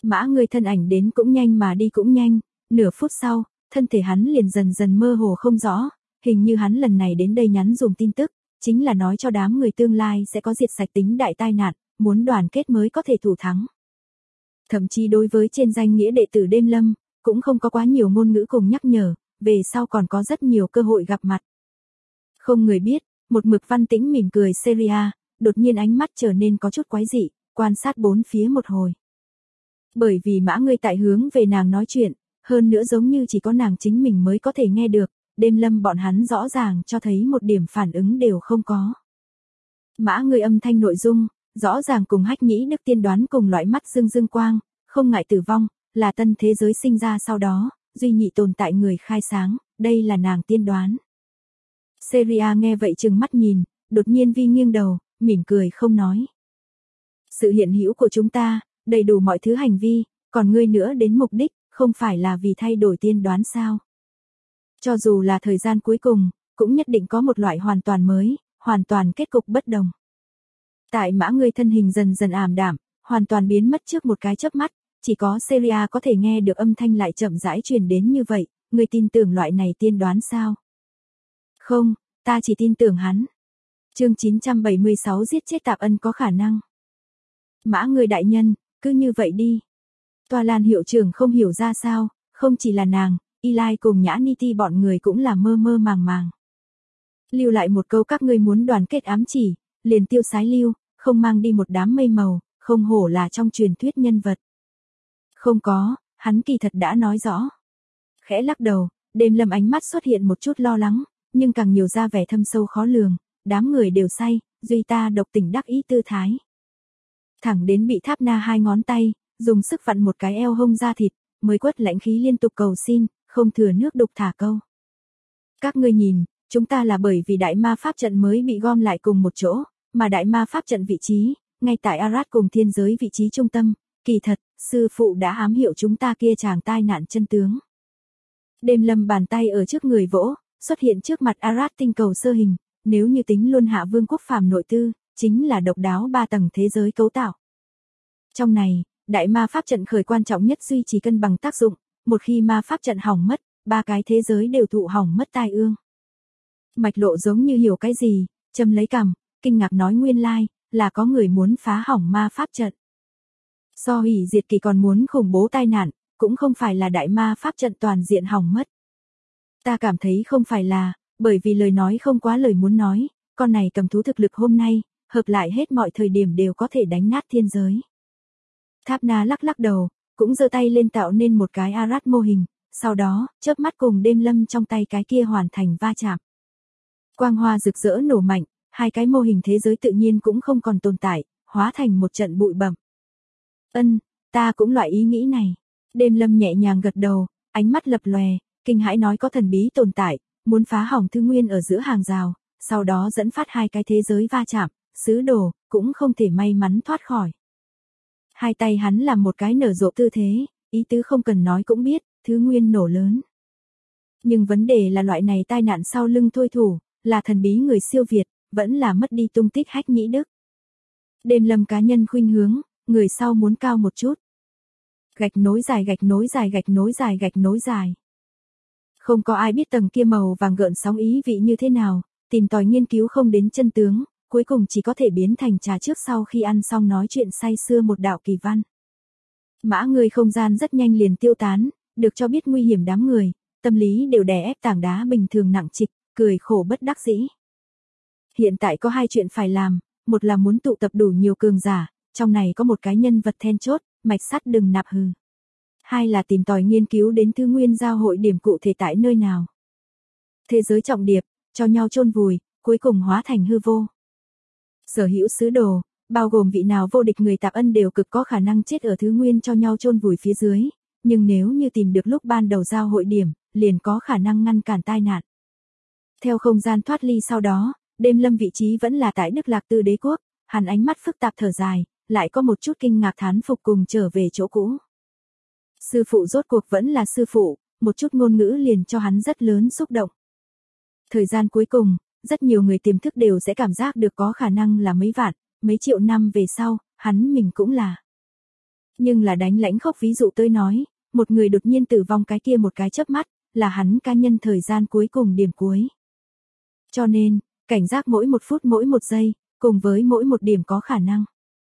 Mã Ngươi thân ảnh đến cũng nhanh mà đi cũng nhanh, nửa phút sau, thân thể hắn liền dần dần mơ hồ không rõ, hình như hắn lần này đến đây nhắn dùm tin tức, chính là nói cho đám người tương lai sẽ có diệt sạch tính đại tai nạn, muốn đoàn kết mới có thể thủ thắng. Thậm chí đối với trên danh nghĩa đệ tử Đêm Lâm, cũng không có quá nhiều ngôn ngữ cùng nhắc nhở, về sau còn có rất nhiều cơ hội gặp mặt. Không người biết, một mực văn tĩnh mỉm cười Seria, đột nhiên ánh mắt trở nên có chút quái dị, quan sát bốn phía một hồi. Bởi vì Mã Ngươi tại hướng về nàng nói chuyện, hơn nữa giống như chỉ có nàng chính mình mới có thể nghe được, Đêm Lâm bọn hắn rõ ràng cho thấy một điểm phản ứng đều không có. Mã Ngươi âm thanh nội dung, rõ ràng cùng Hách Nhĩ Đức tiên đoán cùng loại mắt dương dương quang, không ngại tử vong, là tân thế giới sinh ra sau đó, duy nhị tồn tại người khai sáng, đây là nàng tiên đoán. Seria nghe vậy trừng mắt nhìn, đột nhiên vi nghiêng đầu, mỉm cười không nói. Sự hiện hữu của chúng ta, đầy đủ mọi thứ hành vi, còn ngươi nữa đến mục đích, không phải là vì thay đổi tiên đoán sao? Cho dù là thời gian cuối cùng, cũng nhất định có một loại hoàn toàn mới, hoàn toàn kết cục bất đồng. Tại Mã Ngươi thân hình dần dần ảm đạm, hoàn toàn biến mất trước một cái chớp mắt, chỉ có Seria có thể nghe được âm thanh lại chậm rãi truyền đến như vậy, ngươi tin tưởng loại này tiên đoán sao? Không, ta chỉ tin tưởng hắn. Chương 976 giết chết Tạp Ân có khả năng. Mã Ngươi đại nhân, cứ như vậy đi. Toa Lan hiệu trưởng không hiểu ra sao, không chỉ là nàng, Eli cùng Nhã Ni Ti bọn người cũng là mơ mơ màng màng. Lưu lại một câu các ngươi muốn đoàn kết ám chỉ, liền tiêu sái lưu, không mang đi một đám mây màu, không hổ là trong truyền thuyết nhân vật. Không có, hắn kỳ thật đã nói rõ. Khẽ lắc đầu, Đêm Lâm ánh mắt xuất hiện một chút lo lắng, nhưng càng nhiều ra vẻ thâm sâu khó lường, đám người đều say, duy ta độc tỉnh đắc ý tư thái. Thẳng đến bị Tháp Na hai ngón tay, dùng sức vặn một cái eo hông ra thịt, mới quất lãnh khí liên tục cầu xin, không thừa nước đục thả câu. Các ngươi nhìn, chúng ta là bởi vì đại ma pháp trận mới bị gom lại cùng một chỗ, mà đại ma pháp trận vị trí, ngay tại Arad cùng thiên giới vị trí trung tâm, kỳ thật, sư phụ đã ám hiệu chúng ta kia chàng tai nạn chân tướng. Đêm Lâm bàn tay ở trước người vỗ, xuất hiện trước mặt Arad tinh cầu sơ hình, nếu như tính luôn Hạ Vương quốc phàm nội tư, chính là độc đáo 3 tầng thế giới cấu tạo. Trong này, đại ma pháp trận khởi quan trọng nhất duy trì cân bằng tác dụng, một khi ma pháp trận hỏng mất, 3 cái thế giới đều thụ hỏng mất tai ương. Mạch Lộ giống như hiểu cái gì, châm lấy cằm, kinh ngạc nói nguyên lai, là có người muốn phá hỏng ma pháp trận. So hủy diệt kỳ còn muốn khủng bố tai nạn, cũng không phải là đại ma pháp trận toàn diện hỏng mất. Ta cảm thấy không phải là, bởi vì lời nói không quá lời muốn nói, con này cầm thú thực lực hôm nay, hợp lại hết mọi thời điểm đều có thể đánh nát thiên giới. Tháp Na lắc lắc đầu, cũng giơ tay lên tạo nên một cái Arad mô hình, sau đó, chớp mắt cùng Đêm Lâm trong tay cái kia hoàn thành va chạm. Quang hoa rực rỡ nổ mạnh, hai cái mô hình thế giới tự nhiên cũng không còn tồn tại, hóa thành một trận bụi bặm. Ta cũng loại ý nghĩ này. Đêm Lâm nhẹ nhàng gật đầu, ánh mắt lập lòe, kinh hãi nói có thần bí tồn tại, muốn phá hỏng Thư Nguyên ở giữa hàng rào, sau đó dẫn phát hai cái thế giới va chạm, sứ đồ, cũng không thể may mắn thoát khỏi. Hai tay hắn làm một cái nở rộ tư thế, ý tứ không cần nói cũng biết, Thư Nguyên nổ lớn. Nhưng vấn đề là loại này tai nạn sau lưng thôi thủ, là thần bí người siêu việt, vẫn là mất đi tung tích Hách Nhĩ Đức. Đêm Lâm cá nhân khuynh hướng, người sau muốn cao một chút. Gạch nối dài gạch nối dài gạch nối dài gạch nối dài. Không có ai biết tầng kia màu vàng gợn sóng ý vị như thế nào, tìm tòi nghiên cứu không đến chân tướng, cuối cùng chỉ có thể biến thành trà trước sau khi ăn xong nói chuyện say sưa một đạo kỳ văn. Mã Ngươi không gian rất nhanh liền tiêu tán, được cho biết nguy hiểm đám người, tâm lý đều đè ép tảng đá bình thường nặng trịch, cười khổ bất đắc dĩ. Hiện tại có hai chuyện phải làm, một là muốn tụ tập đủ nhiều cường giả, trong này có một cái nhân vật then chốt, mạch sắt đừng nạp hừ. Hai là tìm tòi nghiên cứu đến Thư Nguyên giao hội điểm cụ thể tại nơi nào. Thế giới trọng điệp, cho nhau chôn vùi, cuối cùng hóa thành hư vô. Sở hữu sứ đồ, bao gồm vị nào vô địch người Tạp Ân đều cực có khả năng chết ở Thư Nguyên cho nhau chôn vùi phía dưới, nhưng nếu như tìm được lúc ban đầu giao hội điểm, liền có khả năng ngăn cản tai nạn. Theo không gian thoát ly sau đó, Đêm Lâm vị trí vẫn là tại Đức Lạc Tư Đế quốc, hắn ánh mắt phức tạp thở dài, lại có một chút kinh ngạc thán phục cùng trở về chỗ cũ. Sư phụ rốt cuộc vẫn là sư phụ, một chút ngôn ngữ liền cho hắn rất lớn xúc động. Thời gian cuối cùng, rất nhiều người tiềm thức đều sẽ cảm giác được có khả năng là mấy vạn, mấy triệu năm về sau, hắn mình cũng là. Nhưng là đánh lãnh khốc ví dụ tới nói, một người đột nhiên tử vong cái kia một cái chớp mắt, là hắn cá nhân thời gian cuối cùng điểm cuối. Cho nên, cảnh giác mỗi một phút mỗi một giây, cùng với mỗi một điểm có khả năng.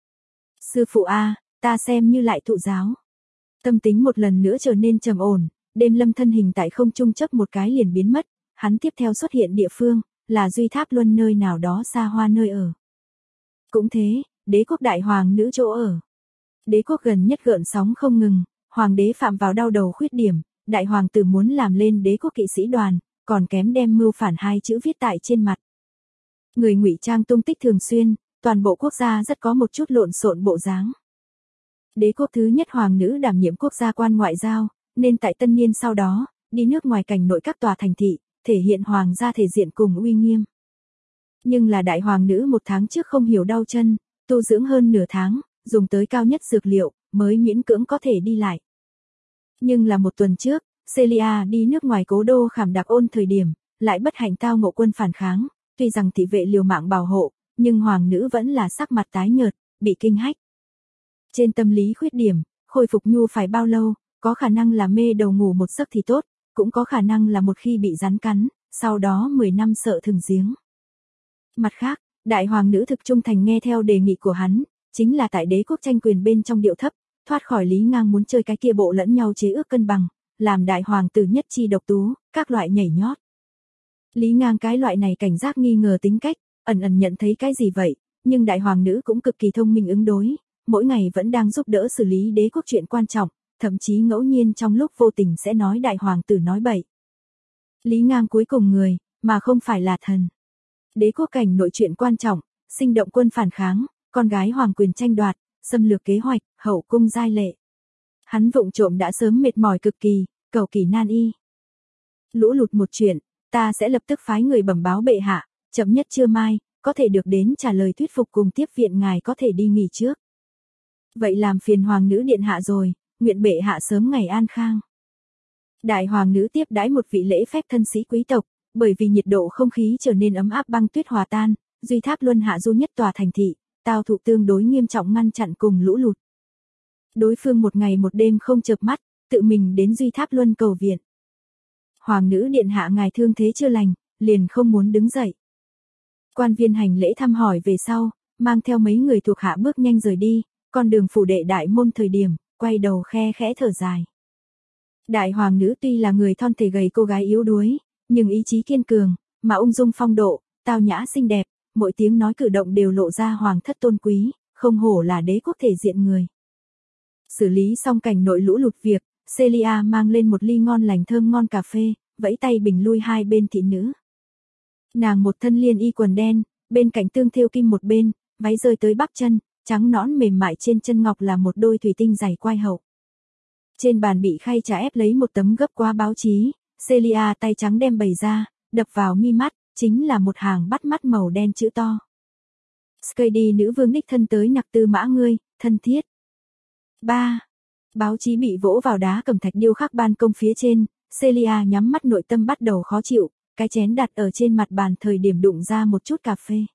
Sư phụ A, ta xem như lại thụ giáo. Tâm tính một lần nữa trở nên trầm ổn, đêm lâm thân hình tại không trung chấp một cái liền biến mất, hắn tiếp theo xuất hiện địa phương, là Duy Tháp Luân nơi nào đó xa hoa nơi ở. Cũng thế, đế quốc đại hoàng nữ chỗ ở. Đế quốc gần nhất gợn sóng không ngừng, hoàng đế phạm vào đau đầu khuyết điểm, đại hoàng tử muốn làm lên đế quốc kỵ sĩ đoàn, còn kém đem mưu phản hai chữ viết tại trên mặt. Người ngụy trang tung tích thường xuyên, toàn bộ quốc gia rất có một chút lộn xộn bộ dáng. Đế quốc thứ nhất hoàng nữ đảm nhiệm quốc gia quan ngoại giao, nên tại tân niên sau đó, đi nước ngoài cảnh nội các tòa thành thị, thể hiện hoàng gia thể diện cùng uy nghiêm. Nhưng là đại hoàng nữ một tháng trước không hiểu đau chân, tu dưỡng hơn nửa tháng, dùng tới cao nhất dược liệu, mới miễn cưỡng có thể đi lại. Nhưng là một tuần trước, Celia đi nước ngoài cố đô Khảm Đạc Ôn thời điểm, lại bất hạnh tao ngộ quân phản kháng, tuy rằng thị vệ liều mạng bảo hộ, nhưng hoàng nữ vẫn là sắc mặt tái nhợt, bị kinh hách. Trên tâm lý khuyết điểm, khôi phục nhu phải bao lâu, có khả năng là mê đầu ngủ một giấc thì tốt, cũng có khả năng là một khi bị rắn cắn, sau đó 10 năm sợ thừng giếng. Mặt khác, đại hoàng nữ thực trung thành nghe theo đề nghị của hắn, chính là tại đế quốc tranh quyền bên trong điệu thấp, thoát khỏi Lý Ngang muốn chơi cái kia bộ lẫn nhau chế ước cân bằng, làm đại hoàng tử nhất chi độc tú, các loại nhảy nhót. Lý Ngang cái loại này cảnh giác nghi ngờ tính cách, ẩn ẩn nhận thấy cái gì vậy, nhưng đại hoàng nữ cũng cực kỳ thông minh ứng đối, mỗi ngày vẫn đang giúp đỡ xử lý đế quốc chuyện quan trọng, thậm chí ngẫu nhiên trong lúc vô tình sẽ nói đại hoàng tử nói bậy. Lý Ngang cuối cùng người, mà không phải là thần. Đế quốc cảnh nội chuyện quan trọng, sinh động quân phản kháng, con gái hoàng quyền tranh đoạt, xâm lược kế hoạch, hậu cung giai lệ. Hắn vụng trộm đã sớm mệt mỏi cực kỳ, cầu kỳ nan y. Lũ lụt một chuyện, ta sẽ lập tức phái người bẩm báo bệ hạ, chậm nhất trưa mai, có thể được đến trả lời thuyết phục cùng tiếp viện ngài có thể đi nghỉ trước. Vậy làm phiền hoàng nữ điện hạ rồi, nguyện bệ hạ sớm ngày an khang. Đại hoàng nữ tiếp đãi một vị lễ phép thân sĩ quý tộc, bởi vì nhiệt độ không khí trở nên ấm áp băng tuyết hòa tan, Duy Tháp Luân hạ du nhất tòa thành thị, tao thụ tương đối nghiêm trọng ngăn chặn cùng lũ lụt. Đối phương một ngày một đêm không chợp mắt, tự mình đến Duy Tháp Luân cầu viện. Hoàng nữ điện hạ ngài thương thế chưa lành, liền không muốn đứng dậy. Quan viên hành lễ thăm hỏi về sau, mang theo mấy người thuộc hạ bước nhanh rời đi, con đường phủ đệ đại môn thời điểm, quay đầu khe khẽ thở dài. Đại hoàng nữ tuy là người thon thể gầy cô gái yếu đuối, nhưng ý chí kiên cường, mà ung dung phong độ, tao nhã xinh đẹp, mỗi tiếng nói cử động đều lộ ra hoàng thất tôn quý, không hổ là đế quốc thể diện người. Xử lý xong cảnh nội lũ lụt việc, Celia mang lên một ly ngon lành thơm ngon cà phê, vẫy tay bình lui hai bên thị nữ. Nàng một thân liên y quần đen, bên cạnh tương thêu kim một bên, váy rơi tới bắp chân, trắng nõn mềm mại trên chân ngọc là một đôi thủy tinh giày quai hậu. Trên bàn bị khay trà ép lấy một tấm gấp qua báo chí, Celia tay trắng đem bày ra, đập vào mi mắt, chính là một hàng bắt mắt màu đen chữ to. Skady nữ vương đích thân tới nặc tư mã ngươi, thân thiết. 3. Báo chí bị vỗ vào đá cẩm thạch điêu khắc ban công phía trên, Celia nhắm mắt nội tâm bắt đầu khó chịu, cái chén đặt ở trên mặt bàn thời điểm đụng ra một chút cà phê.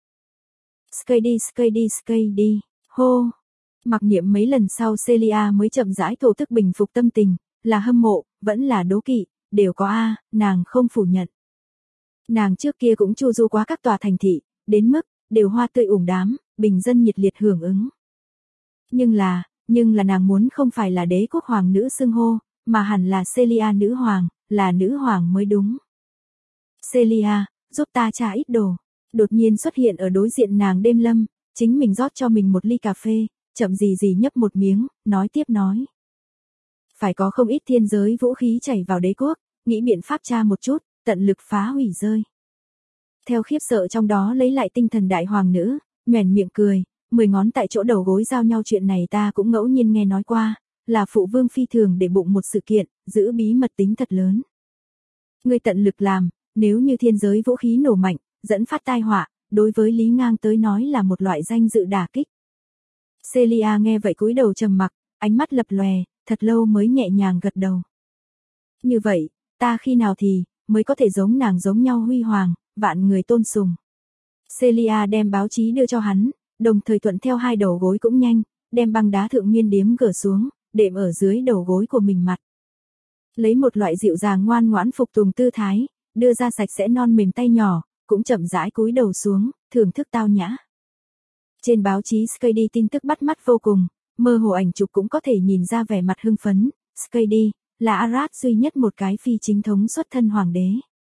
Skady, hô. Mặc niệm mấy lần sau Celia mới chậm rãi thổ thức bình phục tâm tình, là hâm mộ, vẫn là đố kỵ, đều có a, nàng không phủ nhận. Nàng trước kia cũng chu du qua các tòa thành thị, đến mức, đều hoa tươi ủng đám, bình dân nhiệt liệt hưởng ứng. Nhưng là nàng muốn không phải là đế quốc hoàng nữ xưng hô, mà hẳn là Celia nữ hoàng, là nữ hoàng mới đúng. Celia, giúp ta trà ít đồ. Đột nhiên xuất hiện ở đối diện nàng đêm lâm, chính mình rót cho mình một ly cà phê, chậm gì nhấp một miếng, nói tiếp nói. Phải có không ít thiên giới vũ khí chảy vào đế quốc, nghĩ biện pháp tra một chút, tận lực phá hủy rơi. Theo khiếp sợ trong đó lấy lại tinh thần đại hoàng nữ, nhoẻn miệng cười, 10 ngón tại chỗ đầu gối giao nhau chuyện này ta cũng ngẫu nhiên nghe nói qua, là phụ vương phi thường để bụng một sự kiện, giữ bí mật tính thật lớn. Ngươi tận lực làm, nếu như thiên giới vũ khí nổ mạnh, dẫn phát tai họa, đối với Lý Ngang tới nói là một loại danh dự đả kích. Celia nghe vậy cúi đầu trầm mặc, ánh mắt lập lòe, thật lâu mới nhẹ nhàng gật đầu. Như vậy, ta khi nào thì mới có thể giống nàng giống nhau huy hoàng, vạn người tôn sùng. Celia đem báo chí đưa cho hắn, đồng thời thuận theo hai đầu gối cũng nhanh, đem băng đá thượng miên điếm gỡ xuống, đệm ở dưới đầu gối của mình mặt. Lấy một loại dịu dàng ngoan ngoãn phục tùng tư thái, đưa ra sạch sẽ non mềm tay nhỏ, cũng chậm rãi cúi đầu xuống, thưởng thức tao nhã. Trên báo chí Skady tin tức bắt mắt vô cùng, mơ hồ ảnh chụp cũng có thể nhìn ra vẻ mặt hưng phấn. Skady là Arad duy nhất một cái phi chính thống xuất thân hoàng đế.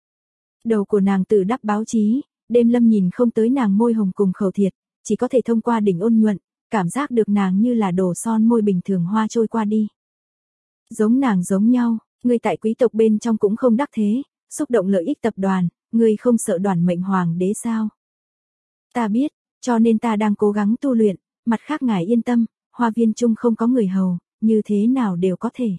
Đầu của nàng tự đắp báo chí, Đêm Lâm nhìn không tới nàng môi hồng cùng khẩu thiệt, chỉ có thể thông qua đỉnh ôn nhuận, cảm giác được nàng như là đổ son môi bình thường hoa trôi qua đi. Giống nàng giống nhau, người tại quý tộc bên trong cũng không đắc thế, xúc động lợi ích tập đoàn, người không sợ đoản mệnh hoàng đế sao? Ta biết, cho nên ta đang cố gắng tu luyện, mặt khác ngài yên tâm, hoa viên chung không có người hầu, như thế nào đều có thể.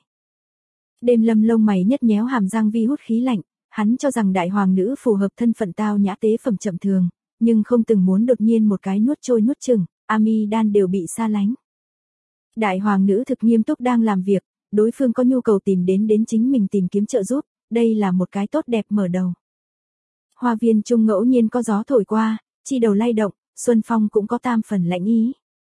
Đêm Lâm lông mày nhất nhéo hàm răng vi hút khí lạnh, hắn cho rằng đại hoàng nữ phù hợp thân phận tao nhã tế phẩm chậm thường, nhưng không từng muốn đột nhiên một cái nuốt trôi nuốt chửng, Amidan đều bị xa lánh. Đại hoàng nữ thực nghiêm túc đang làm việc, đối phương có nhu cầu tìm đến chính mình tìm kiếm trợ giúp, đây là một cái tốt đẹp mở đầu. Hoa viên chung ngẫu nhiên có gió thổi qua, chi đầu lay động, xuân phong cũng có tam phần lạnh ý.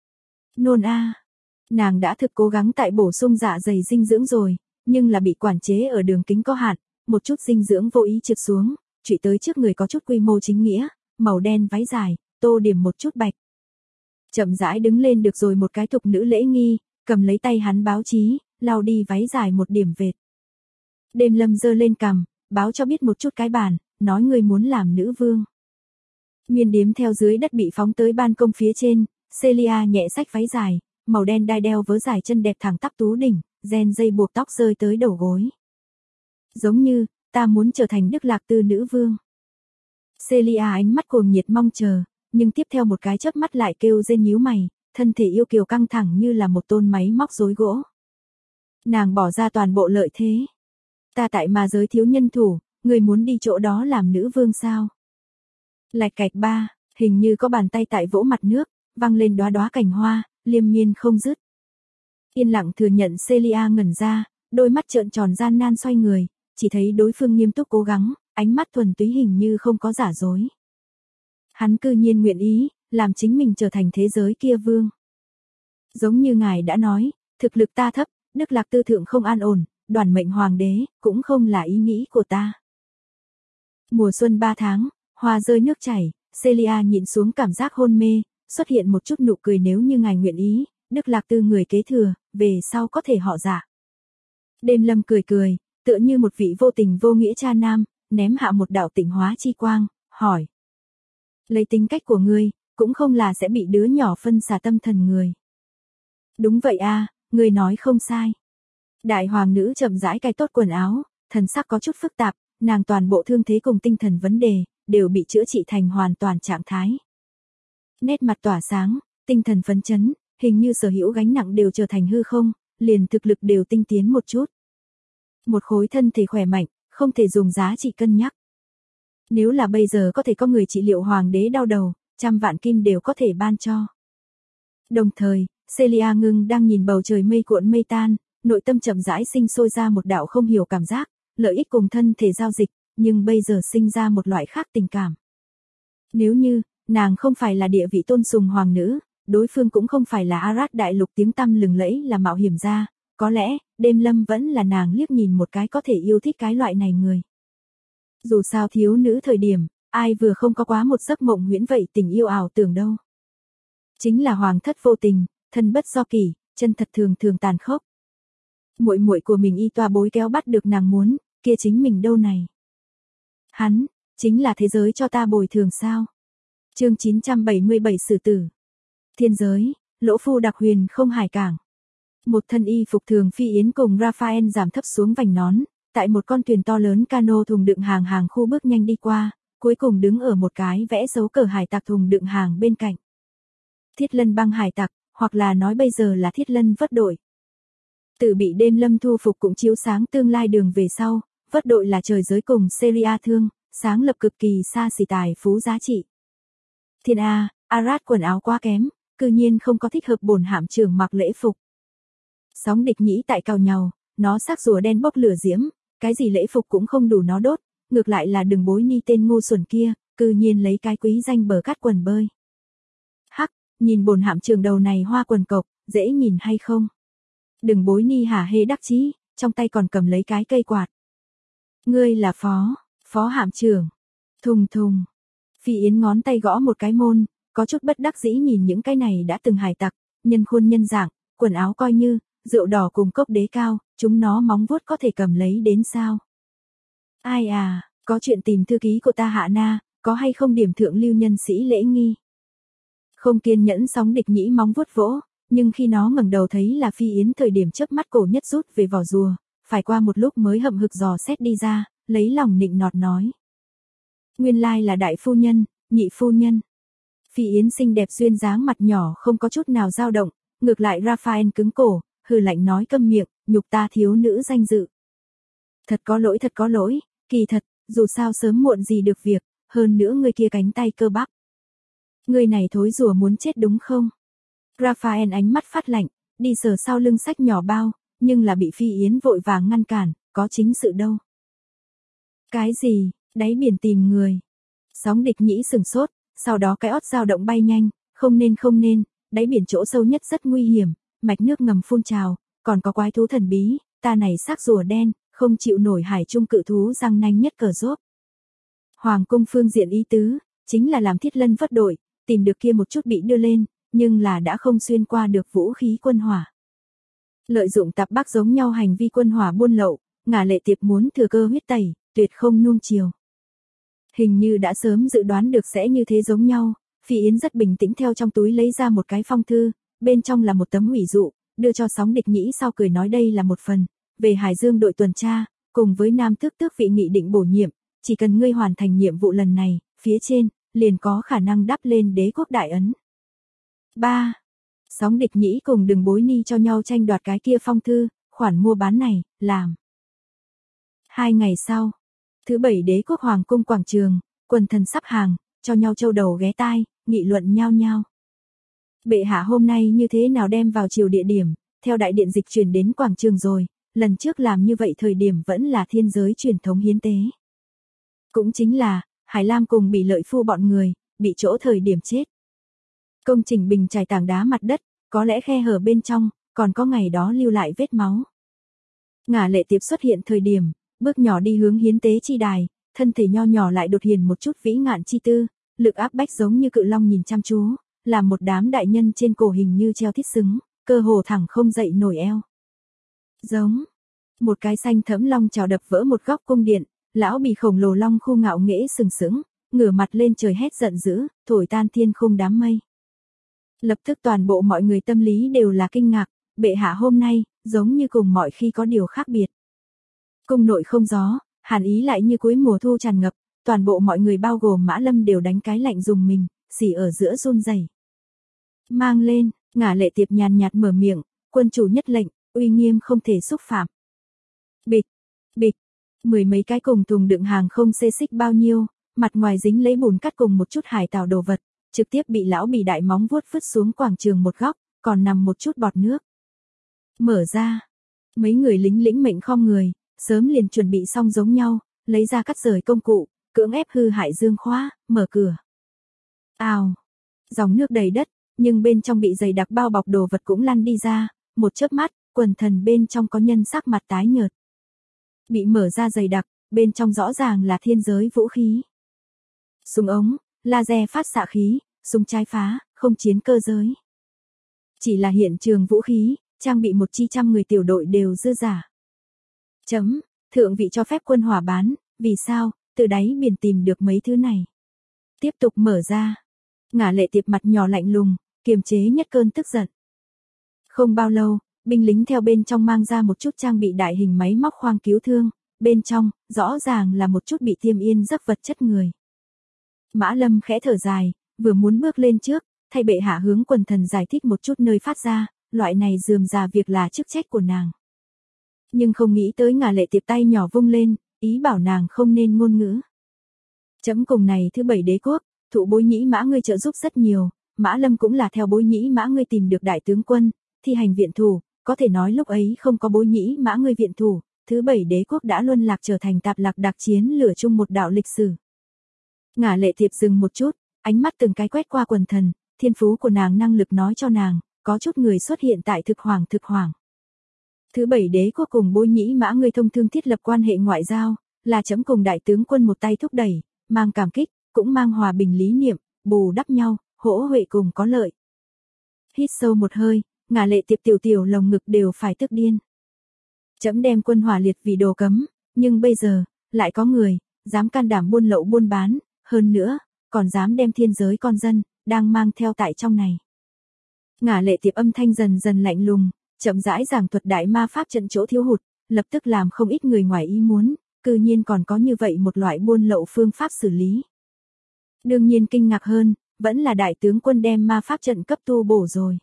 Nôn a, nàng đã thực cố gắng tại bổ sung dạ dày dinh dưỡng rồi, nhưng là bị quản chế ở đường kính có hạn, một chút dinh dưỡng vô ý trượt xuống, trụy tới trước người có chút quy mô chính nghĩa, màu đen váy dài, tô điểm một chút bạch. Chậm rãi đứng lên được rồi một cái thục nữ lễ nghi, cầm lấy tay hắn báo chí, lau đi váy dài một điểm vệt. Đêm Lâm giơ lên cằm, báo cho biết một chút cái bản, nói người muốn làm nữ vương. Miên điếm theo dưới đất bị phóng tới ban công phía trên, Celia nhẹ xách váy dài, màu đen đai đeo vớ dài chân đẹp thẳng tắp tú đỉnh, ren dây buộc tóc rơi tới đầu gối. Giống như, ta muốn trở thành Đức Lạc Tư nữ vương. Celia ánh mắt cuồng nhiệt mong chờ, nhưng tiếp theo một cái chớp mắt lại kêu rên nhíu mày, thân thể yêu kiều căng thẳng như là một tôn máy móc rối gỗ. Nàng bỏ ra toàn bộ lợi thế. Ta tại mà giới thiếu nhân thủ, người muốn đi chỗ đó làm nữ vương sao? Lạch cạch ba, hình như có bàn tay tại vỗ mặt nước, văng lên đóa đóa cành hoa, liêm miên không dứt. Yên lặng thừa nhận Celia ngẩn ra, đôi mắt trợn tròn gian nan xoay người, chỉ thấy đối phương nghiêm túc cố gắng, ánh mắt thuần túy hình như không có giả dối. Hắn cư nhiên nguyện ý, làm chính mình trở thành thế giới kia vương. Giống như ngài đã nói, thực lực ta thấp, Đức Lạc Tư thượng không an ổn, đoản mệnh hoàng đế, cũng không là ý nghĩ của ta. Mùa xuân 3 tháng, hoa rơi nước chảy, Celia nhịn xuống cảm giác hôn mê, xuất hiện một chút nụ cười nếu như ngài nguyện ý, Đức Lạc Tư người kế thừa, về sau có thể họ Dạ. Đêm Lâm cười cười, tựa như một vị vô tình vô nghĩa cha nam, ném hạ một đạo tịnh hóa chi quang, hỏi. Lấy tính cách của ngươi, cũng không là sẽ bị đứa nhỏ phân xả tâm thần người. Đúng vậy a, ngươi nói không sai. Đại hoàng nữ chậm rãi cài tốt quần áo, thần sắc có chút phức tạp, nàng toàn bộ thương thế cùng tinh thần vấn đề, đều bị chữa trị thành hoàn toàn trạng thái. Nét mặt tỏa sáng, tinh thần phấn chấn, hình như sở hữu gánh nặng đều trở thành hư không, liền thực lực đều tinh tiến một chút. Một khối thân thể khỏe mạnh, không thể dùng giá trị cân nhắc. Nếu là bây giờ có thể có người trị liệu hoàng đế đau đầu, 100 vạn kim đều có thể ban cho. Đồng thời, Celia ngưng đang nhìn bầu trời mây cuộn mây tan, nội tâm chậm rãi sinh sôi ra một đạo không hiểu cảm giác, lợi ích cùng thân thể giao dịch, nhưng bây giờ sinh ra một loại khác tình cảm. Nếu như, nàng không phải là địa vị tôn sùng hoàng nữ, đối phương cũng không phải là Arad đại lục tiếng tăm lừng lẫy là mạo hiểm gia, có lẽ, Đêm Lâm vẫn là nàng liếc nhìn một cái có thể yêu thích cái loại này người. Dù sao thiếu nữ thời điểm, ai vừa không có quá một giấc mộng huyễn vậy tình yêu ảo tưởng đâu. Chính là hoàng thất vô tình, thân bất do kỷ, chân thật thường thường tàn khốc. Muội muội của mình y toa bối kéo bắt được nàng muốn, kia chính mình đâu này. Hắn, chính là thế giới cho ta bồi thường sao. Chương 977 Sử tử. Thiên giới, Lỗ Phu đặc huyền không hải cảng. Một thân y phục thường phi yến cùng Raphael giảm thấp xuống vành nón, tại một con thuyền to lớn cano thùng đựng hàng khu bước nhanh đi qua, cuối cùng đứng ở một cái vẽ dấu cờ hải tặc thùng đựng hàng bên cạnh. Thiết Lân băng hải tặc, hoặc là nói bây giờ là Thiết Lân vớt đội. Tự bị Đêm Lâm thu phục cũng chiếu sáng tương lai đường về sau, vớt đội là trời giới cùng Syria thương, sáng lập cực kỳ xa xỉ tài phú giá trị. Thiên A, Arad quần áo quá kém, cư nhiên không có thích hợp bổn hạm trưởng mặc lễ phục. Sóng địch nhĩ tại cào nhàu, nó xác rùa đen bốc lửa diễm, cái gì lễ phục cũng không đủ nó đốt, ngược lại là đừng bối ni tên ngu xuẩn kia, cư nhiên lấy cái quý danh bờ cắt quần bơi. Hắc, nhìn bổn hạm trưởng đầu này hoa quần cộc, dễ nhìn hay không? Đừng bối ni hả hê đắc chí, trong tay còn cầm lấy cái cây quạt. Ngươi là phó hạm trưởng. Thùng thùng. Phi Yến ngón tay gõ một cái môn, có chút bất đắc dĩ nhìn những cái này đã từng hải tặc, nhân khuôn nhân dạng, quần áo coi như, rượu đỏ cùng cốc đế cao, chúng nó móng vuốt có thể cầm lấy đến sao? Ai à, có chuyện tìm thư ký của ta Hạ Na, có hay không điểm thượng lưu nhân sĩ lễ nghi? Không kiên nhẫn sóng địch nhĩ móng vuốt vỗ, nhưng khi nó ngẩng đầu thấy là Phi Yến thời điểm chớp mắt cổ nhất rút về vỏ rùa, phải qua một lúc mới hậm hực dò xét đi ra, lấy lòng nịnh nọt nói. Nguyên lai là đại phu nhân, nhị phu nhân. Phi Yến xinh đẹp duyên dáng mặt nhỏ không có chút nào dao động, ngược lại Raphael cứng cổ, hừ lạnh nói câm miệng, nhục ta thiếu nữ danh dự. Thật có lỗi, kỳ thật, dù sao sớm muộn gì được việc, hơn nữa người kia cánh tay cơ bắp. Người này thối rùa muốn chết đúng không? Raphael ánh mắt phát lạnh, đi sờ sau lưng sách nhỏ bao, nhưng là bị Phi Yến vội vàng ngăn cản, có chính sự đâu. Cái gì, đáy biển tìm người. Sóng địch nhĩ sừng sốt, sau đó cái ót dao động bay nhanh, không nên, đáy biển chỗ sâu nhất rất nguy hiểm, mạch nước ngầm phun trào, còn có quái thú thần bí, ta này xác rùa đen, không chịu nổi hải trung cự thú răng nanh nhất cờ rốt. Hoàng cung phương diện ý tứ, chính là làm Thiết Lân vất đội, tìm được kia một chút bị đưa lên, nhưng là đã không xuyên qua được vũ khí quân hỏa. Lợi dụng tạp bắc giống nhau hành vi quân hỏa buôn lậu, Ngả Lệ Tiệp muốn thừa cơ huyết tẩy, tuyệt không nuông chiều. Hình như đã sớm dự đoán được sẽ như thế giống nhau, Phi Yến rất bình tĩnh theo trong túi lấy ra một cái phong thư, bên trong là một tấm hủy dụ, đưa cho sóng địch nhĩ sau cười nói đây là một phần, về Hải Dương đội tuần tra, cùng với Nam Tước Tước vị nghị định bổ nhiệm, chỉ cần ngươi hoàn thành nhiệm vụ lần này, phía trên, liền có khả năng đắp lên đế quốc đại ấn. 3. Sóng địch nhĩ cùng Đừng Bối Ni cho nhau tranh đoạt cái kia phong thư, khoản mua bán này, làm. 2 ngày sau, thứ 7 đế quốc hoàng cung quảng trường, quần thần sắp hàng, cho nhau châu đầu ghé tai, nghị luận nhao nhao. Bệ hạ hôm nay như thế nào đem vào chiều địa điểm, theo đại điện dịch chuyển đến quảng trường rồi, lần trước làm như vậy thời điểm vẫn là thiên giới truyền thống hiến tế. Cũng chính là, Hải Lam cùng bị lợi phu bọn người, bị chỗ thời điểm chết. Công trình bình trải tảng đá mặt đất, có lẽ khe hở bên trong, còn có ngày đó lưu lại vết máu. Ngả Lệ Tiệp xuất hiện thời điểm, bước nhỏ đi hướng hiến tế chi đài, thân thể nho nhỏ lại đột hiện một chút vĩ ngạn chi tư, lực áp bách giống như cự long nhìn chăm chú, làm một đám đại nhân trên cổ hình như treo thiết xứng, cơ hồ thẳng không dậy nổi eo. Giống một cái xanh thẫm long chảo đập vỡ một góc cung điện, lão bì khổng lồ long khu ngạo nghễ sừng sững, ngửa mặt lên trời hét giận dữ, thổi tan thiên khung đám mây. Lập tức toàn bộ mọi người tâm lý đều là kinh ngạc, bệ hạ hôm nay, giống như cùng mọi khi có điều khác biệt. Cung nội không gió, hàn ý lại như cuối mùa thu tràn ngập, toàn bộ mọi người bao gồm Mã Lâm đều đánh cái lạnh dùng mình, xỉ ở giữa run rẩy. Mang lên, Ngả Lệ Tiệp nhàn nhạt mở miệng, quân chủ nhất lệnh, uy nghiêm không thể xúc phạm. Bịch, bịch, 10 mấy cái cùng thùng đựng hàng không xê xích bao nhiêu, mặt ngoài dính lấy bùn cắt cùng một chút hải tảo đồ vật, trực tiếp bị lão bì đại móng vuốt vứt xuống quảng trường một góc, còn nằm một chút bọt nước. Mở ra, mấy người lính lĩnh mệnh khom người, sớm liền chuẩn bị xong giống nhau, lấy ra cắt rời công cụ, cưỡng ép hư hại dương khóa, mở cửa. Ào, dòng nước đầy đất, nhưng bên trong bị dày đặc bao bọc đồ vật cũng lăn đi ra, một chớp mắt, quần thần bên trong có nhân sắc mặt tái nhợt. Bị mở ra dày đặc, bên trong rõ ràng là thiên giới vũ khí. Súng ống, laser phát xạ khí, súng trái phá, không chiến cơ giới. Chỉ là hiện trường vũ khí, trang bị 100 người tiểu đội đều dư giả. Thượng vị cho phép quân hỏa bán, vì sao, từ đáy biển tìm được mấy thứ này. Tiếp tục mở ra. Ngả Lệ Tiệp mặt nhỏ lạnh lùng, kiềm chế nhất cơn tức giận. Không bao lâu, binh lính theo bên trong mang ra một chút trang bị đại hình máy móc khoang cứu thương, bên trong, rõ ràng là một chút bị tiêm yên giấc vật chất người. Mã Lâm khẽ thở dài, vừa muốn bước lên trước, thay bệ hạ hướng quần thần giải thích một chút nơi phát ra, loại này rườm rà việc là chức trách của nàng. Nhưng không nghĩ tới Ngả Lệ Tiệp tay nhỏ vung lên, ý bảo nàng không nên ngôn ngữ. Chấm cùng này thứ 7 đế quốc, thụ Bối Nhĩ Mã ngươi trợ giúp rất nhiều, Mã Lâm cũng là theo Bối Nhĩ Mã ngươi tìm được đại tướng quân, thi hành viện thủ, có thể nói lúc ấy không có Bối Nhĩ Mã ngươi viện thủ, thứ 7 đế quốc đã luân lạc trở thành tạp lạc đặc chiến lửa chung một đạo lịch sử. Ngả Lệ Tiệp dừng một chút, ánh mắt từng cái quét qua quần thần, thiên phú của nàng năng lực nói cho nàng, có chút người xuất hiện tại thực hoàng. Thứ 7 đế quốc cùng Bôi Nhĩ Mã ngươi thông thương thiết lập quan hệ ngoại giao, là chấm cùng đại tướng quân một tay thúc đẩy, mang cảm kích, cũng mang hòa bình lý niệm, bù đắp nhau, hỗ huệ cùng có lợi. Hít sâu một hơi, Ngả Lệ Tiệp tiểu lồng ngực đều phải tức điên. Chấm đem quân hỏa liệt vì đồ cấm, nhưng bây giờ, lại có người, dám can đảm buôn lậu buôn bán, hơn nữa, còn dám đem thiên giới con dân, đang mang theo tại trong này. Ngả Lệ Tiệp âm thanh dần dần lạnh lùng, chậm rãi giảng thuật đại ma pháp trận chỗ thiếu hụt, lập tức làm không ít người ngoài ý muốn, cư nhiên còn có như vậy một loại buôn lậu phương pháp xử lý. Đương nhiên kinh ngạc hơn, vẫn là đại tướng quân đem ma pháp trận cấp tu bổ rồi.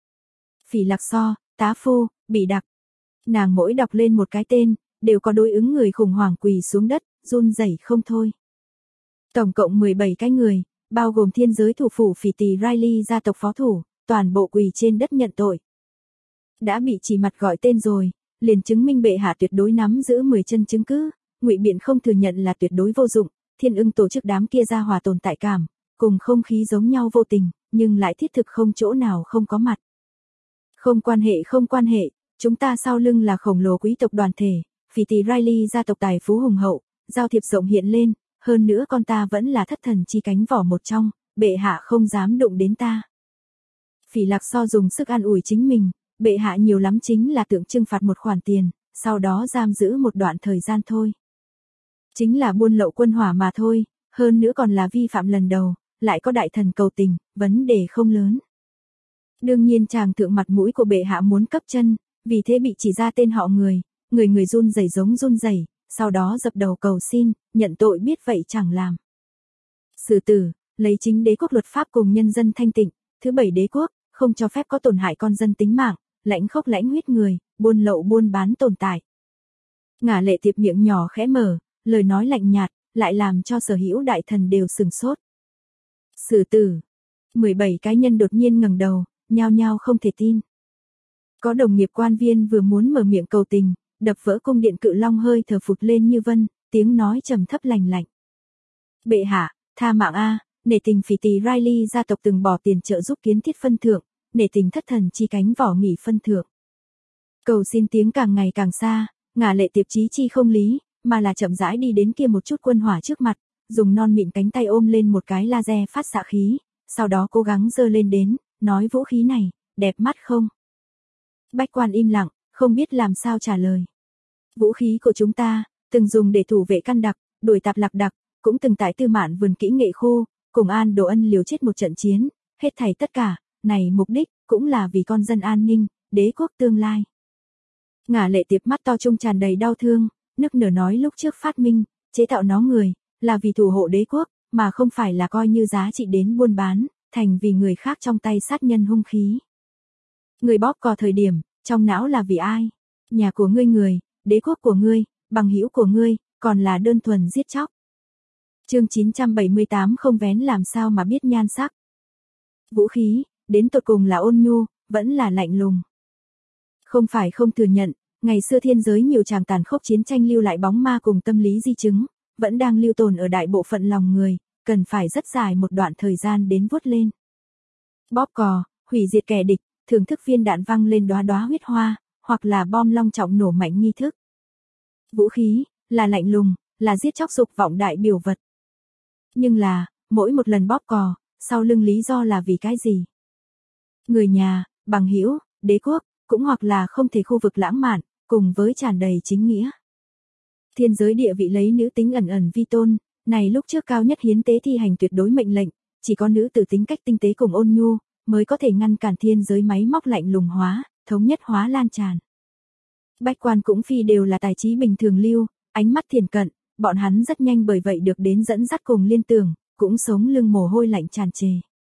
Phỉ Lạc So, tá phu, bị đặc. Nàng mỗi đọc lên một cái tên, đều có đối ứng người khủng hoảng quỳ xuống đất, run rẩy không thôi. Tổng cộng 17 cái người, bao gồm thiên giới thủ phủ Phỉ Tỳ Riley gia tộc phó thủ, toàn bộ quỳ trên đất nhận tội. Đã bị chỉ mặt gọi tên rồi, liền chứng minh bệ hạ tuyệt đối nắm giữ 10 chân chứng cứ, ngụy biện không thừa nhận là tuyệt đối vô dụng, Thiên Ưng tổ chức đám kia ra hòa tồn tại cảm, cùng không khí giống nhau vô tình, nhưng lại thiết thực không chỗ nào không có mặt. Không quan hệ, chúng ta sau lưng là khổng lồ quý tộc đoàn thể, Phỉ Tỳ Riley gia tộc tài phú hùng hậu, giao thiệp rộng hiện lên, hơn nữa con ta vẫn là thất thần chi cánh vỏ một trong, bệ hạ không dám đụng đến ta. Phỉ Lạc So dùng sức an ủi chính mình, bệ hạ nhiều lắm chính là tượng trưng phạt một khoản tiền, sau đó giam giữ một đoạn thời gian thôi. Chính là buôn lậu quân hỏa mà thôi, hơn nữa còn là vi phạm lần đầu, lại có đại thần cầu tình, vấn đề không lớn. Đương nhiên chàng thượng mặt mũi của bệ hạ muốn cấp chân, vì thế bị chỉ ra tên họ người run rẩy giống run rẩy, sau đó dập đầu cầu xin, nhận tội biết vậy chẳng làm. Xử tử, lấy chính đế quốc luật pháp cùng nhân dân thanh tịnh, thứ 7 đế quốc, không cho phép có tổn hại con dân tính mạng, lãnh khốc lãnh huyết người, buôn lậu buôn bán tồn tại. Ngả Lệ Tiệp miệng nhỏ khẽ mở, lời nói lạnh nhạt, lại làm cho sở hữu đại thần đều sừng sốt. Xử tử. 17 cá nhân đột nhiên ngẩng đầu, nhao nhao không thể tin. Có đồng nghiệp quan viên vừa muốn mở miệng cầu tình, đập vỡ cung điện Cự Long hơi thở phụt lên như vân, tiếng nói trầm thấp lành lạnh. Bệ hạ, tha mạng a, nể tình Phỉ Tỳ Riley gia tộc từng bỏ tiền trợ giúp kiến thiết phân thượng, nể tình thất thần chi cánh vỏ nghỉ phân thượng. Cầu xin tiếng càng ngày càng xa, Ngả Lệ Tiệp chí chi không lý, mà là chậm rãi đi đến kia một chút quân hỏa trước mặt, dùng non mịn cánh tay ôm lên một cái laser phát xạ khí, sau đó cố gắng giơ lên đến, nói vũ khí này, đẹp mắt không? Bách quan im lặng, không biết làm sao trả lời. Vũ khí của chúng ta, từng dùng để thủ vệ căn đặc, đuổi tạp lạc đặc, cũng từng tại Tư Mạn vườn kỹ nghệ khu, cùng An Đồ Ân liều chết một trận chiến, hết thảy tất cả, này mục đích, cũng là vì con dân an ninh, đế quốc tương lai. Ngả Lệ Tiệp mắt to trung tràn đầy đau thương, nức nở nói lúc trước phát minh, chế tạo nó người, là vì thủ hộ đế quốc, mà không phải là coi như giá trị đến buôn bán, thành vì người khác trong tay sát nhân hung khí. Người bóp cò thời điểm, trong não là vì ai? Nhà của ngươi người, đế quốc của ngươi, bằng hữu của ngươi, còn là đơn thuần giết chóc. Chương 978 không vén làm sao mà biết nhan sắc. Vũ khí, đến tột cùng là ôn nhu, vẫn là lạnh lùng. Không phải không thừa nhận, ngày xưa thiên giới nhiều tràng tàn khốc chiến tranh lưu lại bóng ma cùng tâm lý di chứng, vẫn đang lưu tồn ở đại bộ phận lòng người, cần phải rất dài một đoạn thời gian đến vuốt lên. Bóp cò, hủy diệt kẻ địch, thưởng thức viên đạn văng lên đóa đóa huyết hoa, hoặc là bom long trọng nổ mạnh nghi thức. Vũ khí, là lạnh lùng, là giết chóc dục vọng đại biểu vật. Nhưng là, mỗi một lần bóp cò, sau lưng lý do là vì cái gì? Người nhà, bằng hữu, đế quốc, cũng hoặc là không thể khu vực lãng mạn, cùng với tràn đầy chính nghĩa. Thiên giới địa vị lấy nữ tính ẩn ẩn vi tôn, này lúc trước cao nhất hiến tế thi hành tuyệt đối mệnh lệnh, chỉ có nữ tử tính cách tinh tế cùng ôn nhu, mới có thể ngăn cản thiên giới máy móc lạnh lùng hóa, thống nhất hóa lan tràn. Bách quan cũng phi đều là tài trí bình thường lưu, ánh mắt thiền cận, bọn hắn rất nhanh bởi vậy được đến dẫn dắt cùng liên tưởng, cũng sống lưng mồ hôi lạnh tràn trề.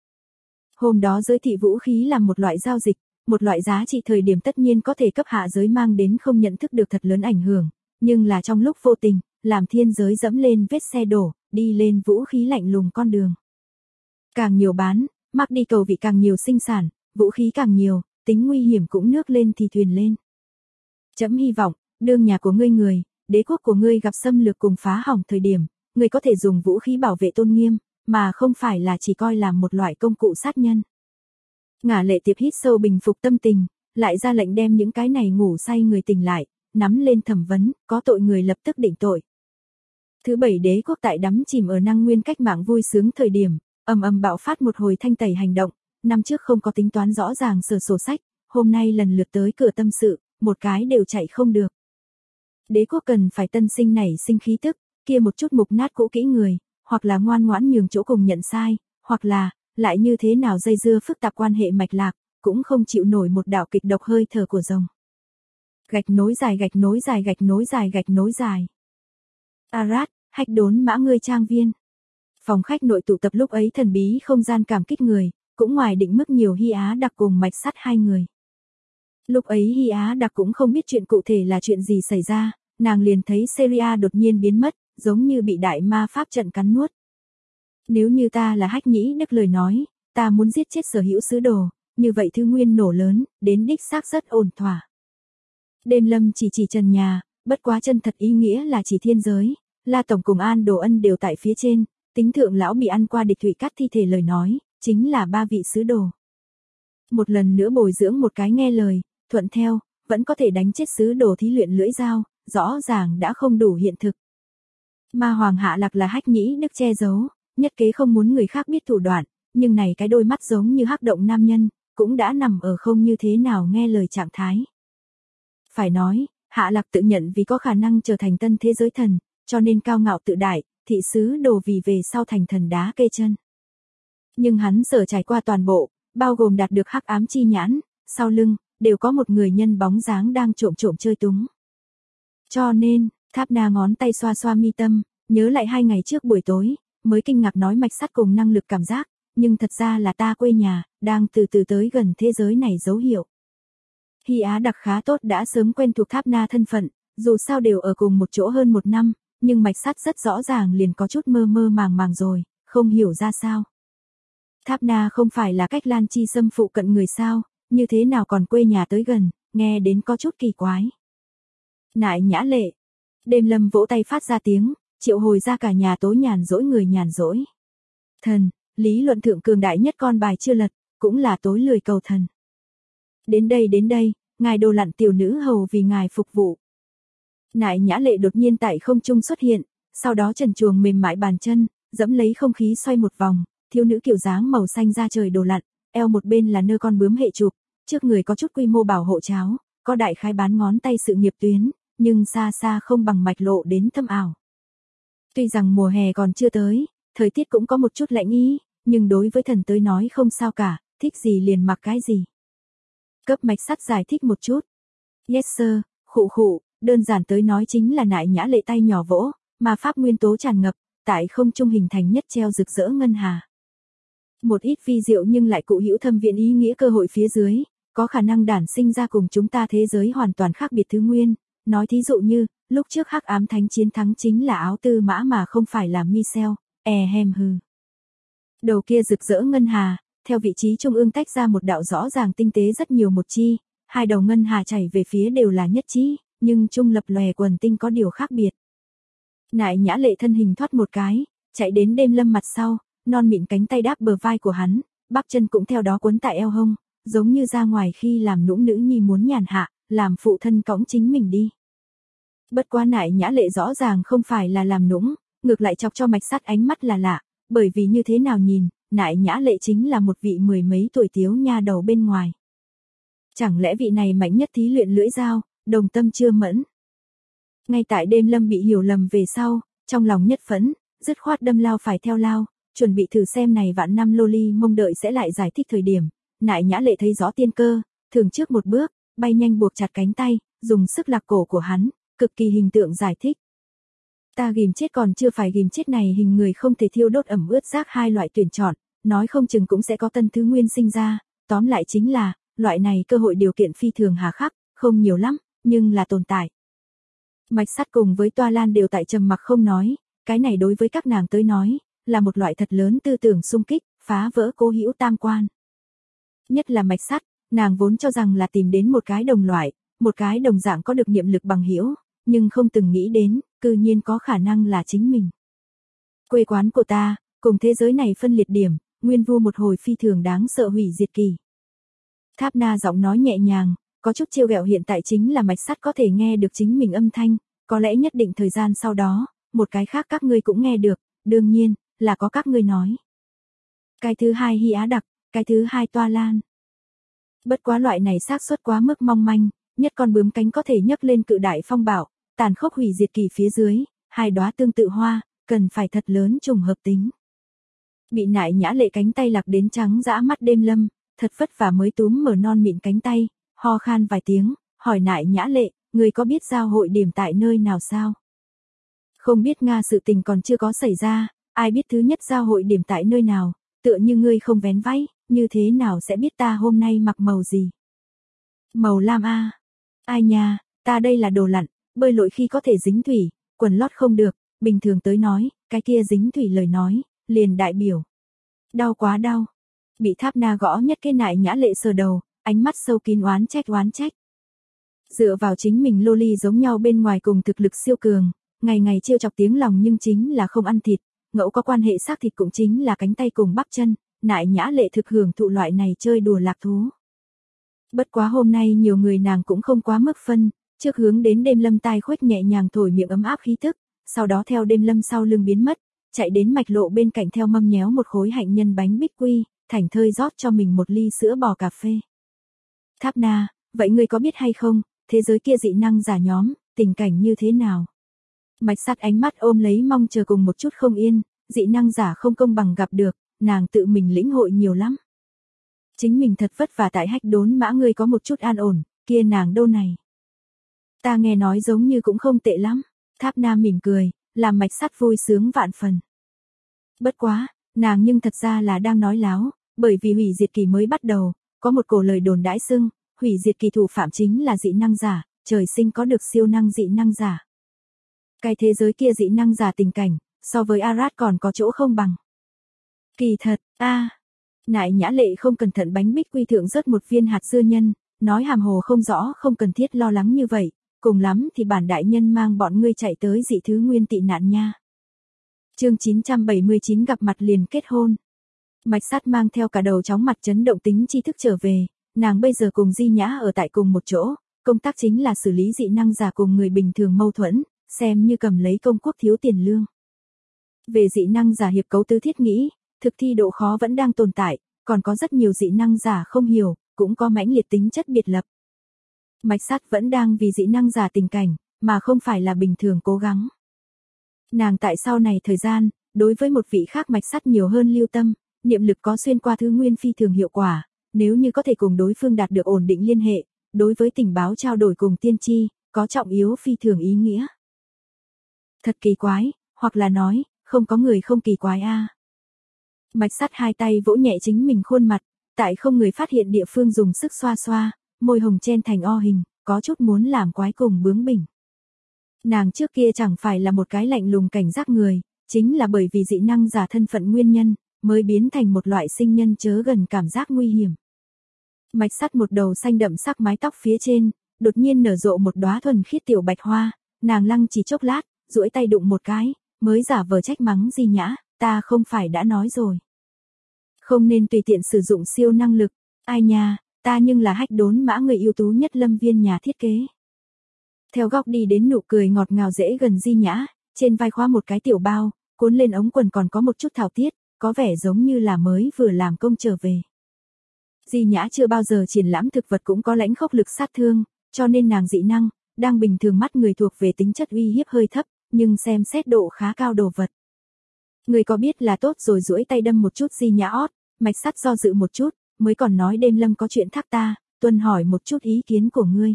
Hôm đó giới thị vũ khí là một loại giao dịch, một loại giá trị thời điểm tất nhiên có thể cấp hạ giới mang đến không nhận thức được thật lớn ảnh hưởng, nhưng là trong lúc vô tình, làm thiên giới dẫm lên vết xe đổ, đi lên vũ khí lạnh lùng con đường. Càng nhiều bán, mắc đi cầu vị càng nhiều sinh sản, vũ khí càng nhiều, tính nguy hiểm cũng nước lên thì thuyền lên. Chấm hy vọng, đương nhà của ngươi người, đế quốc của ngươi gặp xâm lược cùng phá hỏng thời điểm, ngươi có thể dùng vũ khí bảo vệ tôn nghiêm, mà không phải là chỉ coi là một loại công cụ sát nhân. Ngả Lệ Tiệp hít sâu bình phục tâm tình, lại ra lệnh đem những cái này ngủ say người tỉnh lại, nắm lên thẩm vấn, có tội người lập tức định tội. Thứ bảy đế quốc tại đắm chìm ở năng nguyên cách mạng vui sướng thời điểm, ầm ầm bạo phát một hồi thanh tẩy hành động, năm trước không có tính toán rõ ràng sổ sách, hôm nay lần lượt tới cửa tâm sự, một cái đều chạy không được. Đế quốc cần phải tân sinh nảy sinh khí tức, kia một chút mục nát cũ kỹ người, hoặc là ngoan ngoãn nhường chỗ cùng nhận sai, hoặc là, lại như thế nào dây dưa phức tạp quan hệ mạch lạc, cũng không chịu nổi một đạo kịch độc hơi thở của rồng. Gạch nối dài gạch nối dài gạch nối dài gạch nối dài. Arad, Hách Đốn Mã ngươi trang viên. Phòng khách nội tụ tập lúc ấy thần bí không gian cảm kích người, cũng ngoài định mức nhiều Hy Á Đặc cùng Mạch Sắt hai người. Lúc ấy Hy Á Đặc cũng không biết chuyện cụ thể là chuyện gì xảy ra, nàng liền thấy Seria đột nhiên biến mất, giống như bị đại ma pháp trận cắn nuốt. Nếu như ta là Hách Nhĩ Đức lời nói, ta muốn giết chết sở hữu sứ đồ, như vậy Thư Nguyên nổ lớn, đến đích xác rất ổn thỏa. Đêm Lâm chỉ trần nhà, bất quá chân thật ý nghĩa là chỉ thiên giới, La Tổng cùng An Đồ Ân đều tại phía trên, tính thượng lão bị ăn qua địch thủy cắt thi thể lời nói, chính là 3 vị sứ đồ. Một lần nữa bồi dưỡng một cái nghe lời, thuận theo, vẫn có thể đánh chết sứ đồ thí luyện lưỡi dao, rõ ràng đã không đủ hiện thực. Ma Hoàng Hạ Lạc là Hách Nhĩ Đức che giấu, nhất kế không muốn người khác biết thủ đoạn, nhưng này cái đôi mắt giống như hắc động nam nhân, cũng đã nằm ở không như thế nào nghe lời trạng thái. Phải nói, Hạ Lạc tự nhận vì có khả năng trở thành tân thế giới thần, cho nên cao ngạo tự đại, thị sứ đồ vì về sau thành thần đá kê chân. Nhưng hắn sở trải qua toàn bộ, bao gồm đạt được hắc ám chi nhãn, sau lưng, đều có một người nhân bóng dáng đang trộm chơi túng. Cho nên, Tháp Na ngón tay xoa xoa mi tâm, nhớ lại 2 ngày trước buổi tối, mới kinh ngạc nói Mạch Sắt cùng năng lực cảm giác, nhưng thật ra là ta quê nhà, đang từ từ tới gần thế giới này dấu hiệu. Hy Á Đặc khá tốt đã sớm quen thuộc Tháp Na thân phận, dù sao đều ở cùng một chỗ hơn 1 năm, nhưng Mạch Sắt rất rõ ràng liền có chút mơ màng rồi, không hiểu ra sao. Tháp Na không phải là cách Lan Chi xâm phụ cận người sao, như thế nào còn quê nhà tới gần, nghe đến có chút kỳ quái. Nại Nhã Lệ. Đêm Lâm vỗ tay phát ra tiếng, triệu hồi ra cả nhà tối nhàn rỗi người nhàn rỗi. Thần, lý luận thượng cường đại nhất con bài chưa lật, cũng là tối lười cầu thần. Đến đây, ngài đồ lặn tiểu nữ hầu vì ngài phục vụ. Nại Nhã Lệ đột nhiên tại không trung xuất hiện, sau đó trần truồng mềm mại bàn chân, dẫm lấy không khí xoay một vòng, thiếu nữ kiểu dáng màu xanh ra trời đồ lặn, eo một bên là nơ con bướm hệ chụp, trước người có chút quy mô bảo hộ cháo, có đại khái bán ngón tay sự nghiệp tuyến, nhưng xa xa không bằng mạch lộ đến thâm ảo. Tuy rằng mùa hè còn chưa tới, thời tiết cũng có một chút lạnh ý, nhưng đối với thần tới nói không sao cả, thích gì liền mặc cái gì. Cấp Mạch Sắt giải thích một chút. Yes sir, khụ, đơn giản tới nói chính là Nại Nhã Lệ tay nhỏ vỗ, mà pháp nguyên tố tràn ngập, tại không trung hình thành nhất treo rực rỡ ngân hà. Một ít vi diệu nhưng lại cụ hữu thâm viện ý nghĩa cơ hội phía dưới, có khả năng đản sinh ra cùng chúng ta thế giới hoàn toàn khác biệt thứ nguyên, nói thí dụ như, lúc trước hắc ám thánh chiến thắng chính là áo tư mã mà không phải là Michel, hừ. Đầu kia rực rỡ ngân hà, theo vị trí trung ương tách ra một đạo rõ ràng tinh tế rất nhiều một chi, 2 đầu ngân hà chảy về phía đều là nhất chi, nhưng trung lập lòe quần tinh có điều khác biệt. Nại Nhã Lệ thân hình thoát một cái, chạy đến Đêm Lâm mặt sau, non mịn cánh tay đáp bờ vai của hắn, bắp chân cũng theo đó quấn tại eo hông, giống như ra ngoài khi làm nũng nữ nhi muốn nhàn hạ, làm phụ thân cõng chính mình đi. Bất quá Nại Nhã Lệ rõ ràng không phải là làm nũng, ngược lại chọc cho Mạch Sắt ánh mắt là lạ, bởi vì như thế nào nhìn, Nại Nhã Lệ chính là một vị 10 mấy tuổi tiếu nha đầu bên ngoài. Chẳng lẽ vị này mạnh nhất thí luyện lưỡi dao, đồng tâm chưa mẫn. Ngay tại Đêm Lâm bị hiểu lầm về sau, trong lòng nhất phẫn, dứt khoát đâm lao phải theo lao, chuẩn bị thử xem này vạn năm loli mong đợi sẽ lại giải thích thời điểm. Nại Nhã Lệ thấy rõ tiên cơ, thường trước một bước, bay nhanh buộc chặt cánh tay, dùng sức lạc cổ của hắn, cực kỳ hình tượng giải thích. Ta ghim chết còn chưa phải ghim chết này hình người không thể thiêu đốt ẩm ướt rác 2 loại tuyển chọn, nói không chừng cũng sẽ có tân thứ nguyên sinh ra, tóm lại chính là, loại này cơ hội điều kiện phi thường hà khắc, không nhiều lắm, nhưng là tồn tại. Mạch Sắt cùng với Toa Lan đều tại trầm mặc không nói, cái này đối với các nàng tới nói, là một loại thật lớn tư tưởng xung kích, phá vỡ cố hữu tam quan. Nhất là Mạch Sắt, nàng vốn cho rằng là tìm đến một cái đồng loại, một cái đồng dạng có được niệm lực bằng hữu, nhưng không từng nghĩ đến, cư nhiên có khả năng là chính mình. Quê quán của ta, cùng thế giới này phân liệt điểm, nguyên vu một hồi phi thường đáng sợ hủy diệt kỳ. Tháp Na giọng nói nhẹ nhàng, có chút trêu ghẹo, hiện tại chính là Mạch Sắt có thể nghe được chính mình âm thanh, có lẽ nhất định thời gian sau đó, một cái khác các ngươi cũng nghe được, đương nhiên, là có các ngươi nói. Cái thứ hai Hy Á Đặc, cái thứ hai Toa Lan. Bất quá loại này xác suất quá mức mong manh, nhất con bướm cánh có thể nhấc lên cự đại phong bạo, tàn khốc hủy diệt kỳ phía dưới, hai đóa tương tự hoa, cần phải thật lớn trùng hợp tính. Bị Nại Nhã Lệ cánh tay lạc đến trắng dã mắt đêm lâm, thật vất vả mới túm mở non mịn cánh tay, ho khan vài tiếng, hỏi Nại Nhã Lệ, người có biết giao hội điểm tại nơi nào sao? Không biết Nga, sự tình còn chưa có xảy ra, ai biết thứ nhất giao hội điểm tại nơi nào, tựa như ngươi không vén váy, như thế nào sẽ biết ta hôm nay mặc màu gì? Màu lam a. Ai nha, ta đây là đồ lặn, bơi lội khi có thể dính thủy, quần lót không được, bình thường tới nói, cái kia dính thủy lời nói, liền đại biểu. Đau quá đau. Bị Tháp Na gõ nhất cái Nại Nhã Lệ sờ đầu, ánh mắt sâu kín oán trách. Dựa vào chính mình lô ly giống nhau bên ngoài cùng thực lực siêu cường, ngày ngày trêu chọc tiếng lòng nhưng chính là không ăn thịt, ngẫu có quan hệ xác thịt cũng chính là cánh tay cùng bắp chân, Nại Nhã Lệ thực hưởng thụ loại này chơi đùa lạc thú. Bất quá hôm nay nhiều người nàng cũng không quá mức phân, trước hướng đến đêm lâm tai khuếch nhẹ nhàng thổi miệng ấm áp khí tức, sau đó theo đêm lâm sau lưng biến mất, chạy đến mạch lộ bên cạnh theo mâm nhéo một khối hạnh nhân bánh bích quy, thảnh thơi rót cho mình một ly sữa bò cà phê. Tháp Na, vậy ngươi có biết hay không, thế giới kia dị năng giả nhóm, tình cảnh như thế nào? Mạch Sắt ánh mắt ôm lấy mong chờ cùng một chút không yên, dị năng giả không công bằng gặp được, nàng tự mình lĩnh hội nhiều lắm. Chính mình thật vất vả tại Hách Đốn Mã ngươi có một chút an ổn, kia nàng đâu này? Ta nghe nói giống như cũng không tệ lắm. Tháp Na mỉm cười, làm Mạch Sắt vui sướng vạn phần. Bất quá, nàng nhưng thật ra là đang nói láo, bởi vì hủy diệt kỳ mới bắt đầu, có một cổ lời đồn đãi xưng, hủy diệt kỳ thủ phạm chính là dị năng giả, trời sinh có được siêu năng dị năng giả. Cái thế giới kia dị năng giả tình cảnh, so với Arad còn có chỗ không bằng. Kỳ thật, Nại Nhã Lệ không cẩn thận bánh bích quy thượng rớt một viên hạt dưa nhân, nói hàm hồ không rõ, không cần thiết lo lắng như vậy, cùng lắm thì bản đại nhân mang bọn ngươi chạy tới dị thứ nguyên tị nạn nha. Chương 979 gặp mặt liền kết hôn. Mạch Sắt mang theo cả đầu chóng mặt chấn động tính tri thức trở về, nàng bây giờ cùng Di Nhã ở tại cùng một chỗ, công tác chính là xử lý dị năng giả cùng người bình thường mâu thuẫn, xem như cầm lấy công quốc thiếu tiền lương. Về dị năng giả hiệp cấu tứ thiết nghĩ, thực thi độ khó vẫn đang tồn tại, còn có rất nhiều dị năng giả không hiểu, cũng có mãnh liệt tính chất biệt lập. Mạch Sắt vẫn đang vì dị năng giả tình cảnh, mà không phải là bình thường cố gắng. Nàng tại sau này thời gian, đối với một vị khác Mạch Sắt nhiều hơn lưu tâm, niệm lực có xuyên qua thứ nguyên phi thường hiệu quả, nếu như có thể cùng đối phương đạt được ổn định liên hệ, đối với tình báo trao đổi cùng tiên tri, có trọng yếu phi thường ý nghĩa. Thật kỳ quái, hoặc là nói, không có người không kỳ quái a. Mạch Sắt hai tay vỗ nhẹ chính mình khuôn mặt, tại không người phát hiện địa phương dùng sức xoa xoa, môi hồng chen thành o hình, có chút muốn làm quái cùng bướng bỉnh. Nàng trước kia chẳng phải là một cái lạnh lùng cảnh giác người, chính là bởi vì dị năng giả thân phận nguyên nhân, mới biến thành một loại sinh nhân chớ gần cảm giác nguy hiểm. Mạch Sắt một đầu xanh đậm sắc mái tóc phía trên, đột nhiên nở rộ một đóa thuần khiết tiểu bạch hoa, nàng lăng chỉ chốc lát, duỗi tay đụng một cái, mới giả vờ trách mắng Di Nhã, ta không phải đã nói rồi. Không nên tùy tiện sử dụng siêu năng lực, ai nha, ta nhưng là Hách Đốn Mã người ưu tú nhất Lâm Viên nhà thiết kế. Theo góc đi đến nụ cười ngọt ngào dễ gần Di Nhã, trên vai khóa một cái tiểu bao, cuốn lên ống quần còn có một chút thảo tiết, có vẻ giống như là mới vừa làm công trở về. Di Nhã chưa bao giờ triển lãm thực vật cũng có lãnh khốc lực sát thương, cho nên nàng dị năng, đang bình thường mắt người thuộc về tính chất uy hiếp hơi thấp, nhưng xem xét độ khá cao đồ vật. Người có biết là tốt rồi, duỗi tay đâm một chút Di Nhã ót, Mạch Sắt do dự một chút, mới còn nói đêm lâm có chuyện thác ta, tuân hỏi một chút ý kiến của ngươi.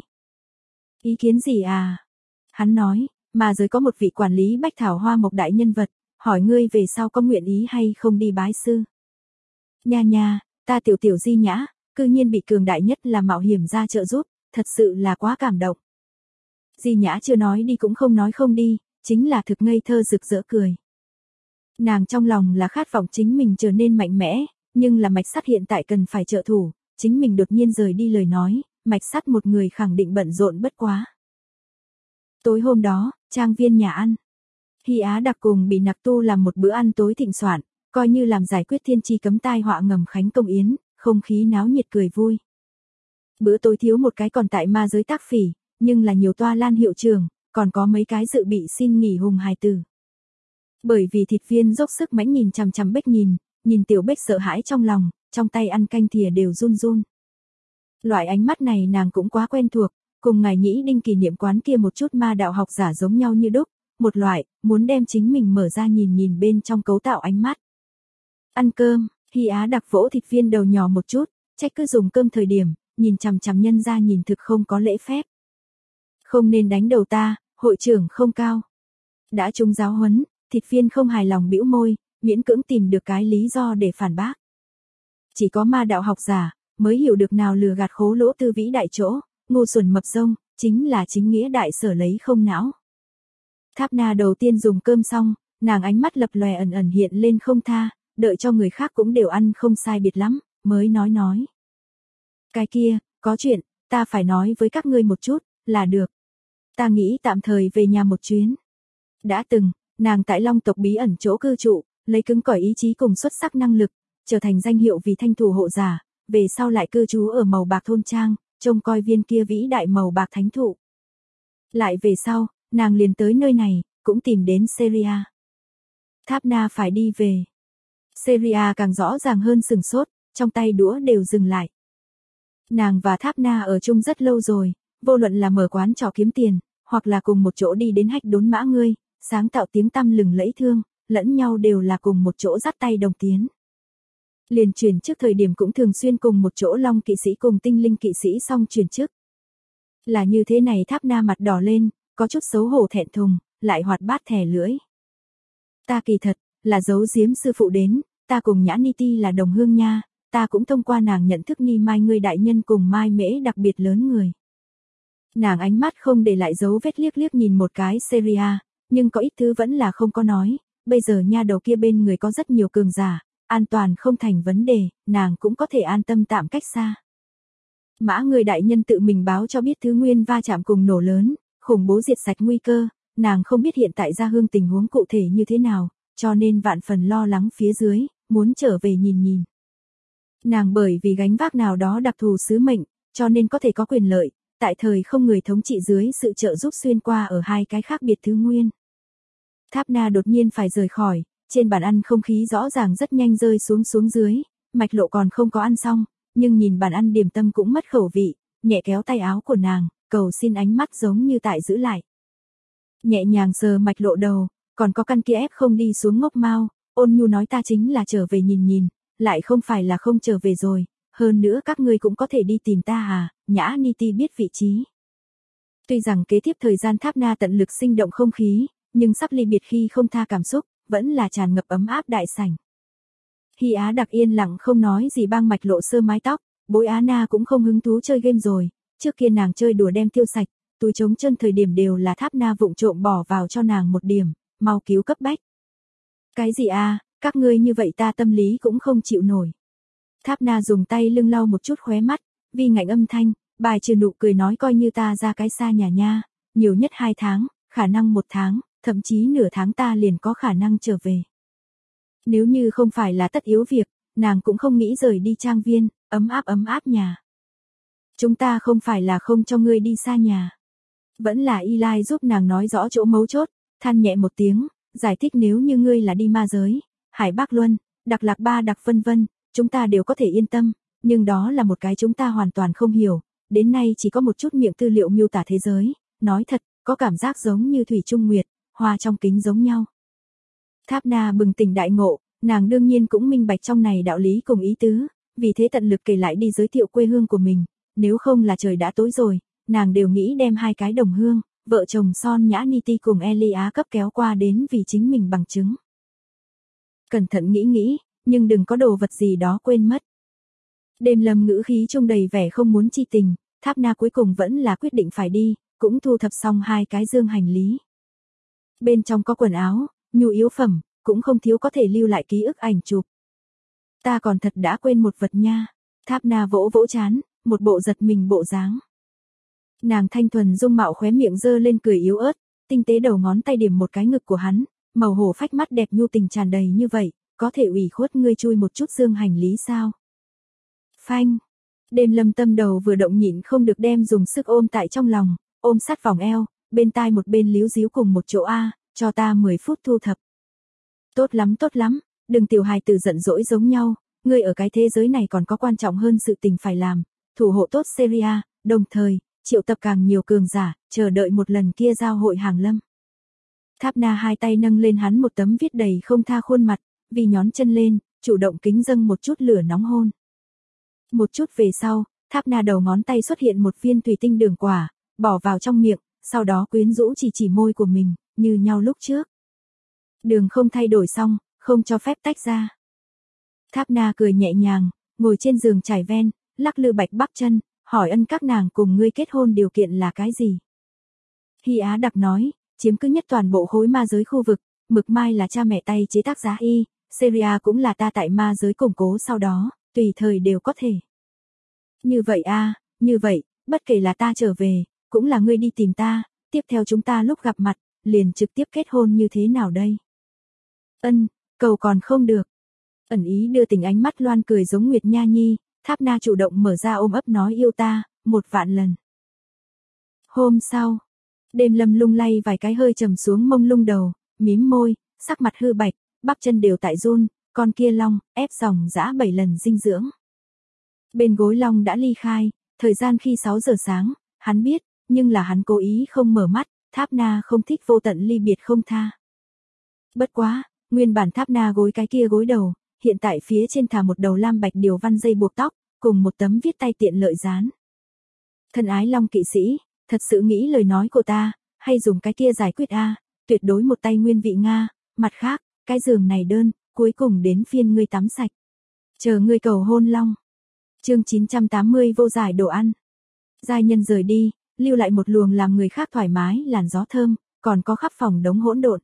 Ý kiến gì à? Hắn nói, mà giới có một vị quản lý Bách Thảo Hoa Mộc đại nhân vật, hỏi ngươi về sau có nguyện ý hay không đi bái sư. Nha, ta tiểu Di Nhã, cư nhiên bị cường đại nhất là mạo hiểm ra trợ giúp, thật sự là quá cảm động. Di Nhã chưa nói đi cũng không nói không đi, chính là thực ngây thơ rực rỡ cười. Nàng trong lòng là khát vọng chính mình trở nên mạnh mẽ, nhưng là Mạch Sắt hiện tại cần phải trợ thủ, chính mình đột nhiên rời đi lời nói, Mạch Sắt một người khẳng định bận rộn bất quá. Tối hôm đó, trang viên nhà ăn. Hy Á Đặc cùng Bị Nặc Tu làm một bữa ăn tối thịnh soạn, coi như làm giải quyết thiên chi cấm tai họa ngầm khánh công yến, không khí náo nhiệt cười vui. Bữa tối thiếu một cái còn tại ma giới tác phỉ, nhưng là nhiều toa lan hiệu trưởng, còn có mấy cái dự bị xin nghỉ hùng hài tử. Bởi vì thịt viên dốc sức mãnh nhìn chằm chằm Bích nhìn tiểu Bích sợ hãi trong lòng, trong tay ăn canh thìa đều run run. Loại ánh mắt này nàng cũng quá quen thuộc, cùng ngài Nhĩ Đinh kỷ niệm quán kia một chút ma đạo học giả giống nhau như đúc, một loại, muốn đem chính mình mở ra nhìn bên trong cấu tạo ánh mắt. Ăn cơm, Hy Á đặc vỗ thịt viên đầu nhỏ một chút, trách cứ dùng cơm thời điểm, nhìn chằm chằm nhân ra nhìn thực không có lễ phép. Không nên đánh đầu ta, hội trưởng không cao. Đã trúng giáo huấn, thịt viên không hài lòng bĩu môi, miễn cưỡng tìm được cái lý do để phản bác. Chỉ có ma đạo học giả, mới hiểu được nào lừa gạt khố lỗ tư vĩ đại chỗ, ngu xuẩn mập rông, chính là chính nghĩa đại sở lấy không não. Tháp Na đầu tiên dùng cơm xong, nàng ánh mắt lập lòe ẩn ẩn hiện lên không tha, đợi cho người khác cũng đều ăn không sai biệt lắm, mới nói. Cái kia, có chuyện, ta phải nói với các ngươi một chút, là được. Ta nghĩ tạm thời về nhà một chuyến. Đã từng, nàng tại Long tộc bí ẩn chỗ cư trụ, lấy cứng cỏi ý chí cùng xuất sắc năng lực, trở thành danh hiệu vì thanh thủ hộ giả, về sau lại cư trú ở màu bạc thôn trang, trông coi viên kia vĩ đại màu bạc thánh thụ. Lại về sau, nàng liền tới nơi này, cũng tìm đến Syria. Tháp Na phải đi về. Syria càng rõ ràng hơn sừng sốt, trong tay đũa đều dừng lại. Nàng và Tháp Na ở chung rất lâu rồi, vô luận là mở quán trọ kiếm tiền, hoặc là cùng một chỗ đi đến hách đốn mã ngươi, sáng tạo tiếng tăm lừng lẫy thương, lẫn nhau đều là cùng một chỗ dắt tay đồng tiến. Liền chuyển trước thời điểm cũng thường xuyên cùng một chỗ Long kỵ sĩ cùng Tinh linh kỵ sĩ xong chuyển trước. Là như thế này Tháp Na mặt đỏ lên, có chút xấu hổ thẹn thùng, lại hoạt bát thẻ lưỡi. Ta kỳ thật, là giấu giếm sư phụ đến, ta cùng Nhã Ni Ti là đồng hương nha, ta cũng thông qua nàng nhận thức Ni Mai ngươi đại nhân cùng Mai Mễ đặc biệt lớn người. Nàng ánh mắt không để lại dấu vết liếc nhìn một cái Syria, nhưng có ít thứ vẫn là không có nói, bây giờ nha đầu kia bên người có rất nhiều cường giả, an toàn không thành vấn đề, nàng cũng có thể an tâm tạm cách xa. Mã người đại nhân tự mình báo cho biết thứ nguyên va chạm cùng nổ lớn, khủng bố diệt sạch nguy cơ, nàng không biết hiện tại Gia Hương tình huống cụ thể như thế nào, cho nên vạn phần lo lắng phía dưới, muốn trở về nhìn. Nàng bởi vì gánh vác nào đó đặc thù sứ mệnh, cho nên có thể có quyền lợi, tại thời không người thống trị dưới sự trợ giúp xuyên qua ở hai cái khác biệt thứ nguyên. Tháp Na đột nhiên phải rời khỏi, trên bàn ăn không khí rõ ràng rất nhanh rơi xuống dưới, Mạch Lộ còn không có ăn xong, nhưng nhìn bàn ăn điểm tâm cũng mất khẩu vị, nhẹ kéo tay áo của nàng, cầu xin ánh mắt giống như tại giữ lại. Nhẹ nhàng sờ Mạch Lộ đầu, còn có căn kia ép không đi xuống ngốc mau, ôn nhu nói ta chính là trở về nhìn, lại không phải là không trở về rồi, hơn nữa các ngươi cũng có thể đi tìm ta à, Nhã Ni Ti biết vị trí. Tuy rằng kế tiếp thời gian Tháp Na tận lực sinh động không khí, nhưng sắp ly biệt khi không tha cảm xúc, vẫn là tràn ngập ấm áp đại sảnh. Hy Á đặc yên lặng không nói gì băng Mạch Lộ sơ mái tóc, Bối Á Na cũng không hứng thú chơi game rồi, trước kia nàng chơi đùa đem tiêu sạch, túi trống chân thời điểm đều là Tháp Na vụng trộm bỏ vào cho nàng một điểm, mau cứu cấp bách. Cái gì à, các ngươi như vậy ta tâm lý cũng không chịu nổi. Tháp Na dùng tay lưng lau một chút khóe mắt, vi ngạnh âm thanh, bài trừ nụ cười nói coi như ta ra cái xa nhà nha, nhiều nhất 2 tháng, khả năng 1 tháng, thậm chí nửa tháng ta liền có khả năng trở về. Nếu như không phải là tất yếu việc, nàng cũng không nghĩ rời đi trang viên, ấm áp nhà. Chúng ta không phải là không cho ngươi đi xa nhà. Vẫn là Eli giúp nàng nói rõ chỗ mấu chốt, than nhẹ một tiếng, giải thích nếu như ngươi là đi ma giới, Hải Bắc Luân, Đặc Lạc Ba Đặc vân vân, chúng ta đều có thể yên tâm, nhưng đó là một cái chúng ta hoàn toàn không hiểu, đến nay chỉ có một chút miệng tư liệu miêu tả thế giới, nói thật, có cảm giác giống như thủy trung nguyệt, hoa trong kính giống nhau. Tháp Na bừng tỉnh đại ngộ, nàng đương nhiên cũng minh bạch trong này đạo lý cùng ý tứ, vì thế tận lực kể lại đi giới thiệu quê hương của mình, nếu không là trời đã tối rồi, nàng đều nghĩ đem hai cái đồng hương, vợ chồng son Nhã Ni Ti cùng Elia cấp kéo qua đến vì chính mình bằng chứng. Cẩn thận nghĩ, nhưng đừng có đồ vật gì đó quên mất. Đêm Lâm ngữ khí trung đầy vẻ không muốn chi tình, Tháp Na cuối cùng vẫn là quyết định phải đi, cũng thu thập xong 2 cái dương hành lý. Bên trong có quần áo, nhu yếu phẩm, cũng không thiếu có thể lưu lại ký ức ảnh chụp. Ta còn thật đã quên một vật nha. Tháp Na vỗ trán, một bộ giật mình bộ dáng. Nàng thanh thuần dung mạo khóe miệng dơ lên cười yếu ớt, tinh tế đầu ngón tay điểm một cái ngực của hắn, màu hổ phách mắt đẹp nhu tình tràn đầy như vậy, có thể ủy khuất ngươi chui một chút dương hành lý sao? Phanh, Đêm Lâm tâm đầu vừa động nhịn không được đem dùng sức ôm tại trong lòng, ôm sát vòng eo, bên tai một bên líu díu cùng một chỗ cho ta 10 phút thu thập. Tốt lắm, đừng tiểu hài tử giận dỗi giống nhau, ngươi ở cái thế giới này còn có quan trọng hơn sự tình phải làm, thủ hộ tốt Syria, đồng thời, triệu tập càng nhiều cường giả, chờ đợi một lần kia giao hội hàng lâm. Tháp Na hai tay nâng lên hắn một tấm viết đầy không tha khuôn mặt, vì nhón chân lên, chủ động kính dâng một chút lửa nóng hôn. Một chút về sau, Tháp Na đầu ngón tay xuất hiện một viên thủy tinh đường quả, bỏ vào trong miệng, sau đó quyến rũ chỉ môi của mình, như nhau lúc trước. Đường không thay đổi xong, không cho phép tách ra. Tháp Na cười nhẹ nhàng, ngồi trên giường trải ven, lắc lư bạch bắp chân, hỏi ân các nàng cùng ngươi kết hôn điều kiện là cái gì. Hy Á Đặc nói, chiếm cứ nhất toàn bộ khối ma giới khu vực, mực mai là cha mẹ tay chế tác giá y, Syria cũng là ta tại ma giới củng cố sau đó, tùy thời đều có thể. Như vậy như vậy, bất kể là ta trở về, cũng là ngươi đi tìm ta, tiếp theo chúng ta lúc gặp mặt, liền trực tiếp kết hôn như thế nào đây? Cầu còn không được. Ẩn ý đưa tình ánh mắt loan cười giống Nguyệt Nha Nhi, Tháp Na chủ động mở ra ôm ấp nói yêu ta, 1.000.000 lần. Hôm sau, Đêm Lâm lung lay vài cái hơi trầm xuống mông lung đầu, mím môi, sắc mặt hư bạch, bắp chân đều tại run, con kia long, ép dòng dã 7 lần dinh dưỡng. Bên gối long đã ly khai, thời gian khi 6 giờ sáng, hắn biết, nhưng là hắn cố ý không mở mắt, Tháp Na không thích vô tận ly biệt không tha. Bất quá, nguyên bản Tháp Na gối cái kia gối đầu, hiện tại phía trên thả một đầu lam bạch điều văn dây buộc tóc, cùng một tấm viết tay tiện lợi dán. Thân ái long kỵ sĩ, thật sự nghĩ lời nói của ta, hay dùng cái kia giải quyết tuyệt đối một tay nguyên vị Nga, mặt khác, cái giường này đơn, cuối cùng đến phiên ngươi tắm sạch. Chờ ngươi cầu hôn long. Chương 980 vô giải đồ ăn. Giai nhân rời đi, lưu lại một luồng làm người khác thoải mái làn gió thơm, còn có khắp phòng đống hỗn độn.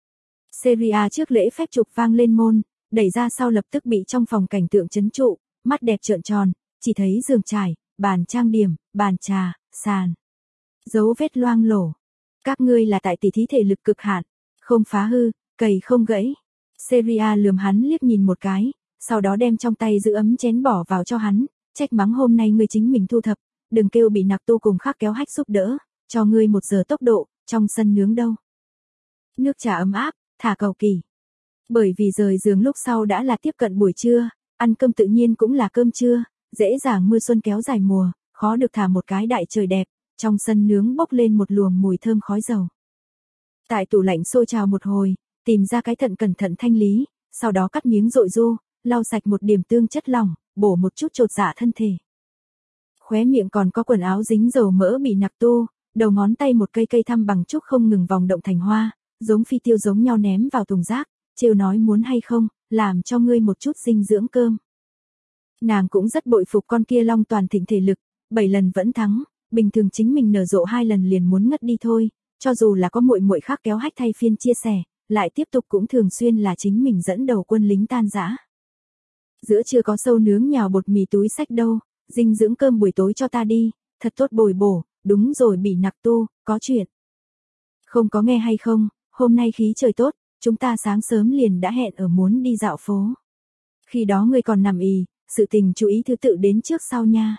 Syria trước lễ phép trục vang lên môn, đẩy ra sau lập tức bị trong phòng cảnh tượng chấn trụ, mắt đẹp trợn tròn, chỉ thấy giường trải, bàn trang điểm, bàn trà, sàn. Dấu vết loang lổ. Các ngươi là tại tỉ thí thể lực cực hạn, không phá hư, cày không gãy. Syria lườm hắn liếc nhìn một cái, sau đó đem trong tay giữ ấm chén bỏ vào cho hắn, trách mắng hôm nay ngươi chính mình thu thập, đừng kêu bị nặc tu cùng khác kéo hách giúp đỡ, cho ngươi 1 giờ tốc độ, trong sân nướng đâu. Nước trà ấm áp, thả cầu kỳ. Bởi vì rời giường lúc sau đã là tiếp cận buổi trưa, ăn cơm tự nhiên cũng là cơm trưa, dễ dàng mưa xuân kéo dài mùa, khó được thả một cái đại trời đẹp, trong sân nướng bốc lên một luồng mùi thơm khói dầu. Tại tủ lạnh sôi trào một hồi, tìm ra cái thận cẩn thận thanh lý, sau đó cắt miếng rội ru, lau sạch một điểm tương chất lỏng, bổ một chút chột dạ thân thể. Khóe miệng còn có quần áo dính dầu mỡ bị nặc tu, đầu ngón tay một cây thăm bằng trúc không ngừng vòng động thành hoa, giống phi tiêu giống nhau ném vào thùng rác, trêu nói muốn hay không, làm cho ngươi một chút dinh dưỡng cơm. Nàng cũng rất bội phục con kia long toàn thịnh thể lực, 7 lần vẫn thắng, bình thường chính mình nở rộ 2 lần liền muốn ngất đi thôi, cho dù là có muội muội khác kéo hách thay phiên chia sẻ, lại tiếp tục cũng thường xuyên là chính mình dẫn đầu quân lính tan rã. Giữa trưa có sâu nướng nhào bột mì túi xách đâu, dinh dưỡng cơm buổi tối cho ta đi, thật tốt bồi bổ, đúng rồi bị nặc tu, có chuyện. Không có nghe hay không, hôm nay khí trời tốt, chúng ta sáng sớm liền đã hẹn ở muốn đi dạo phố. Khi đó ngươi còn nằm sự tình chú ý thứ tự đến trước sau nha.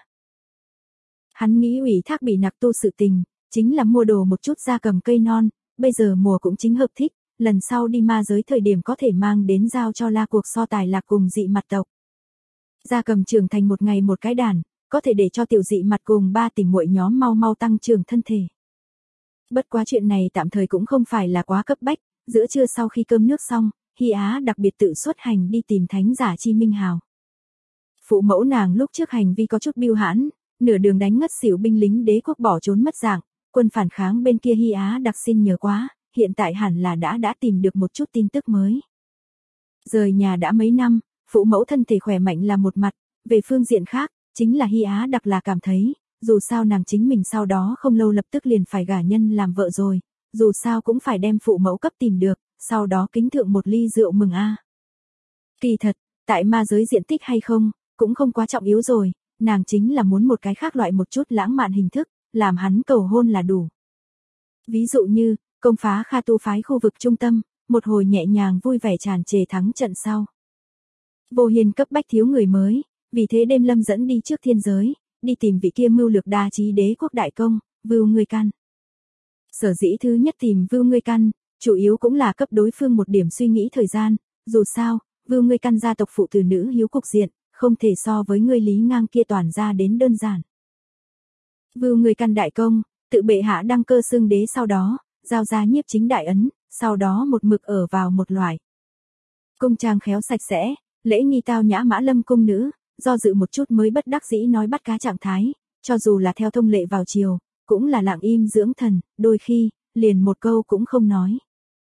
Hắn nghĩ ủy thác bị nặc tu sự tình, chính là mua đồ một chút gia cầm cây non, bây giờ mùa cũng chính hợp thích, lần sau đi ma giới thời điểm có thể mang đến giao cho la cuộc so tài lạc cùng dị mặt tộc. Gia cầm trưởng thành một ngày một cái đàn, có thể để cho tiểu dị mặt cùng 3 tỷ muội nhóm mau mau tăng trưởng thân thể. Bất quá chuyện này tạm thời cũng không phải là quá cấp bách, giữa trưa sau khi cơm nước xong, Hy Á đặc biệt tự xuất hành đi tìm thánh giả Chi Minh Hào. Phụ mẫu nàng lúc trước hành vi có chút biêu hãn, nửa đường đánh ngất xỉu binh lính đế quốc bỏ trốn mất dạng, quân phản kháng bên kia Hy Á đặc xin nhờ quá, hiện tại hẳn là đã tìm được một chút tin tức mới. Rời nhà đã mấy năm, phụ mẫu thân thể khỏe mạnh là một mặt, về phương diện khác, chính là Hy Á đặc là cảm thấy, dù sao nàng chính mình sau đó không lâu lập tức liền phải gả nhân làm vợ rồi, dù sao cũng phải đem phụ mẫu cấp tìm được, sau đó kính thượng một ly rượu mừng Kỳ thật, tại ma giới diện tích hay không, cũng không quá trọng yếu rồi, nàng chính là muốn một cái khác loại một chút lãng mạn hình thức, làm hắn cầu hôn là đủ. Ví dụ như, công phá Kha Tu phái khu vực trung tâm, một hồi nhẹ nhàng vui vẻ tràn trề thắng trận sau. Vô Hiên cấp bách thiếu người mới, Vì thế đêm lâm dẫn đi trước thiên giới, đi tìm vị kia mưu lược đa trí đế quốc đại công, Vưu Ngươi Căn. Sở dĩ thứ nhất tìm Vưu Ngươi Căn, chủ yếu cũng là cấp đối phương một điểm suy nghĩ thời gian, dù sao, Vưu Ngươi Căn gia tộc phụ tử nữ hiếu cục diện, không thể so với ngươi Lý Ngang kia toàn ra đến đơn giản. Vưu Ngươi Căn đại công, tự bệ hạ đăng cơ xưng đế sau đó, giao ra nhiếp chính đại ấn, sau đó một mực ở vào một loại cung trang khéo sạch sẽ, lễ nghi tao nhã Mã Lâm cung nữ, do dự một chút mới bất đắc dĩ nói bắt cá trạng thái, cho dù là theo thông lệ vào chiều, cũng là lặng im dưỡng thần, đôi khi, liền một câu cũng không nói.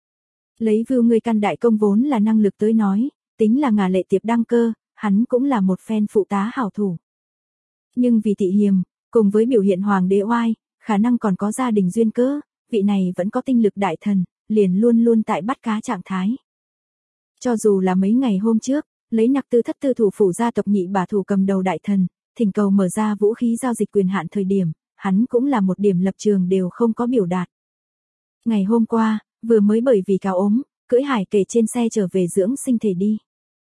Lấy Vưu Ngươi Căn đại công vốn là năng lực tới nói, tính là Ngà Lệ Tiệp đăng cơ, hắn cũng là một phen phụ tá hảo thủ. Nhưng vì thị hiềm, cùng với biểu hiện hoàng đế oai, khả năng còn có gia đình duyên cớ, vị này vẫn có tinh lực đại thần, liền luôn luôn tại bắt cá trạng thái. Cho dù là mấy ngày hôm trước, lấy Nặc Tư Thất Tư thủ phủ gia tộc nhị bà thủ cầm đầu đại thần, thỉnh cầu mở ra vũ khí giao dịch quyền hạn thời điểm, hắn cũng là một điểm lập trường đều không có biểu đạt. Ngày hôm qua, vừa mới bởi vì cáo ốm, cưỡi hải kể trên xe trở về dưỡng sinh thể đi.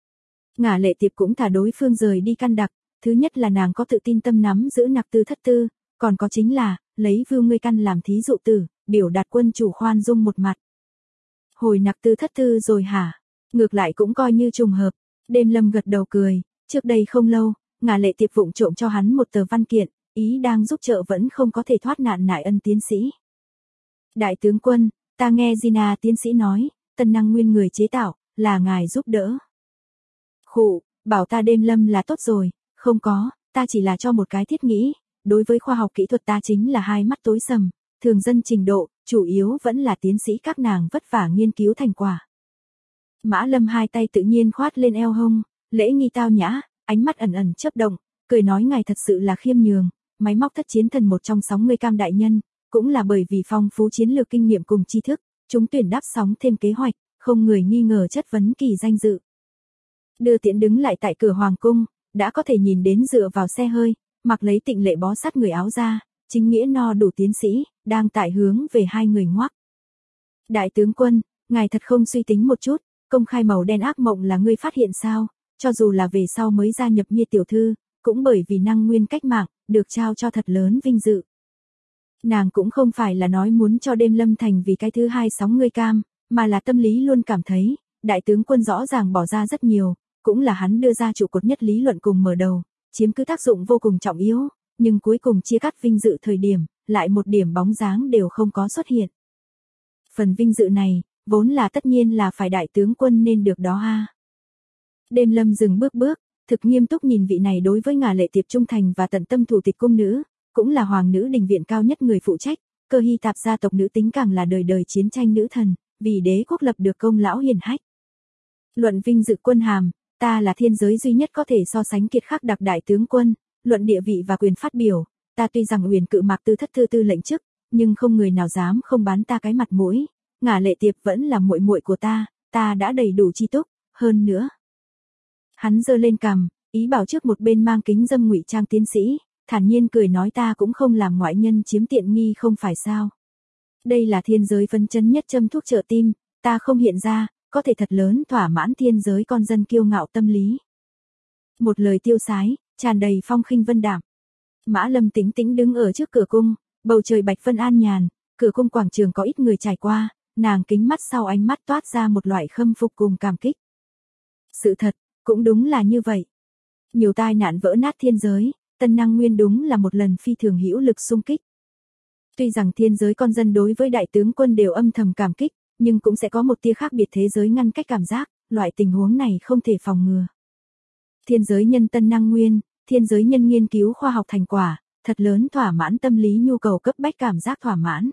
Ngà Lệ Tiệp cũng thả đối phương rời đi căn đặc, thứ nhất là nàng có tự tin tâm nắm giữ Nặc Tư Thất Tư, còn có chính là, lấy Vưu Ngươi Căn làm thí dụ tử, biểu đạt quân chủ khoan dung một mặt. Hồi Nặc Tư Thất Tư rồi hả? Ngược lại cũng coi như trùng hợp, đêm lâm gật đầu cười, trước đây không lâu, Ngà Lệ Tiệp vụng trộm cho hắn một tờ văn kiện, ý đang giúp trợ vẫn không có thể thoát nạn Nại Ân tiến sĩ. Đại tướng quân, ta nghe Gina tiến sĩ nói, Tân Năng Nguyên người chế tạo, là ngài giúp đỡ. Khụ, bảo ta đêm lâm là tốt rồi, không có, ta chỉ là cho một cái thiết nghĩ, đối với khoa học kỹ thuật ta chính là hai mắt tối sầm, thường dân trình độ, chủ yếu vẫn là tiến sĩ các nàng vất vả nghiên cứu thành quả. Mã Lâm hai tay tự nhiên khoát lên eo hông, lễ nghi tao nhã, ánh mắt ẩn ẩn chớp động, cười nói ngài thật sự là khiêm nhường, máy móc thất chiến thần một trong 6 người cam đại nhân, cũng là bởi vì phong phú chiến lược kinh nghiệm cùng tri thức, chúng tuyển đáp sóng thêm kế hoạch, không người nghi ngờ chất vấn kỳ danh dự. Đưa tiễn đứng lại tại cửa hoàng cung, đã có thể nhìn đến dựa vào xe hơi, mặc lấy tịnh lệ bó sát người áo ra, chính nghĩa no đủ tiến sĩ, đang tại hướng về hai người ngoắc. Đại tướng quân, ngài thật không suy tính một chút, công khai màu đen ác mộng là ngươi phát hiện sao, cho dù là về sau mới gia nhập Nhiệt tiểu thư, cũng bởi vì năng nguyên cách mạng, được trao cho thật lớn vinh dự. Nàng cũng không phải là nói muốn cho đêm lâm thành vì cái thứ hai 6 người cam, mà là tâm lý luôn cảm thấy, đại tướng quân rõ ràng bỏ ra rất nhiều, cũng là hắn đưa ra trụ cột nhất lý luận cùng mở đầu, chiếm cứ tác dụng vô cùng trọng yếu, nhưng cuối cùng chia cắt vinh dự thời điểm, lại một điểm bóng dáng đều không có xuất hiện. Phần vinh dự này, vốn là tất nhiên là phải đại tướng quân nên được đó ha. Đêm lâm dừng bước, thực nghiêm túc nhìn vị này đối với Ngà Lệ Tiệp trung thành và tận tâm thủ tịch cung nữ, cũng là hoàng nữ đình viện cao nhất người phụ trách, Cơ Hy Tạp gia tộc nữ tính càng là đời đời chiến tranh nữ thần, vì đế quốc lập được công lão hiển hách. Luận vinh dự quân hàm, ta là thiên giới duy nhất có thể so sánh kiệt khắc đặc đại tướng quân, luận địa vị và quyền phát biểu, ta tuy rằng Uyển Cự Mạc Tư Thất Thư tư lệnh chức, nhưng không người nào dám không bán ta cái mặt mũi. Ngà Lệ Tiệp vẫn là muội muội của ta đã đầy đủ chi túc, hơn nữa. Hắn giơ lên cằm, ý bảo trước một bên mang kính dâm ngụy trang tiến sĩ, thản nhiên cười nói ta cũng không làm ngoại nhân chiếm tiện nghi không phải sao. Đây là thiên giới phấn chấn nhất châm thuốc trợ tim, ta không hiện ra, có thể thật lớn thỏa mãn thiên giới con dân kiêu ngạo tâm lý. Một lời tiêu sái, tràn đầy phong khinh vân đạm. Mã Lâm tĩnh tĩnh đứng ở trước cửa cung, bầu trời bạch vân an nhàn, cửa cung quảng trường có ít người trải qua, nàng kính mắt sau ánh mắt toát ra một loại khâm phục cùng cảm kích. Sự thật, cũng đúng là như vậy. Nhiều tai nạn vỡ nát thiên giới, Tân Năng Nguyên đúng là một lần phi thường hữu lực xung kích. Tuy rằng thiên giới con dân đối với đại tướng quân đều âm thầm cảm kích, nhưng cũng sẽ có một tia khác biệt thế giới ngăn cách cảm giác, loại tình huống này không thể phòng ngừa. Thiên giới nhân Tân Năng Nguyên, thiên giới nhân nghiên cứu khoa học thành quả, thật lớn thỏa mãn tâm lý nhu cầu cấp bách cảm giác thỏa mãn.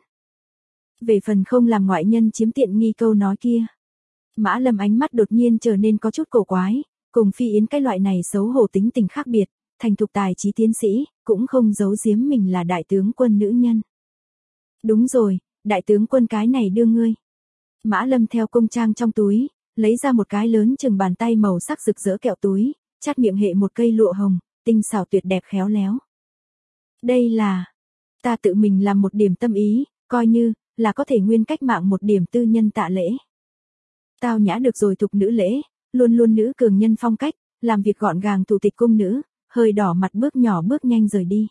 Về phần không làm ngoại nhân chiếm tiện nghi câu nói kia. Mã Lâm ánh mắt đột nhiên trở nên có chút cổ quái, cùng Phi Yến cái loại này xấu hổ tính tình khác biệt, thành thục tài trí tiến sĩ, cũng không giấu giếm mình là đại tướng quân nữ nhân. Đúng rồi, đại tướng quân cái này đưa ngươi. Mã Lâm theo cung trang trong túi, lấy ra một cái lớn chừng bàn tay màu sắc rực rỡ kẹo túi, chát miệng hệ một cây lụa hồng, tinh xảo tuyệt đẹp khéo léo. Đây là, ta tự mình làm một điểm tâm ý, coi như là có thể nguyên cách mạng một điểm tư nhân tạ lễ. Tao nhã được rồi thục nữ lễ, luôn luôn nữ cường nhân phong cách, làm việc gọn gàng thủ tịch cung nữ, hơi đỏ mặt bước nhỏ bước nhanh rời đi.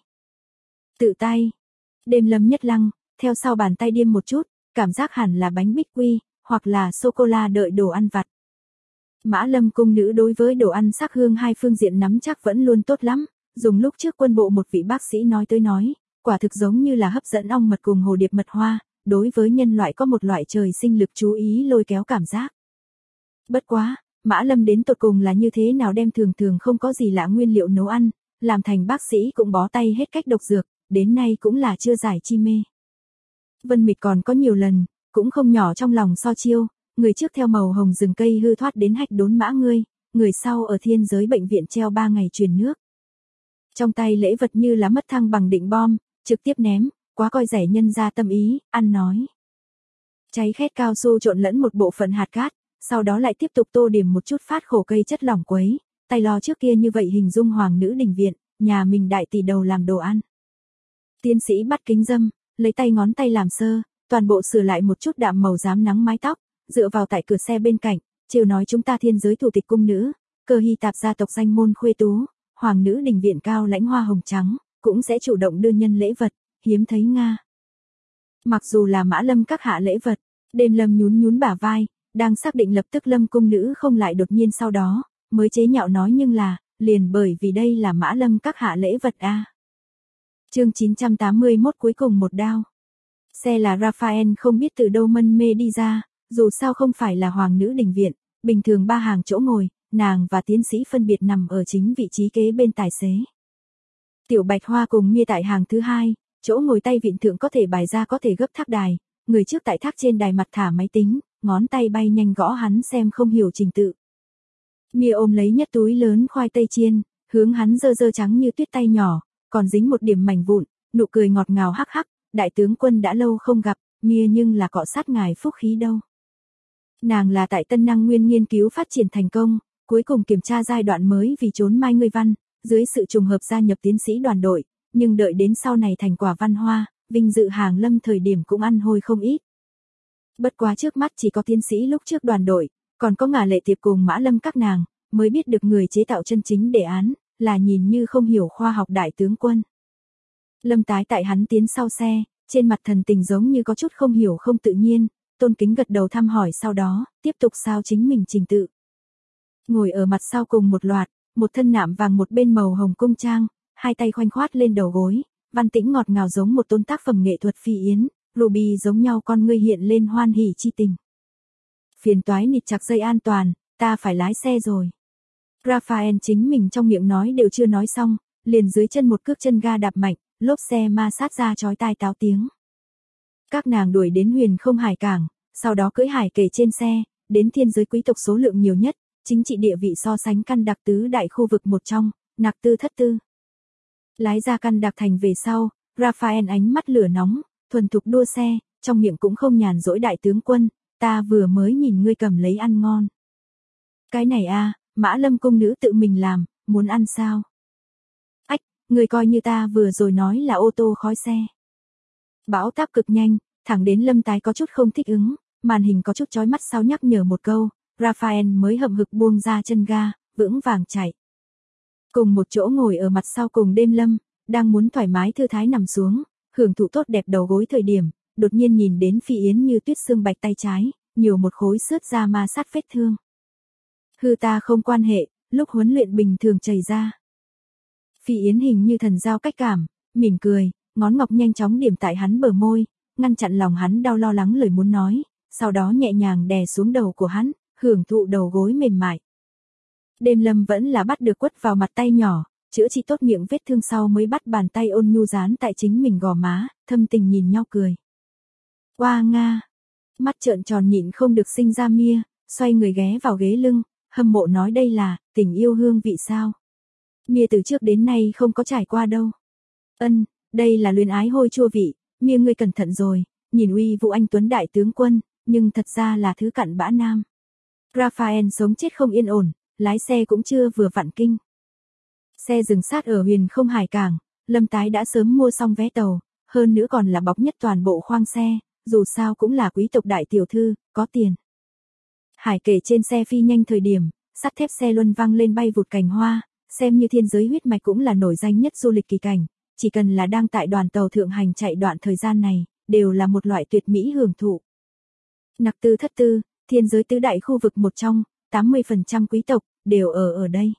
Tự tay. Đêm Lâm nhất lăng, theo sau bàn tay điêm một chút, cảm giác hẳn là bánh bích quy, hoặc là sô-cô-la đợi đồ ăn vặt. Mã Lâm cung nữ đối với đồ ăn sắc hương hai phương diện nắm chắc vẫn luôn tốt lắm, dùng lúc trước quân bộ một vị bác sĩ nói tới nói, quả thực giống như là hấp dẫn ong mật cùng hồ điệp mật hoa, đối với nhân loại có một loại trời sinh lực chú ý lôi kéo cảm giác. Bất quá, Mã Lâm đến tột cùng là như thế nào đem thường thường không có gì lạ nguyên liệu nấu ăn, làm thành bác sĩ cũng bó tay hết cách độc dược, đến nay cũng là chưa giải chi mê. Vân Mịch còn có nhiều lần, cũng không nhỏ trong lòng so chiêu, người trước theo màu hồng rừng cây hư thoát đến hách đốn mã ngươi, người sau ở thiên giới bệnh viện treo 3 ngày truyền nước. Trong tay lễ vật như là mất thăng bằng định bom, trực tiếp ném, quá coi rẻ nhân ra tâm ý, ăn nói. Cháy khét cao su trộn lẫn một bộ phận hạt cát, sau đó lại tiếp tục tô điểm một chút phát khổ cây chất lỏng quấy, tay lò trước kia như vậy hình dung hoàng nữ đình viện, nhà mình đại tỷ đầu làm đồ ăn. Tiến sĩ bắt kính dâm, lấy tay ngón tay làm sơ, toàn bộ sửa lại một chút đạm màu rám nắng mái tóc, dựa vào tại cửa xe bên cạnh, trêu nói chúng ta thiên giới thủ tịch cung nữ, cơ hy tạp gia tộc danh môn khuê tú, hoàng nữ đình viện cao lãnh hoa hồng trắng, cũng sẽ chủ động đưa nhân lễ vật, hiếm thấy Nga. Mặc dù là Mã Lâm các hạ lễ vật, Đêm Lâm nhún nhún bả vai, đang xác định lập tức Lâm cung nữ không lại đột nhiên sau đó, mới chế nhạo nói nhưng là, liền bởi vì đây là Mã Lâm các hạ lễ vật a. Chương 981 cuối cùng một đao. Xe là Raphael không biết từ đâu mân mê đi ra, dù sao không phải là hoàng nữ đình viện, bình thường 3 hàng chỗ ngồi, nàng và tiến sĩ phân biệt nằm ở chính vị trí kế bên tài xế. Tiểu Bạch Hoa cùng Mia tại hàng thứ 2, chỗ ngồi tay vịn thượng có thể bài ra có thể gấp thác đài, người trước tại thác trên đài mặt thả máy tính, ngón tay bay nhanh gõ hắn xem không hiểu trình tự. Mia ôm lấy nhất túi lớn khoai tây chiên, hướng hắn dơ dơ trắng như tuyết tay nhỏ, còn dính một điểm mảnh vụn, nụ cười ngọt ngào hắc hắc, đại tướng quân đã lâu không gặp, Mia nhưng là cọ sát ngài phúc khí đâu. Nàng là tại Tân Năng Nguyên nghiên cứu phát triển thành công, cuối cùng kiểm tra giai đoạn mới vì trốn mai ngươi văn, dưới sự trùng hợp gia nhập tiến sĩ đoàn đội, nhưng đợi đến sau này thành quả văn hoa, vinh dự hàng lâm thời điểm cũng ăn hôi không ít. Bất quá trước mắt chỉ có tiến sĩ lúc trước đoàn đội, còn có Ngà Lệ Tiệp cùng Mã Lâm các nàng, mới biết được người chế tạo chân chính đề án, là nhìn như không hiểu khoa học đại tướng quân. Lâm Tái tại hắn tiến sau xe, trên mặt thần tình giống như có chút không hiểu không tự nhiên, tôn kính gật đầu thăm hỏi sau đó, tiếp tục sao chính mình trình tự. Ngồi ở mặt sau cùng một loạt, một thân nạm vàng một bên màu hồng cung trang, hai tay khoanh khoát lên đầu gối, văn tĩnh ngọt ngào giống một tôn tác phẩm nghệ thuật phi yến, ruby giống nhau con ngươi hiện lên hoan hỉ chi tình. Phiền toái nịt chặt dây an toàn, ta phải lái xe rồi. Raphael chính mình trong miệng nói đều chưa nói xong, liền dưới chân một cước chân ga đạp mạnh, lốp xe ma sát ra chói tai táo tiếng. Các nàng đuổi đến Huyền Không Hải cảng, sau đó cưỡi hải kề trên xe, đến thiên giới quý tộc số lượng nhiều nhất, chính trị địa vị so sánh căn đặc tứ đại khu vực một trong, nặc tư thất tư. Lái ra căn đặc thành về sau, Raphael ánh mắt lửa nóng, thuần thục đua xe, trong miệng cũng không nhàn rỗi đại tướng quân, ta vừa mới nhìn ngươi cầm lấy ăn ngon. Cái này a, Mã Lâm cung nữ tự mình làm, muốn ăn sao? Ách, ngươi coi như ta vừa rồi nói là ô tô khói xe. Bão táp cực nhanh, thẳng đến Lâm Tái có chút không thích ứng, màn hình có chút chói mắt sau nhắc nhở một câu, Raphael mới hậm hực buông ra chân ga, vững vàng chạy. Cùng một chỗ ngồi ở mặt sau cùng Đêm Lâm, đang muốn thoải mái thư thái nằm xuống, hưởng thụ tốt đẹp đầu gối thời điểm, đột nhiên nhìn đến Phi Yến như tuyết xương bạch tay trái, nhiều một khối xước da ma sát vết thương. Hư ta không quan hệ, lúc huấn luyện bình thường chảy ra. Phi Yến hình như thần giao cách cảm, mỉm cười, ngón ngọc nhanh chóng điểm tại hắn bờ môi, ngăn chặn lòng hắn đau lo lắng lời muốn nói, sau đó nhẹ nhàng đè xuống đầu của hắn, hưởng thụ đầu gối mềm mại. Đêm Lâm vẫn là bắt được quất vào mặt tay nhỏ, chữa trị tốt miệng vết thương sau mới bắt bàn tay ôn nhu dán tại chính mình gò má, thâm tình nhìn nhau cười. Oa Nga, mắt trợn tròn nhịn không được sinh ra Mia, xoay người ghé vào ghế lưng, hâm mộ nói đây là tình yêu hương vị sao? Mia từ trước đến nay không có trải qua đâu. Ân, đây là luyến ái hôi chua vị, Mia ngươi cẩn thận rồi, nhìn uy vũ anh tuấn đại tướng quân, nhưng thật ra là thứ cặn bã nam. Raphael sống chết không yên ổn, lái xe cũng chưa vừa vặn kinh. Xe dừng sát ở Huyền Không Hải cảng, Lâm Tái đã sớm mua xong vé tàu, hơn nữa còn là bọc nhất toàn bộ khoang xe, dù sao cũng là quý tộc đại tiểu thư, có tiền. Hải kể trên xe phi nhanh thời điểm, sắt thép xe luân văng lên bay vụt cành hoa, xem như thiên giới huyết mạch cũng là nổi danh nhất du lịch kỳ cảnh, chỉ cần là đang tại đoàn tàu thượng hành chạy đoạn thời gian này, đều là một loại tuyệt mỹ hưởng thụ. Nặc Tư Thất Tư, thiên giới tứ đại khu vực một trong, 80% quý tộc đều ở đây.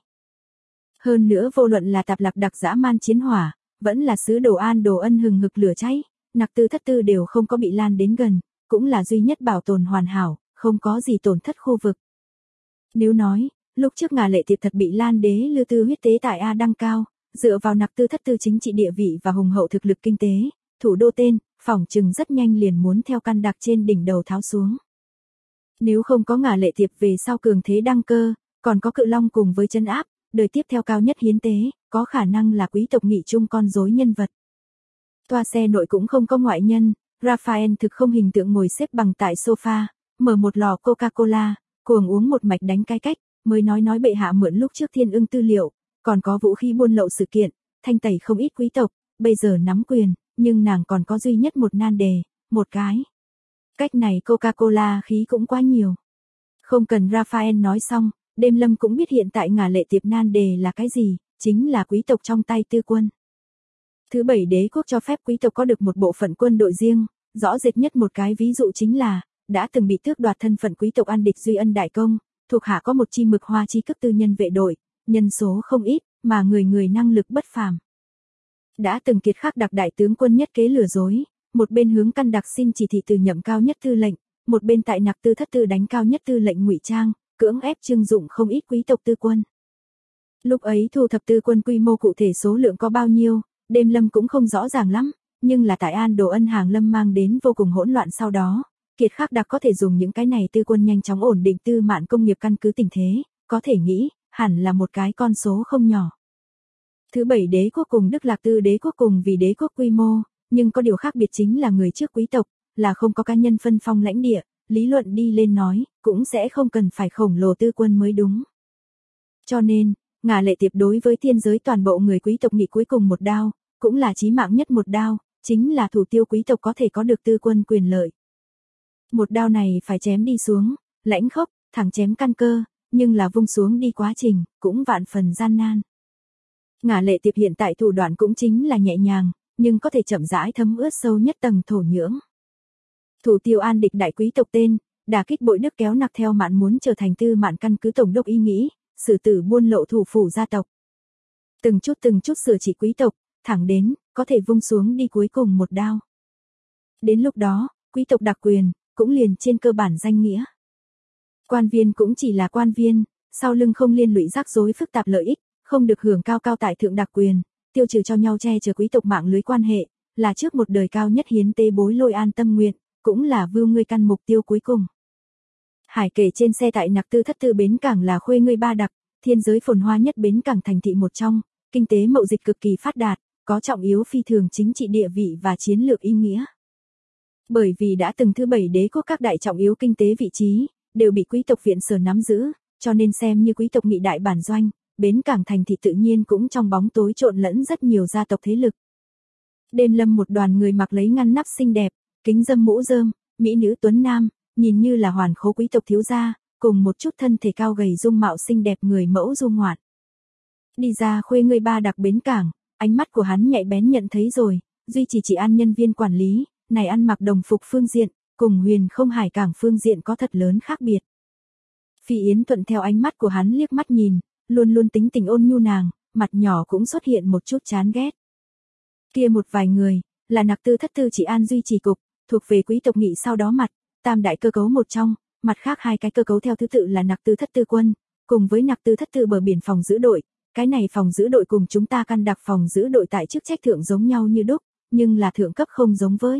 Hơn nữa vô luận là tạp lạc đặc dã man chiến hỏa, vẫn là sứ đồ an đồ ân hừng hực lửa cháy, Nặc Tư Thất Tư đều không có bị lan đến gần, cũng là duy nhất bảo tồn hoàn hảo, không có gì tổn thất khu vực. Nếu nói, lúc trước Ngà Lệ Tiệp thật bị Lan Đế Lư Tư huyết tế tại A Đăng Cao, dựa vào Nặc Tư Thất Tư chính trị địa vị và hùng hậu thực lực kinh tế, thủ đô tên, phỏng chừng rất nhanh liền muốn theo căn đặc trên đỉnh đầu tháo xuống. Nếu không có Ngà Lệ Tiệp về sau cường thế đăng cơ, còn có Cự Long cùng với trấn áp, đời tiếp theo cao nhất hiến tế, có khả năng là quý tộc nghị trung con rối nhân vật. Toa xe nội cũng không có ngoại nhân, Raphael thực không hình tượng ngồi xếp bằng tại sofa, mở một lò Coca-Cola, cuồng uống một mạch đánh cái cách, mới nói bệ hạ mượn lúc trước Thiên Ưng tư liệu, còn có vũ khí buôn lậu sự kiện, thanh tẩy không ít quý tộc, bây giờ nắm quyền, nhưng nàng còn có duy nhất một nan đề, một cái. Cách này Coca-Cola khí cũng quá nhiều. Không cần Raphael nói xong, Đêm Lâm cũng biết hiện tại Ngà Lệ Tiệp nan đề là cái gì, chính là quý tộc trong tay tư quân. Thứ bảy đế quốc cho phép quý tộc có được một bộ phận quân đội riêng, rõ rệt nhất một cái ví dụ chính là, đã từng bị tước đoạt thân phận quý tộc An Địch Duy Ân đại công, thuộc hạ có một chi mực hoa chi cấp tư nhân vệ đội, nhân số không ít, mà người năng lực bất phàm. Đã từng kiệt khắc đặc đại tướng quân nhất kế lừa dối, một bên hướng căn đặc xin chỉ thị từ nhậm cao nhất tư lệnh, một bên tại Nặc Tư Thất Tư đánh cao nhất tư lệnh ngụy trang, cưỡng ép trưng dụng không ít quý tộc tư quân. Lúc ấy thu thập tư quân quy mô cụ thể số lượng có bao nhiêu, Đêm Lâm cũng không rõ ràng lắm, nhưng là tại An Đồ Ân hàng lâm mang đến vô cùng hỗn loạn sau đó, kiệt khắc đặc có thể dùng những cái này tư quân nhanh chóng ổn định tư mạn công nghiệp căn cứ tình thế, có thể nghĩ, hẳn là một cái con số không nhỏ. Thứ bảy đế quốc cùng Đức Lạc Tư đế quốc cùng vì đế quốc quy mô, nhưng có điều khác biệt chính là người trước quý tộc, là không có cá nhân phân phong lãnh địa, lý luận đi lên nói, cũng sẽ không cần phải khổng lồ tư quân mới đúng. Cho nên, Ngà Lệ Tiệp đối với thiên giới toàn bộ người quý tộc nghị cuối cùng một đao, cũng là chí mạng nhất một đao, chính là thủ tiêu quý tộc có thể có được tư quân quyền lợi. Một đao này phải chém đi xuống, lãnh khốc, thẳng chém căn cơ, nhưng là vung xuống đi quá trình, cũng vạn phần gian nan. Ngà Lệ Tiệp hiện tại thủ đoạn cũng chính là nhẹ nhàng, nhưng có thể chậm rãi thấm ướt sâu nhất tầng thổ nhưỡng. Thủ tiêu An Địch đại quý tộc tên, đả kích bội đức kéo nặc theo mạn muốn trở thành tư mạn căn cứ tổng đốc ý nghĩ, xử tử buôn lậu thủ phủ gia tộc. Từng chút sửa trị quý tộc, thẳng đến, có thể vung xuống đi cuối cùng một đao. Đến lúc đó, quý tộc đặc quyền, cũng liền trên cơ bản danh nghĩa. Quan viên cũng chỉ là quan viên, sau lưng không liên lụy rắc rối phức tạp lợi ích, không được hưởng cao tại thượng đặc quyền, tiêu trừ cho nhau che chở quý tộc mạng lưới quan hệ, là trước một đời cao nhất hiến tế bối lôi an tâm nguyện, cũng là vưu ngươi căn mục tiêu cuối cùng. Hải kể trên xe tại Nặc Tư Thất Tư bến cảng là khuê ngươi ba đặc, thiên giới phồn hoa nhất bến cảng thành thị một trong, kinh tế mậu dịch cực kỳ phát đạt, có trọng yếu phi thường chính trị địa vị và chiến lược ý nghĩa. Bởi vì đã từng thứ bảy đế quốc các đại trọng yếu kinh tế vị trí, đều bị quý tộc viện sở nắm giữ, cho nên xem như quý tộc nghị đại bản doanh, bến cảng thành thị tự nhiên cũng trong bóng tối trộn lẫn rất nhiều gia tộc thế lực. Đêm Lâm một đoàn người mặc lấy ngăn nắp xinh đẹp, kính dâm mũ rơm, mỹ nữ tuấn nam, nhìn như là hoàn khố quý tộc thiếu gia, cùng một chút thân thể cao gầy dung mạo xinh đẹp người mẫu du ngoạn. Đi ra khuê ngươi ba đặc bến cảng, ánh mắt của hắn nhạy bén nhận thấy rồi, duy chỉ an nhân viên quản lý, này ăn mặc đồng phục phương diện, cùng Huyền Không Hải cảng phương diện có thật lớn khác biệt. Phi Yến thuận theo ánh mắt của hắn liếc mắt nhìn, luôn luôn tính tình ôn nhu nàng, mặt nhỏ cũng xuất hiện một chút chán ghét. Kia một vài người, là Nặc Tư Thất Tư chỉ an duy trì cục, thuộc về quý tộc nghị sau đó mặt, tam đại cơ cấu một trong, mặt khác hai cái cơ cấu theo thứ tự là Nặc Tư Thất Tư quân, cùng với Nặc Tư Thất Tư bờ biển phòng giữ đội, cái này phòng giữ đội cùng chúng ta căn đặc phòng giữ đội tại chức trách thượng giống nhau như đúc, nhưng là thượng cấp không giống với.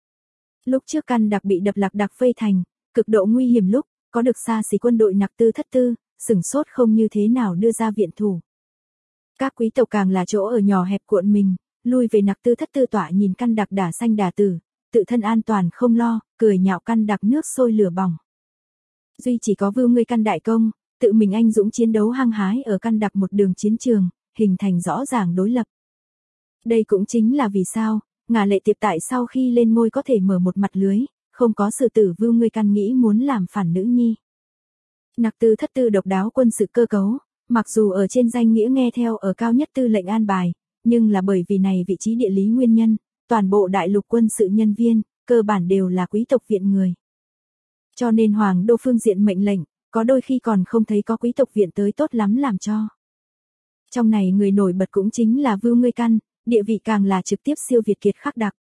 Lúc trước căn đặc bị đập lạc đặc vây thành, cực độ nguy hiểm lúc, có được xa xỉ quân đội Nặc Tư Thất Tư, sửng sốt không như thế nào đưa ra viện thủ. Các quý tộc càng là chỗ ở nhỏ hẹp cuộn mình, lui về Nặc Tư Thất Tư tọa nhìn căn đặc đả xanh đả tử, tự thân an toàn không lo, cười nhạo căn đặc nước sôi lửa bỏng. Duy chỉ có vưu ngươi căn đại công, tự mình anh dũng chiến đấu hăng hái ở căn đặc một đường chiến trường, hình thành rõ ràng đối lập. Đây cũng chính là vì sao, Ngà Lệ Tiệp tại sau khi lên ngôi có thể mở một mặt lưới, không có sự tử vưu ngươi căn nghĩ muốn làm phản nữ nhi. Nặc Tư Thất Tư độc đáo quân sự cơ cấu, mặc dù ở trên danh nghĩa nghe theo ở cao nhất tư lệnh an bài, nhưng là bởi vì này vị trí địa lý nguyên nhân, toàn bộ đại lục quân sự nhân viên, cơ bản đều là quý tộc viện người. Cho nên hoàng đô phương diện mệnh lệnh, có đôi khi còn không thấy có quý tộc viện tới tốt lắm làm cho. Trong này người nổi bật cũng chính là Vưu Ngươi Căn, địa vị càng là trực tiếp siêu việt Kiệt Khắc Đặc.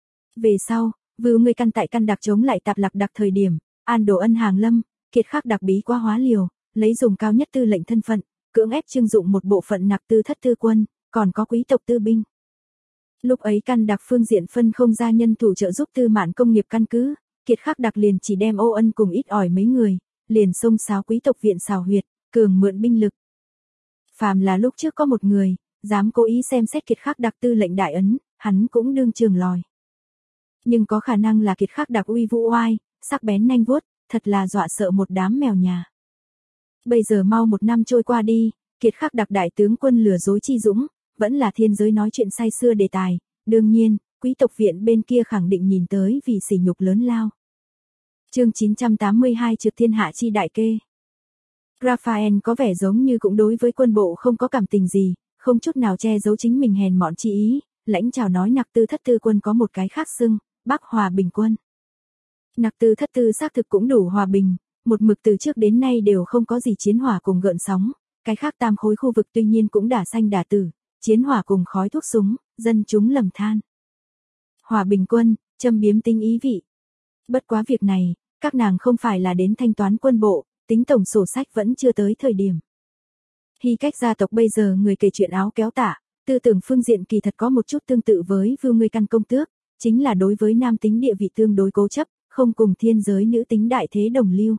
Về sau, Vưu Ngươi Căn tại Căn Đặc chống lại Tạp Lạc Đặc thời điểm, An Đồ Ân hàng lâm, Kiệt Khắc Đặc bí quá hóa liều, lấy dùng cao nhất tư lệnh thân phận, cưỡng ép trưng dụng một bộ phận nặc tư thất tư quân, còn có quý tộc tư binh. Lúc ấy Căn Đặc phương diện phân không ra nhân thủ trợ giúp Tư Mạn công nghiệp căn cứ, Kiệt Khắc Đặc liền chỉ đem Ô Ân cùng ít ỏi mấy người, liền xông xáo quý tộc viện xào huyệt, cường mượn binh lực. Phàm là lúc trước có một người, dám cố ý xem xét Kiệt Khắc Đặc tư lệnh đại ấn, hắn cũng đương trường lòi. Nhưng có khả năng là Kiệt Khắc Đặc uy vũ oai, sắc bén nanh vuốt, thật là dọa sợ một đám mèo nhà. Bây giờ mau 1 năm trôi qua đi, Kiệt Khắc Đặc đại tướng quân lừa dối chi dũng, vẫn là thiên giới nói chuyện say xưa đề tài, đương nhiên, quý tộc viện bên kia khẳng định nhìn tới vì sỉ nhục lớn lao. Chương 982 Trực thiên hạ chi đại kê. Raphael có vẻ giống như cũng đối với quân bộ không có cảm tình gì, không chút nào che giấu chính mình hèn mọn chi ý, lãnh chào nói nặc tư thất tư quân có một cái khác xưng, Bắc Hòa Bình quân. Nặc tư thất tư xác thực cũng đủ hòa bình, một mực từ trước đến nay đều không có gì chiến hỏa cùng gợn sóng, cái khác tam khối khu vực tuy nhiên cũng đả xanh đả tử, chiến hỏa cùng khói thuốc súng, dân chúng lầm than. Hòa Bình quân, châm biếm tinh ý vị. Bất quá việc này, các nàng không phải là đến thanh toán quân bộ, tính tổng sổ sách vẫn chưa tới thời điểm. Hy Cách gia tộc bây giờ người kể chuyện áo kéo tả, tư tưởng phương diện kỳ thật có một chút tương tự với Vưu Ngươi Căn công tước, chính là đối với nam tính địa vị tương đối cố chấp, không cùng thiên giới nữ tính đại thế đồng lưu.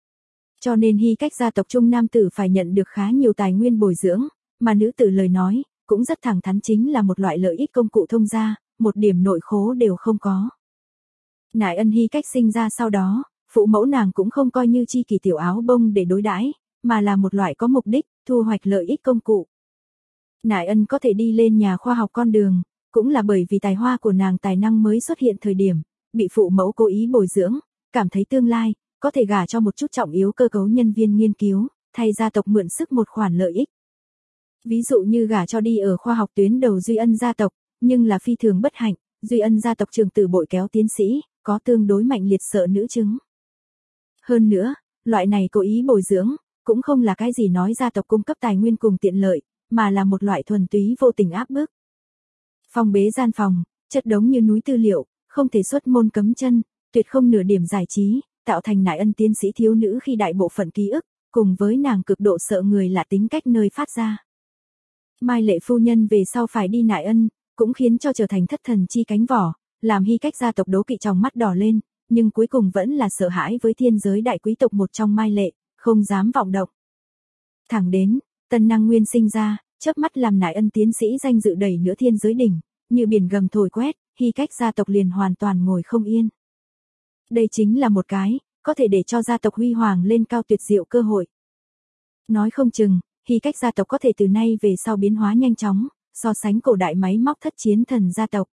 Cho nên Hy Cách gia tộc trung nam tử phải nhận được khá nhiều tài nguyên bồi dưỡng, mà nữ tử lời nói, cũng rất thẳng thắn chính là một loại lợi ích công cụ thông gia, một điểm nội khố đều không có. Nại Ân Hy Cách sinh ra sau đó, phụ mẫu nàng cũng không coi như chi kỷ tiểu áo bông để đối đãi, mà là một loại có mục đích, thu hoạch lợi ích công cụ. Nại Ân có thể đi lên nhà khoa học con đường, cũng là bởi vì tài hoa của nàng tài năng mới xuất hiện thời điểm, bị phụ mẫu cố ý bồi dưỡng, cảm thấy tương lai, có thể gả cho một chút trọng yếu cơ cấu nhân viên nghiên cứu, thay gia tộc mượn sức một khoản lợi ích. Ví dụ như gả cho đi ở khoa học tuyến đầu Duy Ân gia tộc, nhưng là phi thường bất hạnh, Duy Ân gia tộc trường tử bội kéo tiến sĩ, có tương đối mạnh liệt sợ nữ chứng. Hơn nữa, loại này cố ý bồi dưỡng, cũng không là cái gì nói gia tộc cung cấp tài nguyên cùng tiện lợi, mà là một loại thuần túy vô tình áp bức. Phong bế gian phòng, chất đống như núi tư liệu, không thể xuất môn cấm chân, tuyệt không nửa điểm giải trí, tạo thành Nại Ân tiến sĩ thiếu nữ khi đại bộ phận ký ức, cùng với nàng cực độ sợ người lạ tính cách nơi phát ra. Mai Lệ phu nhân về sau phải đi Nại Ân, cũng khiến cho trở thành thất thần chi cánh vỏ, làm Hy Cách gia tộc đố kỵ trong mắt đỏ lên, nhưng cuối cùng vẫn là sợ hãi với thiên giới đại quý tộc một trong Mai Lệ, không dám vọng động. Thẳng đến, Tân Năng Nguyên sinh ra, chớp mắt làm Nại Ân tiến sĩ danh dự đẩy nửa thiên giới đỉnh, như biển gầm thổi quét, Hy Cách gia tộc liền hoàn toàn ngồi không yên. Đây chính là một cái, có thể để cho gia tộc huy hoàng lên cao tuyệt diệu cơ hội. Nói không chừng, Hy Cách gia tộc có thể từ nay về sau biến hóa nhanh chóng, so sánh cổ đại máy móc thất chiến thần gia tộc.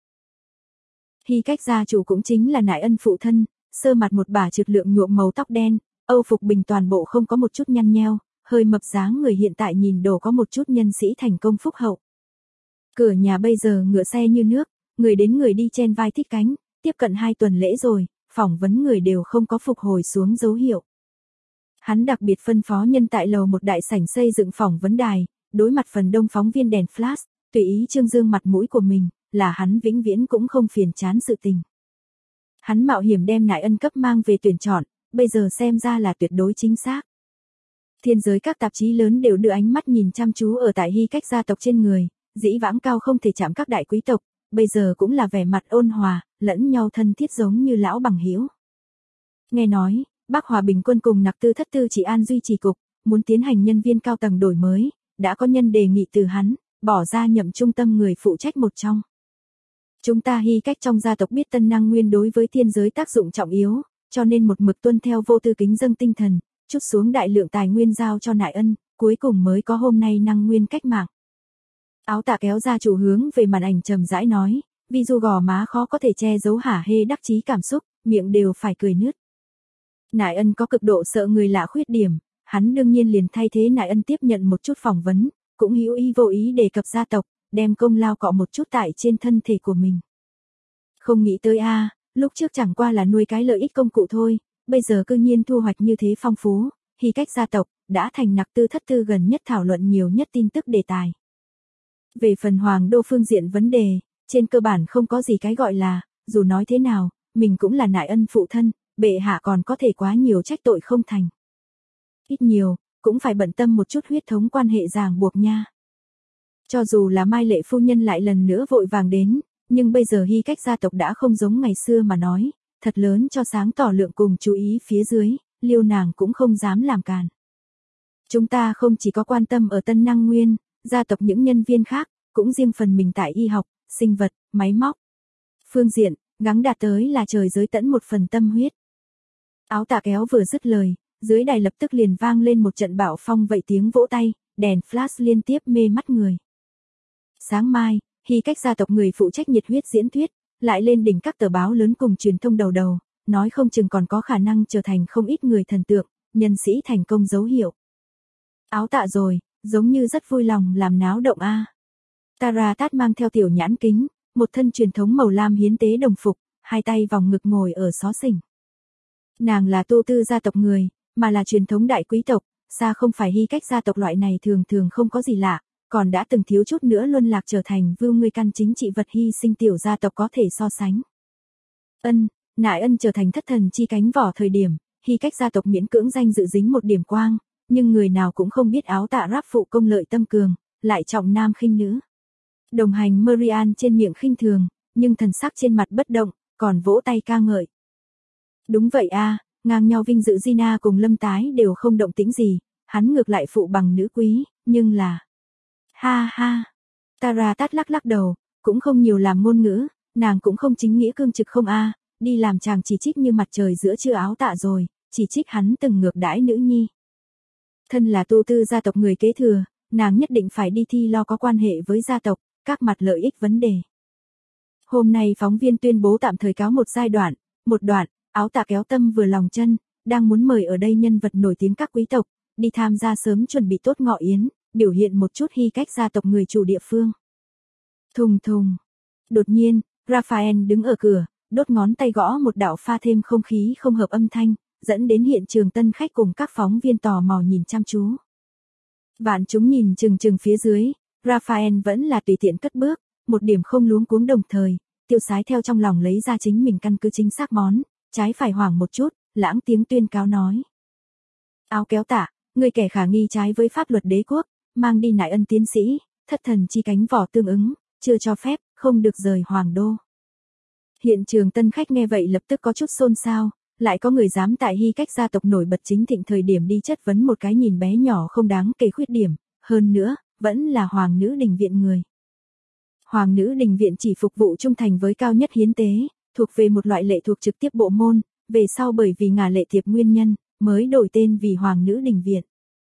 Hy Cách gia chủ cũng chính là Nại Ân phụ thân, sơ mặt một bả trượt lượng nhuộm màu tóc đen, Âu phục bình toàn bộ không có một chút nhăn nheo, hơi mập dáng người hiện tại nhìn đồ có một chút nhân sĩ thành công phúc hậu. Cửa nhà bây giờ ngựa xe như nước, người đến người đi chen vai thích cánh, tiếp cận 2 tuần lễ rồi, phỏng vấn người đều không có phục hồi xuống dấu hiệu. Hắn đặc biệt phân phó nhân tại lầu một đại sảnh xây dựng phỏng vấn đài, đối mặt phần đông phóng viên đèn flash, tùy ý trương dương mặt mũi của mình, là hắn vĩnh viễn cũng không phiền chán sự tình. Hắn mạo hiểm đem Nại Ân cấp mang về tuyển chọn, bây giờ xem ra là tuyệt đối chính xác. Thiên giới các tạp chí lớn đều đưa ánh mắt nhìn chăm chú ở tại Hy Cách gia tộc trên người, dĩ vãng cao không thể chạm các đại quý tộc, bây giờ cũng là vẻ mặt ôn hòa, lẫn nhau thân thiết giống như lão bằng hữu. Nghe nói, Bắc Hòa Bình quân cùng nặc tư thất tư chỉ an duy trì cục, muốn tiến hành nhân viên cao tầng đổi mới, đã có nhân đề nghị từ hắn, bỏ ra nhậm trung tâm người phụ trách một trong. Chúng ta Hy Cách trong gia tộc biết Tân Năng Nguyên đối với thiên giới tác dụng trọng yếu, cho nên một mực tuân theo vô tư kính dâng tinh thần, trút xuống đại lượng tài nguyên giao cho Nại Ân, cuối cùng mới có hôm nay Năng Nguyên cách mạng. Áo tả kéo ra chủ hướng về màn ảnh trầm rãi nói, vì dù gò má khó có thể che giấu hả hê đắc chí cảm xúc, miệng đều phải cười nứt. Nại Ân có cực độ sợ người lạ khuyết điểm, hắn đương nhiên liền thay thế Nại Ân tiếp nhận một chút phỏng vấn, cũng hữu ý vô ý đề cập gia tộc, đem công lao cọ một chút tại trên thân thể của mình. Không nghĩ tới lúc trước chẳng qua là nuôi cái lợi ích công cụ thôi, bây giờ cư nhiên thu hoạch như thế phong phú, Hy Cách gia tộc đã thành nặc tư thất tư gần nhất thảo luận nhiều nhất tin tức đề tài. Về phần hoàng đô phương diện vấn đề, trên cơ bản không có gì cái gọi là, dù nói thế nào, mình cũng là Nại Ân phụ thân, bệ hạ còn có thể quá nhiều trách tội không thành. Ít nhiều, cũng phải bận tâm một chút huyết thống quan hệ ràng buộc nha. Cho dù là Mai Lệ phu nhân lại lần nữa vội vàng đến, nhưng bây giờ Hy Cách gia tộc đã không giống ngày xưa mà nói, thật lớn cho sáng tỏ lượng cùng chú ý phía dưới, Liêu nàng cũng không dám làm càn. Chúng ta không chỉ có quan tâm ở Tân Năng Nguyên, gia tộc những nhân viên khác, cũng riêng phần mình tại y học, sinh vật, máy móc. Phương diện, gắng đạt tới là trời giới tẫn một phần tâm huyết. Áo Tạ Kéo vừa dứt lời, dưới đài lập tức liền vang lên một trận bạo phong vậy tiếng vỗ tay, đèn flash liên tiếp mê mắt người. Sáng mai, Hy Cách gia tộc người phụ trách nhiệt huyết diễn thuyết, lại lên đỉnh các tờ báo lớn cùng truyền thông đầu đầu, nói không chừng còn có khả năng trở thành không ít người thần tượng, nhân sĩ thành công dấu hiệu. Áo Tạ rồi, giống như rất vui lòng làm náo động Tara Tát mang theo tiểu nhãn kính, một thân truyền thống màu lam hiến tế đồng phục, hai tay vòng ngực ngồi ở xó xỉnh. Nàng là tu tư gia tộc người, mà là truyền thống đại quý tộc, xa không phải Hy Cách gia tộc loại này thường thường không có gì lạ, còn đã từng thiếu chút nữa luân lạc trở thành vưu ngươi căn chính trị vật hy sinh tiểu gia tộc có thể so sánh. Nại Ân trở thành thất thần chi cánh vỏ thời điểm, Hy Cách gia tộc miễn cưỡng danh dự dính một điểm quang, nhưng người nào cũng không biết Áo Tạ ráp phụ công lợi tâm cường, lại trọng nam khinh nữ. Đồng hành Marian trên miệng khinh thường, nhưng thần sắc trên mặt bất động, còn vỗ tay ca ngợi. Đúng vậy ngang nhau vinh dự Gina cùng Lâm Tái đều không động tĩnh gì, hắn ngược lại phụ bằng nữ quý, nhưng là... Ha ha! Tara Tát lắc lắc đầu, cũng không nhiều làm ngôn ngữ, nàng cũng không chính nghĩa cương trực không đi làm chàng chỉ trích như mặt trời giữa trưa Áo Tạ rồi, chỉ trích hắn từng ngược đãi nữ nhi. Thân là tu tư gia tộc người kế thừa, nàng nhất định phải đi thi lo có quan hệ với gia tộc, các mặt lợi ích vấn đề. Hôm nay phóng viên tuyên bố tạm thời cáo một đoạn, Áo Tạ kéo tâm vừa lòng chân, đang muốn mời ở đây nhân vật nổi tiếng các quý tộc, đi tham gia sớm chuẩn bị tốt ngọ yến, biểu hiện một chút Hy Cách gia tộc người chủ địa phương. Thùng thùng. Đột nhiên, Raphael đứng ở cửa, đốt ngón tay gõ một đạo pha thêm không khí không hợp âm thanh, dẫn đến hiện trường tân khách cùng các phóng viên tò mò nhìn chăm chú. Vạn chúng nhìn chừng phía dưới, Raphael vẫn là tùy tiện cất bước, một điểm không luống cuống đồng thời, tiêu sái theo trong lòng lấy ra chính mình căn cứ chính xác món, trái phải hoảng một chút, lãng tiếng tuyên cáo nói. Áo Kéo Tạ, người kẻ khả nghi trái với pháp luật đế quốc, mang đi Nại Ân tiến sĩ, thất thần chi cánh vỏ tương ứng, chưa cho phép, không được rời hoàng đô. Hiện trường tân khách nghe vậy lập tức có chút xôn xao, lại có người dám tại Hy Cách gia tộc nổi bật chính thịnh thời điểm đi chất vấn một cái nhìn bé nhỏ không đáng kể khuyết điểm, hơn nữa, vẫn là hoàng nữ đình viện người. Hoàng nữ đình viện chỉ phục vụ trung thành với cao nhất hiến tế, thuộc về một loại lệ thuộc trực tiếp bộ môn, về sau bởi vì ngả lệ thiệp nguyên nhân, mới đổi tên vì hoàng nữ đình viện.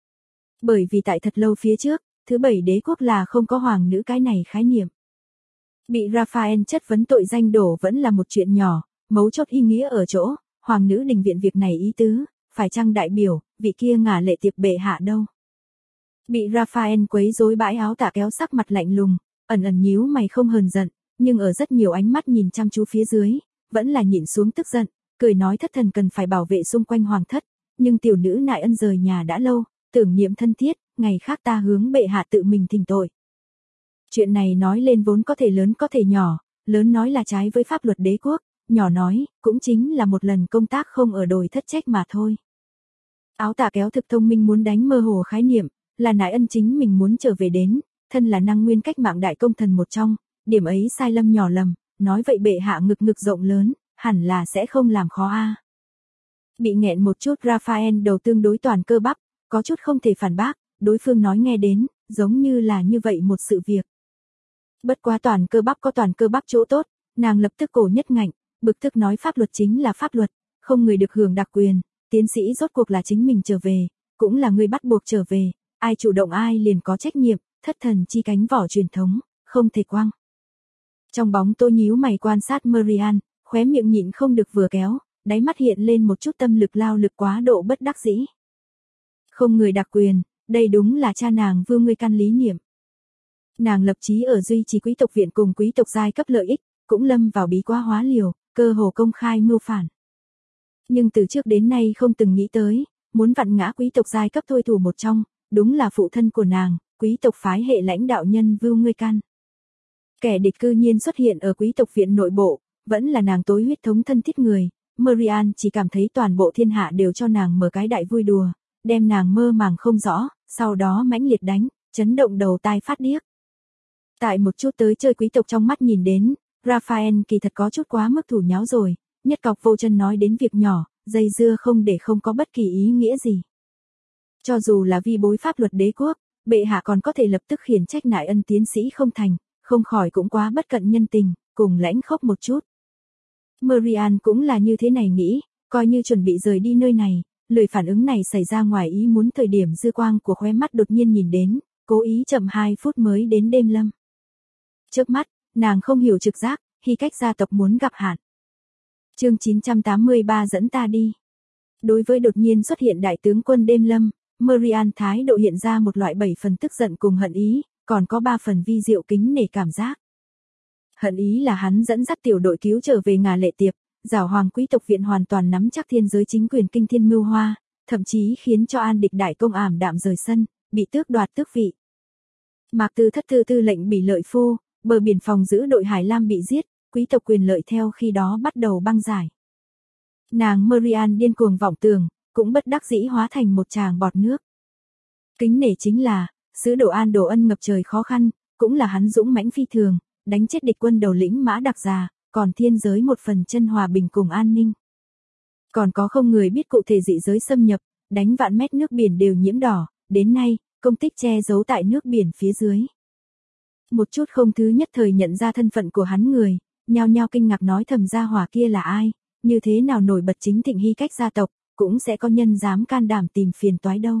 Bởi vì tại thật lâu phía trước, thứ 7 đế quốc là không có hoàng nữ cái này khái niệm. Bị Raphael chất vấn tội danh đổ vẫn là một chuyện nhỏ, mấu chốt ý nghĩa ở chỗ, hoàng nữ đình viện việc này ý tứ, phải chăng đại biểu, vị kia ngả lệ tiệp bệ hạ đâu. Bị Raphael quấy rối bãi Áo Tạ kéo sắc mặt lạnh lùng, ẩn nhíu mày không hờn giận, nhưng ở rất nhiều ánh mắt nhìn chăm chú phía dưới, vẫn là nhịn xuống tức giận, cười nói thất thần cần phải bảo vệ xung quanh hoàng thất, nhưng tiểu nữ Nại Ân rời nhà đã lâu, tưởng niệm thân thiết, ngày khác ta hướng bệ hạ tự mình thỉnh tội. Chuyện này nói lên vốn có thể lớn có thể nhỏ, lớn nói là trái với pháp luật đế quốc, nhỏ nói, cũng chính là một lần công tác không ở đồi thất trách mà thôi. Áo Tạ kéo thực thông minh muốn đánh mơ hồ khái niệm, là Nại Ân chính mình muốn trở về đến, thân là năng nguyên cách mạng đại công thần một trong, điểm ấy sai lầm nhỏ lầm, nói vậy bệ hạ ngực rộng lớn, hẳn là sẽ không làm khó Bị nghẹn một chút Raphael đầu tương đối toàn cơ bắp, có chút không thể phản bác, đối phương nói nghe đến, giống như là như vậy một sự việc. Bất quá toàn cơ bắp có toàn cơ bắp chỗ tốt, nàng lập tức cổ nhất ngạnh, bực tức nói pháp luật chính là pháp luật, không người được hưởng đặc quyền, tiến sĩ rốt cuộc là chính mình trở về, cũng là người bắt buộc trở về, ai chủ động ai liền có trách nhiệm, thất thần chi cánh vỏ truyền thống, không thể quăng. Trong bóng tôi nhíu mày quan sát Marian, khóe miệng nhịn không được vừa kéo, đáy mắt hiện lên một chút tâm lực lao lực quá độ bất đắc dĩ. Không người đặc quyền, đây đúng là cha nàng Vưu Ngươi Căn lý niệm. Nàng lập chí ở duy trì quý tộc viện cùng quý tộc giai cấp lợi ích, cũng lâm vào bí quá hóa liều, cơ hồ công khai mưu phản. Nhưng từ trước đến nay không từng nghĩ tới, muốn vặn ngã quý tộc giai cấp thôi thủ một trong, đúng là phụ thân của nàng, quý tộc phái hệ lãnh đạo nhân Vưu Ngươi Căn. Kẻ địch cư nhiên xuất hiện ở quý tộc viện nội bộ, vẫn là nàng tối huyết thống thân thiết người, Marian chỉ cảm thấy toàn bộ thiên hạ đều cho nàng mở cái đại vui đùa, đem nàng mơ màng không rõ, sau đó mãnh liệt đánh, chấn động đầu tai phát điếc. Tại một chút tới chơi quý tộc trong mắt nhìn đến, Raphael kỳ thật có chút quá mức thủ nháo rồi, nhất cọc vô chân nói đến việc nhỏ, dây dưa không để không có bất kỳ ý nghĩa gì. Cho dù là vi bối pháp luật đế quốc, bệ hạ còn có thể lập tức khiển trách nại ân tiến sĩ không thành, không khỏi cũng quá bất cận nhân tình, cùng lãnh khốc một chút. Marian cũng là như thế này nghĩ, coi như chuẩn bị rời đi nơi này, lời phản ứng này xảy ra ngoài ý muốn thời điểm dư quang của khóe mắt đột nhiên nhìn đến, cố ý chậm 2 phút mới đến đêm lâm. Chớp mắt, nàng không hiểu trực giác, khi cách gia tộc muốn gặp hạn. Chương 983 dẫn ta đi. Đối với đột nhiên xuất hiện đại tướng quân đêm lâm, Marian thái độ hiện ra một loại 7 phần tức giận cùng hận ý, còn có 3 phần vi diệu kính nể cảm giác. Hận ý là hắn dẫn dắt tiểu đội cứu trở về Ngà Lệ Tiệp, giảo hoàng quý tộc viện hoàn toàn nắm chắc thiên giới chính quyền kinh thiên mưu hoa, thậm chí khiến cho An Địch đại công ảm đạm rời sân, bị tước đoạt tước vị. Mạc Tư Thất tư lệnh Bỉ Lợi Phu, bờ biển phòng giữ đội Hải Lam bị giết, quý tộc quyền lợi theo khi đó bắt đầu băng giải. Nàng Marian điên cuồng vọng tưởng, cũng bất đắc dĩ hóa thành một tràng bọt nước. Kính nể chính là, sứ đồ An Đồ Ân ngập trời khó khăn, cũng là hắn dũng mãnh phi thường, đánh chết địch quân đầu lĩnh Mã Đặc Già, còn thiên giới một phần chân hòa bình cùng an ninh. Còn có không người biết cụ thể dị giới xâm nhập, đánh vạn mét nước biển đều nhiễm đỏ, đến nay, công tích che giấu tại nước biển phía dưới. Một chút không thứ nhất thời nhận ra thân phận của hắn người, nhao nhao kinh ngạc nói thầm ra hỏa kia là ai, như thế nào nổi bật chính thịnh hy cách gia tộc, cũng sẽ có nhân dám can đảm tìm phiền toái đâu.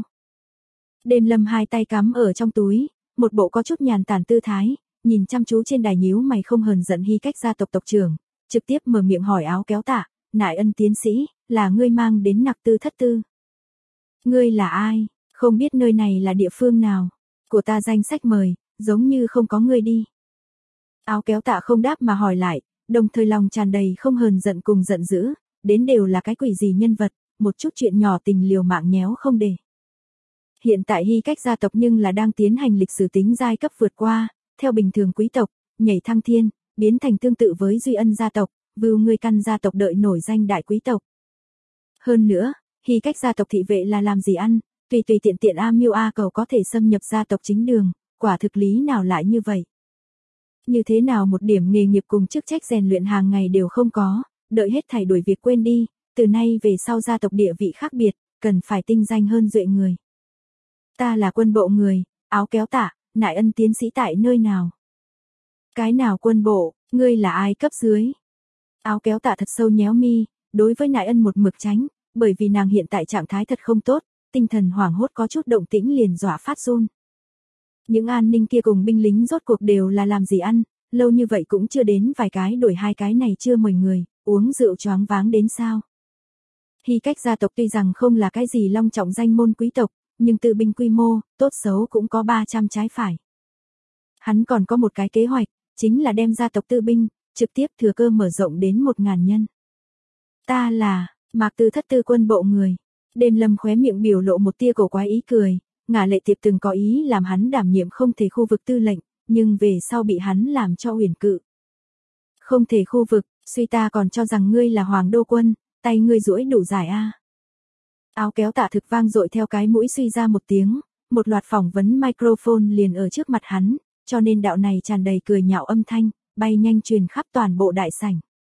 Đêm lâm hai tay cắm ở trong túi, một bộ có chút nhàn tản tư thái, nhìn chăm chú trên đài nhíu mày không hờn giận hy cách gia tộc tộc trưởng, trực tiếp mở miệng hỏi Áo Kéo Tạ, nại ân tiến sĩ, là ngươi mang đến Nặc Tư Thất Tư. Ngươi là ai, không biết nơi này là địa phương nào, của ta danh sách mời, giống như không có ngươi đi. Áo Kéo Tạ không đáp mà hỏi lại, đồng thời lòng tràn đầy không hờn giận cùng giận dữ, đến đều là cái quỷ gì nhân vật, một chút chuyện nhỏ tình liều mạng nhéo không để. Hiện tại hy cách gia tộc nhưng là đang tiến hành lịch sử tính giai cấp vượt qua, theo bình thường quý tộc, nhảy thăng thiên, biến thành tương tự với Duy Ân gia tộc, Vưu Ngươi Căn gia tộc đợi nổi danh đại quý tộc. Hơn nữa, hy cách gia tộc thị vệ là làm gì ăn, tùy tiện tiện a miêu a cầu có thể xâm nhập gia tộc chính đường, quả thực lý nào lại như vậy. Như thế nào một điểm nghề nghiệp cùng chức trách rèn luyện hàng ngày đều không có, đợi hết thảy đuổi việc quên đi, từ nay về sau gia tộc địa vị khác biệt, cần phải tinh danh hơn duệ người. Ta là quân bộ người, Áo Kéo Tạ, nại ân tiến sĩ tại nơi nào? Cái nào quân bộ, ngươi là ai cấp dưới? Áo Kéo Tạ thật sâu nhéo mi, đối với nại ân một mực tránh, bởi vì nàng hiện tại trạng thái thật không tốt, tinh thần hoảng hốt có chút động tĩnh liền dọa phát run. Những an ninh kia cùng binh lính rốt cuộc đều là làm gì ăn, lâu như vậy cũng chưa đến vài cái đổi hai cái này chưa mời người, uống rượu choáng váng đến sao? Hy cách gia tộc tuy rằng không là cái gì long trọng danh môn quý tộc, nhưng tự binh quy mô, tốt xấu cũng có 300 trái phải. Hắn còn có một cái kế hoạch, chính là đem gia tộc tư binh, trực tiếp thừa cơ mở rộng đến 1.000 nhân. Ta là, Mạc Tư Thất Tư quân bộ người. Đêm lâm khóe miệng biểu lộ một tia cổ quái ý cười, Ngà Lệ Tiệp từng có ý làm hắn đảm nhiệm không thể khu vực tư lệnh, nhưng về sau bị hắn làm cho uyển cự. Không thể khu vực, suy ta còn cho rằng ngươi là hoàng đô quân, tay ngươi duỗi đủ dài a. Áo Kéo Tạ thực vang dội theo cái mũi suy ra một tiếng, một loạt phỏng vấn microphone liền ở trước mặt hắn, cho nên đạo này tràn đầy cười nhạo âm thanh, bay nhanh truyền khắp toàn bộ đại sảnh.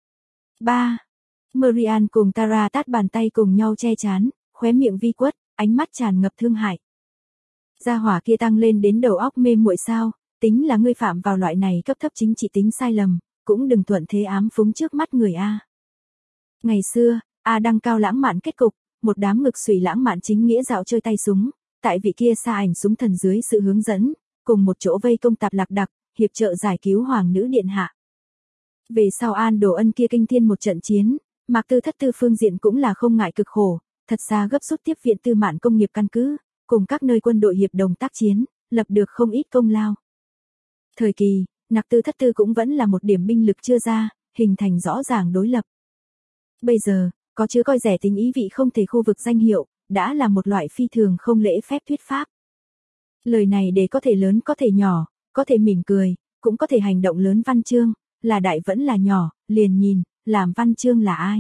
3. Marian cùng Tara tát bàn tay cùng nhau che chán, khóe miệng vi quất, ánh mắt tràn ngập thương hại. Gia hỏa kia tăng lên đến đầu óc mê muội sao, tính là ngươi phạm vào loại này cấp thấp chính trị tính sai lầm, cũng đừng thuận thế ám phúng trước mắt người a. Ngày xưa, A đăng cao lãng mạn kết cục, một đám ngực sùi lãng mạn chính nghĩa dạo chơi tay súng, tại vị kia xa ảnh súng thần dưới sự hướng dẫn, cùng một chỗ vây công tạp lạc đặc, hiệp trợ giải cứu hoàng nữ điện hạ. Về sau An Đồ Ân kia kinh thiên một trận chiến, Mạc Tư Thất Tư phương diện cũng là không ngại cực khổ, thật xa gấp rút tiếp viện Tư Mạn công nghiệp căn cứ, cùng các nơi quân đội hiệp đồng tác chiến, lập được không ít công lao. Thời kỳ, Nặc Tư Thất Tư cũng vẫn là một điểm binh lực chưa ra, hình thành rõ ràng đối lập. Bây giờ, có chứa coi rẻ tính ý vị không thể khu vực danh hiệu, đã là một loại phi thường không lễ phép thuyết pháp. Lời này để có thể lớn có thể nhỏ, có thể mỉm cười, cũng có thể hành động lớn văn chương, là đại vẫn là nhỏ, liền nhìn, làm văn chương là ai.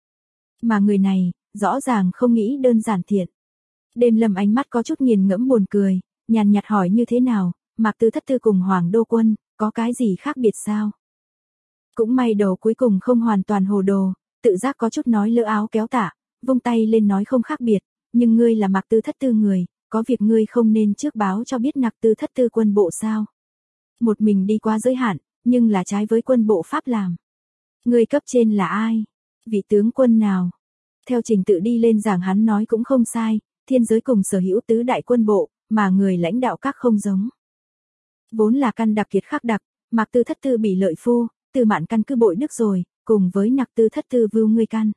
Mà người này, rõ ràng không nghĩ đơn giản thiện. Đêm Lâm ánh mắt có chút nghiền ngẫm buồn cười, nhàn nhạt hỏi như thế nào, Mạc Tư Thất Tư cùng Hoàng Đô Quân, có cái gì khác biệt sao? Cũng may đầu cuối cùng không hoàn toàn hồ đồ, tự giác có chút nói lỡ áo kéo tả, vung tay lên nói không khác biệt, nhưng ngươi là Mạc Tư Thất Tư người, có việc ngươi không nên trước báo cho biết Nặc Tư Thất Tư quân bộ sao? Một mình đi qua giới hạn, nhưng là trái với quân bộ pháp làm. Ngươi cấp trên là ai? Vị tướng quân nào? Theo trình tự đi lên giảng hắn nói cũng không sai, thiên giới cùng sở hữu tứ đại quân bộ, mà người lãnh đạo các không giống. Vốn là căn đặc kiệt khắc đặc, Mạc Tư Thất Tư bị lợi phu, Từ Mạn căn cứ bội đức rồi, cùng với Nặc Tư Thất Tư vưu ngươi căn.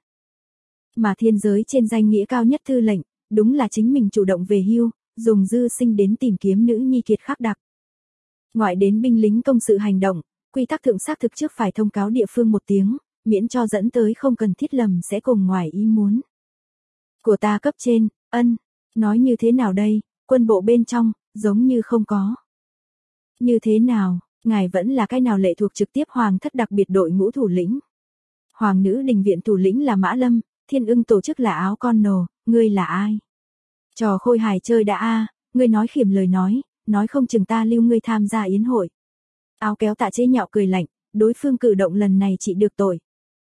Mà thiên giới trên danh nghĩa cao nhất thư lệnh, đúng là chính mình chủ động về hưu, dùng dư sinh đến tìm kiếm nữ nhi kiệt khắc đặc. Ngoại đến binh lính công sự hành động, quy tắc thượng xác thực trước phải thông cáo địa phương một tiếng, miễn cho dẫn tới không cần thiết lầm sẽ cùng ngoài ý muốn. Của ta cấp trên, ân, nói như thế nào đây, quân bộ bên trong, giống như không có. Như thế nào, ngài vẫn là cái nào lệ thuộc trực tiếp hoàng thất đặc biệt đội ngũ thủ lĩnh. Hoàng nữ đình viện thủ lĩnh là Mã Lâm, Thiên Ưng tổ chức là Áo Con Nồ, ngươi là ai? Trò khôi hài chơi đã a, ngươi nói khiểm lời nói không chừng ta lưu ngươi tham gia yến hội. Áo Kéo Tạ chế nhạo cười lạnh, đối phương cử động lần này chỉ được tội.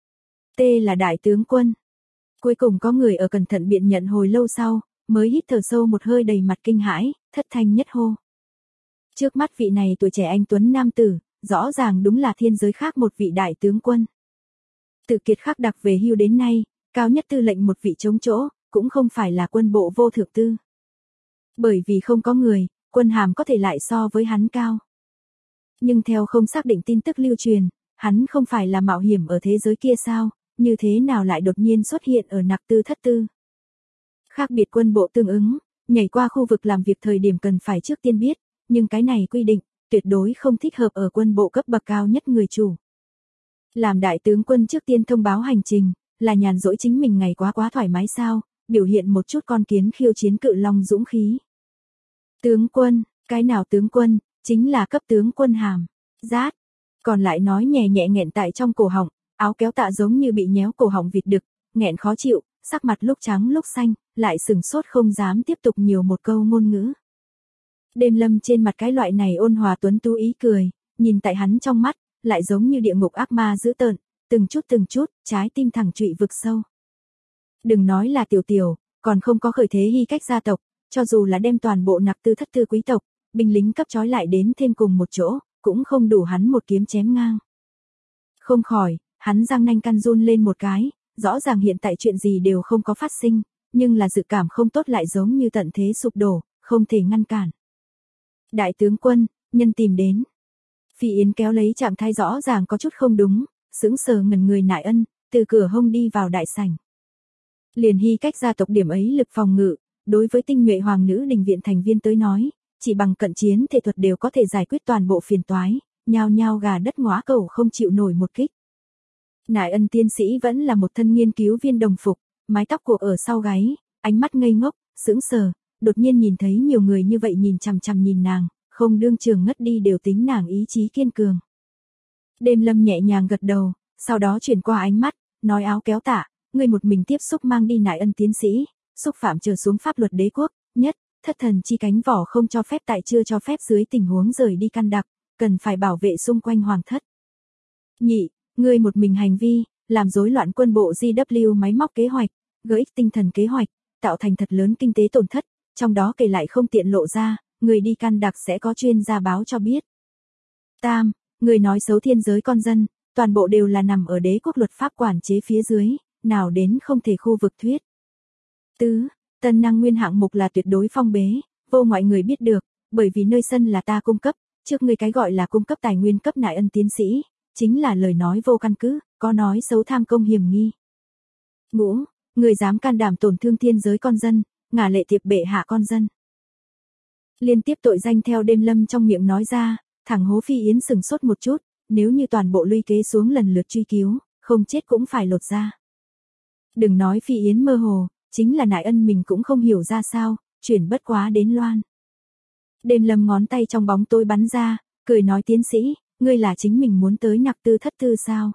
T là đại tướng quân. Cuối cùng có người ở cẩn thận biện nhận hồi lâu sau, mới hít thở sâu một hơi đầy mặt kinh hãi, thất thanh nhất hô. Trước mắt vị này tuổi trẻ anh tuấn nam tử, rõ ràng đúng là thiên giới khác một vị đại tướng quân. Từ kiệt khắc đặc về hưu đến nay, cao nhất tư lệnh một vị chống chỗ, cũng không phải là quân bộ vô thượng tư. Bởi vì không có người, quân hàm có thể lại so với hắn cao. Nhưng theo không xác định tin tức lưu truyền, hắn không phải là mạo hiểm ở thế giới kia sao, như thế nào lại đột nhiên xuất hiện ở Nặc Tư Thất Tư. Khác biệt quân bộ tương ứng, nhảy qua khu vực làm việc thời điểm cần phải trước tiên biết, nhưng cái này quy định, tuyệt đối không thích hợp ở quân bộ cấp bậc cao nhất người chủ. Làm đại tướng quân trước tiên thông báo hành trình, là nhàn rỗi chính mình ngày quá thoải mái sao, biểu hiện một chút con kiến khiêu chiến cự long dũng khí. Tướng quân, cái nào tướng quân, chính là cấp tướng quân hàm, rát. Còn lại nói nhẹ nhẹ nghẹn tại trong cổ họng, Áo Kéo Tạ giống như bị nhéo cổ họng vịt đực, nghẹn khó chịu, sắc mặt lúc trắng lúc xanh, lại sừng sốt không dám tiếp tục nhiều một câu ngôn ngữ. Đêm Lâm trên mặt cái loại này ôn hòa tuấn tú ý cười, nhìn tại hắn trong mắt, lại giống như địa ngục ác ma dữ tợn, từng chút, trái tim thẳng trụy vực sâu. Đừng nói là tiểu, còn không có khởi thế hy cách gia tộc, cho dù là đem toàn bộ Nặc Tư Thất Tư quý tộc, binh lính cấp trói lại đến thêm cùng một chỗ, cũng không đủ hắn một kiếm chém ngang. Không khỏi, hắn răng nanh căn run lên một cái, rõ ràng hiện tại chuyện gì đều không có phát sinh, nhưng là dự cảm không tốt lại giống như tận thế sụp đổ, không thể ngăn cản. Đại tướng quân, nhân tìm đến. Phi Yến kéo lấy trạng thái rõ ràng có chút không đúng, sững sờ ngẩn người Nại Ân, từ cửa hông đi vào đại sảnh. Liền hy cách gia tộc điểm ấy lực phòng ngự, đối với tinh nhuệ hoàng nữ đình viện thành viên tới nói, chỉ bằng cận chiến thể thuật đều có thể giải quyết toàn bộ phiền toái, nhao nhao gà đất ngóa cẩu không chịu nổi một kích. Nại Ân tiên sĩ vẫn là một thân nghiên cứu viên đồng phục, mái tóc cuộc ở sau gáy, ánh mắt ngây ngốc, sững sờ, đột nhiên nhìn thấy nhiều người như vậy nhìn chằm chằm nhìn nàng, không đương trường ngất đi đều tính nàng ý chí kiên cường. Đêm Lâm nhẹ nhàng gật đầu, sau đó chuyển qua ánh mắt, nói Áo Kéo Tạ, ngươi một mình tiếp xúc mang đi Nại Ân tiến sĩ, xúc phạm trở xuống pháp luật đế quốc, nhất, thất thần chi cánh vỏ không cho phép tại chưa cho phép dưới tình huống rời đi căn đặc, cần phải bảo vệ xung quanh hoàng thất. Nhị, ngươi một mình hành vi, làm rối loạn quân bộ GW máy móc kế hoạch, gây ích tinh thần kế hoạch, tạo thành thật lớn kinh tế tổn thất, trong đó kể lại không tiện lộ ra, người đi căn đặc sẽ có chuyên gia báo cho biết. Tam, người nói xấu thiên giới con dân, toàn bộ đều là nằm ở đế quốc luật pháp quản chế phía dưới, nào đến không thể khu vực thuyết. Tứ, tân năng nguyên hạng mục là tuyệt đối phong bế, vô ngoại người biết được, bởi vì nơi sân là ta cung cấp, trước người cái gọi là cung cấp tài nguyên cấp Nại Ân tiến sĩ, chính là lời nói vô căn cứ, có nói xấu tham công hiểm nghi. Ngũ, người dám can đảm tổn thương thiên giới con dân, ngả lệ thiệp bệ hạ con dân, Liên tiếp tội danh theo Đêm Lâm trong miệng nói ra, thằng Hố Phi Yến sừng sốt một chút, nếu như toàn bộ Lũy Kế xuống lần lượt truy cứu, không chết cũng phải lột da. Đừng nói Phi Yến mơ hồ, chính là Nại Ân mình cũng không hiểu ra sao, chuyển bất quá đến loan. Đêm Lâm ngón tay trong bóng tối bắn ra, cười nói tiến sĩ, ngươi là chính mình muốn tới nặc tư thất tư sao?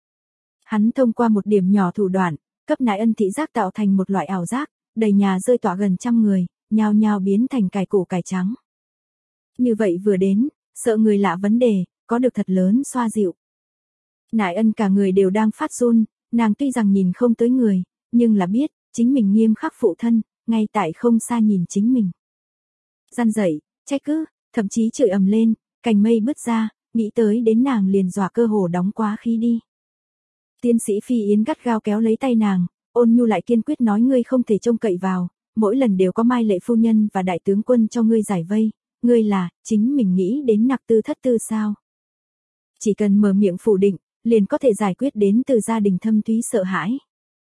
Hắn thông qua một điểm nhỏ thủ đoạn, cấp Nại Ân thị giác tạo thành một loại ảo giác, đầy nhà rơi tỏa gần trăm người, nhao nhao biến thành cải củ cải trắng. Như vậy vừa đến, sợ người lạ vấn đề, có được thật lớn xoa dịu. Nại Ân cả người đều đang phát run, nàng tuy rằng nhìn không tới người, nhưng là biết, chính mình nghiêm khắc phụ thân, ngay tại không xa nhìn chính mình. Gian dậy, trách cứ, thậm chí chửi ầm lên, cành mây bứt ra, nghĩ tới đến nàng liền dọa cơ hồ đóng quá khí đi. Tiến sĩ Phi Yến gắt gao kéo lấy tay nàng, ôn nhu lại kiên quyết nói ngươi không thể trông cậy vào, mỗi lần đều có Mai Lệ phu nhân và đại tướng quân cho ngươi giải vây, ngươi là, chính mình nghĩ đến nặc tư thất tư sao. Chỉ cần mở miệng phủ định, liền có thể giải quyết đến từ gia đình thâm thúy sợ hãi.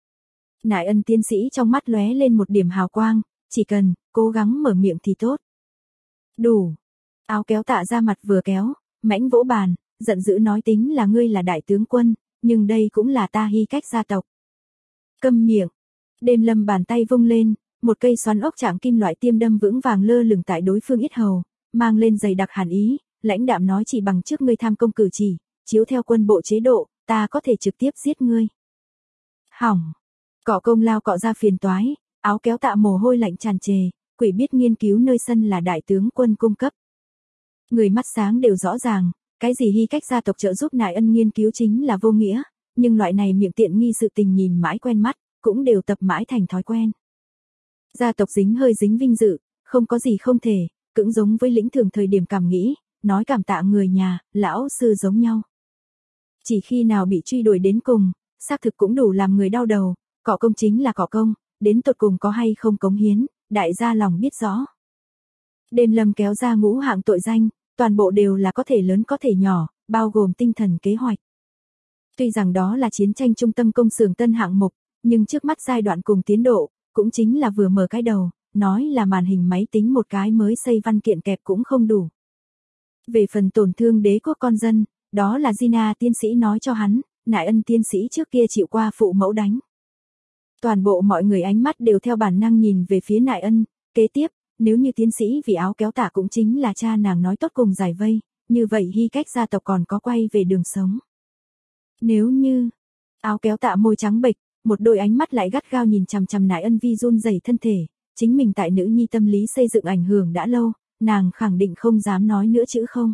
Nại Ân tiến sĩ trong mắt lóe lên một điểm hào quang, chỉ cần, cố gắng mở miệng thì tốt. Đủ. Áo kéo Tạ ra mặt vừa kéo, mãnh vỗ bàn, giận dữ nói tính là ngươi là đại tướng quân, nhưng đây cũng là ta Hy Cách gia tộc. Câm miệng. Đêm Lâm bàn tay vung lên, một cây xoắn ốc trạng kim loại tiêm đâm vững vàng lơ lửng tại đối phương yết hầu, mang lên dày đặc hàn ý, lãnh đạm nói chỉ bằng trước ngươi tham công cử chỉ, chiếu theo quân bộ chế độ, ta có thể trực tiếp giết ngươi. Hỏng. Cọ công lao cọ ra phiền toái, áo kéo Tạ mồ hôi lạnh tràn trề, quỷ biết nghiên cứu nơi sân là đại tướng quân cung cấp. Người mắt sáng đều rõ ràng, cái gì Hy Cách gia tộc trợ giúp Nại Ân nghiên cứu chính là vô nghĩa, nhưng loại này miệng tiện nghi sự tình nhìn mãi quen mắt, cũng đều tập mãi thành thói quen. Gia tộc dính hơi dính vinh dự, không có gì không thể, cũng giống với lĩnh thường thời điểm cảm nghĩ, nói cảm tạ người nhà, lão sư giống nhau. Chỉ khi nào bị truy đuổi đến cùng, xác thực cũng đủ làm người đau đầu, cọ công chính là cọ công, đến tột cùng có hay không cống hiến, đại gia lòng biết rõ. Đêm Lâm kéo ra ngũ hạng tội danh, toàn bộ đều là có thể lớn có thể nhỏ, bao gồm tinh thần kế hoạch. Tuy rằng đó là chiến tranh trung tâm công xưởng tân hạng mục, nhưng trước mắt giai đoạn cùng tiến độ, cũng chính là vừa mở cái đầu, nói là màn hình máy tính một cái mới xây văn kiện kẹp cũng không đủ. Về phần tổn thương đế quốc con dân, đó là Gina tiến sĩ nói cho hắn, Nại Ân tiến sĩ trước kia chịu qua phụ mẫu đánh. Toàn bộ mọi người ánh mắt đều theo bản năng nhìn về phía Nại Ân, kế tiếp, nếu như tiến sĩ vì áo kéo Tạ cũng chính là cha nàng nói tốt cùng giải vây, như vậy Hy Cách gia tộc còn có quay về đường sống. Nếu như, áo kéo Tạ môi trắng bệch, một đôi ánh mắt lại gắt gao nhìn chằm chằm Nại Ân vi run rẩy thân thể, chính mình tại nữ nhi tâm lý xây dựng ảnh hưởng đã lâu, nàng khẳng định không dám nói nữa chữ không.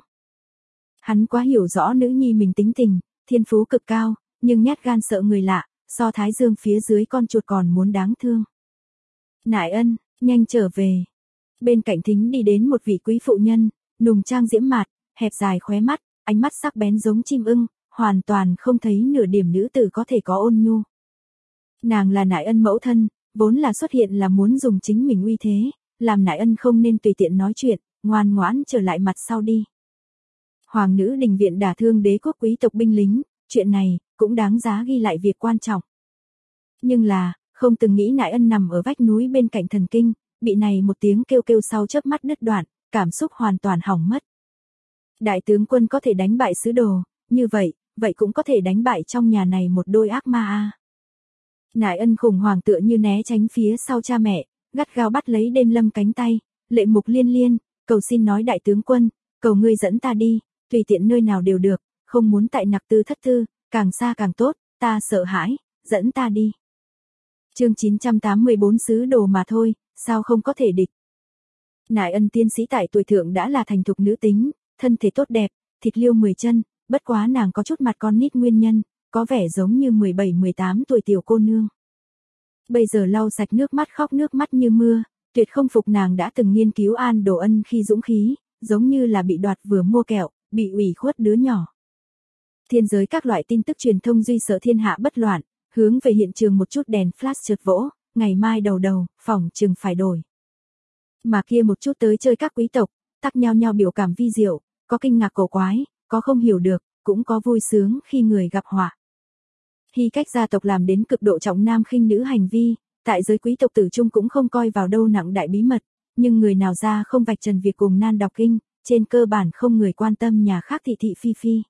Hắn quá hiểu rõ nữ nhi mình tính tình, thiên phú cực cao, nhưng nhát gan sợ người lạ, so Thái Dương phía dưới con chuột còn muốn đáng thương. Nại Ân, nhanh trở về. Bên cạnh thính đi đến một vị quý phụ nhân, nùng trang diễm mạt, hẹp dài khóe mắt, ánh mắt sắc bén giống chim ưng, hoàn toàn không thấy nửa điểm nữ tử có thể có ôn nhu. Nàng là Nại Ân mẫu thân, vốn là xuất hiện là muốn dùng chính mình uy thế, làm Nại Ân không nên tùy tiện nói chuyện, ngoan ngoãn trở lại mặt sau đi. Hoàng nữ đình viện đả thương đế quốc quý tộc binh lính, chuyện này cũng đáng giá ghi lại việc quan trọng. Nhưng là, không từng nghĩ Nại Ân nằm ở vách núi bên cạnh thần kinh, bị này một tiếng kêu kêu sau chớp mắt đứt đoạn, cảm xúc hoàn toàn hỏng mất. Đại tướng quân có thể đánh bại sứ đồ, như vậy cũng có thể đánh bại trong nhà này một đôi ác ma a. Nại Ân khủng hoảng tựa như né tránh phía sau cha mẹ, gắt gao bắt lấy Đêm Lâm cánh tay, lệ mục liên liên, cầu xin nói đại tướng quân, cầu ngươi dẫn ta đi, tùy tiện nơi nào đều được, không muốn tại nặc tư thất tư, càng xa càng tốt, ta sợ hãi, dẫn ta đi. Chương 984 sứ đồ mà thôi, sao không có thể địch. Nại Ân tiên sĩ tại tuổi thượng đã là thành thục nữ tính, thân thể tốt đẹp, thịt liêu 10 chân, bất quá nàng có chút mặt con nít nguyên nhân, có vẻ giống như 17-18 tuổi tiểu cô nương. Bây giờ lau sạch nước mắt khóc nước mắt như mưa, tuyệt không phục nàng đã từng nghiên cứu An Đồ Ân khi dũng khí, giống như là bị đoạt vừa mua kẹo, bị ủy khuất đứa nhỏ. Thiên giới các loại tin tức truyền thông duy sợ thiên hạ bất loạn, hướng về hiện trường một chút đèn flash chợt vỗ, ngày mai đầu phòng chừng phải đổi. Mà kia một chút tới chơi các quý tộc, tắc nhau nhau biểu cảm vi diệu, có kinh ngạc cổ quái, có không hiểu được, cũng có vui sướng khi người gặp họa. Hy Cách gia tộc làm đến cực độ trọng nam khinh nữ hành vi, tại giới quý tộc tử trung cũng không coi vào đâu nặng đại bí mật, nhưng người nào ra không vạch trần việc cùng nan đọc kinh, trên cơ bản không người quan tâm nhà khác thị thị phi phi.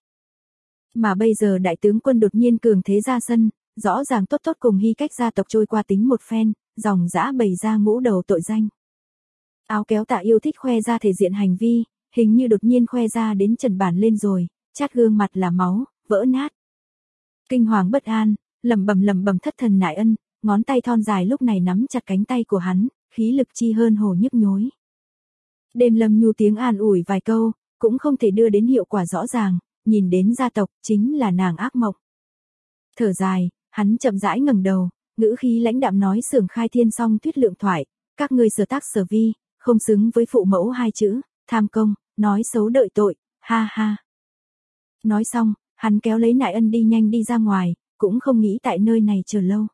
Mà bây giờ đại tướng quân đột nhiên cường thế ra sân, rõ ràng tốt tốt cùng Hy Cách gia tộc trôi qua tính một phen, dòng dã bày ra ngũ đầu tội danh. Áo kéo Tạ yêu thích khoe ra thể diện hành vi, hình như đột nhiên khoe ra đến trần bản lên rồi, chát gương mặt là máu, vỡ nát. Kinh hoàng bất an, lẩm bẩm thất thần Nại Ân, ngón tay thon dài lúc này nắm chặt cánh tay của hắn, khí lực chi hơn hồ nhức nhối. Đêm Lâm Nhu tiếng an ủi vài câu, cũng không thể đưa đến hiệu quả rõ ràng, nhìn đến gia tộc chính là nàng ác mộng. Thở dài, hắn chậm rãi ngẩng đầu, ngữ khí lãnh đạm nói Xưởng Khai Thiên song thuyết lượng thoại, các ngươi sở tác sở vi, không xứng với phụ mẫu hai chữ, tham công, nói xấu đợi tội, ha ha. Nói xong, hắn kéo lấy Nại Ân đi nhanh đi ra ngoài, cũng không nghĩ tại nơi này chờ lâu.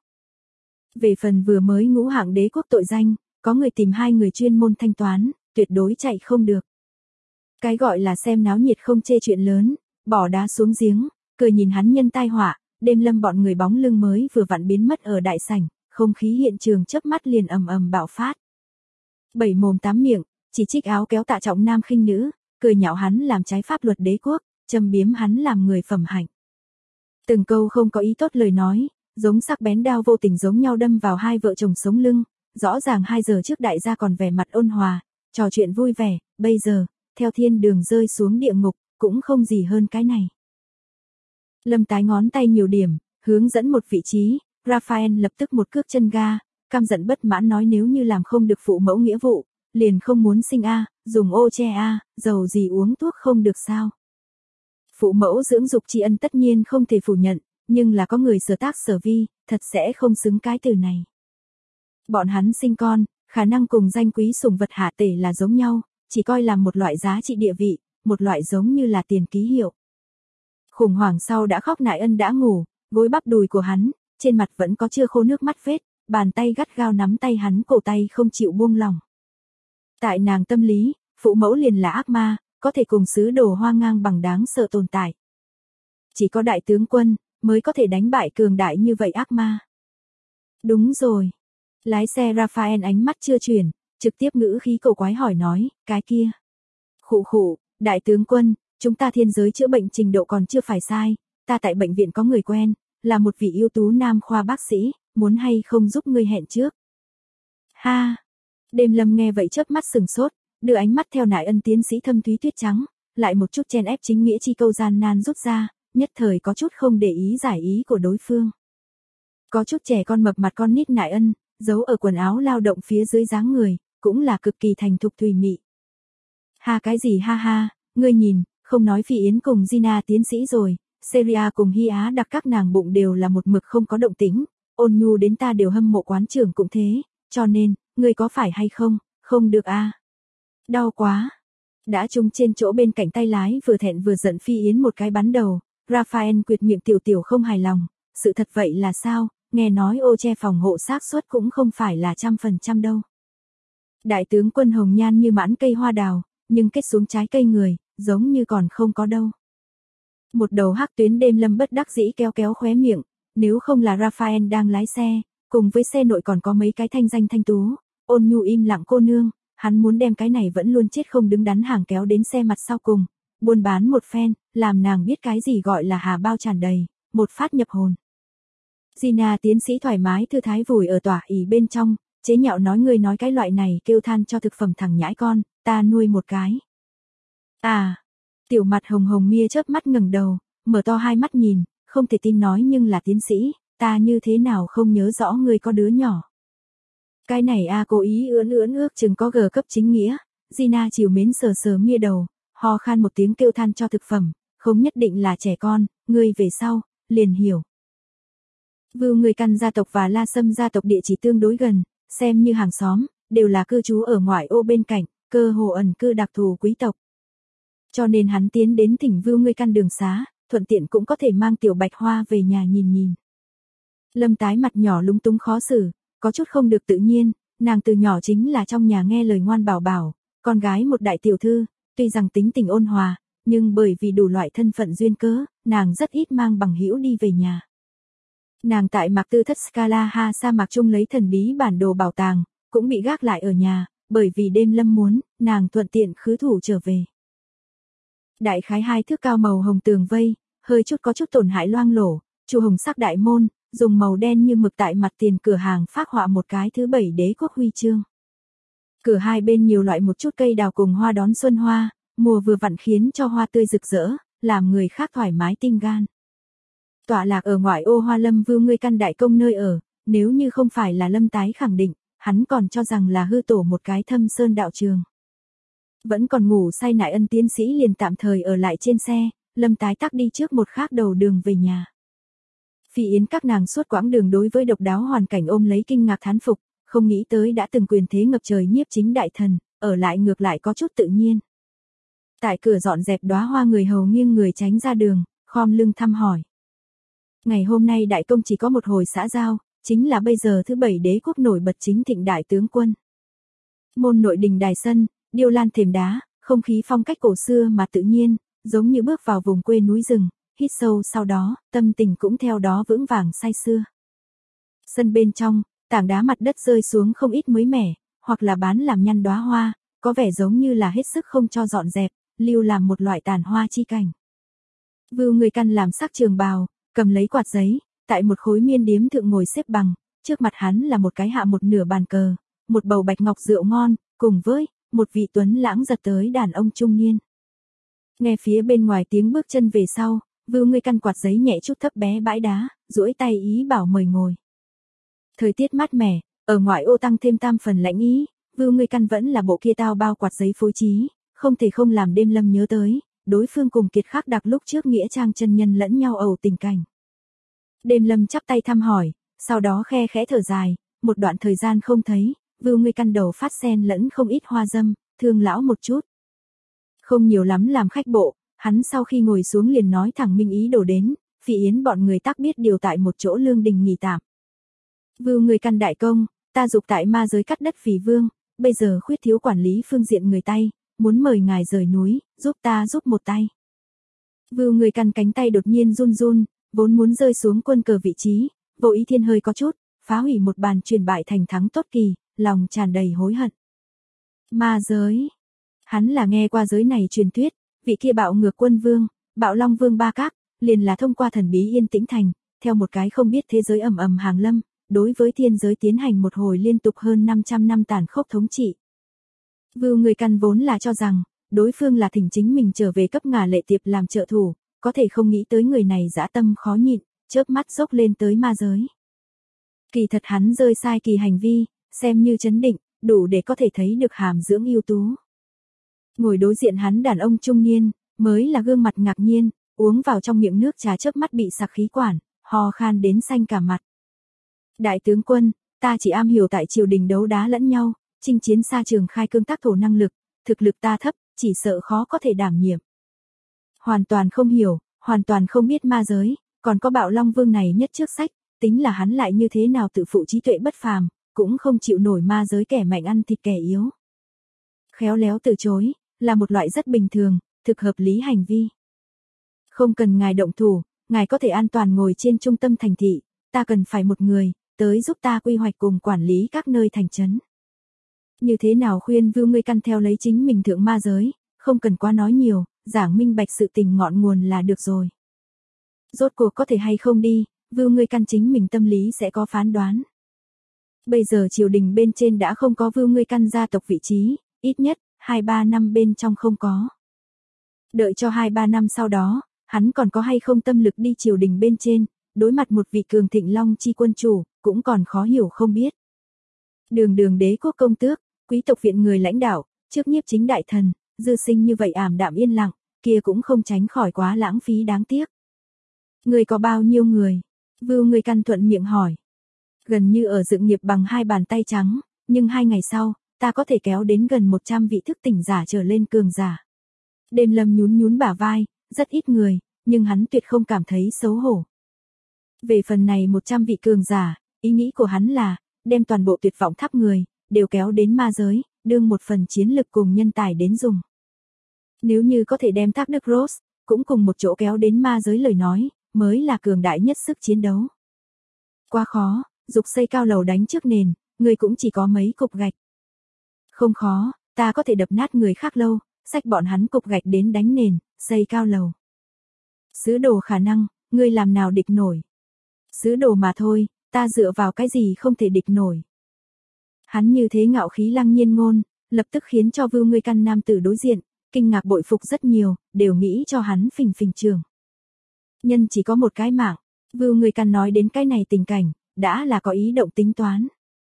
Về phần vừa mới ngũ hạng đế quốc tội danh, có người tìm hai người chuyên môn thanh toán, tuyệt đối chạy không được. Cái gọi là xem náo nhiệt không chê chuyện lớn, bỏ đá xuống giếng, cười nhìn hắn nhân tai họa, Đêm Lâm bọn người bóng lưng mới vừa vặn biến mất ở đại sảnh, không khí hiện trường chớp mắt liền ầm ầm bạo phát. Bảy mồm tám miệng, chỉ trích áo kéo Tạ trọng nam khinh nữ, cười nhạo hắn làm trái pháp luật đế quốc, châm biếm hắn làm người phẩm hạnh. Từng câu không có ý tốt lời nói, giống sắc bén đao vô tình giống nhau đâm vào hai vợ chồng sống lưng, rõ ràng 2 giờ trước đại gia còn vẻ mặt ôn hòa, trò chuyện vui vẻ, bây giờ, theo thiên đường rơi xuống địa ngục, cũng không gì hơn cái này. Lâm tái ngón tay nhiều điểm, hướng dẫn một vị trí, Raphael lập tức một cước chân ga, căm giận bất mãn nói nếu như làm không được phụ mẫu nghĩa vụ, liền không muốn sinh a, dùng ô che a, dầu gì uống thuốc không được sao. Phụ mẫu dưỡng dục tri ân tất nhiên không thể phủ nhận, nhưng là có người sở tác sở vi, thật sẽ không xứng cái từ này. Bọn hắn sinh con, khả năng cùng danh quý sủng vật hạ tể là giống nhau, chỉ coi là một loại giá trị địa vị, một loại giống như là tiền ký hiệu. Khủng hoảng sau đã khóc Nại Ân đã ngủ, gối bắp đùi của hắn, trên mặt vẫn có chưa khô nước mắt vết, bàn tay gắt gao nắm tay hắn cổ tay không chịu buông lỏng. Tại nàng tâm lý, phụ mẫu liền là ác ma, có thể cùng sứ đồ hoang ngang bằng đáng sợ tồn tại. Chỉ có đại tướng quân, mới có thể đánh bại cường đại như vậy ác ma. Đúng rồi. Lái xe Raphael ánh mắt chưa chuyển, trực tiếp ngữ khí cổ quái hỏi nói, cái kia. Khụ khụ, đại tướng quân, chúng ta thiên giới chữa bệnh trình độ còn chưa phải sai, ta tại bệnh viện có người quen, là một vị ưu tú nam khoa bác sĩ, muốn hay không giúp ngươi hẹn trước. Ha! Đêm Lâm nghe vậy chớp mắt sừng sốt, đưa ánh mắt theo Nại Ân tiến sĩ thâm thúy tuyết trắng, lại một chút chen ép chính nghĩa chi câu gian nan rút ra, nhất thời có chút không để ý giải ý của đối phương. Có chút trẻ con mập mặt con nít Nại Ân, giấu ở quần áo lao động phía dưới dáng người, cũng là cực kỳ thành thục thùy mị. Ha cái gì ha ha, ngươi nhìn, không nói Phi Yến cùng Gina tiến sĩ rồi, Syria cùng Hy Á đặc các nàng bụng đều là một mực không có động tĩnh, Ôn Nhu đến ta đều hâm mộ quán trưởng cũng thế, cho nên, ngươi có phải hay không, không được a. Đau quá. Đã trúng trên chỗ bên cạnh tay lái vừa thẹn vừa giận Phi Yến một cái bắn đầu, Raphael quyệt miệng tiểu tiểu không hài lòng, sự thật vậy là sao, nghe nói ô che phòng hộ xác suất cũng không phải là 100% đâu. Đại tướng quân hồng nhan như mãn cây hoa đào, nhưng kết xuống trái cây người, giống như còn không có đâu. Một đầu hắc tuyến Đêm Lâm bất đắc dĩ kéo kéo khóe miệng, nếu không là Raphael đang lái xe, cùng với xe nội còn có mấy cái thanh danh thanh tú, Ôn Nhu im lặng cô nương, hắn muốn đem cái này vẫn luôn chết không đứng đắn hàng kéo đến xe mặt sau cùng, buôn bán một phen, làm nàng biết cái gì gọi là hà bao tràn đầy, một phát nhập hồn. Gina tiến sĩ thoải mái thư thái vùi ở tỏa ỉ bên trong, chế nhạo nói ngươi nói cái loại này kêu than cho thực phẩm thằng nhãi con, ta nuôi một cái. À, tiểu mặt hồng hồng mia chớp mắt ngẩng đầu, mở to hai mắt nhìn, không thể tin nói nhưng là tiến sĩ, ta như thế nào không nhớ rõ ngươi có đứa nhỏ. Cái này a cố ý ưỡn ước chừng có G cấp chính nghĩa, Gina chiều mến sờ sờ mia đầu, ho khan một tiếng kêu than cho thực phẩm, không nhất định là trẻ con, ngươi về sau, liền hiểu. Vưu người Căn gia tộc và La Sâm gia tộc địa chỉ tương đối gần, xem như hàng xóm, đều là cư trú ở ngoại ô bên cạnh, cơ hồ ẩn cư đặc thù quý tộc. Cho nên hắn tiến đến thỉnh Vưu người Căn đường xá, thuận tiện cũng có thể mang tiểu Bạch Hoa về nhà nhìn nhìn. Lâm tái mặt nhỏ lúng túng khó xử, có chút không được tự nhiên, nàng từ nhỏ chính là trong nhà nghe lời ngoan bảo bảo, con gái một đại tiểu thư, tuy rằng tính tình ôn hòa, nhưng bởi vì đủ loại thân phận duyên cớ, nàng rất ít mang bằng hữu đi về nhà. Nàng tại Mạc Tư Thất Scala Ha sa mạc trung lấy thần bí bản đồ bảo tàng, cũng bị gác lại ở nhà, bởi vì đêm lâm muốn, nàng thuận tiện khứ thủ trở về. Đại khái 2 thước cao màu hồng tường vây, hơi chút có chút tổn hại loang lổ, chu hồng sắc đại môn, dùng màu đen như mực tại mặt tiền cửa hàng phác họa một cái thứ 7 đế quốc huy chương. Cửa hai bên nhiều loại một chút cây đào cùng hoa đón xuân hoa, mùa vừa vặn khiến cho hoa tươi rực rỡ, làm người khác thoải mái tim gan. Tọa lạc ở ngoại ô Hoa Lâm Vưu Ngươi Căn đại công nơi ở, nếu như không phải là Lâm tái khẳng định, hắn còn cho rằng là hư tổ một cái thâm sơn đạo trường. Vẫn còn ngủ say Nại Ân tiến sĩ liền tạm thời ở lại trên xe, Lâm tái tắc đi trước một khác đầu đường về nhà. Phi Yến các nàng suốt quãng đường đối với độc đáo hoàn cảnh ôm lấy kinh ngạc thán phục, không nghĩ tới đã từng quyền thế ngập trời nhiếp chính đại thần, ở lại ngược lại có chút tự nhiên. Tại cửa dọn dẹp đóa hoa người hầu nghiêng người tránh ra đường, khom lưng thăm hỏi. Ngày hôm nay đại công chỉ có một hồi xã giao, chính là bây giờ thứ 7 đế quốc nổi bật chính thịnh đại tướng quân. Môn nội đình đài sân, điêu lan thềm đá, không khí phong cách cổ xưa mà tự nhiên, giống như bước vào vùng quê núi rừng, hít sâu sau đó, tâm tình cũng theo đó vững vàng say sưa. Sân bên trong, tảng đá mặt đất rơi xuống không ít mới mẻ, hoặc là bán làm nhăn đóa hoa, có vẻ giống như là hết sức không cho dọn dẹp, lưu làm một loại tàn hoa chi cảnh. Vưu Ngươi Căn làm sắc trường bào, cầm lấy quạt giấy, tại một khối miên điếm thượng ngồi xếp bằng, trước mặt hắn là một cái hạ một nửa bàn cờ, một bầu bạch ngọc rượu ngon, cùng với một vị tuấn lãng giật tới đàn ông trung niên. Nghe phía bên ngoài tiếng bước chân về sau, Vưu Ngươi Căn quạt giấy nhẹ chút thấp bé bãi đá, duỗi tay ý bảo mời ngồi. Thời tiết mát mẻ, ở ngoại ô tăng thêm tam phần lạnh ý, Vưu Ngươi Căn vẫn là bộ kia tao bao quạt giấy phối trí, không thể không làm đêm lâm nhớ tới, đối phương cùng Kiệt Khắc Đặc lúc trước nghĩa trang chân nhân lẫn nhau ẩu tình cảnh. Đêm lâm chắp tay thăm hỏi, sau đó khe khẽ thở dài, một đoạn thời gian không thấy, Vưu Ngươi Căn đầu phát sen lẫn không ít hoa dâm, thương lão một chút. Không nhiều lắm làm khách bộ, hắn sau khi ngồi xuống liền nói thẳng minh ý đổ đến, Phi Yến bọn người tác biết điều tại một chỗ lương đình nghỉ tạm. Vưu Ngươi Căn đại công, ta dục tại ma giới cắt đất vì vương, bây giờ khuyết thiếu quản lý phương diện người tay, muốn mời ngài rời núi, giúp ta giúp một tay. Vưu Ngươi Căn cánh tay đột nhiên run run, vốn muốn rơi xuống quân cờ vị trí, vô ý thiên hơi có chút, phá hủy một bàn truyền bại thành thắng tốt kỳ, lòng tràn đầy hối hận. Ma giới. Hắn là nghe qua giới này truyền thuyết, vị kia bạo ngược quân vương, bạo long vương Ba Các, liền là thông qua thần bí yên tĩnh thành, theo một cái không biết thế giới ầm ầm hàng lâm, đối với thiên giới tiến hành một hồi liên tục hơn 500 năm tàn khốc thống trị. Vưu Ngươi Căn vốn là cho rằng, đối phương là thỉnh chính mình trở về cấp Ngà Lệ Tiệp làm trợ thủ, có thể không nghĩ tới người này dã tâm khó nhịn, chớp mắt dốc lên tới ma giới. Kỳ thật hắn rơi sai kỳ hành vi, xem như chấn định, đủ để có thể thấy được hàm dưỡng ưu tú. Ngồi đối diện hắn đàn ông trung niên, mới là gương mặt ngạc nhiên, uống vào trong miệng nước trà chớp mắt bị sặc khí quản, ho khan đến xanh cả mặt. Đại tướng quân, ta chỉ am hiểu tại triều đình đấu đá lẫn nhau, chinh chiến xa trường khai cương tác thổ năng lực, thực lực ta thấp, chỉ sợ khó có thể đảm nhiệm. Hoàn toàn không hiểu, hoàn toàn không biết ma giới, còn có bạo long vương này nhất trước sách, tính là hắn lại như thế nào tự phụ trí tuệ bất phàm, cũng không chịu nổi ma giới kẻ mạnh ăn thịt kẻ yếu. Khéo léo từ chối, là một loại rất bình thường, thực hợp lý hành vi. Không cần ngài động thủ, ngài có thể an toàn ngồi trên trung tâm thành thị, ta cần phải một người, tới giúp ta quy hoạch cùng quản lý các nơi thành trấn. Như thế nào khuyên Vưu Ngươi Căn theo lấy chính mình thượng ma giới, không cần quá nói nhiều, giảng minh bạch sự tình ngọn nguồn là được rồi. Rốt cuộc có thể hay không đi, Vưu Ngươi Căn chính mình tâm lý sẽ có phán đoán. Bây giờ triều đình bên trên đã không có Vưu Ngươi Căn gia tộc vị trí, ít nhất, 2-3 năm bên trong không có. Đợi cho 2-3 năm sau đó, hắn còn có hay không tâm lực đi triều đình bên trên, đối mặt một vị cường thịnh long chi quân chủ, cũng còn khó hiểu không biết. Đường đường đế quốc công tước, quý tộc viện người lãnh đạo, trước nhiếp chính đại thần, dư sinh như vậy ảm đạm yên lặng, kia cũng không tránh khỏi quá lãng phí đáng tiếc. Người có bao nhiêu người? Vưu Ngươi Căn thuận miệng hỏi. Gần như ở dựng nghiệp bằng 2 bàn tay trắng, nhưng 2 ngày sau, ta có thể kéo đến gần 100 vị thức tỉnh giả trở lên cường giả. Đêm lâm nhún nhún bả vai, rất ít người, nhưng hắn tuyệt không cảm thấy xấu hổ. Về phần này 100 vị cường giả, ý nghĩ của hắn là, đem toàn bộ tuyệt vọng tháp người, đều kéo đến ma giới, đương một phần chiến lực cùng nhân tài đến dùng. Nếu như có thể đem thác Đức Rose, cũng cùng một chỗ kéo đến ma giới lời nói, mới là cường đại nhất sức chiến đấu. Quá khó, dục xây cao lầu đánh trước nền, người cũng chỉ có mấy cục gạch. Không khó, ta có thể đập nát người khác lâu, xách bọn hắn cục gạch đến đánh nền, xây cao lầu. Sứ đồ khả năng, ngươi làm nào địch nổi. Sứ đồ mà thôi, ta dựa vào cái gì không thể địch nổi. Hắn như thế ngạo khí lăng nhiên ngôn, lập tức khiến cho Vưu Ngươi Căn nam tử đối diện, kinh ngạc bội phục rất nhiều, đều nghĩ cho hắn phình phình trường. Nhân chỉ có một cái mạng, Vưu Ngươi Căn nói đến cái này tình cảnh, đã là có ý động tính toán.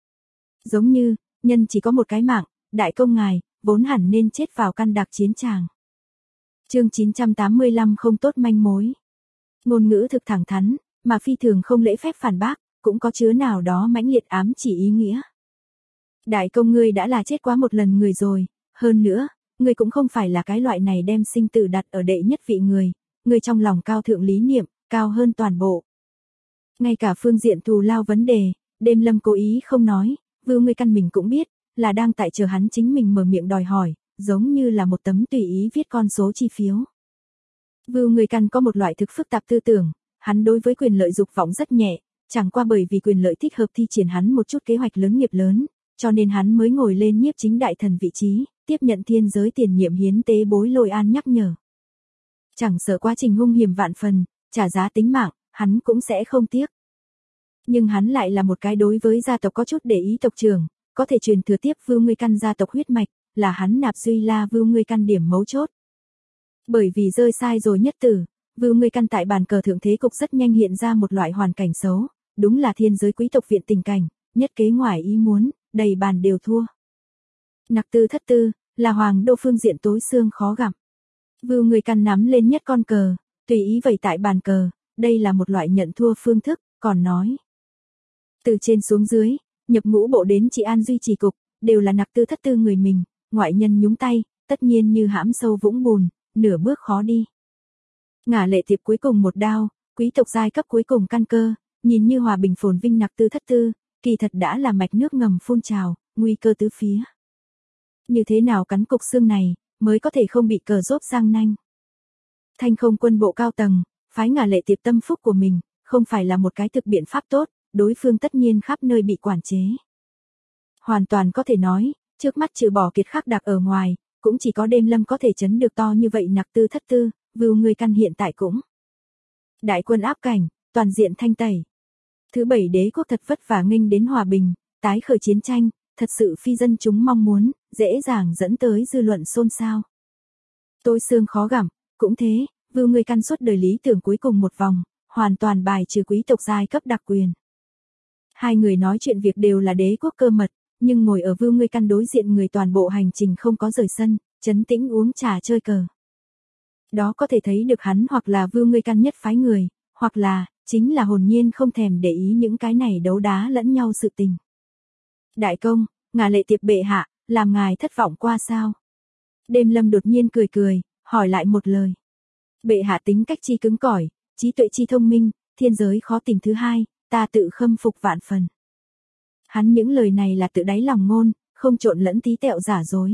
Giống như, nhân chỉ có một cái mạng, đại công ngài, vốn hẳn nên chết vào căn đặc chiến tràng. Chương 985 không tốt manh mối. Ngôn ngữ thực thẳng thắn, mà phi thường không lễ phép phản bác, cũng có chứa nào đó mãnh liệt ám chỉ ý nghĩa. Đại công ngươi đã là chết quá một lần người rồi, hơn nữa, ngươi cũng không phải là cái loại này đem sinh tử đặt ở đệ nhất vị người, ngươi trong lòng cao thượng lý niệm, cao hơn toàn bộ. Ngay cả phương diện thù lao vấn đề, Đêm Lâm cố ý không nói, Vưu Ngươi Căn mình cũng biết, là đang tại chờ hắn chính mình mở miệng đòi hỏi, giống như là một tấm tùy ý viết con số chi phiếu. Vưu Ngươi Căn có một loại thực phức tạp tư tưởng, hắn đối với quyền lợi dục vọng rất nhẹ, chẳng qua bởi vì quyền lợi thích hợp thi triển hắn một chút kế hoạch lớn nghiệp lớn, cho nên hắn mới ngồi lên nhiếp chính đại thần vị trí, tiếp nhận thiên giới tiền nhiệm hiến tế Bối Lôi An nhắc nhở. Chẳng sợ quá trình hung hiểm vạn phần, trả giá tính mạng, hắn cũng sẽ không tiếc. Nhưng hắn lại là một cái đối với gia tộc có chút để ý tộc trưởng, có thể truyền thừa tiếp Vưu Ngươi Căn gia tộc huyết mạch, là hắn nạp Duy La Vưu Ngươi Căn điểm mấu chốt. Bởi vì rơi sai rồi nhất tử, Vưu Ngươi Căn tại bàn cờ thượng thế cục rất nhanh hiện ra một loại hoàn cảnh xấu, đúng là thiên giới quý tộc viện tình cảnh, nhất kế ngoài ý muốn, đầy bàn đều thua. Nặc Tư Thất Tư, là hoàng đô phương diện tối xương khó gặm. Vưu Ngươi Căn nắm lên nhất con cờ, tùy ý vẩy tại bàn cờ, đây là một loại nhận thua phương thức, còn nói. Từ trên xuống dưới, nhập ngũ bộ đến trị an duy trì cục, đều là Nặc Tư Thất Tư người mình, ngoại nhân nhúng tay, tất nhiên như hãm sâu vũng bùn, nửa bước khó đi. Ngả Lệ Tiệp cuối cùng một đao, quý tộc giai cấp cuối cùng căn cơ, nhìn như hòa bình phồn vinh Nặc Tư Thất Tư, kỳ thật đã là mạch nước ngầm phun trào, nguy cơ tứ phía. Như thế nào cắn cục xương này, mới có thể không bị cờ rốt răng nanh. Thanh không quân bộ cao tầng, phái Ngả Lệ Tiệp tâm phúc của mình, không phải là một cái thực biện pháp tốt, đối phương tất nhiên khắp nơi bị quản chế. Hoàn toàn có thể nói, trước mắt trừ bỏ Kiệt Khắc Đặc ở ngoài, cũng chỉ có Đêm Lâm có thể chấn được to như vậy Nặc Tư Thất Tư, Vưu Ngươi Căn hiện tại cũng. Đại quân áp cảnh, toàn diện thanh tẩy. Thứ bảy đế quốc thật vất vả nghênh đến hòa bình, tái khởi chiến tranh, thật sự phi dân chúng mong muốn, dễ dàng dẫn tới dư luận xôn xao. Tôi xương khó gặm, cũng thế, Vưu Ngươi Căn suốt đời lý tưởng cuối cùng một vòng, hoàn toàn bài trừ quý tộc giai cấp đặc quyền. Hai người nói chuyện việc đều là đế quốc cơ mật, nhưng ngồi ở Vưu Ngươi Căn đối diện người toàn bộ hành trình không có rời sân, trấn tĩnh uống trà chơi cờ. Đó có thể thấy được hắn hoặc là Vưu Ngươi Căn nhất phái người, hoặc là, chính là hồn nhiên không thèm để ý những cái này đấu đá lẫn nhau sự tình. Đại công, Ngả Lệ Tiệp bệ hạ, làm ngài thất vọng qua sao? Đêm Lâm đột nhiên cười cười, hỏi lại một lời. Bệ hạ tính cách chi cứng cỏi, trí tuệ chi thông minh, thiên giới khó tìm thứ hai, ta tự khâm phục vạn phần. Hắn những lời này là tự đáy lòng ngôn, không trộn lẫn tí tẹo giả dối.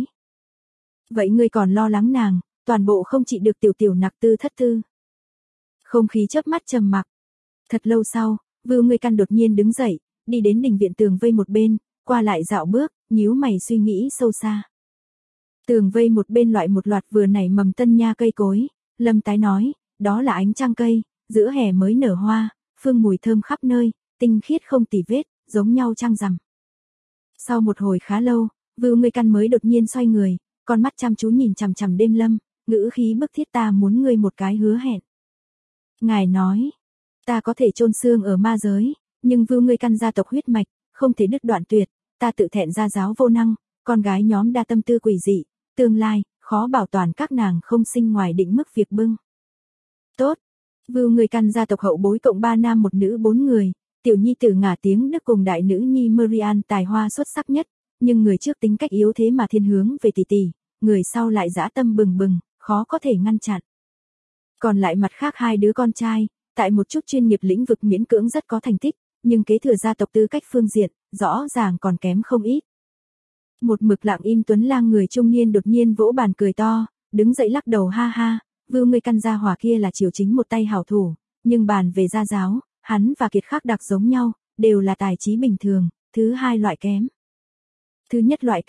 Vậy ngươi còn lo lắng nàng, toàn bộ không trị được tiểu tiểu Nặc Tư Thất Tư. Không khí chớp mắt trầm mặc. Thật lâu sau, Vưu Ngươi Căn đột nhiên đứng dậy, đi đến đình viện tường vây một bên, qua lại dạo bước, nhíu mày suy nghĩ sâu xa. Tường vây một bên loại một loạt vừa nảy mầm tân nha cây cối, Lâm tái nói, đó là ánh trăng cây, giữa hè mới nở hoa, phương mùi thơm khắp nơi, tinh khiết không tì vết, giống nhau trăng rằm. Sau một hồi khá lâu, Vưu Ngươi Căn mới đột nhiên xoay người, con mắt chăm chú nhìn chằm chằm Đêm Lâm, ngữ khí bức thiết ta muốn ngươi một cái hứa hẹn. Ngài nói, ta có thể chôn xương ở ma giới, nhưng Vưu Ngươi Căn gia tộc huyết mạch, không thể đứt đoạn tuyệt, ta tự thẹn gia giáo vô năng, con gái nhóm đa tâm tư quỷ dị, tương lai, khó bảo toàn các nàng không sinh ngoài định mức việc bưng. Tốt, Vưu Ngươi Căn gia tộc hậu bối cộng 3 nam một nữ 4 người, tiểu nhi tử Ngả Tiếng Đức cùng đại nữ nhi Marian tài hoa xuất sắc nhất, nhưng người trước tính cách yếu thế mà thiên hướng về tỷ tỷ, người sau lại dã tâm bừng bừng, khó có thể ngăn chặn. Còn lại mặt khác hai đứa con trai, tại một chút chuyên nghiệp lĩnh vực miễn cưỡng rất có thành tích, nhưng kế thừa gia tộc tư cách phương diện, rõ ràng còn kém không ít. Một mực lặng im tuấn lang người trung niên đột nhiên vỗ bàn cười to, đứng dậy lắc đầu ha ha, Vưu Ngươi Căn gia hỏa kia là triều chính một tay hảo thủ, nhưng bàn về gia giáo, hắn và Kiệt Khắc Đặc giống nhau, đều là tài trí bình thường, thứ hai loại kém. Thứ nhất loại kém,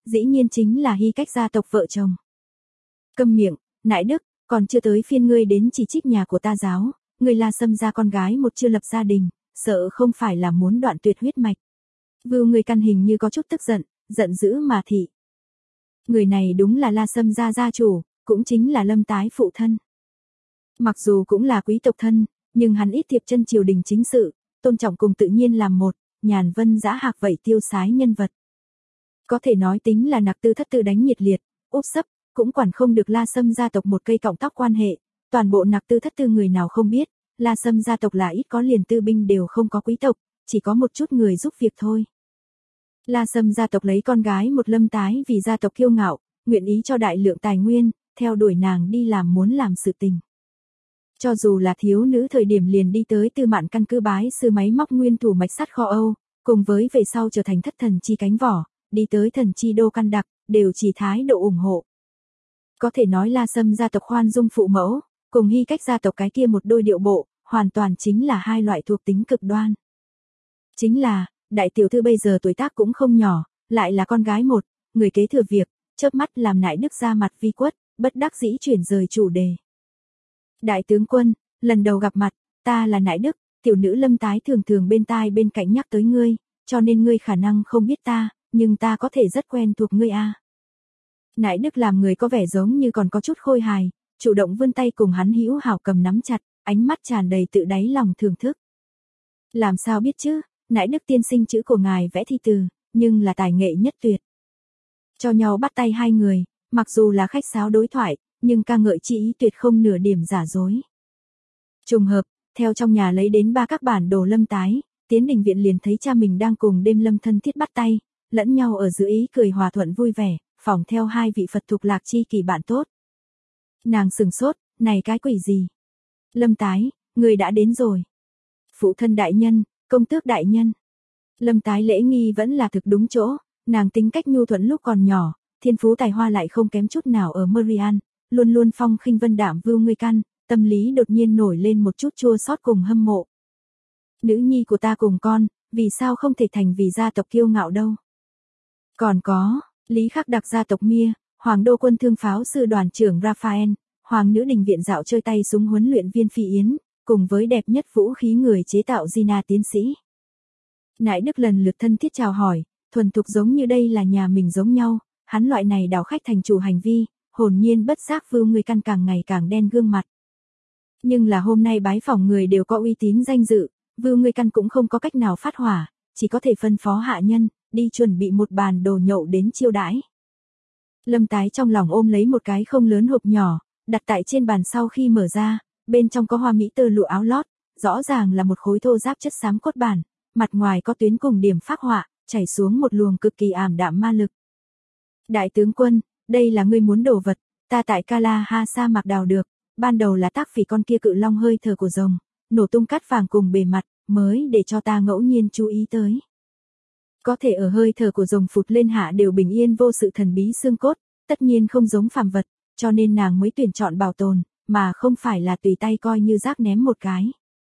dĩ nhiên chính là Hy Cách gia tộc vợ chồng. Câm miệng, Nại Đức, còn chưa tới phiên ngươi đến chỉ trích nhà của ta giáo, ngươi La Sâm gia con gái một chưa lập gia đình, sợ không phải là muốn đoạn tuyệt huyết mạch. Vưu Ngươi Căn hình như có chút tức giận, giận dữ mà thị. Người này đúng là La Sâm gia gia chủ, cũng chính là Lâm Tái phụ thân. Mặc dù cũng là quý tộc thân, nhưng hắn ít thiệp chân triều đình chính sự, tôn trọng cùng tự nhiên làm một, nhàn vân dã hạc vậy tiêu sái nhân vật. Có thể nói tính là nặc tư thất tư đánh nhiệt liệt, úp sấp, cũng quản không được La Sâm gia tộc một cây cọng tóc quan hệ, toàn bộ nặc tư thất tư người nào không biết, La Sâm gia tộc là ít có liền tư binh đều không có quý tộc, chỉ có một chút người giúp việc thôi. La Sâm gia tộc lấy con gái một Lâm Tái vì gia tộc kiêu ngạo, nguyện ý cho đại lượng tài nguyên, theo đuổi nàng đi làm muốn làm sự tình. Cho dù là thiếu nữ thời điểm liền đi tới Tư Mạn căn cứ bái sư máy móc nguyên thủ mạch sắt kho Âu, cùng với về sau trở thành thất thần chi cánh vỏ, đi tới thần chi đô căn đặc, đều chỉ thái độ ủng hộ. Có thể nói La Sâm gia tộc khoan dung phụ mẫu, cùng Hy Cách gia tộc cái kia một đôi điệu bộ, hoàn toàn chính là hai loại thuộc tính cực đoan. Chính là, đại tiểu thư bây giờ tuổi tác cũng không nhỏ, lại là con gái một, người kế thừa việc, chớp mắt làm Nại Đức ra mặt vi quất, bất đắc dĩ chuyển rời chủ đề. Đại tướng quân, lần đầu gặp mặt, ta là Nại Đức, tiểu nữ Lâm Tái thường thường bên tai bên cạnh nhắc tới ngươi, cho nên ngươi khả năng không biết ta, nhưng ta có thể rất quen thuộc ngươi a. Nại Đức làm người có vẻ giống như còn có chút khôi hài, chủ động vươn tay cùng hắn hữu hảo cầm nắm chặt, ánh mắt tràn đầy tự đáy lòng thưởng thức. Làm sao biết chứ, Nại Đức tiên sinh chữ của ngài vẽ thi từ, nhưng là tài nghệ nhất tuyệt. Cho nhau bắt tay hai người, mặc dù là khách sáo đối thoại, nhưng ca ngợi chi ý tuyệt không nửa điểm giả dối. Trùng hợp, theo trong nhà lấy đến 3 các bản đồ Lâm Tái, tiến đình viện liền thấy cha mình đang cùng đêm Lâm thân thiết bắt tay, lẫn nhau ở giữa ý cười hòa thuận vui vẻ, phỏng theo hai vị Phật thuộc lạc chi kỳ bạn tốt. Nàng sừng sốt, này cái quỷ gì? Lâm Tái, người đã đến rồi. Phụ thân đại nhân, công tước đại nhân. Lâm Tái lễ nghi vẫn là thực đúng chỗ, nàng tính cách nhu thuận lúc còn nhỏ, thiên phú tài hoa lại không kém chút nào ở Marian, luôn luôn phong khinh vân đạm Vưu Ngươi Căn, tâm lý đột nhiên nổi lên một chút chua xót cùng hâm mộ. Nữ nhi của ta cùng con, vì sao không thể thành vì gia tộc kiêu ngạo đâu? Còn có, Lý Khắc Đặc gia tộc Mia, Hoàng đô quân thương pháo sư đoàn trưởng Raphael, Hoàng nữ đình viện dạo chơi tay súng huấn luyện viên Phi Yến, cùng với đẹp nhất vũ khí người chế tạo Gina tiến sĩ. Nại Đức lần lượt thân thiết chào hỏi, thuần thục giống như đây là nhà mình giống nhau, hắn loại này đảo khách thành chủ hành vi, hồn nhiên bất giác Vưu Ngươi Căn càng ngày càng đen gương mặt. Nhưng là hôm nay bái phỏng người đều có uy tín danh dự, Vưu Ngươi Căn cũng không có cách nào phát hỏa, chỉ có thể phân phó hạ nhân, đi chuẩn bị một bàn đồ nhậu đến chiêu đãi. Lâm Tái trong lòng ôm lấy một cái không lớn hộp nhỏ, đặt tại trên bàn sau khi mở ra, bên trong có hoa mỹ tơ lụa áo lót, rõ ràng là một khối thô ráp chất xám cốt bản, mặt ngoài có tuyến cùng điểm phác họa, chảy xuống một luồng cực kỳ ảm đạm ma lực. Đại tướng quân, đây là ngươi muốn đồ vật, ta tại Kala Ha sa mạc đào được, ban đầu là tác phỉ con kia cự long hơi thở của rồng, nổ tung cát vàng cùng bề mặt, mới để cho ta ngẫu nhiên chú ý tới. Có thể ở hơi thở của rồng phụt lên hạ đều bình yên vô sự thần bí xương cốt, tất nhiên không giống phàm vật, cho nên nàng mới tuyển chọn bảo tồn, mà không phải là tùy tay coi như rác ném một cái.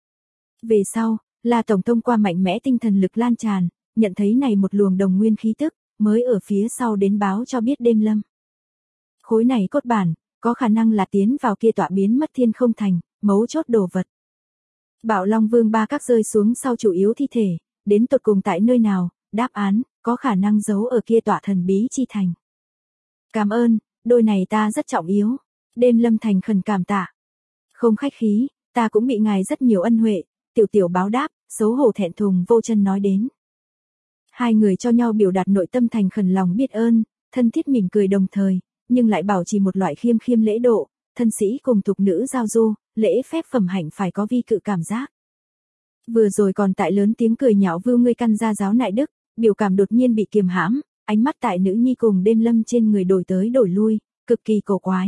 Về sau, La Tổng thông qua mạnh mẽ tinh thần lực lan tràn, nhận thấy này một luồng đồng nguyên khí tức, mới ở phía sau đến báo cho biết đêm Lâm. Khối này cốt bản, có khả năng là tiến vào kia tọa biến mất thiên không thành, mấu chốt đồ vật. Bảo Long Vương ba các rơi xuống sau chủ yếu thi thể, đến tột cùng tại nơi nào, đáp án, có khả năng giấu ở kia tọa thần bí chi thành. Cảm ơn, đôi này ta rất trọng yếu. Đêm Lâm thành khẩn cảm tạ. Không khách khí, ta cũng bị ngài rất nhiều ân huệ, tiểu tiểu báo đáp, xấu hổ thẹn thùng vô chân nói đến. Hai người cho nhau biểu đạt nội tâm thành khẩn lòng biết ơn, thân thiết mỉm cười đồng thời, nhưng lại bảo trì một loại khiêm khiêm lễ độ, thân sĩ cùng thục nữ giao du, lễ phép phẩm hạnh phải có vi cự cảm giác. Vừa rồi còn tại lớn tiếng cười nhạo Vưu Ngươi Căn gia giáo Nại Đức, biểu cảm đột nhiên bị kiềm hãm, ánh mắt tại nữ nhi cùng đêm Lâm trên người đổi tới đổi lui, cực kỳ cổ quái.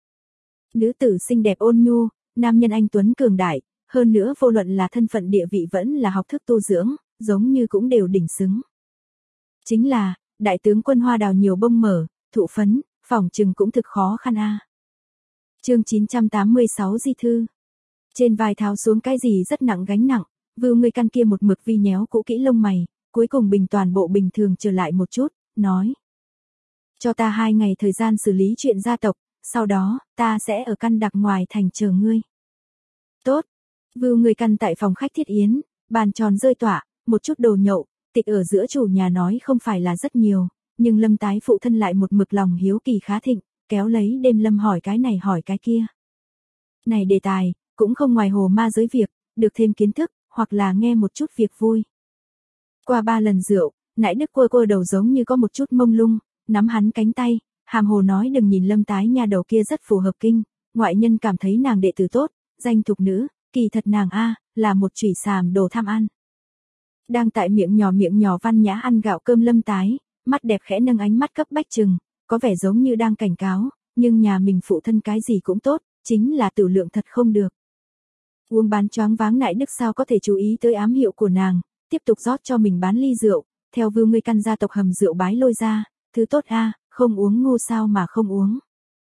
Nữ tử xinh đẹp ôn nhu, nam nhân anh tuấn cường đại, hơn nữa vô luận là thân phận địa vị vẫn là học thức tu dưỡng, giống như cũng đều đỉnh xứng. Chính là, đại tướng quân hoa đào nhiều bông mở, thụ phấn, phỏng chừng cũng thực khó khăn a. Chương 986 di thư. Trên vai tháo xuống cái gì rất nặng gánh nặng, Vưu Ngươi Căn kia một mực vi nhéo cũ kỹ lông mày, cuối cùng bình toàn bộ bình thường trở lại một chút, nói. Cho ta 2 ngày thời gian xử lý chuyện gia tộc, sau đó, ta sẽ ở căn đặc ngoài thành chờ ngươi. Tốt. Vưu người căn tại phòng khách thiết yến, bàn tròn rơi tỏa, một chút đồ nhậu, tịch ở giữa chủ nhà nói không phải là rất nhiều, nhưng Lâm tái phụ thân lại một mực lòng hiếu kỳ khá thịnh, kéo lấy đêm Lâm hỏi cái này hỏi cái kia. Này đề tài, cũng không ngoài hồ ma giới việc, được thêm kiến thức, hoặc là nghe một chút việc vui. Qua 3 lần rượu, nãy Đức quơ đầu giống như có một chút mông lung, nắm hắn cánh tay, hàm hồ nói đừng nhìn Lâm tái nha đầu kia rất phù hợp kinh, ngoại nhân cảm thấy nàng đệ tử tốt, danh thục nữ, kỳ thật nàng là một chủy sàm đồ tham ăn. Đang tại miệng nhỏ văn nhã ăn gạo cơm Lâm tái, mắt đẹp khẽ nâng ánh mắt cấp bách chừng, có vẻ giống như đang cảnh cáo, nhưng nhà mình phụ thân cái gì cũng tốt, chính là tử lượng thật không được. Uống bán choáng váng nại Đức sao có thể chú ý tới ám hiệu của nàng, tiếp tục rót cho mình bán ly rượu, theo Vưu ngươi căn gia tộc hầm rượu bái lôi ra, thứ tốt không uống ngu sao mà không uống.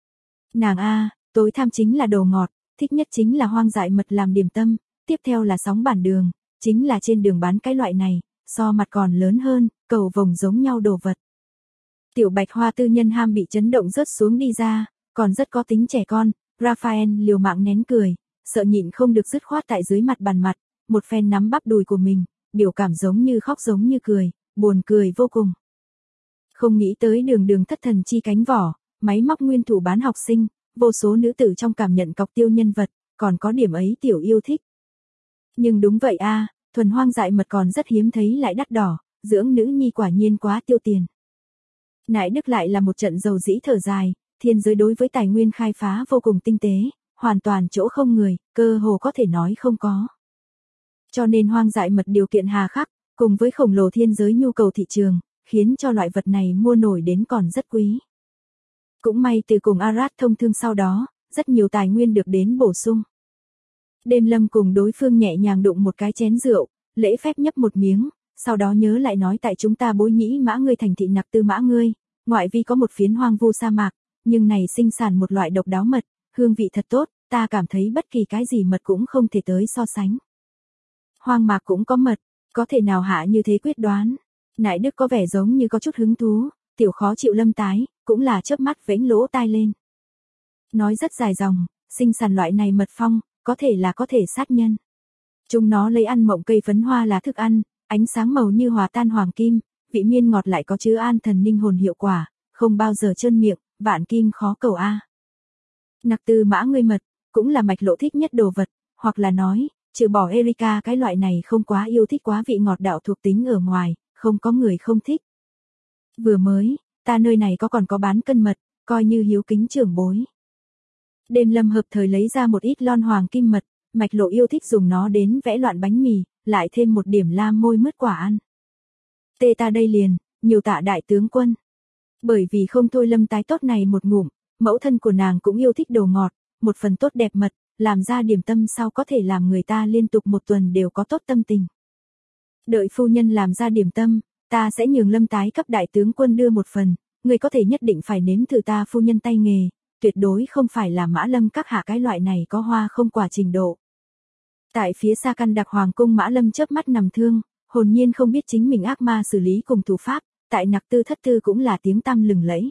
Nàng tối tham chính là đồ ngọt, thích nhất chính là hoang dại mật làm điểm tâm, tiếp theo là sóng bản đường, chính là trên đường bán cái loại này, so mặt còn lớn hơn, cầu vồng giống nhau đồ vật. Tiểu Bạch Hoa tư nhân ham bị chấn động rớt xuống đi ra, còn rất có tính trẻ con, Raphael liều mạng nén cười, sợ nhịn không được dứt khoát tại dưới mặt bàn mặt, một phen nắm bắp đùi của mình, biểu cảm giống như khóc giống như cười, buồn cười vô cùng. Không nghĩ tới đường thất thần chi cánh vỏ, máy móc nguyên thủ bán học sinh, vô số nữ tử trong cảm nhận cọc tiêu nhân vật, còn có điểm ấy tiểu yêu thích. Nhưng đúng vậy thuần hoang dại mật còn rất hiếm thấy lại đắt đỏ, dưỡng nữ nhi quả nhiên quá tiêu tiền. Nại Đức lại là một trận dầu dĩ thở dài, thiên giới đối với tài nguyên khai phá vô cùng tinh tế, hoàn toàn chỗ không người, cơ hồ có thể nói không có. Cho nên hoang dại mật điều kiện hà khắc, cùng với khổng lồ thiên giới nhu cầu thị trường, khiến cho loại vật này mua nổi đến còn rất quý. Cũng may từ cùng Arad thông thương sau đó, rất nhiều tài nguyên được đến bổ sung. Đêm Lâm cùng đối phương nhẹ nhàng đụng một cái chén rượu, lễ phép nhấp một miếng, sau đó nhớ lại nói tại chúng ta Bối Nhĩ Mã ngươi thành thị Nặc Tư Mã ngươi, ngoại vi có một phiến hoang vu sa mạc, nhưng này sinh sản một loại độc đáo mật, hương vị thật tốt, ta cảm thấy bất kỳ cái gì mật cũng không thể tới so sánh. Hoang mạc cũng có mật, có thể nào hạ như thế quyết đoán. Nại Đức có vẻ giống như có chút hứng thú, tiểu khó chịu Lâm tái, cũng là chớp mắt vểnh lỗ tai lên. Nói rất dài dòng, sinh sản loại này mật phong, có thể sát nhân. Chúng nó lấy ăn mộng cây phấn hoa là thức ăn, ánh sáng màu như hòa tan hoàng kim, vị miên ngọt lại có chứa an thần ninh hồn hiệu quả, không bao giờ trơn miệng, vạn kim khó cầu Nặc Tư Mã ngươi mật, cũng là Mạch Lộ thích nhất đồ vật, hoặc là nói, trừ bỏ Erika cái loại này không quá yêu thích quá vị ngọt đạo thuộc tính ở ngoài, không có người không thích. Vừa mới, ta nơi này còn có bán cân mật, coi như hiếu kính trưởng bối. Đêm Lâm hợp thời lấy ra một ít lon hoàng kim mật, Mạch Lộ yêu thích dùng nó đến vẽ loạn bánh mì, lại thêm một điểm lam môi mứt quả ăn. Tê ta đây liền, nhiều tạ đại tướng quân. Bởi vì không thôi Lâm tái tốt này một ngụm, mẫu thân của nàng cũng yêu thích đồ ngọt, một phần tốt đẹp mật, làm ra điểm tâm sau có thể làm người ta liên tục một tuần đều có tốt tâm tình. Đợi phu nhân làm ra điểm tâm, ta sẽ nhường Lâm tái cấp đại tướng quân đưa một phần, người có thể nhất định phải nếm thử ta phu nhân tay nghề, tuyệt đối không phải là Mã Lâm các hạ cái loại này có hoa không quả trình độ. Tại phía xa căn đặc hoàng cung Mã Lâm chớp mắt nằm thương, hồn nhiên không biết chính mình ác ma xử lý cùng thủ pháp, tại Nặc Tư thất tư cũng là tiếng tăm lừng lẫy.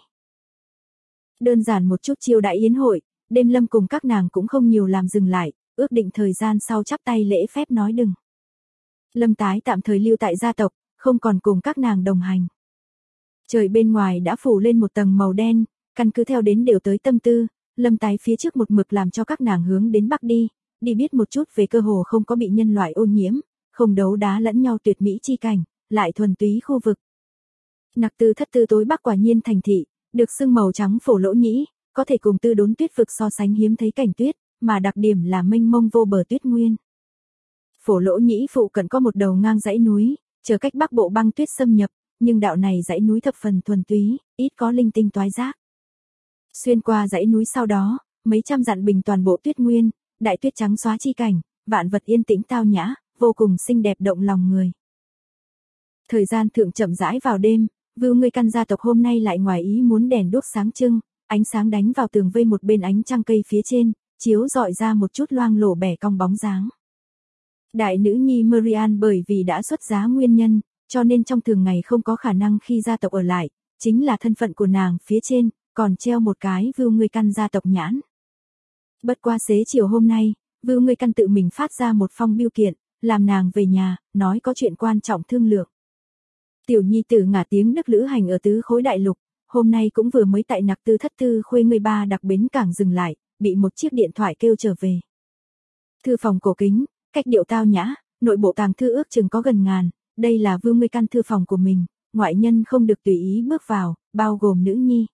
Đơn giản một chút chiêu đãi yến hội, đêm Lâm cùng các nàng cũng không nhiều làm dừng lại, ước định thời gian sau chắp tay lễ phép nói đừng. Lâm tái tạm thời lưu tại gia tộc, không còn cùng các nàng đồng hành. Trời bên ngoài đã phủ lên một tầng màu đen, căn cứ theo đến đều tới tâm tư, Lâm tái phía trước một mực làm cho các nàng hướng đến bắc đi biết một chút về cơ hồ không có bị nhân loại ô nhiễm, không đấu đá lẫn nhau tuyệt mỹ chi cảnh, lại thuần túy khu vực. Nặc Tư thất tư tối bắc quả nhiên thành thị, được xưng màu trắng phổ lỗ nhĩ, có thể cùng Tư Đốn tuyết vực so sánh hiếm thấy cảnh tuyết, mà đặc điểm là mênh mông vô bờ tuyết nguyên. Phổ lỗ nhĩ phụ cận có một đầu ngang dãy núi, chờ cách bắc bộ băng tuyết xâm nhập, nhưng đạo này dãy núi thập phần thuần túy, ít có linh tinh toái giác. Xuyên qua dãy núi sau đó, mấy trăm dặm bình toàn bộ tuyết nguyên, đại tuyết trắng xóa chi cảnh, vạn vật yên tĩnh tao nhã, vô cùng xinh đẹp động lòng người. Thời gian thượng chậm rãi vào đêm, Vưu ngươi căn gia tộc hôm nay lại ngoài ý muốn đèn đuốc sáng trưng, ánh sáng đánh vào tường vây một bên ánh trăng cây phía trên, chiếu rọi ra một chút loang lổ bẻ cong bóng dáng. Đại nữ nhi Marian bởi vì đã xuất giá nguyên nhân, cho nên trong thường ngày không có khả năng khi gia tộc ở lại, chính là thân phận của nàng phía trên, còn treo một cái Vưu Ngươi Căn gia tộc nhãn. Bất qua xế chiều hôm nay, Vưu Ngươi Căn tự mình phát ra một phong bưu kiện, làm nàng về nhà, nói có chuyện quan trọng thương lượng. Tiểu nhi tử Ngả Tiếng Đức lữ hành ở tứ khối đại lục, hôm nay cũng vừa mới tại Nặc Tư Thất Tư Khuê người ba đặc bến cảng dừng lại, bị một chiếc điện thoại kêu trở về. Thư phòng cổ kính, cách điệu tao nhã, nội bộ tàng thư ước chừng có gần ngàn, đây là Vưu Ngươi Căn thư phòng của mình, ngoại nhân không được tùy ý bước vào, bao gồm nữ nhi.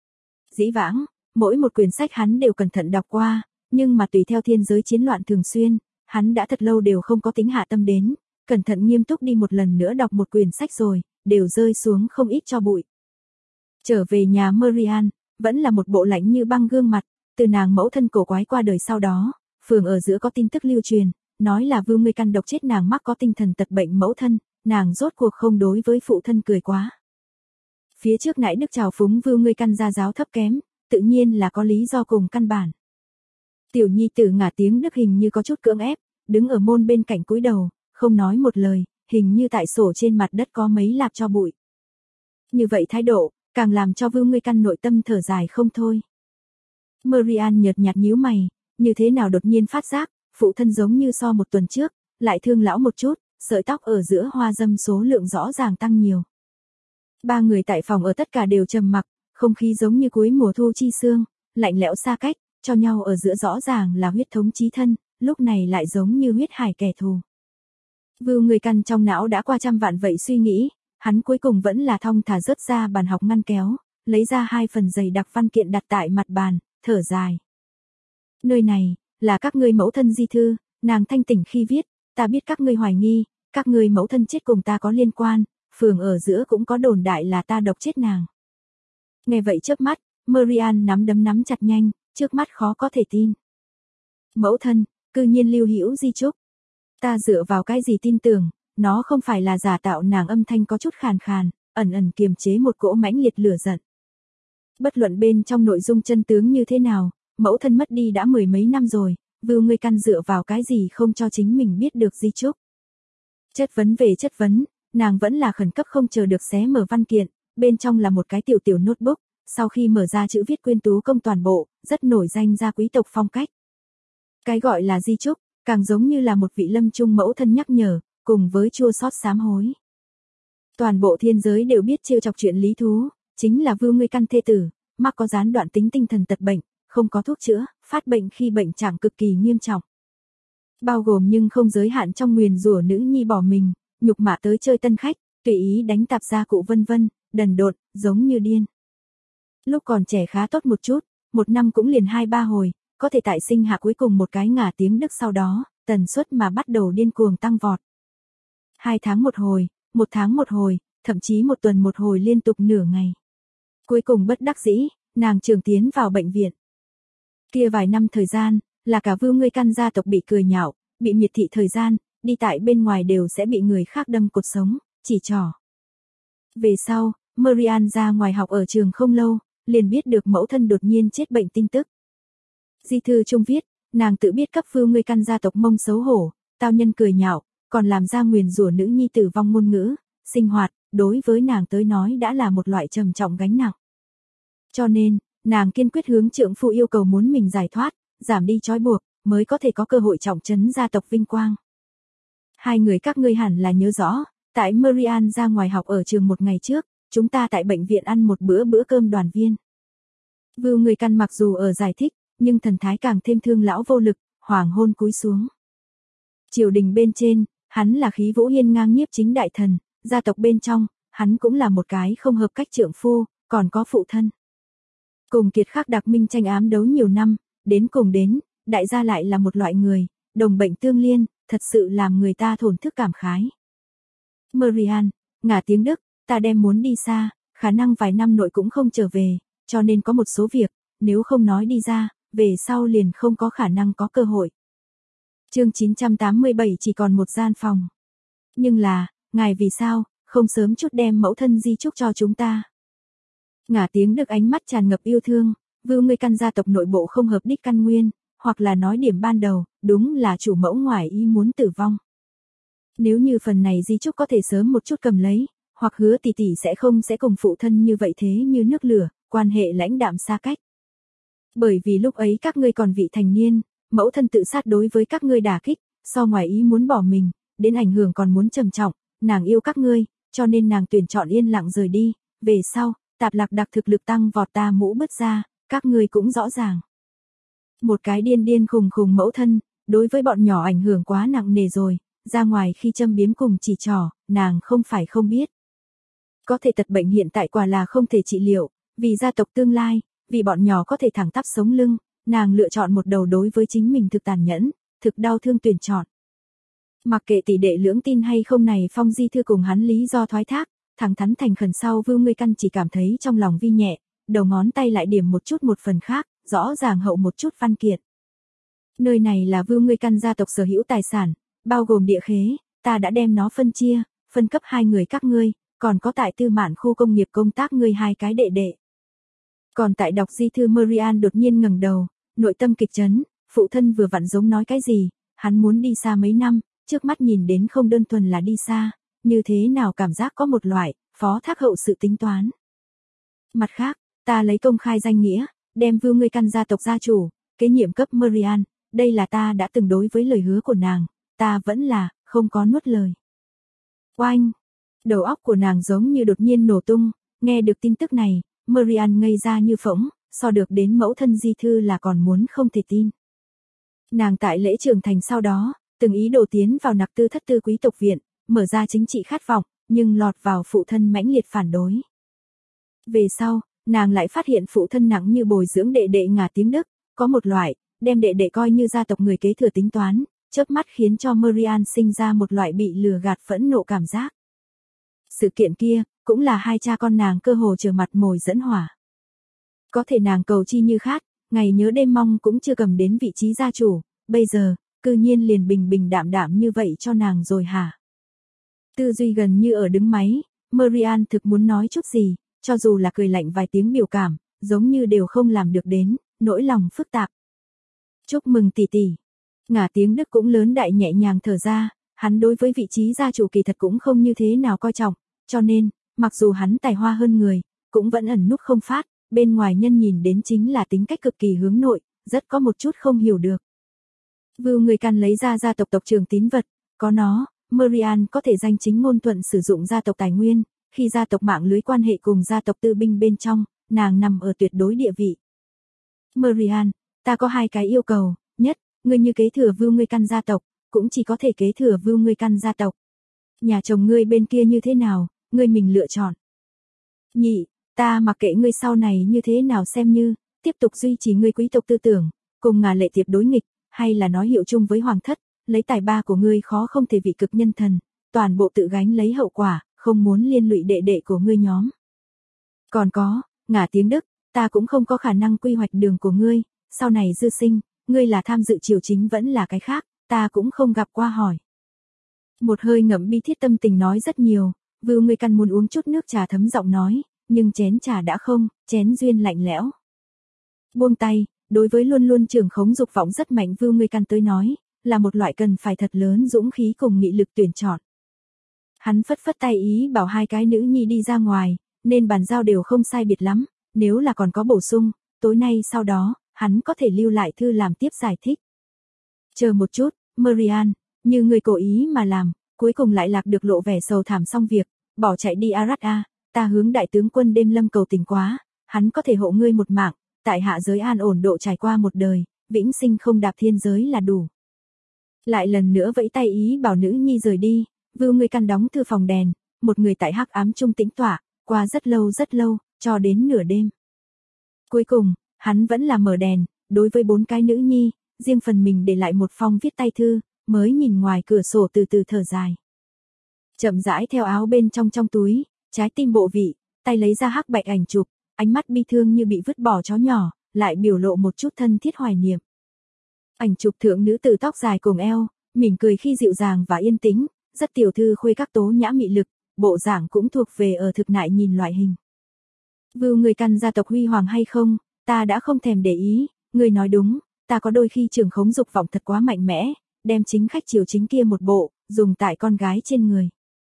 Dĩ vãng, mỗi một quyển sách hắn đều cẩn thận đọc qua, nhưng mà tùy theo thiên giới chiến loạn thường xuyên, hắn đã thật lâu đều không có tính hạ tâm đến, cẩn thận nghiêm túc đi một lần nữa đọc một quyển sách rồi, đều rơi xuống không ít cho bụi. Trở về nhà Marian, vẫn là một bộ lạnh như băng gương mặt, từ nàng mẫu thân cổ quái qua đời sau đó, phường ở giữa có tin tức lưu truyền, nói là Vưu Ngươi Căn độc chết nàng mắc có tinh thần tật bệnh mẫu thân, nàng rốt cuộc không đối với phụ thân cười quá. Phía trước nãy đức chào phúng Vưu Ngươi Căn gia giáo thấp kém, tự nhiên là có lý do cùng căn bản. Tiểu nhi tử Ngả Tiếng Đức hình như có chút cưỡng ép, đứng ở môn bên cạnh cúi đầu, không nói một lời, hình như tại sổ trên mặt đất có mấy lạp cho bụi. Như vậy thái độ, càng làm cho Vưu Ngươi Căn nội tâm thở dài không thôi. Marian nhợt nhạt nhíu mày, như thế nào đột nhiên phát giác, phụ thân giống như so một tuần trước, lại thương lão một chút, sợi tóc ở giữa hoa dâm số lượng rõ ràng tăng nhiều. Ba người tại phòng ở tất cả đều trầm mặc, không khí giống như cuối mùa thu chi sương, lạnh lẽo xa cách, cho nhau ở giữa rõ ràng là huyết thống chí thân, lúc này lại giống như huyết hải kẻ thù. Vưu Ngươi Căn trong não đã qua trăm vạn vậy suy nghĩ, hắn cuối cùng vẫn là thong thả rớt ra bàn học ngăn kéo, lấy ra 2 phần dày đặc văn kiện đặt tại mặt bàn, thở dài. Nơi này, là các ngươi mẫu thân di thư, nàng thanh tỉnh khi viết, ta biết các ngươi hoài nghi, các ngươi mẫu thân chết cùng ta có liên quan, phường ở giữa cũng có đồn đại là ta độc chết nàng. Nghe vậy chớp mắt, Marian nắm đấm nắm chặt nhanh, trước mắt khó có thể tin. Mẫu thân, cư nhiên lưu hữu di chúc. Ta dựa vào cái gì tin tưởng, nó không phải là giả tạo, nàng âm thanh có chút khàn khàn, ẩn ẩn kiềm chế một cỗ mãnh liệt lửa giận. Bất luận bên trong nội dung chân tướng như thế nào, mẫu thân mất đi đã 10 mấy năm rồi, Vưu Ngươi Căn dựa vào cái gì không cho chính mình biết được di chúc. Chất vấn về chất vấn, nàng vẫn là khẩn cấp không chờ được xé mở văn kiện, bên trong là một cái tiểu tiểu notebook, sau khi mở ra chữ viết quyên tú công toàn bộ, rất nổi danh gia quý tộc phong cách. Cái gọi là di chúc, càng giống như là một vị lâm chung mẫu thân nhắc nhở, cùng với chua xót sám hối. Toàn bộ thiên giới đều biết trêu chọc chuyện lý thú, chính là Vưu Ngươi Căn thê tử, mắc có gián đoạn tính tinh thần tật bệnh, không có thuốc chữa, phát bệnh khi bệnh trạng cực kỳ nghiêm trọng. Bao gồm nhưng không giới hạn trong nguyền rủa nữ nhi bỏ mình, nhục mạ tới chơi tân khách, tùy ý đánh tạp gia cụ vân vân, đần độn, giống như điên. Lúc còn trẻ khá tốt một chút, một năm cũng liền 2-3 hồi, có thể tại sinh hạ cuối cùng một cái Ngả Tiếng Đức sau đó, tần suất mà bắt đầu điên cuồng tăng vọt. 2 tháng một hồi, 1 tháng một hồi, thậm chí 1 tuần một hồi liên tục nửa ngày. Cuối cùng bất đắc dĩ, nàng trường tiến vào bệnh viện. Kia vài năm thời gian, là cả Vưu Ngươi Căn gia tộc bị cười nhạo, bị miệt thị thời gian, đi tại bên ngoài đều sẽ bị người khác đâm cột sống, chỉ trỏ. Về sau, Marian ra ngoài học ở trường không lâu, liền biết được mẫu thân đột nhiên chết bệnh tin tức. Di thư trung viết, nàng tự biết các Vưu Ngươi Căn gia tộc mông xấu hổ, tao nhân cười nhạo, còn làm ra nguyền rủa nữ nhi tử vong ngôn ngữ, sinh hoạt, đối với nàng tới nói đã là một loại trầm trọng gánh nặng. Cho nên, nàng kiên quyết hướng trượng phu yêu cầu muốn mình giải thoát, giảm đi trói buộc, mới có thể có cơ hội trọng trấn gia tộc vinh quang. Hai người các ngươi hẳn là nhớ rõ, tại Marian ra ngoài học ở trường một ngày trước, chúng ta tại bệnh viện ăn một bữa cơm đoàn viên. Vưu Ngươi Căn mặc dù ở giải thích, nhưng thần thái càng thêm thương lão vô lực, hoàng hôn cúi xuống. Triều đình bên trên, hắn là khí vũ hiên ngang nhiếp chính đại thần, gia tộc bên trong, hắn cũng là một cái không hợp cách trượng phu, còn có phụ thân. Cùng kiệt khắc đặc minh tranh ám đấu nhiều năm, đến cùng đến, đại gia lại là một loại người, đồng bệnh tương liên, thật sự làm người ta thổn thức cảm khái. Marian, Ngả Tiếng Đức, ta đem muốn đi xa, khả năng vài năm nội cũng không trở về, cho nên có một số việc, nếu không nói đi ra, về sau liền không có khả năng có cơ hội. Chương 987 chỉ còn một gian phòng. Nhưng là, ngài vì sao, không sớm chút đem mẫu thân di chúc cho chúng ta? Ngả Tiếng Đức ánh mắt tràn ngập yêu thương, Vưu Ngươi Căn gia tộc nội bộ không hợp đích căn nguyên, hoặc là nói điểm ban đầu, đúng là chủ mẫu ngoài ý muốn tử vong. Nếu như phần này di chúc có thể sớm một chút cầm lấy, hoặc hứa tỷ tỷ sẽ không cùng phụ thân như vậy thế như nước lửa, quan hệ lãnh đạm xa cách. Bởi vì lúc ấy các ngươi còn vị thành niên, mẫu thân tự sát đối với các ngươi đả kích, so ngoài ý muốn bỏ mình, đến ảnh hưởng còn muốn trầm trọng, nàng yêu các ngươi, cho nên nàng tuyển chọn yên lặng rời đi, về sau, Tạp Lạc Đặc thực lực tăng vọt ta mũ bứt ra, các ngươi cũng rõ ràng. Một cái điên khùng mẫu thân, đối với bọn nhỏ ảnh hưởng quá nặng nề rồi, ra ngoài khi châm biếm cùng chỉ trỏ, nàng không phải không biết. Có thể tật bệnh hiện tại quả là không thể trị liệu, vì gia tộc tương lai, vì bọn nhỏ có thể thẳng tắp sống lưng, nàng lựa chọn một đầu đối với chính mình thực tàn nhẫn, thực đau thương tuyển chọn. Mặc kệ tỷ đệ lưỡng tin hay không này Phong Di Thư cùng hắn lý do thoái thác, thẳng thắn thành khẩn sau Vưu Ngươi Căn chỉ cảm thấy trong lòng vi nhẹ, đầu ngón tay lại điểm một chút một phần khác, rõ ràng hậu một chút văn kiện. Nơi này là Vưu Ngươi Căn gia tộc sở hữu tài sản, bao gồm địa khế, ta đã đem nó phân cấp 2 người các ngươi, còn có tại Tư Mạn khu công nghiệp công tác ngươi 2 cái đệ đệ. Còn tại đọc di thư Marian đột nhiên ngẩng đầu, nội tâm kịch chấn, phụ thân vừa vặn giống nói cái gì, hắn muốn đi xa mấy năm, trước mắt nhìn đến không đơn thuần là đi xa, như thế nào cảm giác có một loại, phó thác hậu sự tính toán. Mặt khác, ta lấy công khai danh nghĩa, đem Vưu Ngươi Căn gia tộc gia chủ, kế nhiệm cấp Marian, đây là ta đã từng đối với lời hứa của nàng, ta vẫn là, không có nuốt lời. Oanh! Đầu óc của nàng giống như đột nhiên nổ tung, nghe được tin tức này, Marian ngây ra như phỗng, so được đến mẫu thân di thư là còn muốn không thể tin. Nàng tại lễ trưởng thành sau đó, từng ý đồ tiến vào nặc tư thất tư quý tộc viện, mở ra chính trị khát vọng, nhưng lọt vào phụ thân mãnh liệt phản đối. Về sau, nàng lại phát hiện phụ thân nặng như bồi dưỡng đệ đệ Ngả Tiếng Đức, có một loại, đem đệ đệ coi như gia tộc người kế thừa tính toán, chớp mắt khiến cho Marian sinh ra một loại bị lừa gạt phẫn nộ cảm giác. Sự kiện kia, cũng là hai cha con nàng cơ hồ trở mặt mồi dẫn hỏa. Có thể nàng cầu chi như khát, ngày nhớ đêm mong cũng chưa cầm đến vị trí gia chủ, bây giờ, cư nhiên liền bình đạm như vậy cho nàng rồi hả? Tư duy gần như ở đứng máy, Marian thực muốn nói chút gì, cho dù là cười lạnh vài tiếng biểu cảm, giống như đều không làm được đến, nỗi lòng phức tạp. Chúc mừng tỷ tỷ. Ngả Tiếng Đức cũng lớn đại nhẹ nhàng thở ra, hắn đối với vị trí gia chủ kỳ thật cũng không như thế nào coi trọng, cho nên, mặc dù hắn tài hoa hơn người, cũng vẫn ẩn núp không phát, bên ngoài nhân nhìn đến chính là tính cách cực kỳ hướng nội, rất có một chút không hiểu được. Vưu Ngươi Căn lấy ra gia tộc trưởng tín vật, có nó, Marian có thể danh chính ngôn thuận sử dụng gia tộc tài nguyên, khi gia tộc mạng lưới quan hệ cùng gia tộc tư binh bên trong, nàng nằm ở tuyệt đối địa vị. Marian, ta có 2 cái yêu cầu, nhất, ngươi như kế thừa Vưu Ngươi Căn gia tộc, cũng chỉ có thể kế thừa Vưu Ngươi Căn gia tộc. Nhà chồng ngươi bên kia như thế nào, ngươi mình lựa chọn. Nhị, ta mặc kệ ngươi sau này như thế nào xem như, tiếp tục duy trì ngươi quý tộc tư tưởng, cùng Ngả Lệ Tiệp đối nghịch, hay là nói hiệu chung với hoàng thất, lấy tài ba của ngươi khó không thể vị cực nhân thần, toàn bộ tự gánh lấy hậu quả, không muốn liên lụy đệ đệ của ngươi nhóm. Còn có, Ngả Tiếng Đức, ta cũng không có khả năng quy hoạch đường của ngươi, sau này dư sinh, ngươi là tham dự triều chính vẫn là cái khác, ta cũng không gặp qua hỏi. Một hơi ngậm bi thiết tâm tình nói rất nhiều, Vưu Ngươi Căn muốn uống chút nước trà thấm giọng nói, nhưng chén trà đã không, chén duyên lạnh lẽo. Buông tay, đối với luôn luôn trưởng khống dục vọng rất mạnh Vưu Ngươi Căn tới nói, là một loại cần phải thật lớn dũng khí cùng nghị lực tuyển chọn. Hắn phất tay ý bảo 2 cái nữ nhi đi ra ngoài, nên bàn giao đều không sai biệt lắm, nếu là còn có bổ sung, tối nay sau đó, hắn có thể lưu lại thư làm tiếp giải thích. Chờ một chút, Marian, như người cố ý mà làm, cuối cùng lại lạc được lộ vẻ sầu thảm xong việc, bỏ chạy đi Arad A, ta hướng đại tướng quân Đêm Lâm cầu tình quá, hắn có thể hộ ngươi một mạng, tại hạ giới an ổn độ trải qua một đời, vĩnh sinh không đạp thiên giới là đủ. Lại lần nữa vẫy tay ý bảo nữ nhi rời đi, Vưu Ngươi Căn đóng thư phòng đèn, một người tại hắc ám trung tĩnh tỏa, qua rất lâu, cho đến nửa đêm. Cuối cùng, hắn vẫn là mở đèn, đối với 4 cái nữ nhi, riêng phần mình để lại một phong viết tay thư, mới nhìn ngoài cửa sổ từ từ thở dài. Chậm rãi theo áo bên trong túi, trái tim bộ vị, tay lấy ra hắc bạch ảnh chụp, ánh mắt bi thương như bị vứt bỏ chó nhỏ, lại biểu lộ một chút thân thiết hoài niệm. Ảnh chụp thượng nữ tử tóc dài cùng eo, mỉm cười khi dịu dàng và yên tĩnh, rất tiểu thư khuê các tố nhã mị lực, bộ dạng cũng thuộc về ở thực nại nhìn loại hình. Vưu Ngươi Căn gia tộc huy hoàng hay không, ta đã không thèm để ý, ngươi nói đúng, ta có đôi khi trưởng khống dục vọng thật quá mạnh mẽ, đem chính khách triều chính kia một bộ, dùng tại con gái trên người.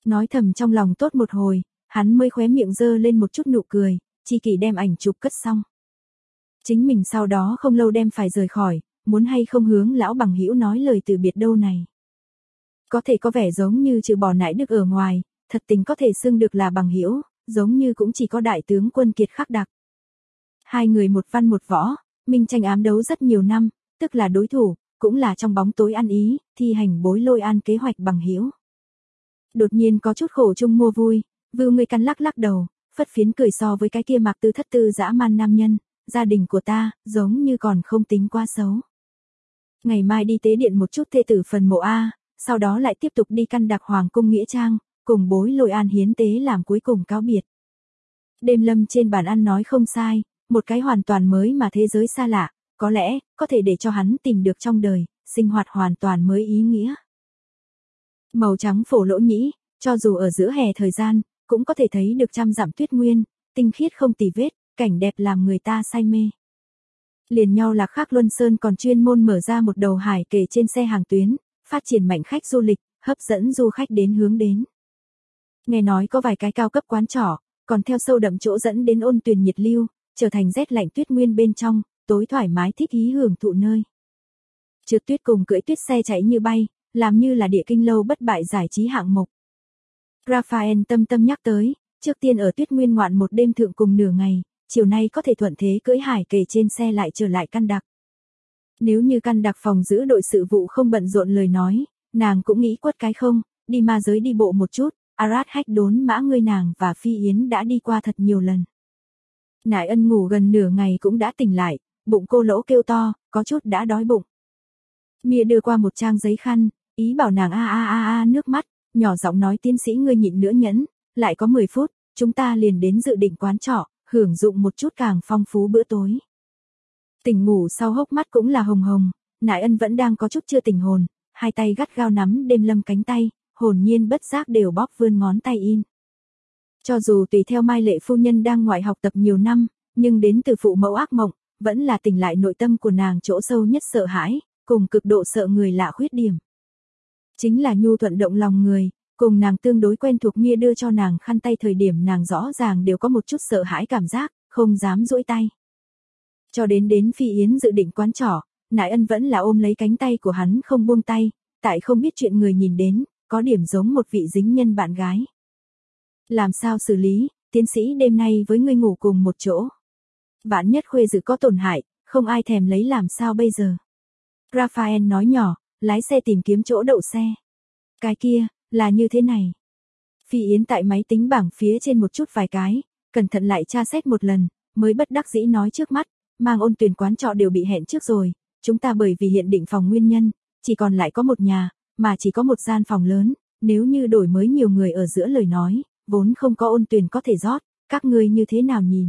Nói thầm trong lòng tốt một hồi, hắn mới khóe miệng giơ lên một chút nụ cười, Chi Kỷ đem ảnh chụp cất xong. Chính mình sau đó không lâu đem phải rời khỏi, muốn hay không hướng lão bằng hữu nói lời từ biệt đâu này. Có thể có vẻ giống như trừ bỏ Nại Đức ở ngoài, thật tình có thể xưng được là bằng hữu, giống như cũng chỉ có đại tướng Quân Kiệt Khắc Đặc. Hai người một văn một võ, minh tranh ám đấu rất nhiều năm, tức là đối thủ, cũng là trong bóng tối ăn ý, thi hành Bối Lôi An kế hoạch bằng hữu. Đột nhiên có chút khổ chung mua vui, Vưu Ngươi Căn lắc lắc đầu, phất phiến cười so với cái kia Mạc Tư thất tư dã man nam nhân, gia đình của ta, giống như còn không tính quá xấu. Ngày mai đi tế điện một chút thê tử phần mộ A, sau đó lại tiếp tục đi Căn Đặc Hoàng cung nghĩa trang, cùng Bối Lôi An hiến tế làm cuối cùng cáo biệt. Đêm Lâm trên bàn ăn nói không sai, một cái hoàn toàn mới mà thế giới xa lạ, có lẽ, có thể để cho hắn tìm được trong đời, sinh hoạt hoàn toàn mới ý nghĩa. Màu trắng phổ lỗ nhĩ, cho dù ở giữa hè thời gian, cũng có thể thấy được trăm dặm tuyết nguyên, tinh khiết không tì vết, cảnh đẹp làm người ta say mê. Liền nhau là khác Luân Sơn còn chuyên môn mở ra một đầu hải kể trên xe hàng tuyến, phát triển mạnh khách du lịch, hấp dẫn du khách đến hướng đến. Nghe nói có vài cái cao cấp quán trọ, còn theo sâu đậm chỗ dẫn đến ôn tuyền nhiệt lưu, trở thành rét lạnh tuyết nguyên bên trong, tối thoải mái thích ý hưởng thụ nơi. Trượt tuyết cùng cưỡi tuyết xe chạy như bay, làm như là địa kinh lâu bất bại giải trí hạng mục. Raphael tâm tâm nhắc tới, trước tiên ở tuyết nguyên ngoạn một đêm thượng cùng nửa ngày, chiều nay có thể thuận thế cưỡi hải kể trên xe lại trở lại Căn Đặc. Nếu như Căn Đặc phòng giữ đội sự vụ không bận rộn lời nói, nàng cũng nghĩ quất cái không, đi ma giới đi bộ một chút, Arad Hách Đốn Mã ngươi nàng và Phi Yến đã đi qua thật nhiều lần. Nại Ân ngủ gần nửa ngày cũng đã tỉnh lại, bụng cô lỗ kêu to, có chút đã đói bụng. Mia đưa qua một trang giấy khăn, ý bảo nàng nước mắt, nhỏ giọng nói tiến sĩ ngươi nhịn nữa nhẫn, lại có 10 phút, chúng ta liền đến dự định quán trọ, hưởng dụng một chút càng phong phú bữa tối. Tỉnh ngủ sau hốc mắt cũng là hồng hồng, Nại Ân vẫn đang có chút chưa tỉnh hồn, hai tay gắt gao nắm Đêm Lâm cánh tay, hồn nhiên bất giác đều bóp vươn ngón tay in. Cho dù tùy theo Mai Lệ phu nhân đang ngoại học tập nhiều năm, nhưng đến từ phụ mẫu ác mộng, vẫn là tỉnh lại nội tâm của nàng chỗ sâu nhất sợ hãi, cùng cực độ sợ người lạ khuyết điểm. Chính là nhu thuận động lòng người, cùng nàng tương đối quen thuộc Mia đưa cho nàng khăn tay thời điểm nàng rõ ràng đều có một chút sợ hãi cảm giác, không dám duỗi tay. Cho đến Phi Yến dự định quán trọ, Nại Ân vẫn là ôm lấy cánh tay của hắn không buông tay, tại không biết chuyện người nhìn đến, có điểm giống một vị dính nhân bạn gái. Làm sao xử lý, tiến sĩ đêm nay với ngươi ngủ cùng một chỗ. Vạn nhất Khuê Dự có tổn hại, không ai thèm lấy làm sao bây giờ. Raphael nói nhỏ, lái xe tìm kiếm chỗ đậu xe. Cái kia, là như thế này. Phi Yến tại máy tính bảng phía trên một chút vài cái, cẩn thận lại tra xét một lần, mới bất đắc dĩ nói trước mắt, mang Ôn Tuyền quán trọ đều bị hẹn trước rồi, chúng ta bởi vì hiện định phòng nguyên nhân, chỉ còn lại có một nhà, mà chỉ có một gian phòng lớn, nếu như đổi mới nhiều người ở giữa lời nói, vốn không có Ôn Tuyền có thể rót, các ngươi như thế nào nhìn?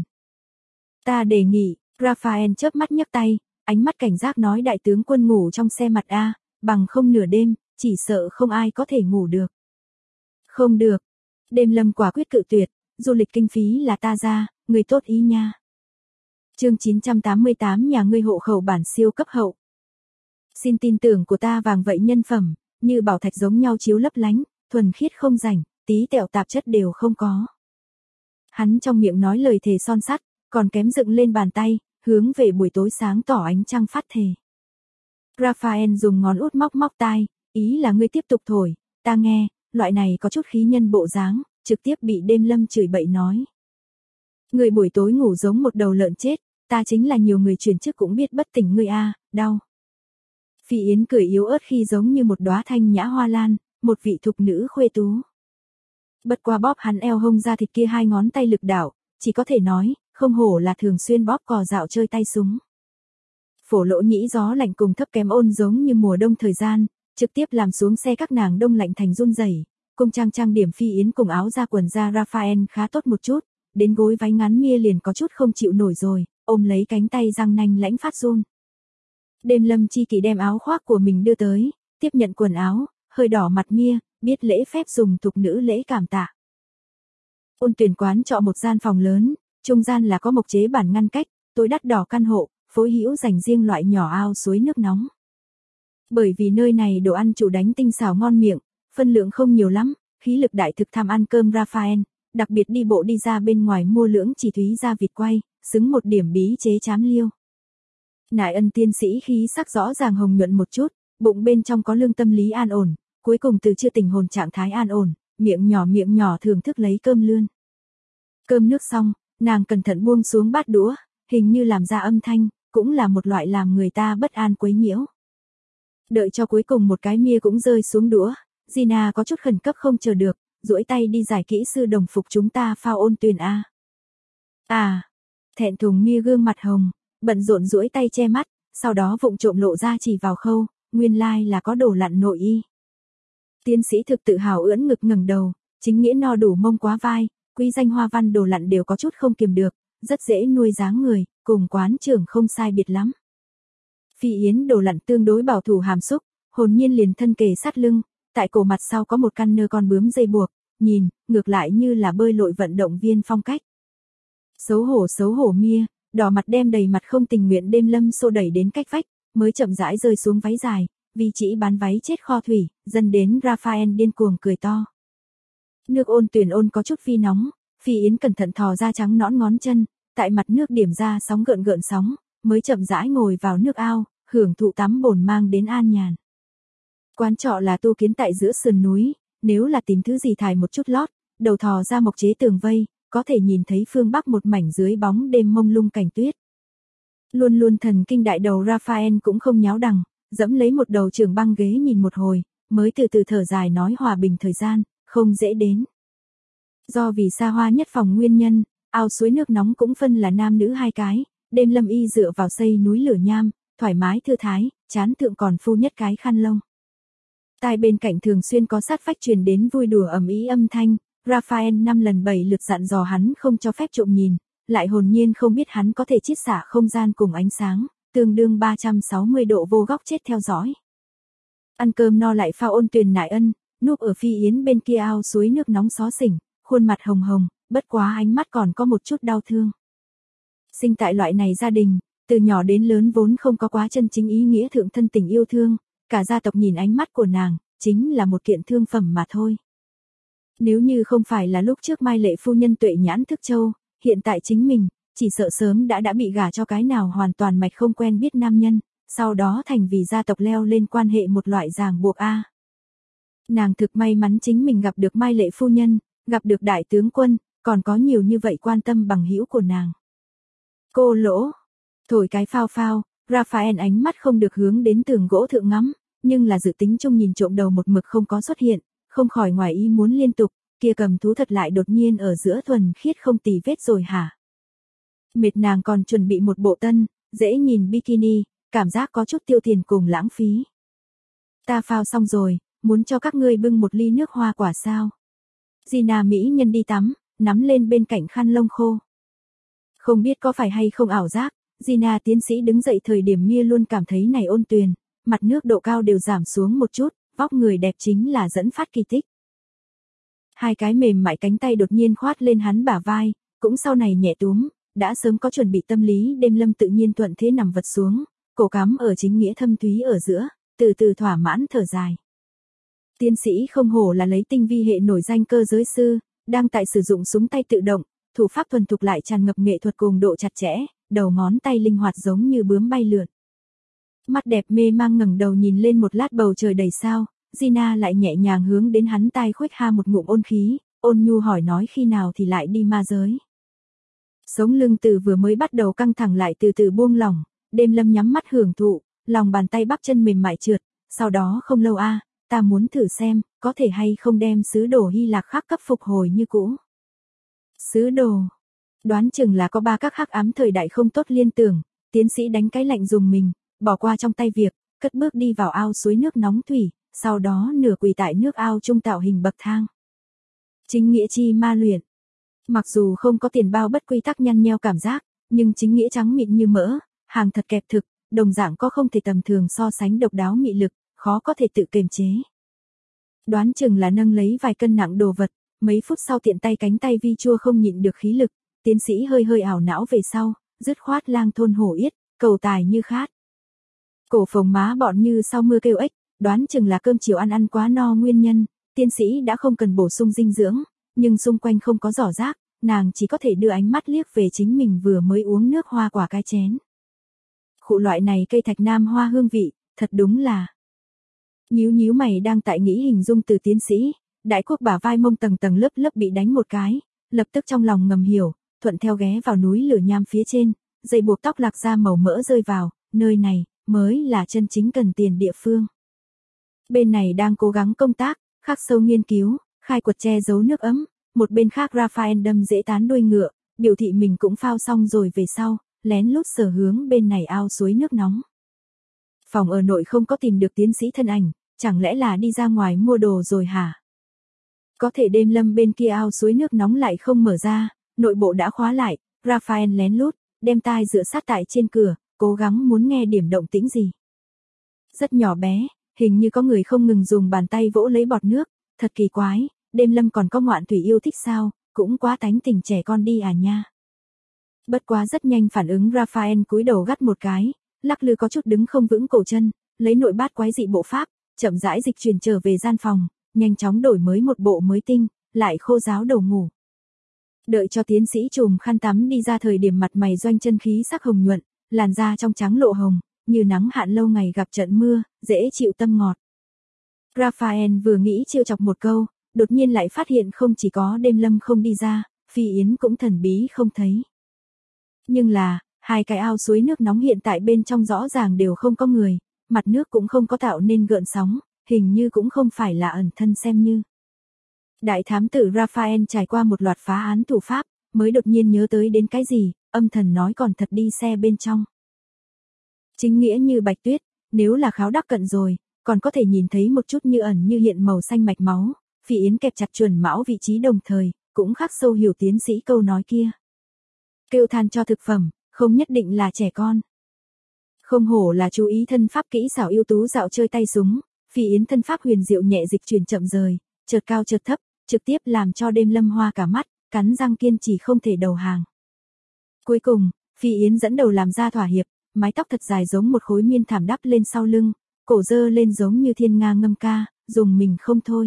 Ta đề nghị, Raphael chớp mắt nhấc tay, ánh mắt cảnh giác nói đại tướng quân ngủ trong xe mặt A, bằng không nửa đêm, chỉ sợ không ai có thể ngủ được. Không được. Đêm Lâm quả quyết cự tuyệt, du lịch kinh phí là ta ra, người tốt ý nha. Chương 988 nhà ngươi hộ khẩu bản siêu cấp hậu. Xin tin tưởng của ta vàng vậy nhân phẩm, như bảo thạch giống nhau chiếu lấp lánh, thuần khiết không rảnh, tí tẹo tạp chất đều không có. Hắn trong miệng nói lời thề son sắt, còn kém dựng lên bàn tay, hướng về buổi tối sáng tỏ ánh trăng phát thề. Raphael dùng ngón út móc móc tai, ý là ngươi tiếp tục thổi, ta nghe, loại này có chút khí nhân bộ dáng, trực tiếp bị Đêm Lâm chửi bậy nói. Người buổi tối ngủ giống một đầu lợn chết, ta chính là nhiều người truyền trước cũng biết bất tỉnh ngươi a, đau. Phi Yến cười yếu ớt khi giống như một đóa thanh nhã hoa lan, một vị thục nữ khuê tú. Bất qua bóp hắn eo hông ra thịt kia hai ngón tay lực đảo, chỉ có thể nói, không hổ là thường xuyên bóp cò dạo chơi tay súng. Phổ lỗ nhĩ gió lạnh cùng thấp kém ôn giống như mùa đông thời gian, trực tiếp làm xuống xe các nàng đông lạnh thành run rẩy. Cung trang điểm Phi Yến cùng áo da quần da Raphael khá tốt một chút, đến gối váy ngắn Mia liền có chút không chịu nổi rồi, ôm lấy cánh tay răng nanh lãnh phát run. Đêm Lâm chi kỷ đem áo khoác của mình đưa tới, tiếp nhận quần áo, hơi đỏ mặt Mia, biết lễ phép dùng thục nữ lễ cảm tạ. Ôn Tuyền quán trọ một gian phòng lớn, trung gian là có mộc chế bản ngăn cách, tối đắt đỏ căn hộ, phối hữu dành riêng loại nhỏ ao suối nước nóng. Bởi vì nơi này đồ ăn chủ đánh tinh xảo ngon miệng, phân lượng không nhiều lắm, khí lực đại thực tham ăn cơm Raphael, đặc biệt đi bộ đi ra bên ngoài mua lưỡng chỉ thúy ra vịt quay, xứng một điểm bí chế chám liêu. Nại Ân tiên sĩ khí sắc rõ ràng hồng nhuận một chút, bụng bên trong có lương tâm lý an ổn, cuối cùng từ chưa tình hồn trạng thái an ổn, miệng nhỏ thưởng thức lấy cơm lươn. Cơm nước xong, nàng cẩn thận buông xuống bát đũa, hình như làm ra âm thanh, cũng là một loại làm người ta bất an quấy nhiễu. Đợi cho cuối cùng một cái mia cũng rơi xuống đũa, Gina có chút khẩn cấp không chờ được, duỗi tay đi giải kỹ sư đồng phục chúng ta phao ôn tuyền a. Thẹn thùng mia gương mặt hồng, bận rộn duỗi tay che mắt, sau đó vụng trộm lộ ra chỉ vào khâu, nguyên lai là có đồ lặn nội y. Tiến sĩ thực tự hào ưỡn ngực ngẩng đầu, chính nghĩa no đủ mông quá vai, quy danh hoa văn đồ lặn đều có chút không kiềm được, rất dễ nuôi dáng người, cùng quán trưởng không sai biệt lắm. Phi Yến đồ lặn tương đối bảo thủ hàm xúc, hồn nhiên liền thân kề sát lưng, tại cổ mặt sau có một căn nơ con bướm dây buộc, nhìn, ngược lại như là bơi lội vận động viên phong cách. Xấu hổ mia, đỏ mặt đem đầy mặt không tình nguyện đêm lâm xô đẩy đến cách vách, mới chậm rãi rơi xuống váy dài, vì chỉ bán váy chết kho thủy, dần đến Raphael điên cuồng cười to. Nước ôn tuyền ôn có chút phi nóng, Phi Yến cẩn thận thò ra trắng nõn ngón chân, tại mặt nước điểm ra sóng gợn sóng, mới chậm rãi ngồi vào nước ao, hưởng thụ tắm bồn mang đến an nhàn. Quán trọ là tu kiến tại giữa sườn núi, nếu là tìm thứ gì thải một chút lót, đầu thò ra mộc chế tường vây, có thể nhìn thấy phương bắc một mảnh dưới bóng đêm mông lung cảnh tuyết. Luôn luôn thần kinh đại đầu Raphael cũng không nháo đằng, dẫm lấy một đầu trường băng ghế nhìn một hồi, mới từ từ thở dài nói hòa bình thời gian, không dễ đến. Do vì xa hoa nhất phòng nguyên nhân, ao suối nước nóng cũng phân là nam nữ hai cái, đêm lâm y dựa vào xây núi lửa nham, thoải mái thư thái, chán thượng còn phu nhất cái khăn lông. Tai bên cạnh thường xuyên có sát phách truyền đến vui đùa ầm ĩ âm thanh, Raphael 5 lần 7 lượt dặn dò hắn không cho phép trộm nhìn, lại hồn nhiên không biết hắn có thể chiết xạ không gian cùng ánh sáng, tương đương 360 độ vô góc chết theo dõi. Ăn cơm no lại phao ôn tuyền Nại Ân, núp ở Phi Yến bên kia ao suối nước nóng xó xỉnh, khuôn mặt hồng hồng, bất quá ánh mắt còn có một chút đau thương. Sinh tại loại này gia đình, từ nhỏ đến lớn vốn không có quá chân chính ý nghĩa thượng thân tình yêu thương, cả gia tộc nhìn ánh mắt của nàng, chính là một kiện thương phẩm mà thôi. Nếu như không phải là lúc trước Mai Lệ phu nhân tuệ nhãn thức châu, hiện tại chính mình, chỉ sợ sớm đã bị gả cho cái nào hoàn toàn mạch không quen biết nam nhân, sau đó thành vì gia tộc leo lên quan hệ một loại ràng buộc a. Nàng thực may mắn chính mình gặp được Mai Lệ phu nhân, gặp được đại tướng quân, còn có nhiều như vậy quan tâm bằng hữu của nàng. Cô lỗ, thổi cái phao phao, Raphael ánh mắt không được hướng đến tường gỗ thượng ngắm, nhưng là dự tính chung nhìn trộm đầu một mực không có xuất hiện, không khỏi ngoài ý muốn liên tục, kia cầm thú thật lại đột nhiên ở giữa thuần khiết không tì vết rồi hả? Mệt nàng còn chuẩn bị một bộ tân, dễ nhìn bikini, cảm giác có chút tiêu tiền cùng lãng phí. Ta phao xong rồi, muốn cho các ngươi bưng một ly nước hoa quả sao? Gina mỹ nhân đi tắm, nắm lên bên cạnh khăn lông khô. Không biết có phải hay không ảo giác, Gina tiến sĩ đứng dậy thời điểm mia luôn cảm thấy này ôn tuyền, mặt nước độ cao đều giảm xuống một chút, vóc người đẹp chính là dẫn phát kỳ tích. Hai cái mềm mại cánh tay đột nhiên khoát lên hắn bả vai, cũng sau này nhẹ túm, đã sớm có chuẩn bị tâm lý đêm lâm tự nhiên thuận thế nằm vật xuống, cổ cắm ở chính nghĩa thâm thúy ở giữa, từ từ thỏa mãn thở dài. Tiến sĩ không hổ là lấy tinh vi hệ nổi danh cơ giới sư, đang tại sử dụng súng tay tự động, thủ pháp thuần thục lại tràn ngập nghệ thuật cùng độ chặt chẽ, đầu ngón tay linh hoạt giống như bướm bay lượn. Mắt đẹp mê mang ngẩng đầu nhìn lên một lát bầu trời đầy sao, Gina lại nhẹ nhàng hướng đến hắn tai khuếch ha một ngụm ôn khí, ôn nhu hỏi nói khi nào thì lại đi ma giới. Sống lưng từ vừa mới bắt đầu căng thẳng lại từ từ buông lỏng, đêm lâm nhắm mắt hưởng thụ, lòng bàn tay bắp chân mềm mại trượt, sau đó không lâu ta muốn thử xem, có thể hay không đem sứ đồ Hy Lạc khắc cấp phục hồi như cũ. Sứ đồ, đoán chừng là có ba các hắc ám thời đại không tốt liên tưởng, tiến sĩ đánh cái lạnh dùng mình, bỏ qua trong tay việc, cất bước đi vào ao suối nước nóng thủy, sau đó nửa quỳ tại nước ao trung tạo hình bậc thang. Chính nghĩa chi ma luyện. Mặc dù không có tiền bao bất quy tắc nhăn nheo cảm giác, nhưng chính nghĩa trắng mịn như mỡ, hàng thật kẹp thực, đồng dạng có không thể tầm thường so sánh độc đáo mị lực, khó có thể tự kiềm chế. Đoán chừng là nâng lấy vài cân nặng đồ vật, mấy phút sau tiện tay cánh tay vi chua không nhịn được khí lực, tiến sĩ hơi ảo não về sau, dứt khoát lang thôn hổ yết, cầu tài như khát. Cổ phồng má bọn như sau mưa kêu ếch, đoán chừng là cơm chiều ăn quá no nguyên nhân, tiến sĩ đã không cần bổ sung dinh dưỡng, nhưng xung quanh không có giỏ rác, nàng chỉ có thể đưa ánh mắt liếc về chính mình vừa mới uống nước hoa quả cái chén. Khụ loại này cây thạch nam hoa hương vị, thật đúng là. Nhíu mày đang tại nghĩ hình dung từ tiến sĩ, Đại Quốc bả vai mông tầng tầng lớp lớp bị đánh một cái, lập tức trong lòng ngầm hiểu, thuận theo ghé vào núi lửa nham phía trên, dây buộc tóc lạc ra màu mỡ rơi vào, nơi này mới là chân chính cần tiền địa phương. Bên này đang cố gắng công tác, khắc sâu nghiên cứu, khai quật che giấu nước ấm, một bên khác Raphael đâm dễ tán đuôi ngựa, biểu thị mình cũng phao xong rồi về sau, lén lút sở hướng bên này ao suối nước nóng. Phòng ở nội không có tìm được tiến sĩ thân ảnh, chẳng lẽ là đi ra ngoài mua đồ rồi hả? Có thể đêm lâm bên kia ao suối nước nóng lại không mở ra, nội bộ đã khóa lại, Raphael lén lút, đem tai dựa sát tại trên cửa, cố gắng muốn nghe điểm động tĩnh gì. Rất nhỏ bé, hình như có người không ngừng dùng bàn tay vỗ lấy bọt nước, thật kỳ quái, đêm lâm còn có ngoạn thủy yêu thích sao, cũng quá tánh tình trẻ con đi à nha. Bất quá rất nhanh phản ứng Raphael cúi đầu gắt một cái, lắc lư có chút đứng không vững cổ chân, lấy nội bát quái dị bộ pháp, chậm rãi dịch chuyển trở về gian phòng, nhanh chóng đổi mới một bộ mới tinh, lại khô ráo đầu ngủ. Đợi cho tiến sĩ trùm khăn tắm đi ra thời điểm mặt mày doanh chân khí sắc hồng nhuận, làn da trong trắng lộ hồng, như nắng hạn lâu ngày gặp trận mưa, dễ chịu tâm ngọt. Raphael vừa nghĩ trêu chọc một câu, đột nhiên lại phát hiện không chỉ có đêm lâm không đi ra, Phi Yến cũng thần bí không thấy. Nhưng là, hai cái ao suối nước nóng hiện tại bên trong rõ ràng đều không có người, mặt nước cũng không có tạo nên gợn sóng, hình như cũng không phải là ẩn thân xem như. Đại thám tử Raphael trải qua một loạt phá án thủ pháp, mới đột nhiên nhớ tới đến cái gì, âm thần nói còn thật đi xe bên trong. Chính nghĩa như bạch tuyết, nếu là kháo đắc cận rồi, còn có thể nhìn thấy một chút như ẩn như hiện màu xanh mạch máu, Phi Yến kẹp chặt chuẩn mão vị trí đồng thời, cũng khắc sâu hiểu tiến sĩ câu nói kia. Kêu than cho thực phẩm, không nhất định là trẻ con. Không hổ là chú ý thân pháp kỹ xảo ưu tú dạo chơi tay súng, Phi Yến thân pháp huyền diệu nhẹ dịch chuyển chậm rời, chợt cao chợt thấp, trực tiếp làm cho đêm lâm hoa cả mắt, cắn răng kiên trì không thể đầu hàng. Cuối cùng, Phi Yến dẫn đầu làm ra thỏa hiệp, mái tóc thật dài giống một khối miên thảm đắp lên sau lưng, cổ dơ lên giống như thiên nga ngâm ca, dùng mình không thôi.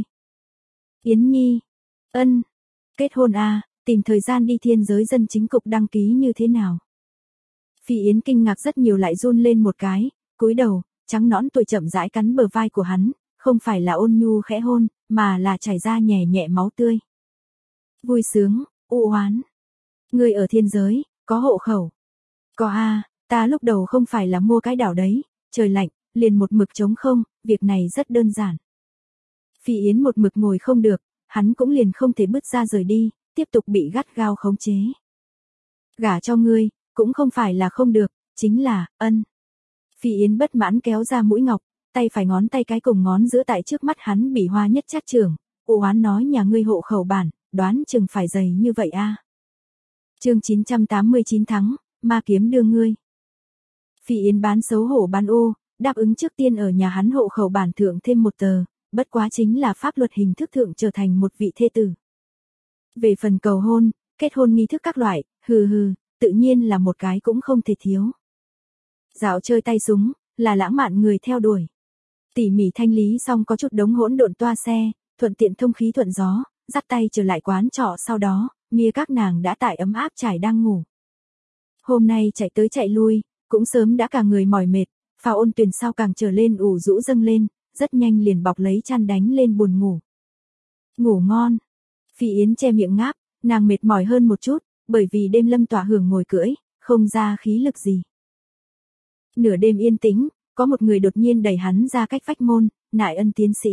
Yến Nhi, ân, kết hôn à, tìm thời gian đi thiên giới dân chính cục đăng ký như thế nào? Phi Yến kinh ngạc rất nhiều lại run lên một cái, cúi đầu, trắng nõn tuổi chậm rãi cắn bờ vai của hắn, không phải là ôn nhu khẽ hôn, mà là chảy ra nhẹ nhẹ máu tươi. Vui sướng, u oán. Người ở thiên giới, có hộ khẩu. Có à, ta lúc đầu không phải là mua cái đảo đấy, trời lạnh, liền một mực trống không, việc này rất đơn giản. Phi Yến một mực ngồi không được, hắn cũng liền không thể bứt ra rời đi, tiếp tục bị gắt gao khống chế. Gả cho ngươi, cũng không phải là không được, chính là, ân. Phi Yến bất mãn kéo ra mũi ngọc, tay phải ngón tay cái cùng ngón giữa tại trước mắt hắn bị hoa nhất chát trường, u oán nói nhà ngươi hộ khẩu bản, đoán chừng phải dày như vậy a. Chương 989 thắng, ma kiếm đưa ngươi. Phi Yến bán xấu hổ bán ô, đáp ứng trước tiên ở nhà hắn hộ khẩu bản thượng thêm một tờ, bất quá chính là pháp luật hình thức thượng trở thành một vị thê tử. Về phần cầu hôn, kết hôn nghi thức các loại, tự nhiên là một cái cũng không thể thiếu. Dạo chơi tay súng, là lãng mạn người theo đuổi. Tỉ mỉ thanh lý xong có chút đống hỗn độn toa xe, thuận tiện thông khí thuận gió, dắt tay trở lại quán trọ sau đó, Mia các nàng đã tại ấm áp trải đang ngủ. Hôm nay chạy tới chạy lui, cũng sớm đã cả người mỏi mệt, Phà Ôn Tuyền sau càng trở lên ủ rũ dâng lên, rất nhanh liền bọc lấy chăn đánh lên buồn ngủ. Ngủ ngon. Phi Yến che miệng ngáp, nàng mệt mỏi hơn một chút, bởi vì đêm lâm tỏa hưởng ngồi cưỡi, không ra khí lực gì. Nửa đêm yên tĩnh, có một người đột nhiên đẩy hắn ra cách vách môn, Nại Ân tiến sĩ.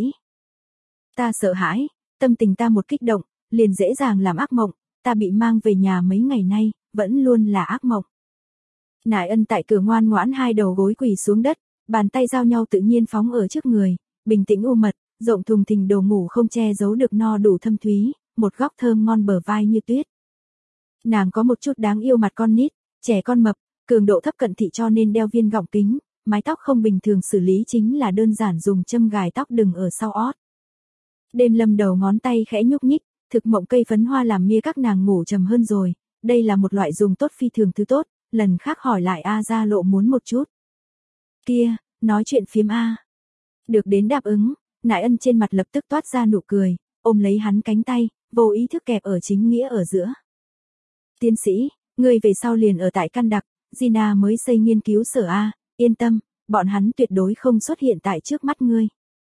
Ta sợ hãi, tâm tình ta một kích động, liền dễ dàng làm ác mộng, ta bị mang về nhà mấy ngày nay, vẫn luôn là ác mộng. Nại Ân tại cửa ngoan ngoãn hai đầu gối quỳ xuống đất, bàn tay giao nhau tự nhiên phóng ở trước người, bình tĩnh u mật, rộng thùng thình đồ ngủ không che giấu được no đủ thâm thúy, một góc thơm ngon bờ vai như tuyết. Nàng có một chút đáng yêu mặt con nít, trẻ con mập, cường độ thấp cận thị cho nên đeo viên gọng kính, mái tóc không bình thường xử lý chính là đơn giản dùng châm gài tóc đừng ở sau ót. Đêm lâm đầu ngón tay khẽ nhúc nhích, thực mộng cây phấn hoa làm Mia các nàng ngủ trầm hơn rồi, đây là một loại dùng tốt phi thường thứ tốt, lần khác hỏi lại A Gia Lộ muốn một chút. Kia, nói chuyện phiếm A. Được đến đáp ứng, Nại Ân trên mặt lập tức toát ra nụ cười, ôm lấy hắn cánh tay, vô ý thức kẹp ở chính nghĩa ở giữa. Tiến sĩ, ngươi về sau liền ở tại Căn Đặc, Gina mới xây nghiên cứu sở A, yên tâm, bọn hắn tuyệt đối không xuất hiện tại trước mắt ngươi.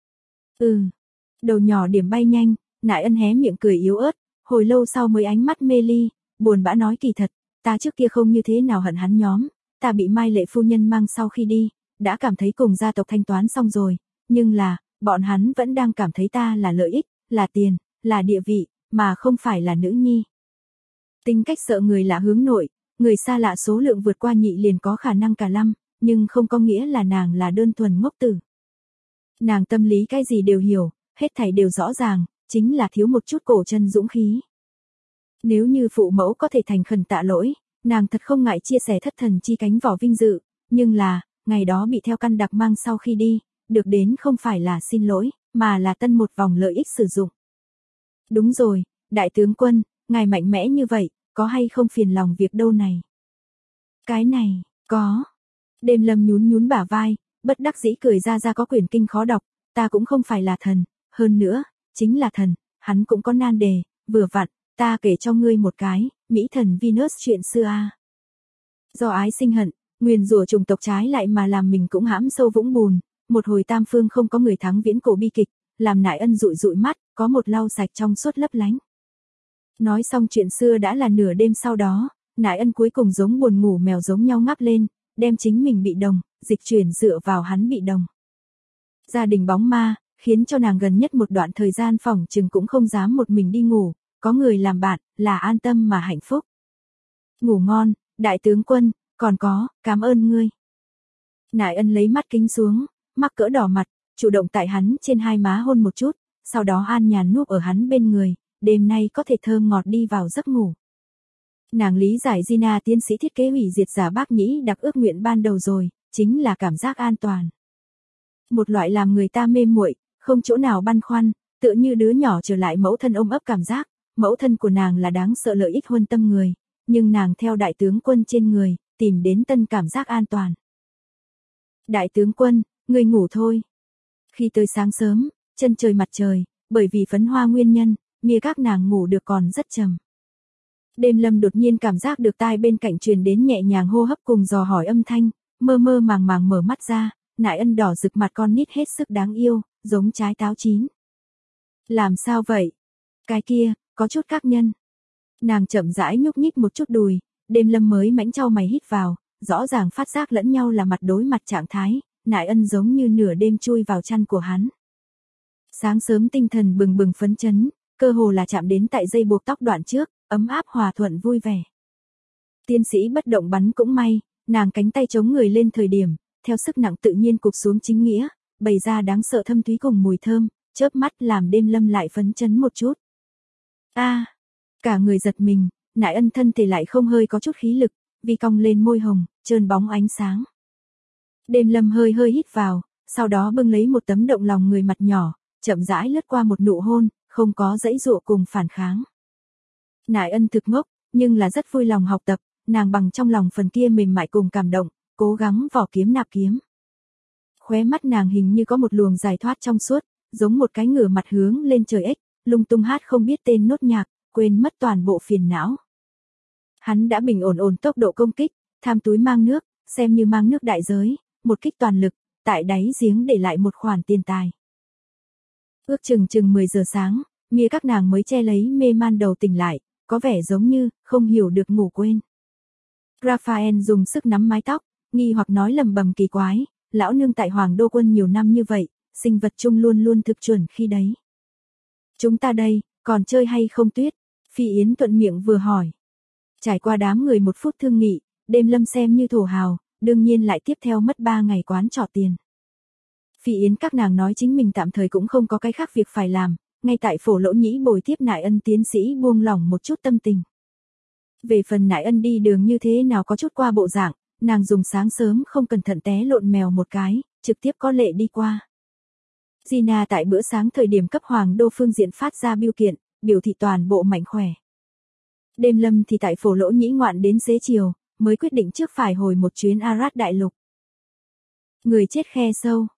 Đầu nhỏ điểm bay nhanh, Nại Ân hé miệng cười yếu ớt, hồi lâu sau mới ánh mắt mê ly, buồn bã nói kỳ thật, ta trước kia không như thế nào hận hắn nhóm, ta bị Mai Lệ phu nhân mang sau khi đi, đã cảm thấy cùng gia tộc thanh toán xong rồi, nhưng là, bọn hắn vẫn đang cảm thấy ta là lợi ích, là tiền, là địa vị, mà không phải là nữ nhi. Tính cách sợ người lạ hướng nội, người xa lạ số lượng vượt qua nhị liền có khả năng cả năm, nhưng không có nghĩa là nàng là đơn thuần ngốc tử. Nàng tâm lý cái gì đều hiểu, hết thảy đều rõ ràng, chính là thiếu một chút cổ chân dũng khí. Nếu như phụ mẫu có thể thành khẩn tạ lỗi, nàng thật không ngại chia sẻ thất thần chi cánh vỏ vinh dự, nhưng là, ngày đó bị theo Căn Đặc mang sau khi đi, được đến không phải là xin lỗi, mà là tân một vòng lợi ích sử dụng. Đúng rồi, đại tướng quân, ngài mạnh mẽ như vậy, có hay không phiền lòng việc đâu này? Cái này, có. Đêm Lâm nhún nhún bả vai, bất đắc dĩ cười ra có quyển kinh khó đọc, ta cũng không phải là thần, hơn nữa, chính là thần, hắn cũng có nan đề, vừa vặn, ta kể cho ngươi một cái, Mỹ thần Venus chuyện xưa a. Do ái sinh hận, nguyền rủa chủng tộc trái lại mà làm mình cũng hãm sâu vũng bùn, một hồi tam phương không có người thắng viễn cổ bi kịch, làm Nại Ân dụi dụi mắt, có một lau sạch trong suốt lấp lánh. Nói xong chuyện xưa đã là nửa đêm sau đó, Nại Ân cuối cùng giống buồn ngủ mèo giống nhau ngáp lên, đem chính mình bị đồng, dịch chuyển dựa vào hắn bị đồng. Gia đình bóng ma, khiến cho nàng gần nhất một đoạn thời gian phỏng chừng cũng không dám một mình đi ngủ, có người làm bạn, là an tâm mà hạnh phúc. Ngủ ngon, đại tướng quân, còn có, cảm ơn ngươi. Nại Ân lấy mắt kính xuống, mắc cỡ đỏ mặt, chủ động tại hắn trên hai má hôn một chút, sau đó an nhàn núp ở hắn bên người, đêm nay có thể thơm ngọt đi vào giấc ngủ. Nàng lý giải Gina tiến sĩ thiết kế hủy diệt giả bác nhĩ đặc ước nguyện ban đầu rồi, chính là cảm giác an toàn. Một loại làm người ta mê muội, không chỗ nào băn khoăn, tựa như đứa nhỏ trở lại mẫu thân ôm ấp cảm giác, mẫu thân của nàng là đáng sợ lợi ích huân tâm người, nhưng nàng theo đại tướng quân trên người, tìm đến tân cảm giác an toàn. Đại tướng quân, ngươi ngủ thôi. Khi tới sáng sớm, chân trời mặt trời, bởi vì phấn hoa nguyên nhân, mia các nàng ngủ được còn rất trầm. Đêm Lâm đột nhiên cảm giác được tai bên cạnh truyền đến nhẹ nhàng hô hấp cùng dò hỏi âm thanh, mơ mơ màng màng mở mắt ra, Nại Ân đỏ rực mặt con nít hết sức đáng yêu, giống trái táo chín. Làm sao vậy? Cái kia, có chút các nhân. Nàng chậm rãi nhúc nhích một chút đùi, Đêm Lâm mới mãnh chau mày hít vào, rõ ràng phát giác lẫn nhau là mặt đối mặt trạng thái, Nại Ân giống như nửa đêm chui vào chăn của hắn. Sáng sớm tinh thần bừng bừng phấn chấn, cơ hồ là chạm đến tại dây buộc tóc đoạn trước, ấm áp hòa thuận vui vẻ. Tiến sĩ bất động bắn cũng may, nàng cánh tay chống người lên thời điểm, theo sức nặng tự nhiên cụp xuống chính nghĩa, bày ra đáng sợ thâm thúy cùng mùi thơm, chớp mắt làm Đêm Lâm lại phấn chấn một chút. Cả người giật mình, Nại Ân thân thể lại không hơi có chút khí lực, vì cong lên môi hồng, trơn bóng ánh sáng. Đêm Lâm hơi hít vào, sau đó bưng lấy một tấm động lòng người mặt nhỏ, chậm rãi lướt qua một nụ hôn, không có dãy dụa cùng phản kháng. Nại Ân thực ngốc, nhưng là rất vui lòng học tập, nàng bằng trong lòng phần kia mềm mại cùng cảm động, cố gắng vỏ kiếm nạp kiếm. Khóe mắt nàng hình như có một luồng giải thoát trong suốt, giống một cái ngửa mặt hướng lên trời ếch, lung tung hát không biết tên nốt nhạc, quên mất toàn bộ phiền não. Hắn đã bình ổn tốc độ công kích, tham túi mang nước, xem như mang nước đại giới, một kích toàn lực, tại đáy giếng để lại một khoản tiền tài. Ước chừng 10 giờ sáng, mia các nàng mới che lấy mê man đầu tỉnh lại, có vẻ giống như không hiểu được ngủ quên. Raphael dùng sức nắm mái tóc, nghi hoặc nói lầm bầm kỳ quái, lão nương tại Hoàng Đô Quân nhiều năm như vậy, sinh vật chung luôn luôn thực chuẩn khi đấy. Chúng ta đây, còn chơi hay không tuyết? Phi Yến thuận miệng vừa hỏi. Trải qua đám người một phút thương nghị, Đêm Lâm xem như thổ hào, đương nhiên lại tiếp theo mất 3 ngày quán trọ tiền. Phi Yến các nàng nói chính mình tạm thời cũng không có cái khác việc phải làm, ngay tại Phổ Lỗ Nhĩ bồi tiếp Nại Ân tiến sĩ buông lỏng một chút tâm tình. Về phần Nại Ân đi đường như thế nào có chút qua bộ dạng, nàng dùng sáng sớm không cẩn thận té lộn mèo một cái, trực tiếp có lệ đi qua. Gina tại bữa sáng thời điểm cấp Hoàng Đô phương diện phát ra bưu kiện, biểu thị toàn bộ mạnh khỏe. Đêm Lâm thì tại Phổ Lỗ Nhĩ ngoạn đến xế chiều, mới quyết định trước phải hồi một chuyến Arad đại lục. Người chết khe sâu.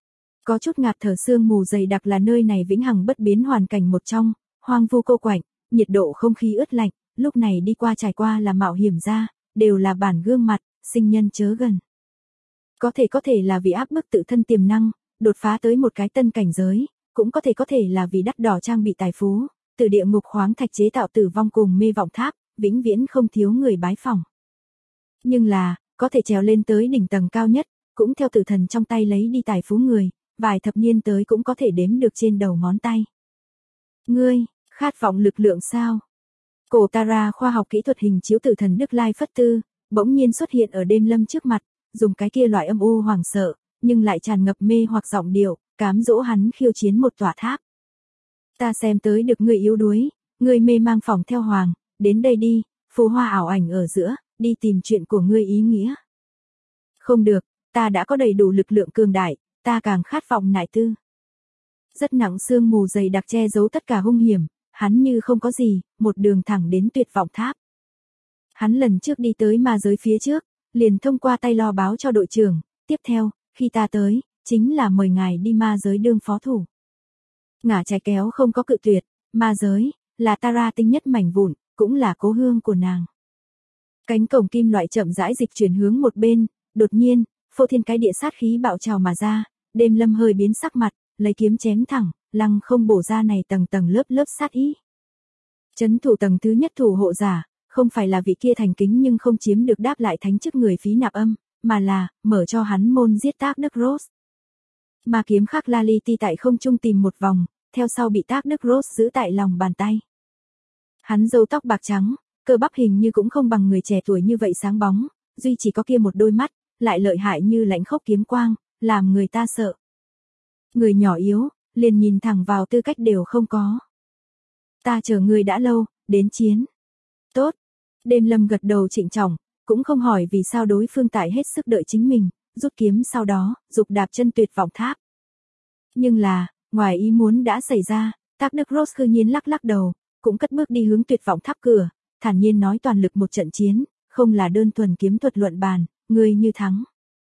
Có chút ngạt thở sương mù dày đặc là nơi này vĩnh hằng bất biến hoàn cảnh một trong, hoang vu cô quạnh, nhiệt độ không khí ướt lạnh, lúc này đi qua trải qua là mạo hiểm ra, đều là bản gương mặt, sinh nhân chớ gần. Có thể là vì áp bức tự thân tiềm năng, đột phá tới một cái tân cảnh giới, cũng có thể là vì đắt đỏ trang bị tài phú, từ địa ngục khoáng thạch chế tạo tử vong cùng mê vọng tháp, vĩnh viễn không thiếu người bái phỏng. Nhưng là, có thể trèo lên tới đỉnh tầng cao nhất, cũng theo tử thần trong tay lấy đi tài phú người, vài thập niên tới cũng có thể đếm được trên đầu ngón tay. Ngươi, khát vọng lực lượng sao? Cổ Tara khoa học kỹ thuật hình chiếu tử thần Đức Lai Phất Tư, bỗng nhiên xuất hiện ở đêm lâm trước mặt, dùng cái kia loại âm u hoảng sợ, nhưng lại tràn ngập mê hoặc giọng điệu, cám dỗ hắn khiêu chiến một tòa tháp. Ta xem tới được ngươi yếu đuối, ngươi mê mang phỏng theo hoàng, đến đây đi, phù hoa ảo ảnh ở giữa, đi tìm chuyện của ngươi ý nghĩa. Không được, ta đã có đầy đủ lực lượng cường đại, ta càng khát vọng nại tư. Rất nặng sương mù dày đặc che giấu tất cả hung hiểm, hắn như không có gì, một đường thẳng đến tuyệt vọng tháp. Hắn lần trước đi tới ma giới phía trước, liền thông qua tay lo báo cho đội trưởng, tiếp theo, khi ta tới, chính là mời ngài đi ma giới đương phó thủ. Ngả trái kéo không có cự tuyệt, ma giới, là Tara tinh nhất mảnh vụn, cũng là cố hương của nàng. Cánh cổng kim loại chậm rãi dịch chuyển hướng một bên, đột nhiên, phô thiên cái địa sát khí bạo trào mà ra, đêm lâm hơi biến sắc mặt, lấy kiếm chém thẳng, lăng không bổ ra này tầng tầng lớp lớp sát ý. Chấn thủ tầng thứ nhất thủ hộ giả, không phải là vị kia thành kính nhưng không chiếm được đáp lại thánh chức người phí nạp âm, mà là, mở cho hắn môn giết Tác Đức Rose. Mà kiếm khắc La Li Ti tại không trung tìm một vòng, theo sau bị Tác Đức Rose giữ tại lòng bàn tay. Hắn râu tóc bạc trắng, cơ bắp hình như cũng không bằng người trẻ tuổi như vậy sáng bóng, duy chỉ có kia một đôi mắt, lại lợi hại như lãnh khốc kiếm quang, làm người ta sợ. Người nhỏ yếu, liền nhìn thẳng vào tư cách đều không có. Ta chờ ngươi đã lâu, đến chiến. Tốt. Đêm lâm gật đầu trịnh trọng, cũng không hỏi vì sao đối phương tại hết sức đợi chính mình, rút kiếm sau đó, dục đạp chân tuyệt vọng tháp. Nhưng là, ngoài ý muốn đã xảy ra, Tác Đức Rose cư nhiên lắc lắc đầu, cũng cất bước đi hướng tuyệt vọng tháp cửa, thản nhiên nói toàn lực một trận chiến, không là đơn thuần kiếm thuật luận bàn, ngươi như thắng.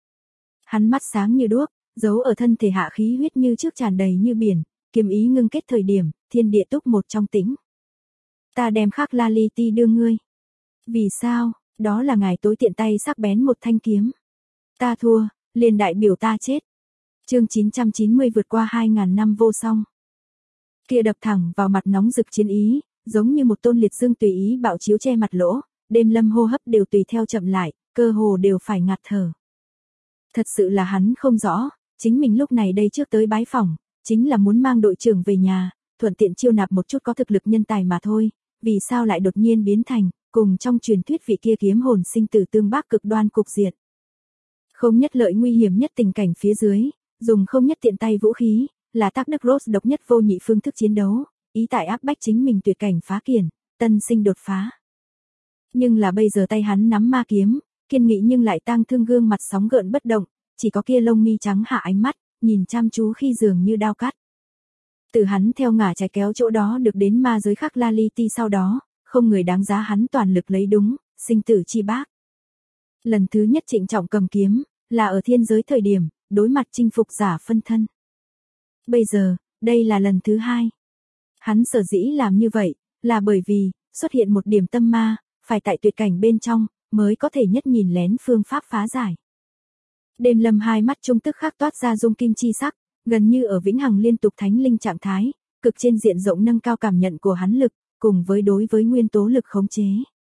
Hắn mắt sáng như đuốc, giấu ở thân thể hạ khí huyết như trước tràn đầy như biển, kiếm ý ngưng kết thời điểm, thiên địa túc một trong tĩnh. Ta đem khắc La Li Ti đưa ngươi. Vì sao? Đó là ngài tối tiện tay sắc bén một thanh kiếm. Ta thua, liền đại biểu ta chết. Chương 990 vượt qua 2000 năm vô song. Kia đập thẳng vào mặt nóng rực chiến ý, giống như một tôn liệt dương tùy ý bạo chiếu che mặt lỗ, đêm lâm hô hấp đều tùy theo chậm lại, cơ hồ đều phải ngạt thở. Thật sự là hắn không rõ, chính mình lúc này đây trước tới bái phỏng, chính là muốn mang đội trưởng về nhà, thuận tiện chiêu nạp một chút có thực lực nhân tài mà thôi, vì sao lại đột nhiên biến thành, cùng trong truyền thuyết vị kia kiếm hồn sinh tử tương bác cực đoan cục diệt. Không nhất lợi nguy hiểm nhất tình cảnh phía dưới, dùng không nhất tiện tay vũ khí, là Tác Đức Rose độc nhất vô nhị phương thức chiến đấu, ý tại áp bách chính mình tuyệt cảnh phá kiển, tân sinh đột phá. Nhưng là bây giờ tay hắn nắm ma kiếm, kiên nghị nhưng lại tang thương gương mặt sóng gợn bất động, chỉ có kia lông mi trắng hạ ánh mắt, nhìn chăm chú khi dường như đao cắt. Từ hắn theo ngả trái kéo chỗ đó được đến ma giới khắc La Li Ti sau đó, không người đáng giá hắn toàn lực lấy đúng, sinh tử chi bác. Lần thứ nhất trịnh trọng cầm kiếm, là ở thiên giới thời điểm, đối mặt chinh phục giả phân thân. Bây giờ, đây là lần thứ hai. Hắn sở dĩ làm như vậy, là bởi vì, xuất hiện một điểm tâm ma, phải tại tuyệt cảnh bên trong, mới có thể nhất nhìn lén phương pháp phá giải. Đêm lâm hai mắt trung tức khắc toát ra dung kim chi sắc, gần như ở vĩnh hằng liên tục thánh linh trạng thái, cực trên diện rộng nâng cao cảm nhận của hắn lực, cùng với đối với nguyên tố lực khống chế.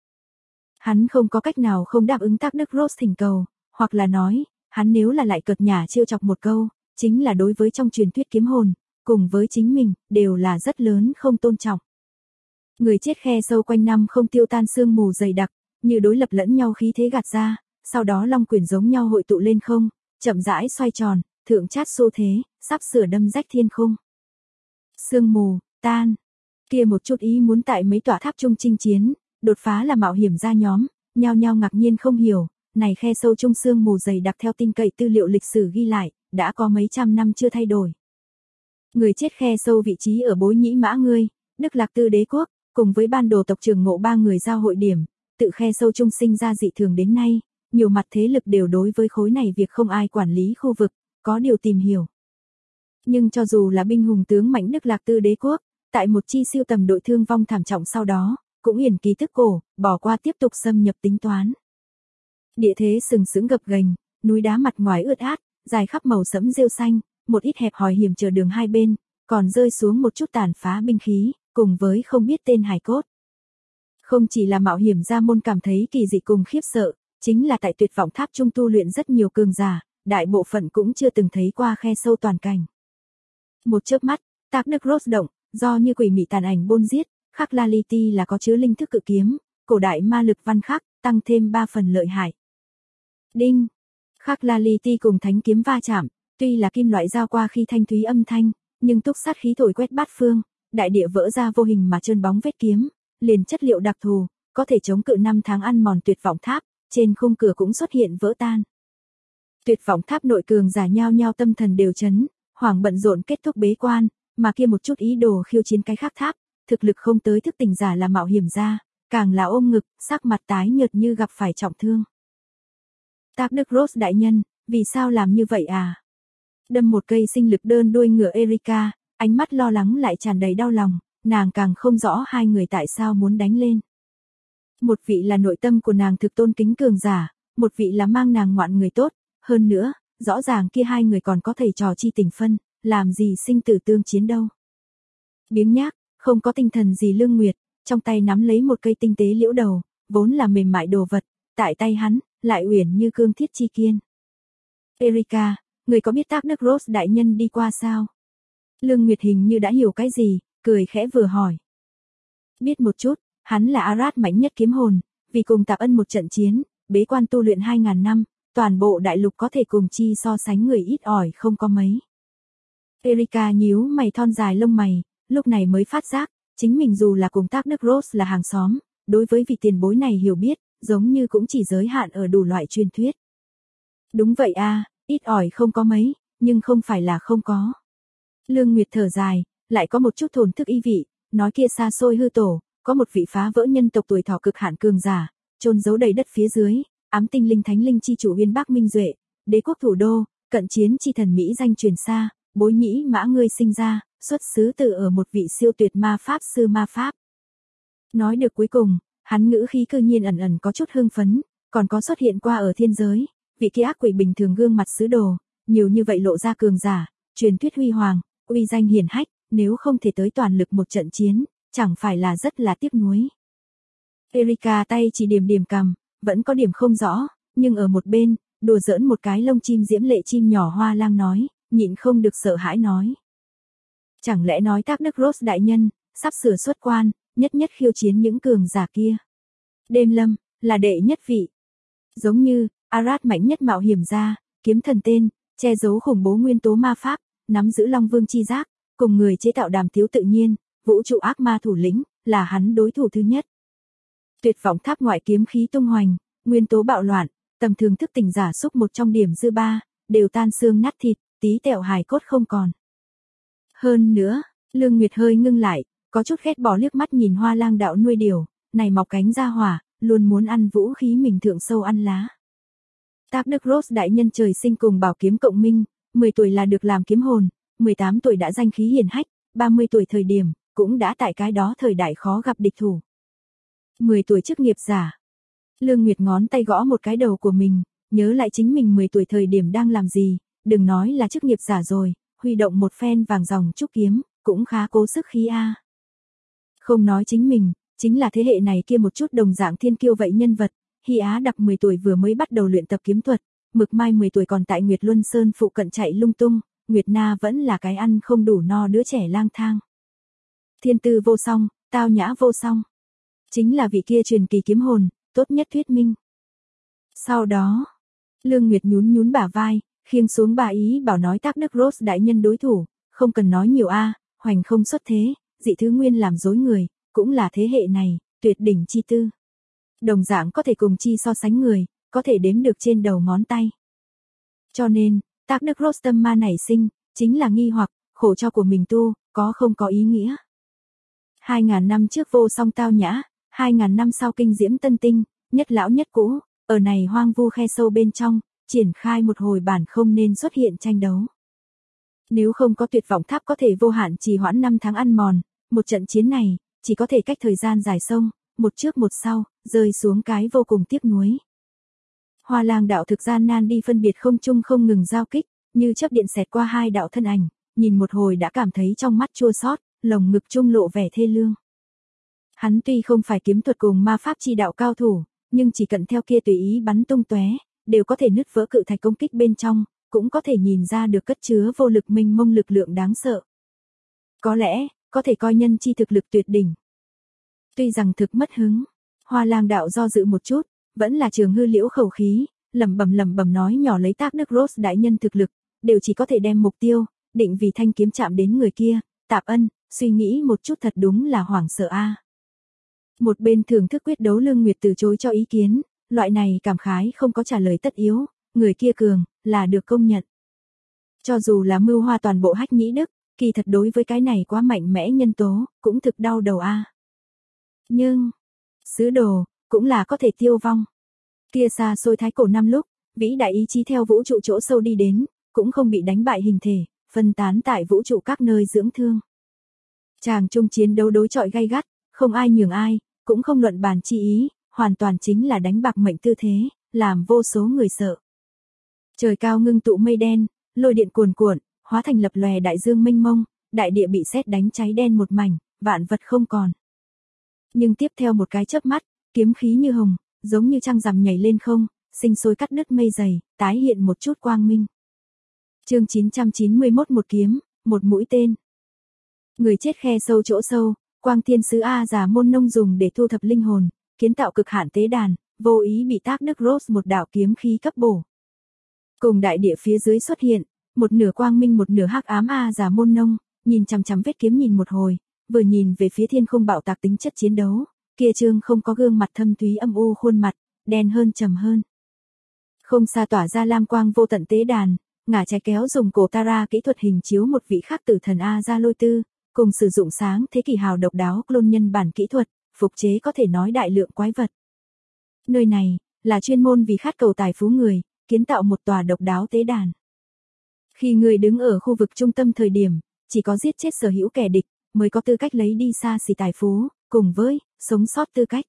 Hắn không có cách nào không đáp ứng Tác Đức Rose thỉnh cầu, hoặc là nói, hắn nếu là lại cợt nhả trêu chọc một câu, chính là đối với trong truyền thuyết kiếm hồn, cùng với chính mình, đều là rất lớn không tôn trọng. Người chết khe sâu quanh năm không tiêu tan sương mù dày đặc, như đối lập lẫn nhau khí thế gạt ra, sau đó long quyển giống nhau hội tụ lên không, chậm rãi xoay tròn, thượng chát xu thế, sắp sửa đâm rách thiên khung. Sương mù, tan. Kia một chút ý muốn tại mấy tòa tháp trung chinh chiến, đột phá là mạo hiểm ra nhóm, nhao nhao ngạc nhiên không hiểu, này khe sâu trung sương mù dày đặc theo tin cậy tư liệu lịch sử ghi lại, đã có mấy trăm năm chưa thay đổi. Người chết khe sâu vị trí ở Bối Nhĩ Mã Ngươi, Đức Lạc Tư Đế Quốc, cùng với ban đồ tộc trưởng Ngộ ba người giao hội điểm, tự khe sâu trung sinh ra dị thường đến nay, nhiều mặt thế lực đều đối với khối này việc không ai quản lý khu vực, có điều tìm hiểu. Nhưng cho dù là binh hùng tướng mạnh Đức Lạc Tư đế quốc, tại một chi siêu tầm đội thương vong thảm trọng sau đó, cũng hiển kỳ thức cổ, bỏ qua tiếp tục xâm nhập tính toán. Địa thế sừng sững gập ghềnh, núi đá mặt ngoài ướt át, dài khắp màu sẫm rêu xanh, một ít hẹp hòi hiểm trở đường hai bên, còn rơi xuống một chút tàn phá binh khí, cùng với không biết tên hài cốt. Không chỉ là mạo hiểm gia môn cảm thấy kỳ dị cùng khiếp sợ, chính là tại Tuyệt Vọng Tháp trung tu luyện rất nhiều cường giả, đại bộ phận cũng chưa từng thấy qua khe sâu toàn cảnh. Một chớp mắt, Thác Đức Rốt động, do như quỷ mị tàn ảnh bôn giết, khắc La Li Ti là có chứa linh thức cự kiếm, cổ đại ma lực văn khắc, tăng thêm 3 phần lợi hại. Đinh! Khắc La Li Ti cùng thánh kiếm va chạm, tuy là kim loại giao qua khi thanh thúy âm thanh, nhưng túc sát khí thổi quét bát phương, đại địa vỡ ra vô hình mà trơn bóng vết kiếm, liền chất liệu đặc thù, có thể chống cự 5 tháng ăn mòn Tuyệt Vọng Tháp, trên khung cửa cũng xuất hiện vỡ tan. Tuyệt Vọng Tháp nội cường giả nhao nhao tâm thần đều chấn, hoảng bận rộn kết thúc bế quan, mà kia một chút ý đồ khiêu chiến cái khác tháp, thực lực không tới thức tỉnh giả là mạo hiểm ra, càng là ôm ngực, sắc mặt tái nhợt như gặp phải trọng thương. Thác Đức Rốt đại nhân, vì sao làm như vậy à? Đâm một cây sinh lực đơn đuôi ngựa Erika, ánh mắt lo lắng lại tràn đầy đau lòng, nàng càng không rõ hai người tại sao muốn đánh lên. Một vị là nội tâm của nàng thực tôn kính cường giả, một vị là mang nàng ngoạn người tốt, hơn nữa, rõ ràng kia hai người còn có thầy trò chi tình phân, làm gì sinh tử tương chiến đâu. Biếng nhác, không có tinh thần gì Lương Nguyệt, trong tay nắm lấy một cây tinh tế liễu đầu, vốn là mềm mại đồ vật, tại tay hắn, lại uyển như cương thiết chi kiên. Erika, người có biết Thác Đức Rốt đại nhân đi qua sao? Lương Nguyệt hình như đã hiểu cái gì, cười khẽ vừa hỏi. Biết một chút, hắn là Arad mạnh nhất kiếm hồn, vì cùng Tạp Ân một trận chiến, bế quan tu luyện 2000 năm, toàn bộ đại lục có thể cùng chi so sánh người ít ỏi không có mấy. Erika nhíu mày thon dài lông mày, lúc này mới phát giác, chính mình dù là cùng Thác Đức Rốt là hàng xóm, đối với vị tiền bối này hiểu biết, giống như cũng chỉ giới hạn ở đủ loại truyền thuyết. Đúng vậy a, ít ỏi không có mấy, nhưng không phải là không có. Lương Nguyệt thở dài, lại có một chút thổn thức ý vị, nói kia xa xôi hư tổ, có một vị phá vỡ nhân tộc tuổi thọ cực hạn cường giả, chôn giấu đầy đất phía dưới, ám tinh linh thánh linh chi chủ Uyên Bác Minh Duệ, đế quốc thủ đô, cận chiến chi thần Mỹ danh truyền xa, bối nhĩ mã ngươi sinh ra, xuất xứ từ ở một vị siêu tuyệt ma pháp sư ma pháp. Nói được cuối cùng, hắn ngữ khí cơ nhiên ẩn ẩn có chút hưng phấn, còn có xuất hiện qua ở thiên giới, vị kia ác quỷ bình thường gương mặt sứ đồ, nhiều như vậy lộ ra cường giả, truyền thuyết huy hoàng, uy danh hiển hách, nếu không thể tới toàn lực một trận chiến, chẳng phải là rất là tiếc nuối. Erika tay chỉ điểm điểm cằm, vẫn có điểm không rõ, nhưng ở một bên, đùa giỡn một cái lông chim diễm lệ chim nhỏ hoa lang nói, nhịn không được sợ hãi nói. Chẳng lẽ nói Thác Đức Rốt đại nhân, sắp sửa xuất quan, nhất nhất khiêu chiến những cường giả kia. Đêm lâm, là đệ nhất vị. Giống như, Arad mạnh nhất mạo hiểm gia, kiếm thần tên, che giấu khủng bố nguyên tố ma pháp, nắm giữ Long Vương chi giác, cùng người chế tạo đàm thiếu tự nhiên, vũ trụ ác ma thủ lĩnh, là hắn đối thủ thứ nhất. Tuyệt Vọng Tháp ngoại kiếm khí tung hoành, nguyên tố bạo loạn, tầm thường thức tỉnh giả xúc một trong điểm dư ba, đều tan xương nát thịt, tí tẹo hài cốt không còn. Hơn nữa, Lương Nguyệt hơi ngưng lại, có chút ghét bỏ liếc mắt nhìn Hoa Lang đạo nuôi điều, này mọc cánh ra hỏa, luôn muốn ăn vũ khí mình thượng sâu ăn lá. Thác Đức Rốt đại nhân trời sinh cùng bảo kiếm cộng minh, 10 tuổi là được làm kiếm hồn, 18 tuổi đã danh khí hiển hách, 30 tuổi thời điểm, cũng đã tại cái đó thời đại khó gặp địch thủ. 10 tuổi chức nghiệp giả. Lương Nguyệt ngón tay gõ một cái đầu của mình, nhớ lại chính mình 10 tuổi thời điểm đang làm gì, đừng nói là chức nghiệp giả rồi, huy động một phen vàng ròng trúc kiếm, cũng khá cố sức khí a. Không nói chính mình, chính là thế hệ này kia một chút đồng dạng thiên kiêu vậy nhân vật, Hy Á Đặc 10 tuổi vừa mới bắt đầu luyện tập kiếm thuật, Mực Mai 10 tuổi còn tại Nguyệt Luân Sơn phụ cận chạy lung tung, Nguyệt Na vẫn là cái ăn không đủ no đứa trẻ lang thang. Thiên tư vô song, tao nhã vô song. Chính là vị kia truyền kỳ kiếm hồn, tốt nhất thuyết minh. Sau đó, Lương Nguyệt nhún nhún bả vai, khiêng xuống bà ý bảo nói Thác Đức Rốt đại nhân đối thủ, không cần nói nhiều a, hoành không xuất thế, dị thứ nguyên làm dối người, cũng là thế hệ này, tuyệt đỉnh chi tư. Đồng dạng có thể cùng chi so sánh người, có thể đếm được trên đầu ngón tay. Cho nên, Thác Đức Rốt tâm ma nảy sinh, chính là nghi hoặc, khổ cho của mình tu, có không có ý nghĩa. 2000 năm trước vô song tao nhã, 2000 năm sau kinh diễm tân tinh, nhất lão nhất cũ, ở này hoang vu khe sâu bên trong, triển khai một hồi bản không nên xuất hiện tranh đấu. Nếu không có tuyệt vọng tháp có thể vô hạn trì hoãn 5 tháng ăn mòn, một trận chiến này, chỉ có thể cách thời gian dài sông, một trước một sau, rơi xuống cái vô cùng tiếc nuối. Hoa Lang đạo thực gian nan đi phân biệt không trung không ngừng giao kích, như chớp điện xẹt qua hai đạo thân ảnh, nhìn một hồi đã cảm thấy trong mắt chua xót, lồng ngực trung lộ vẻ thê lương. Hắn tuy không phải kiếm thuật cùng ma pháp chi đạo cao thủ, nhưng chỉ cần theo kia tùy ý bắn tung tóe, đều có thể nứt vỡ cự thạch công kích bên trong, cũng có thể nhìn ra được cất chứa vô lực mênh mông lực lượng đáng sợ. Có lẽ, có thể coi nhân chi thực lực tuyệt đỉnh. Tuy rằng thực mất hứng, Hoa Lang đạo do dự một chút, vẫn là trường hư liễu khẩu khí, lẩm bẩm nói nhỏ lấy Tác Đức Rose đại nhân thực lực, đều chỉ có thể đem mục tiêu, định vì thanh kiếm chạm đến người kia, Tạp Ân, suy nghĩ một chút thật đúng là hoảng sợ a. Một bên thưởng thức quyết đấu Lương Nguyệt từ chối cho ý kiến, loại này cảm khái không có trả lời tất yếu, người kia cường, là được công nhận. Cho dù là mưu hoa toàn bộ Hách Nhĩ Đức, kỳ thật đối với cái này quá mạnh mẽ nhân tố, cũng thực đau đầu a. Nhưng, sứ đồ, cũng là có thể tiêu vong. Kia xa xôi thái cổ năm lúc, vĩ đại ý chí theo vũ trụ chỗ sâu đi đến, cũng không bị đánh bại hình thể, phân tán tại vũ trụ các nơi dưỡng thương. Chàng chung chiến đấu đối chọi gay gắt, không ai nhường ai, cũng không luận bàn chi ý, hoàn toàn chính là đánh bạc mệnh tư thế, làm vô số người sợ. Trời cao ngưng tụ mây đen, lôi điện cuồn cuộn, hóa thành lập lòe đại dương mênh mông, đại địa bị sét đánh cháy đen một mảnh, vạn vật không còn. Nhưng tiếp theo một cái chớp mắt, kiếm khí như hồng, giống như trăng rằm nhảy lên không, sinh sôi cắt đứt mây dày, tái hiện một chút quang minh. Chương 991 một kiếm, một mũi tên. Người chết khe sâu chỗ sâu, Quang Thiên sứ A Già Môn Nông dùng để thu thập linh hồn, kiến tạo cực hạn tế đàn, vô ý bị Tác Đức Rose một đạo kiếm khí cấp bổ. Cùng đại địa phía dưới xuất hiện, một nửa quang minh một nửa hắc ám A Già Môn Nông, nhìn chằm chằm vết kiếm nhìn một hồi, vừa nhìn về phía thiên không bạo tạc tính chất chiến đấu, kia trương không có gương mặt thâm thúy âm u khuôn mặt, đen hơn trầm hơn. Không xa tỏa ra lam quang vô tận tế đàn, ngả trái kéo dùng cổ Tara kỹ thuật hình chiếu một vị khác tử thần A Gia Lôi Tư, cùng sử dụng sáng thế kỷ hào độc đáo clone nhân bản kỹ thuật, phục chế có thể nói đại lượng quái vật. Nơi này, là chuyên môn vì khát cầu tài phú người, kiến tạo một tòa độc đáo tế đàn. Khi người đứng ở khu vực trung tâm thời điểm, chỉ có giết chết sở hữu kẻ địch, mới có tư cách lấy đi xa xỉ tài phú, cùng với, sống sót tư cách.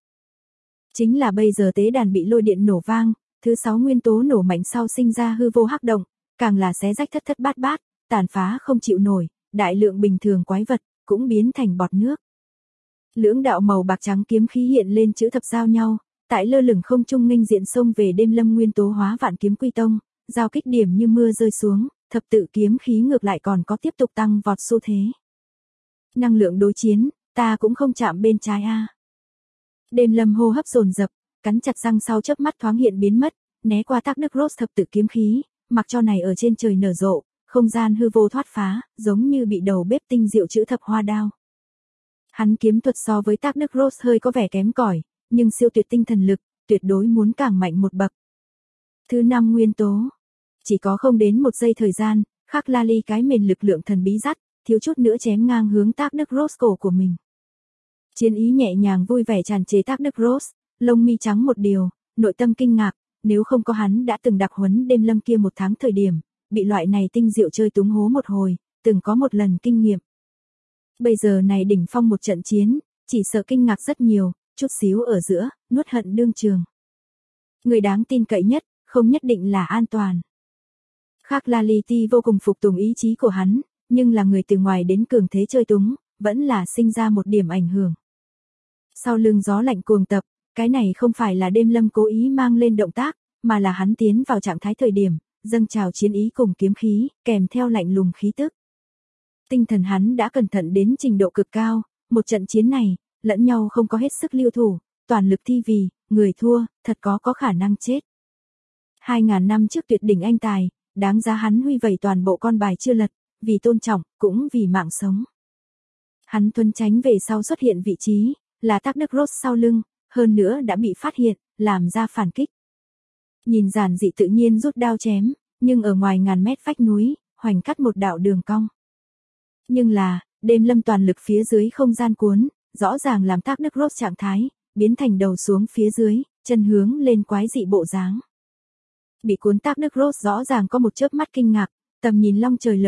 Chính là bây giờ tế đàn bị lôi điện nổ vang, thứ 6 nguyên tố nổ mạnh sau sinh ra hư vô hắc động, càng là xé rách thất thất bát bát, tàn phá không chịu nổi, đại lượng bình thường quái vật, cũng biến thành bọt nước. Lưỡng đạo màu bạc trắng kiếm khí hiện lên chữ thập giao nhau, tại lơ lửng không trung nghênh diện xông về đêm lâm nguyên tố hóa vạn kiếm quy tông, giao kích điểm như mưa rơi xuống, thập tự kiếm khí ngược lại còn có tiếp tục tăng vọt xu thế. Năng lượng đối chiến, ta cũng không chạm bên trái a. Đêm lâm hô hấp dồn dập, cắn chặt răng sau chớp mắt thoáng hiện biến mất, né qua Tác Đức Rose thập tự kiếm khí, mặc cho này ở trên trời nở rộ, không gian hư vô thoát phá, giống như bị đầu bếp tinh diệu chữ thập hoa đao. Hắn kiếm thuật so với Tác Đức Rose hơi có vẻ kém cỏi, nhưng siêu tuyệt tinh thần lực, tuyệt đối muốn càng mạnh một bậc. Thứ 5 nguyên tố. Chỉ có không đến một giây thời gian, khắc la ly cái mền lực lượng thần bí dắt, thiếu chút nữa chém ngang hướng Tác Đức Rose cổ của mình. Chiến ý nhẹ nhàng vui vẻ tràn trề Tác Đức Rose, lông mi trắng một điều, nội tâm kinh ngạc, nếu không có hắn đã từng đặc huấn đêm lâm kia một tháng thời điểm, bị loại này tinh diệu chơi túng hố một hồi, từng có một lần kinh nghiệm. Bây giờ này đỉnh phong một trận chiến, chỉ sợ kinh ngạc rất nhiều, chút xíu ở giữa, nuốt hận đương trường. Người đáng tin cậy nhất, không nhất định là an toàn. Khắc La Ly Ti vô cùng phục tùng ý chí của hắn, nhưng là người từ ngoài đến cường thế chơi túng, vẫn là sinh ra một điểm ảnh hưởng. Sau lưng gió lạnh cuồng tập, cái này không phải là đêm lâm cố ý mang lên động tác, mà là hắn tiến vào trạng thái thời điểm, dâng trào chiến ý cùng kiếm khí, kèm theo lạnh lùng khí tức. Tinh thần hắn đã cẩn thận đến trình độ cực cao, một trận chiến này, lẫn nhau không có hết sức lưu thủ, toàn lực thi vì, người thua, thật có khả năng chết. 2000 năm trước tuyệt đỉnh anh tài, đáng giá hắn huy vẩy toàn bộ con bài chưa lật, vì tôn trọng, cũng vì mạng sống. Hắn thuần tránh về sau xuất hiện vị trí, là Tác Đức Rose sau lưng, hơn nữa đã bị phát hiện, làm ra phản kích. Nhìn giản dị tự nhiên rút đao chém, nhưng ở ngoài ngàn mét vách núi, hoành cắt một đạo đường cong. Nhưng là, đêm lâm toàn lực phía dưới không gian cuốn, rõ ràng làm Tác Đức Rose trạng thái, biến thành đầu xuống phía dưới, chân hướng lên quái dị bộ dáng. Bị cuốn Tác Đức Rose rõ ràng có một chớp mắt kinh ngạc, tầm nhìn long trời lở đất,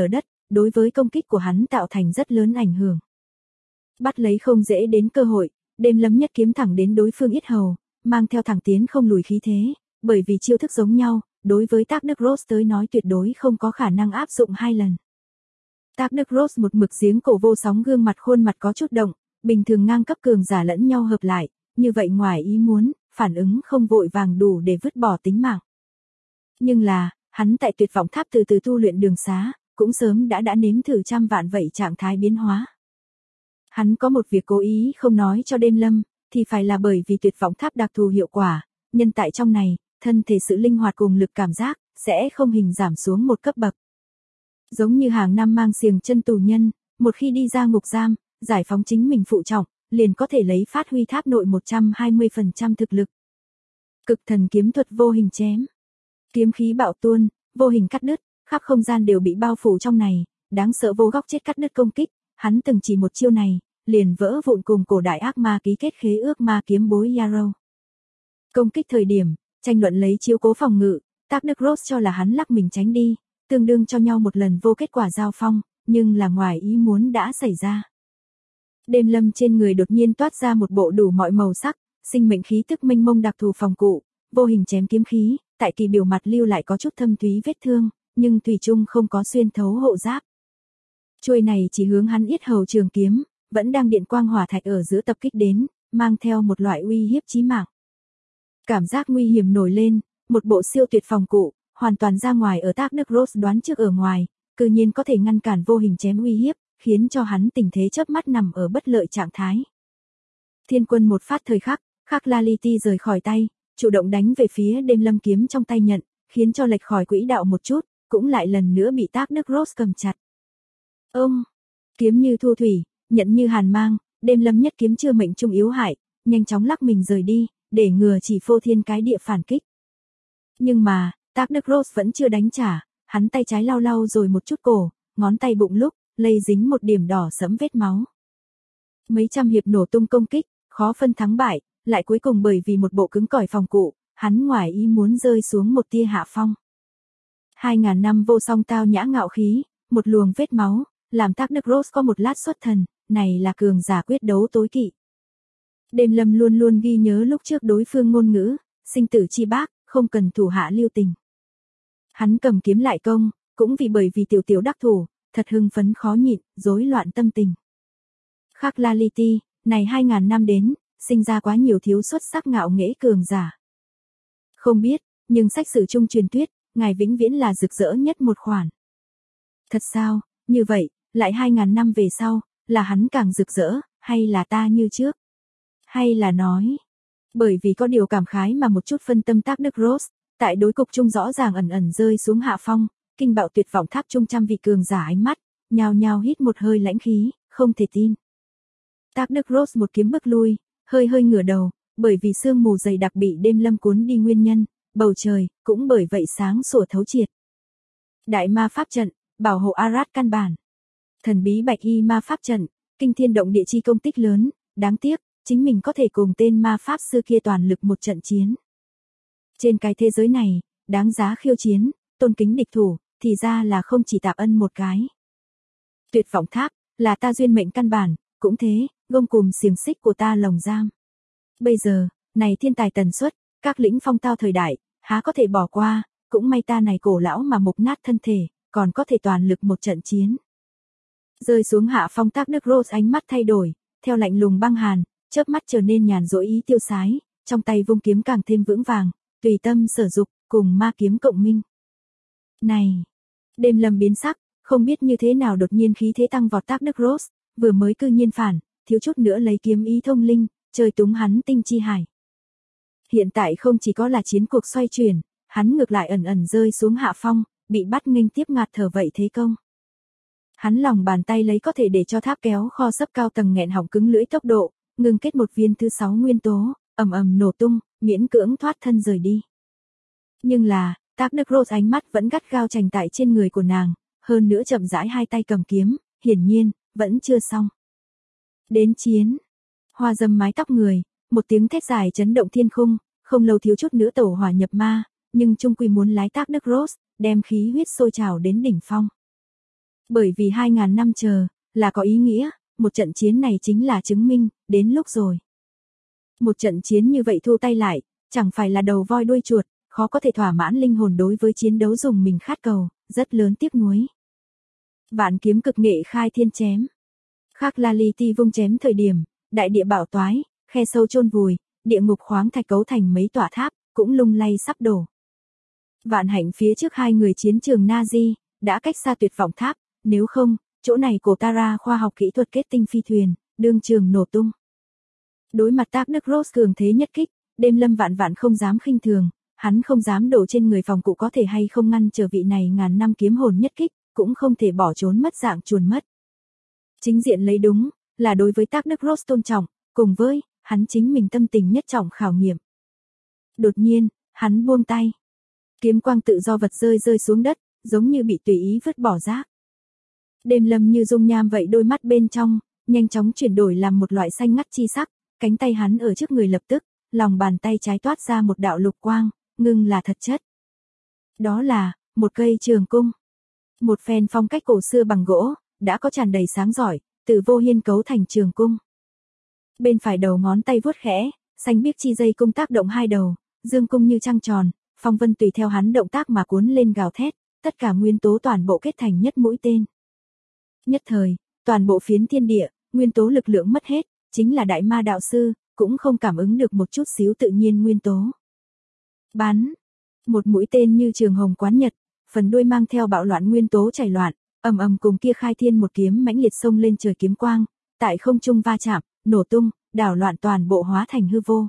đối với công kích của hắn tạo thành rất lớn ảnh hưởng. Bắt lấy không dễ đến cơ hội, Đêm Lâm nhất kiếm thẳng đến đối phương yết hầu, mang theo thẳng tiến không lùi khí thế, bởi vì chiêu thức giống nhau, đối với Tác Đức Rose tới nói tuyệt đối không có khả năng áp dụng 2 lần. Tác Đức Rose một mực giếng cổ vô sóng, gương mặt khuôn mặt có chút động, bình thường ngang cấp cường giả lẫn nhau hợp lại, như vậy ngoài ý muốn, phản ứng không vội vàng đủ để vứt bỏ tính mạng. Nhưng là, hắn tại Tuyệt Vọng Tháp từ từ tu luyện đường xá, cũng sớm đã nếm thử trăm vạn vậy trạng thái biến hóa. Hắn có một việc cố ý không nói cho Đêm Lâm, thì phải là bởi vì Tuyệt Vọng Tháp đặc thù hiệu quả, nhân tại trong này, thân thể sự linh hoạt cùng lực cảm giác, sẽ không hình giảm xuống một cấp bậc. Giống như hàng năm mang xiềng chân tù nhân, một khi đi ra ngục giam, giải phóng chính mình phụ trọng, liền có thể lấy phát huy tháp nội 120% thực lực. Cực thần kiếm thuật vô hình chém. Kiếm khí bạo tuôn, vô hình cắt đứt, khắp không gian đều bị bao phủ trong này, đáng sợ vô góc chết cắt đứt công kích, hắn từng chỉ một chiêu này, liền vỡ vụn cùng cổ đại ác ma ký kết khế ước ma kiếm bối Yarrow. Công kích thời điểm, tranh luận lấy chiếu cố phòng ngự, Tác Đức Rose cho là hắn lắc mình tránh đi, tương đương cho nhau một lần vô kết quả giao phong, nhưng là ngoài ý muốn đã xảy ra. Đêm Lâm trên người đột nhiên toát ra một bộ đủ mọi màu sắc, sinh mệnh khí tức mênh mông đặc thù phòng cụ, vô hình chém kiếm khí, tại kỳ biểu mặt lưu lại có chút thâm thúy vết thương, nhưng thủy chung không có xuyên thấu hộ giáp. Chuôi này chỉ hướng hắn yết hầu trường kiếm, vẫn đang điện quang hỏa thạch ở giữa tập kích đến, mang theo một loại uy hiếp chí mạng. Cảm giác nguy hiểm nổi lên, một bộ siêu tuyệt phòng cụ, hoàn toàn ra ngoài ở Tác Đức Rose đoán trước ở ngoài, cư nhiên có thể ngăn cản vô hình chém uy hiếp, khiến cho hắn tình thế chớp mắt nằm ở bất lợi trạng thái. Thiên Quân một phát thời khắc, Clarity rời khỏi tay, chủ động đánh về phía Đêm Lâm, kiếm trong tay nhận, khiến cho lệch khỏi quỹ đạo một chút, cũng lại lần nữa bị Tác Đức Rose cầm chặt. Kiếm như thu thủy, nhận như hàn mang, Đêm Lâm nhất kiếm chưa mệnh trung yếu hại, nhanh chóng lắc mình rời đi, để ngừa chỉ phô thiên cái địa phản kích. Nhưng mà, Tác Đức Rose vẫn chưa đánh trả, hắn tay trái lau lau rồi một chút cổ, ngón tay bụng lúc, lây dính một điểm đỏ sẫm vết máu. Mấy trăm hiệp nổ tung công kích, khó phân thắng bại, lại cuối cùng bởi vì một bộ cứng cỏi phòng cụ, hắn ngoài ý muốn rơi xuống một tia hạ phong. 2000 năm vô song tao nhã ngạo khí, một luồng vết máu, làm Tác Đức Rose có một lát xuất thần, này là cường giả quyết đấu tối kỵ. Đêm Lâm luôn luôn ghi nhớ lúc trước đối phương ngôn ngữ, sinh tử chi bác, không cần thủ hạ lưu tình. Hắn cầm kiếm lại công, cũng bởi vì tiểu đắc thủ, thật hưng phấn khó nhịn, rối loạn tâm tình. Clarity, này 2000 năm đến, sinh ra quá nhiều thiếu xuất sắc ngạo nghễ cường giả. Không biết, nhưng sách sử trung truyền thuyết, ngài vĩnh viễn là rực rỡ nhất một khoản. Thật sao, như vậy, lại 2000 năm về sau, là hắn càng rực rỡ, hay là ta như trước? Hay là nói, bởi vì có điều cảm khái mà một chút phân tâm Tác Đức Rose, tại đối cục trung rõ ràng ẩn rơi xuống hạ phong, kinh bạo Tuyệt Vọng Tháp trung trăm vị cường giả ánh mắt, nhao nhao hít một hơi lãnh khí, không thể tin. Tác Đức Rose một kiếm bước lui, hơi ngửa đầu, bởi vì sương mù dày đặc bị Đêm Lâm cuốn đi nguyên nhân, bầu trời cũng bởi vậy sáng sủa thấu triệt. Đại ma pháp trận, bảo hộ Arad căn bản. Thần bí bạch y ma pháp trận, kinh thiên động địa chi công tích lớn, đáng tiếc, chính mình có thể cùng tên ma pháp sư kia toàn lực một trận chiến. Trên cái thế giới này, đáng giá khiêu chiến, tôn kính địch thủ, thì ra là không chỉ Tạp Ân một cái. Tuyệt Vọng Tháp, là ta duyên mệnh căn bản, cũng thế, gông cùm xiềng xích của ta lồng giam. Bây giờ, này thiên tài tần suất, các lĩnh phong tao thời đại, há có thể bỏ qua, cũng may ta này cổ lão mà mục nát thân thể, còn có thể toàn lực một trận chiến. Rơi xuống hạ phong Tác Đức Rose ánh mắt thay đổi, theo lạnh lùng băng hàn, chớp mắt trở nên nhàn rỗi ý tiêu sái, trong tay vung kiếm càng thêm vững vàng, tùy tâm sở dục, cùng ma kiếm cộng minh. Này! Đêm Lâm biến sắc, không biết như thế nào đột nhiên khí thế tăng vọt Tác Đức Rose, vừa mới cư nhiên phản, thiếu chút nữa lấy kiếm ý thông linh, chơi túng hắn tinh chi hải. Hiện tại không chỉ có là chiến cuộc xoay chuyển, hắn ngược lại ẩn rơi xuống hạ phong, bị bắt nghênh tiếp ngạt thở vậy thế công. Hắn lòng bàn tay lấy có thể để cho tháp kéo kho sấp cao tầng nghẹn họng cứng lưỡi tốc độ, ngừng kết một viên thứ 6 nguyên tố, ầm nổ tung, miễn cưỡng thoát thân rời đi. Nhưng là, Tác Đức Rose ánh mắt vẫn gắt gao chành tại trên người của nàng, hơn nữa chậm rãi hai tay cầm kiếm, hiển nhiên, vẫn chưa xong. Đến chiến. Hoa dâm mái tóc người, một tiếng thét dài chấn động thiên khung, không lâu thiếu chút nữa tẩu hỏa nhập ma, nhưng trung quy muốn lái Tác Đức Rose, đem khí huyết sôi trào đến đỉnh phong. Bởi vì 2.000 năm chờ, là có ý nghĩa, một trận chiến này chính là chứng minh, đến lúc rồi. Một trận chiến như vậy thu tay lại, chẳng phải là đầu voi đuôi chuột, khó có thể thỏa mãn linh hồn đối với chiến đấu dùng mình khát cầu, rất lớn tiếc nuối. Vạn kiếm cực nghệ khai thiên chém. Khắc La Li Ti vung chém thời điểm, đại địa bạo toái, khe sâu chôn vùi, địa ngục khoáng thạch cấu thành mấy tòa tháp, cũng lung lay sắp đổ. Vạn hạnh phía trước hai người chiến trường Nazi, đã cách xa tuyệt vọng tháp, nếu không, chỗ này của Tara khoa học kỹ thuật kết tinh phi thuyền, đương trường nổ tung. Đối mặt tác Đức Rose cường thế nhất kích, Đêm Lâm vạn vạn không dám khinh thường, hắn không dám đổ trên người phòng cụ có thể hay không ngăn trở vị này ngàn năm kiếm hồn nhất kích, cũng không thể bỏ trốn mất dạng chuồn mất. Chính diện lấy đúng, là đối với tác Đức Rose tôn trọng, cùng với, hắn chính mình tâm tình nhất trọng khảo nghiệm. Đột nhiên, hắn buông tay. Kiếm quang tự do vật rơi rơi xuống đất, giống như bị tùy ý vứt bỏ rác. Đêm Lâm như dung nham vậy đôi mắt bên trong, nhanh chóng chuyển đổi làm một loại xanh ngắt chi sắc, cánh tay hắn ở trước người lập tức, lòng bàn tay trái toát ra một đạo lục quang, ngưng là thật chất. Đó là, một cây trường cung. Một phen phong cách cổ xưa bằng gỗ, đã có tràn đầy sáng giỏi, từ vô hiên cấu thành trường cung. Bên phải đầu ngón tay vuốt khẽ, xanh biếc chi dây cung tác động hai đầu, dương cung như trăng tròn, phong vân tùy theo hắn động tác mà cuốn lên gào thét, tất cả nguyên tố toàn bộ kết thành nhất mũi tên. Nhất thời, toàn bộ phiến thiên địa, nguyên tố lực lượng mất hết, chính là đại ma đạo sư, cũng không cảm ứng được một chút xíu tự nhiên nguyên tố. Bắn, một mũi tên như trường hồng quán nhật, phần đuôi mang theo bạo loạn nguyên tố chảy loạn, ầm ầm cùng kia khai thiên một kiếm mãnh liệt xông lên trời kiếm quang, tại không trung va chạm, nổ tung, đảo loạn toàn bộ hóa thành hư vô.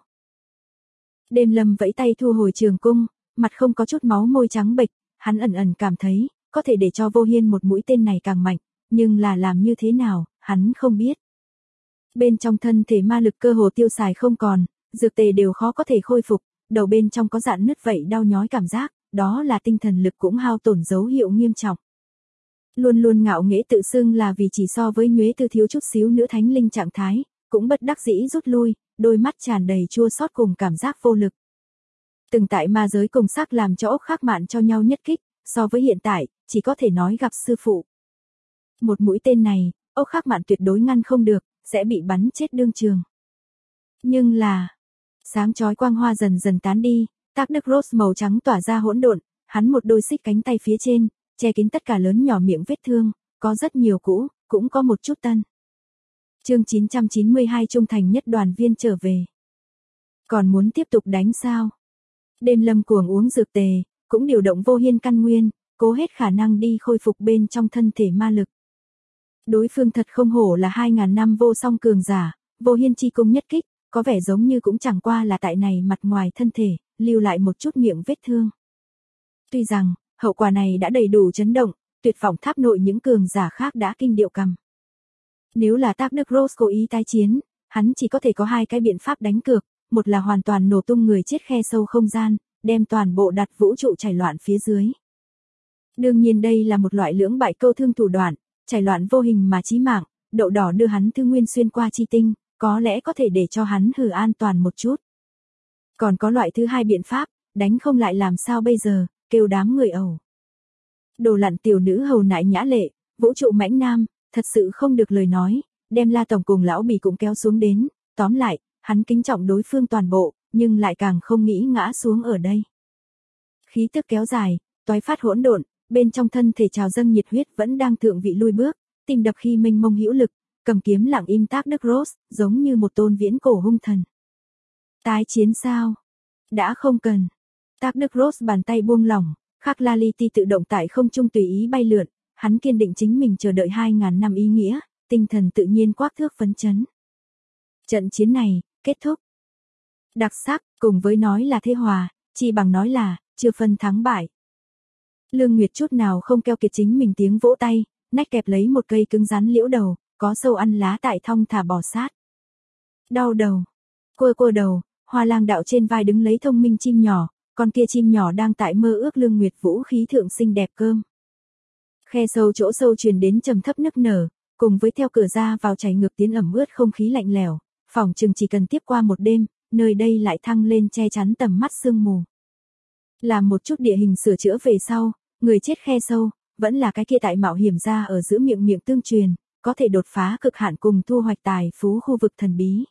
Đêm Lâm vẫy tay thu hồi trường cung, mặt không có chút máu môi trắng bệch, hắn ẩn ẩn cảm thấy, có thể để cho Vô Hiên một mũi tên này càng mạnh, nhưng là làm như thế nào, hắn không biết. Bên trong thân thể ma lực cơ hồ tiêu xài không còn, dược tề đều khó có thể khôi phục, đầu bên trong có dạn nứt vậy đau nhói cảm giác, đó là tinh thần lực cũng hao tổn dấu hiệu nghiêm trọng. Luôn luôn ngạo nghễ tự xưng là vì chỉ so với Nhuế Tư thiếu chút xíu nữa thánh linh trạng thái, cũng bất đắc dĩ rút lui, đôi mắt tràn đầy chua xót cùng cảm giác vô lực. Từng tại ma giới cùng sắc làm cho Ốc Khắc Mạn cho nhau nhất kích, so với hiện tại, chỉ có thể nói gặp sư phụ. Một mũi tên này, Ốc Khắc Mạn tuyệt đối ngăn không được, sẽ bị bắn chết đương trường. Nhưng là, sáng chói quang hoa dần dần tán đi, tác Đức Rose màu trắng tỏa ra hỗn độn, hắn một đôi xích cánh tay phía trên, che kín tất cả lớn nhỏ miệng vết thương, có rất nhiều cũ, cũng có một chút tân. Chương 992 trung thành nhất đoàn viên trở về. Còn muốn tiếp tục đánh sao? Đêm Lâm cuồng uống dược tề, cũng điều động Vô Hiên căn nguyên, cố hết khả năng đi khôi phục bên trong thân thể ma lực. Đối phương thật không hổ là 2.000 năm vô song cường giả, Vô Hiên chi cung nhất kích, có vẻ giống như cũng chẳng qua là tại này mặt ngoài thân thể, lưu lại một chút miệng vết thương. Tuy rằng, hậu quả này đã đầy đủ chấn động, tuyệt vọng tháp nội những cường giả khác đã kinh điệu cằm. Nếu là tác Đức Rose cố ý tái chiến, hắn chỉ có thể có hai cái biện pháp đánh cược, một là hoàn toàn nổ tung người chết khe sâu không gian, đem toàn bộ đặt vũ trụ chảy loạn phía dưới. Đương nhiên đây là một loại lưỡng bại câu thương thủ đoạn, chảy loạn vô hình mà chí mạng, đậu đỏ đưa hắn thư nguyên xuyên qua chi tinh, có lẽ có thể để cho hắn hử an toàn một chút. Còn có loại thứ hai biện pháp, đánh không lại làm sao bây giờ, kêu đám người ẩu. Đồ lặn tiểu nữ hầu nại nhã lệ, vũ trụ mãnh nam, thật sự không được lời nói, đem La Tổng cùng lão Bì cũng kéo xuống đến, tóm lại, hắn kính trọng đối phương toàn bộ, nhưng lại càng không nghĩ ngã xuống ở đây. Khí tức kéo dài, toái phát hỗn độn, bên trong thân thể trào dâng nhiệt huyết vẫn đang thượng vị lui bước, tim đập khi mênh mông hữu lực, cầm kiếm lặng im tác Đức Rose, giống như một tôn viễn cổ hung thần. Tái chiến sao? Đã không cần. Tác Đức Rose bàn tay buông lỏng, Khắc La Li Ti tự động tại không trung tùy ý bay lượn, hắn kiên định chính mình chờ đợi 2.000 năm ý nghĩa, tinh thần tự nhiên quắc thước phấn chấn. Trận chiến này, kết thúc. Đặc sắc, cùng với nói là thế hòa, chỉ bằng nói là, chưa phân thắng bại. Lương Nguyệt chút nào không keo kiệt chính mình tiếng vỗ tay, nách kẹp lấy một cây cứng rắn liễu đầu, có sâu ăn lá tại thong thả bò sát. Đau đầu. Cua đầu, Hoa Lang đạo trên vai đứng lấy thông minh chim nhỏ, con kia chim nhỏ đang tại mơ ước Lương Nguyệt vũ khí thượng xinh đẹp cơm. Khe sâu chỗ sâu truyền đến trầm thấp nức nở, cùng với theo cửa ra vào chảy ngược tiến ẩm ướt không khí lạnh lẽo, phỏng chừng chỉ cần tiếp qua một đêm, nơi đây lại thăng lên che chắn tầm mắt sương mù. Làm một chút địa hình sửa chữa về sau, người chết khe sâu, vẫn là cái kia tại mạo hiểm ra ở giữa miệng miệng tương truyền, có thể đột phá cực hạn cùng thu hoạch tài phú khu vực thần bí.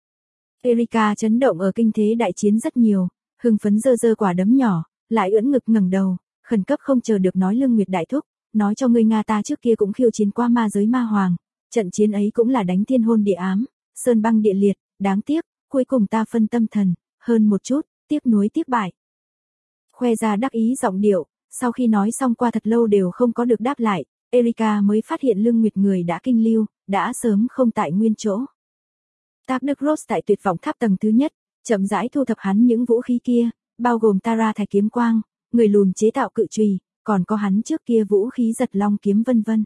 Erika chấn động ở kinh thế đại chiến rất nhiều, hưng phấn giơ giơ quả đấm nhỏ, lại ưỡn ngực ngẩng đầu, khẩn cấp không chờ được nói Lương Nguyệt đại thúc, nói cho ngươi Nga ta trước kia cũng khiêu chiến qua ma giới ma hoàng, trận chiến ấy cũng là đánh thiên hôn địa ám, sơn băng địa liệt, đáng tiếc, cuối cùng ta phân tâm thần, hơn một chút, tiếc nuối tiếc bại. Khoe ra đắc ý giọng điệu, sau khi nói xong qua thật lâu đều không có được đáp lại, Erika mới phát hiện Lương Nguyệt người đã kinh lưu, đã sớm không tại nguyên chỗ. Thác Đức Ross tại tuyệt vọng tháp tầng thứ nhất, chậm rãi thu thập hắn những vũ khí kia, bao gồm Tara Thái kiếm quang, người lùn chế tạo cự chùy, còn có hắn trước kia vũ khí giật long kiếm vân vân.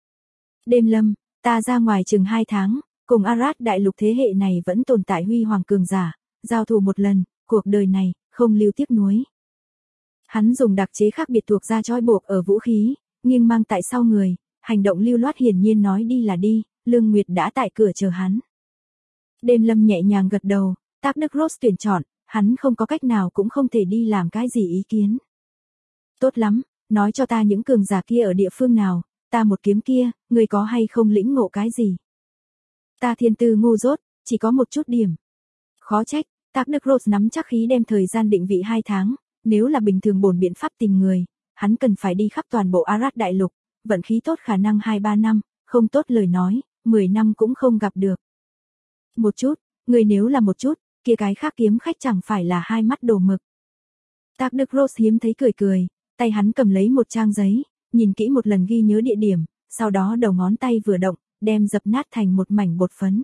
Đêm lâm, ta ra ngoài chừng 2 tháng, cùng Arad đại lục thế hệ này vẫn tồn tại huy hoàng cường giả, giao thủ một lần, cuộc đời này, không lưu tiếc nuối. Hắn dùng đặc chế khác biệt thuộc ra trói buộc ở vũ khí, nghiêng mang tại sau người, hành động lưu loát hiển nhiên nói đi là đi, Lương Nguyệt đã tại cửa chờ hắn. Đêm lâm nhẹ nhàng gật đầu, Thác Đức Ross tuyển chọn, hắn không có cách nào cũng không thể đi làm cái gì ý kiến. Tốt lắm, nói cho ta những cường giả kia ở địa phương nào, ta một kiếm kia, người có hay không lĩnh ngộ cái gì? Ta thiên tư ngu dốt, chỉ có một chút điểm. Khó trách, Thác Đức Ross nắm chắc khí đem thời gian định vị 2 tháng, nếu là bình thường bổn biện pháp tìm người, hắn cần phải đi khắp toàn bộ Arad đại lục, vận khí tốt khả năng 2-3 năm, không tốt lời nói, 10 năm cũng không gặp được. Một chút, người nếu là một chút, kia cái khác kiếm khách chẳng phải là hai mắt đổ mực. Thác Đức Ross hiếm thấy cười cười, tay hắn cầm lấy một trang giấy, nhìn kỹ một lần ghi nhớ địa điểm, sau đó đầu ngón tay vừa động, đem dập nát thành một mảnh bột phấn.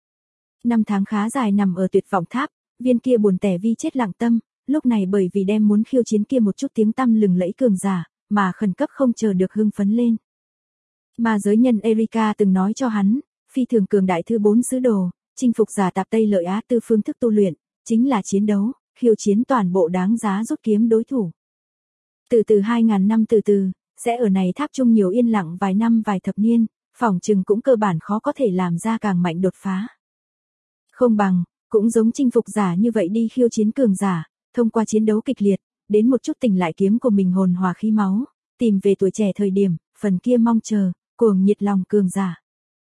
5 tháng khá dài nằm ở tuyệt vọng tháp, viên kia buồn tẻ vi chết lặng tâm, lúc này bởi vì đem muốn khiêu chiến kia một chút tiếng tăm lừng lẫy cường giả, mà khẩn cấp không chờ được hưng phấn lên. Mà giới nhân Erika từng nói cho hắn, phi thường cường đại thứ 4 sứ đồ, chinh phục giả tạp Tây lợi Á tư phương thức tu luyện, chính là chiến đấu, khiêu chiến toàn bộ đáng giá rút kiếm đối thủ. Từ 2000 năm từ, sẽ ở này tháp chung nhiều yên lặng vài năm vài thập niên, phỏng chừng cũng cơ bản khó có thể làm ra càng mạnh đột phá. Không bằng, cũng giống chinh phục giả như vậy đi khiêu chiến cường giả, thông qua chiến đấu kịch liệt, đến một chút tỉnh lại kiếm của mình hồn hòa khí máu, tìm về tuổi trẻ thời điểm, phần kia mong chờ, cuồng nhiệt lòng cường giả.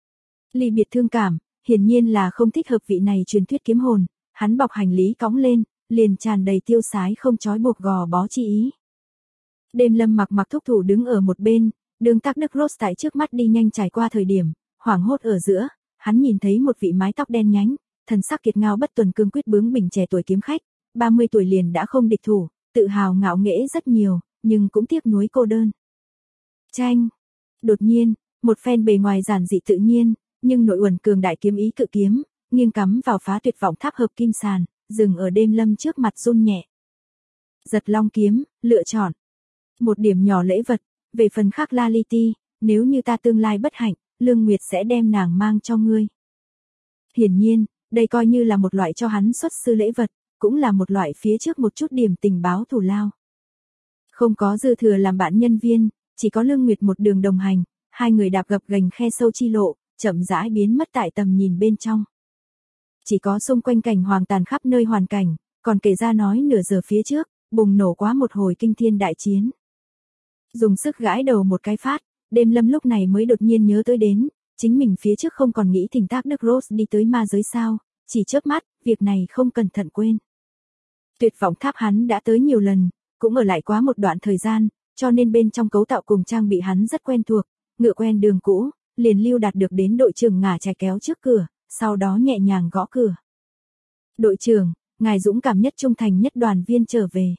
Ly biệt thương cảm, hiển nhiên là không thích hợp vị này truyền thuyết kiếm hồn, hắn bọc hành lý cõng lên, liền tràn đầy tiêu sái không trói buộc gò bó chi ý. Đêm lâm mặc thúc thủ đứng ở một bên, đường Thác Đức Ross tại trước mắt đi nhanh trải qua thời điểm, hoảng hốt ở giữa, hắn nhìn thấy một vị mái tóc đen nhánh, thần sắc kiệt ngao bất tuần cương quyết bướng bỉnh trẻ tuổi kiếm khách, 30 tuổi liền đã không địch thủ, tự hào ngạo nghễ rất nhiều, nhưng cũng tiếc nuối cô đơn. Chanh. Đột nhiên, một phen bề ngoài giản dị tự nhiên, nhưng nội uẩn cường đại kiếm ý cự kiếm, nghiêng cắm vào phá tuyệt vọng tháp hợp kim sàn, dừng ở đêm lâm trước mặt run nhẹ. Giật long kiếm, lựa chọn. Một điểm nhỏ lễ vật, về phần khác Lality, nếu như ta tương lai bất hạnh, Lương Nguyệt sẽ đem nàng mang cho ngươi. Hiển nhiên, đây coi như là một loại cho hắn xuất sư lễ vật, cũng là một loại phía trước một chút điểm tình báo thù lao. Không có dư thừa làm bạn nhân viên, chỉ có Lương Nguyệt một đường đồng hành, hai người đạp gập ghềnh khe sâu chi lộ, chậm rãi biến mất tại tầm nhìn bên trong. Chỉ có xung quanh cảnh hoàng tàn khắp nơi hoàn cảnh, còn kể ra nói nửa giờ phía trước, bùng nổ quá một hồi kinh thiên đại chiến. Dùng sức gãi đầu một cái phát, đêm lâm lúc này mới đột nhiên nhớ tới đến, chính mình phía trước không còn nghĩ thỉnh Thác Đức Ross đi tới ma giới sao, chỉ chớp mắt, việc này không cẩn thận quên. Tuyệt vọng tháp hắn đã tới nhiều lần, cũng ở lại quá một đoạn thời gian, cho nên bên trong cấu tạo cùng trang bị hắn rất quen thuộc, ngựa quen đường cũ, liền lưu đạt được đến đội trưởng ngả chài kéo trước cửa, sau đó nhẹ nhàng gõ cửa. Đội trưởng, ngài dũng cảm nhất trung thành nhất đoàn viên trở về.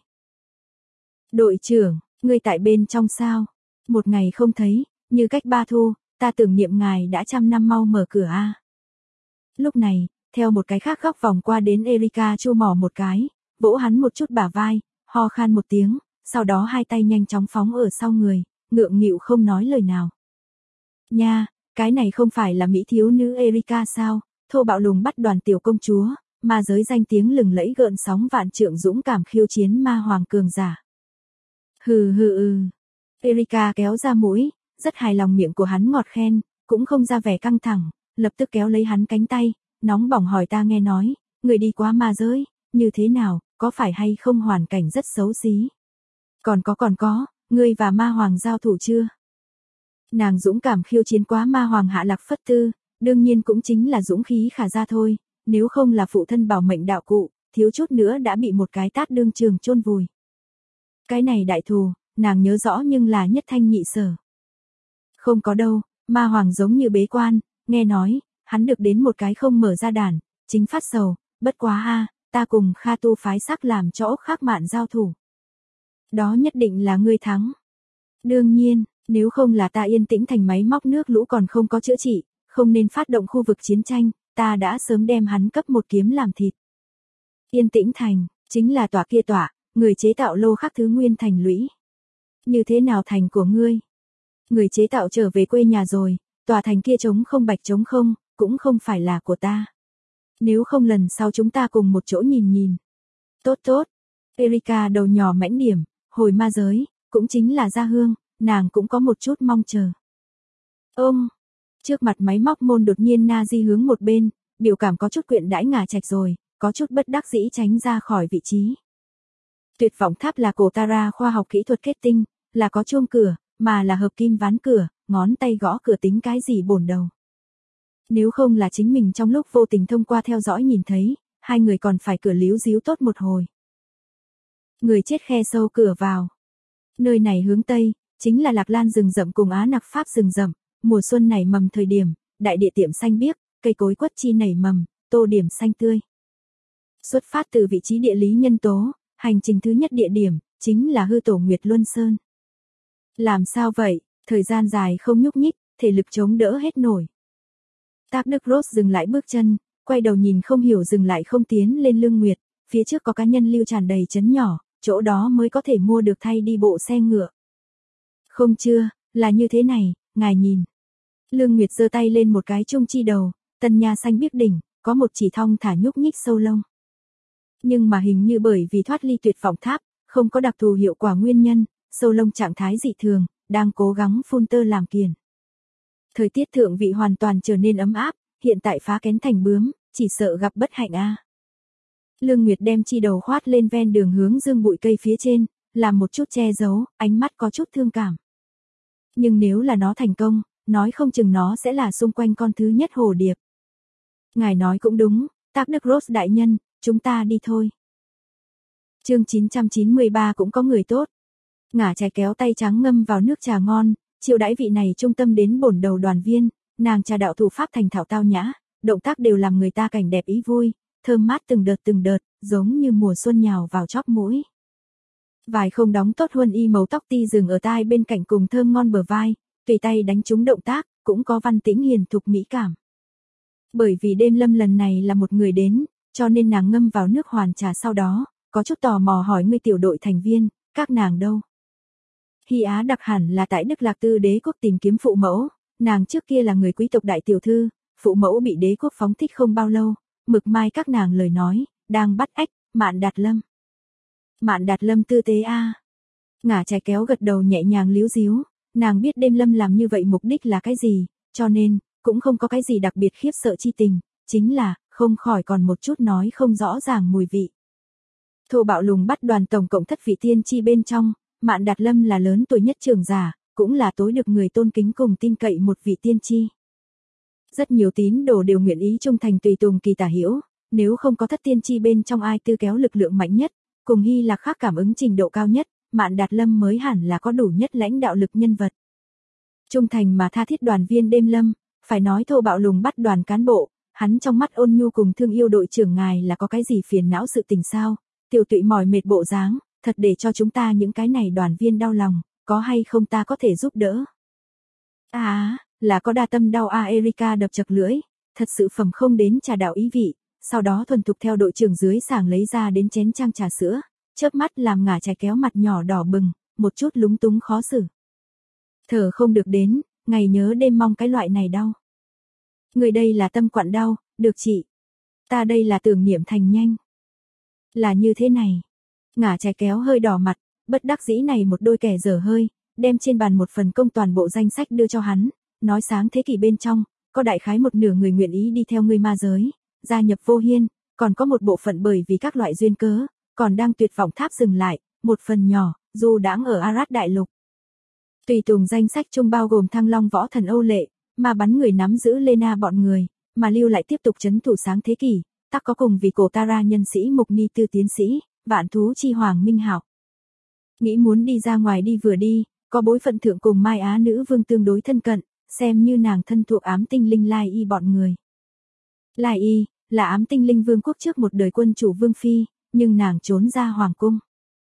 Đội trưởng, ngươi tại bên trong sao? Một ngày không thấy, như cách 3 thu, ta tưởng niệm ngài đã 100 năm mau mở cửa a. Lúc này, theo một cái khác góc vòng qua đến Erika chu mỏ một cái, vỗ hắn một chút bả vai, ho khan một tiếng, sau đó hai tay nhanh chóng phóng ở sau người, ngượng nghịu không nói lời nào. Nha, cái này không phải là mỹ thiếu nữ Erika sao, thô bạo lùng bắt đoàn tiểu công chúa, mà giới danh tiếng lừng lẫy gợn sóng vạn trượng dũng cảm khiêu chiến ma hoàng cường giả. Hừ. Erika kéo ra mũi, rất hài lòng miệng của hắn ngọt khen, cũng không ra vẻ căng thẳng, lập tức kéo lấy hắn cánh tay, nóng bỏng hỏi ta nghe nói, người đi qua ma giới, như thế nào, có phải hay không hoàn cảnh rất xấu xí? Còn có, ngươi và ma hoàng giao thủ chưa? Nàng dũng cảm khiêu chiến quá ma hoàng Hạ Lạc Phất Tư, đương nhiên cũng chính là dũng khí khả ra thôi, nếu không là phụ thân bảo mệnh đạo cụ, thiếu chút nữa đã bị một cái tát đương trường chôn vùi. Cái này đại thù, nàng nhớ rõ nhưng là nhất thanh nhị sở. Không có đâu, ma hoàng giống như bế quan, nghe nói, hắn được đến một cái không mở ra đàn, chính phát sầu, bất quá a, ta cùng Kha Tu phái sắc làm cho Ốc Khắc Mạn giao thủ. Đó nhất định là ngươi thắng. Đương nhiên, nếu không là ta Yên Tĩnh Thành máy móc nước lũ còn không có chữa trị, không nên phát động khu vực chiến tranh, ta đã sớm đem hắn cấp một kiếm làm thịt. Yên Tĩnh Thành, chính là tòa kia tòa, người chế tạo lô khắc thứ nguyên thành lũy. Như thế nào thành của ngươi? Người chế tạo trở về quê nhà rồi, tòa thành kia trống không bạch trống không, cũng không phải là của ta. Nếu không lần sau chúng ta cùng một chỗ nhìn nhìn. Tốt tốt. Erika đầu nhỏ mãnh điểm, hồi ma giới, cũng chính là gia hương, nàng cũng có một chút mong chờ. Trước mặt máy móc môn đột nhiên Nazi hướng một bên, biểu cảm có chút quyện đãi ngả trạch rồi, có chút bất đắc dĩ tránh ra khỏi vị trí. Tuyệt vọng tháp là cổ Tara khoa học kỹ thuật kết tinh, là có chuông cửa, mà là hợp kim ván cửa, ngón tay gõ cửa tính cái gì bổn đầu. Nếu không là chính mình trong lúc vô tình thông qua theo dõi nhìn thấy, hai người còn phải cửa líu díu tốt một hồi. Người chết khe sâu cửa vào. Nơi này hướng Tây, chính là Lạc Lan rừng rậm cùng Á Nặc Pháp rừng rậm, mùa xuân nảy mầm thời điểm, đại địa tiệm xanh biếc, cây cối quất chi nảy mầm, tô điểm xanh tươi. Xuất phát từ vị trí địa lý nhân tố, hành trình thứ nhất địa điểm, chính là hư tổ Nguyệt Luân Sơn. Làm sao vậy, thời gian dài không nhúc nhích, thể lực chống đỡ hết nổi. Táp Đức Rose dừng lại bước chân, quay đầu nhìn không hiểu dừng lại không tiến lên lưng Nguyệt, phía trước có cá nhân lưu tràn đầy trấn nhỏ, chỗ đó mới có thể mua được thay đi bộ xe ngựa. Không chưa, là như thế này, ngài nhìn. Lương Nguyệt giơ tay lên một cái trung chi đầu, tân nha xanh biếc đỉnh, có một chỉ thong thả nhúc nhích sâu lông. Nhưng mà hình như bởi vì thoát ly tuyệt vọng tháp, không có đặc thù hiệu quả nguyên nhân, sâu lông trạng thái dị thường, đang cố gắng phun tơ làm kiền. Thời tiết thượng vị hoàn toàn trở nên ấm áp, hiện tại phá kén thành bướm, chỉ sợ gặp bất hạnh a. Lương Nguyệt đem chi đầu khoát lên ven đường hướng dương bụi cây phía trên, làm một chút che giấu, ánh mắt có chút thương cảm. Nhưng nếu là nó thành công, nói không chừng nó sẽ là xung quanh con thứ nhất hồ điệp. Ngài nói cũng đúng, Táp Đức Rose đại nhân, chúng ta đi thôi. Chương 993 cũng có người tốt. Ngả trái kéo tay trắng ngâm vào nước trà ngon, chiêu đãi vị này trung tâm đến bổn đầu đoàn viên, nàng trà đạo thủ pháp thành thạo tao nhã, động tác đều làm người ta cảnh đẹp ý vui, thơm mát từng đợt, giống như mùa xuân nhào vào chóp mũi. Vài không đóng tốt huân y màu tóc ti dừng ở tai bên cạnh cùng thơm ngon bờ vai, tùy tay đánh trúng động tác, cũng có văn tĩnh hiền thục mỹ cảm. Bởi vì đêm lâm lần này là một người đến, cho nên nàng ngâm vào nước hoàn trà sau đó, có chút tò mò hỏi người tiểu đội thành viên, các nàng đâu? Hy Á đặc hẳn là tại Đức Lạc Tư đế quốc tìm kiếm phụ mẫu, nàng trước kia là người quý tộc đại tiểu thư, phụ mẫu bị đế quốc phóng thích không bao lâu, mực mai các nàng lời nói, đang bắt ếch, Mạn Đạt Lâm. Mạn Đạt Lâm tư tế a. Ngả trái kéo gật đầu nhẹ nhàng líu díu, nàng biết đêm lâm làm như vậy mục đích là cái gì, cho nên, cũng không có cái gì đặc biệt khiếp sợ chi tình, chính là, không khỏi còn một chút nói không rõ ràng mùi vị. Thô bạo lùng bắt đoàn tổng cộng thất vị tiên tri bên trong, Mạn Đạt Lâm là lớn tuổi nhất trưởng giả, cũng là tối được người tôn kính cùng tin cậy một vị tiên tri. Rất nhiều tín đồ đều nguyện ý trung thành tùy tùng kỳ tả hữu, nếu không có thất tiên tri bên trong ai tư kéo lực lượng mạnh nhất, cùng Hy Lạc khác cảm ứng trình độ cao nhất, Mạn Đạt Lâm mới hẳn là có đủ nhất lãnh đạo lực nhân vật. Trung thành mà tha thiết đoàn viên đêm lâm, phải nói thô bạo lùng bắt đoàn cán bộ, hắn trong mắt ôn nhu cùng thương yêu đội trưởng ngài là có cái gì phiền não sự tình sao, tiểu tụy mỏi mệt bộ dáng, thật để cho chúng ta những cái này đoàn viên đau lòng, có hay không ta có thể giúp đỡ. Là có đa tâm đau Erika đập chật lưỡi, thật sự phẩm không đến trà đạo ý vị, sau đó thuần thục theo đội trưởng dưới sảng lấy ra đến chén trang trà sữa, chớp mắt làm ngả trái kéo mặt nhỏ đỏ bừng, một chút lúng túng khó xử. Thở không được đến, ngày nhớ đêm mong cái loại này đau. Người đây là tâm quặn đau, được chị. Ta đây là tưởng niệm thành nhanh. Là như thế này. Ngả trái kéo hơi đỏ mặt, bất đắc dĩ này một đôi kẻ dở hơi, đem trên bàn một phần công toàn bộ danh sách đưa cho hắn, nói sáng thế kỷ bên trong, có đại khái một nửa người nguyện ý đi theo ngươi ma giới, gia nhập vô hiên, còn có một bộ phận bởi vì các loại duyên cớ, còn đang tuyệt vọng tháp dừng lại, một phần nhỏ, dù đãng ở Arad đại lục. Tùy tùng danh sách chung bao gồm Thăng Long võ thần Âu Lệ, mà bắn người nắm giữ Lena bọn người, mà lưu lại tiếp tục trấn thủ sáng thế kỷ, tắc có cùng vì cổ Tara nhân sĩ Mục Ni Tư tiến sĩ, vạn thú chi hoàng Minh Hạo. Nghĩ muốn đi ra ngoài đi vừa đi, có bối phận thượng cùng Mai Á nữ vương tương đối thân cận, xem như nàng thân thuộc ám tinh linh Lai Y bọn người. Lai Y là ám tinh linh vương quốc trước một đời quân chủ vương phi, nhưng nàng trốn ra hoàng cung.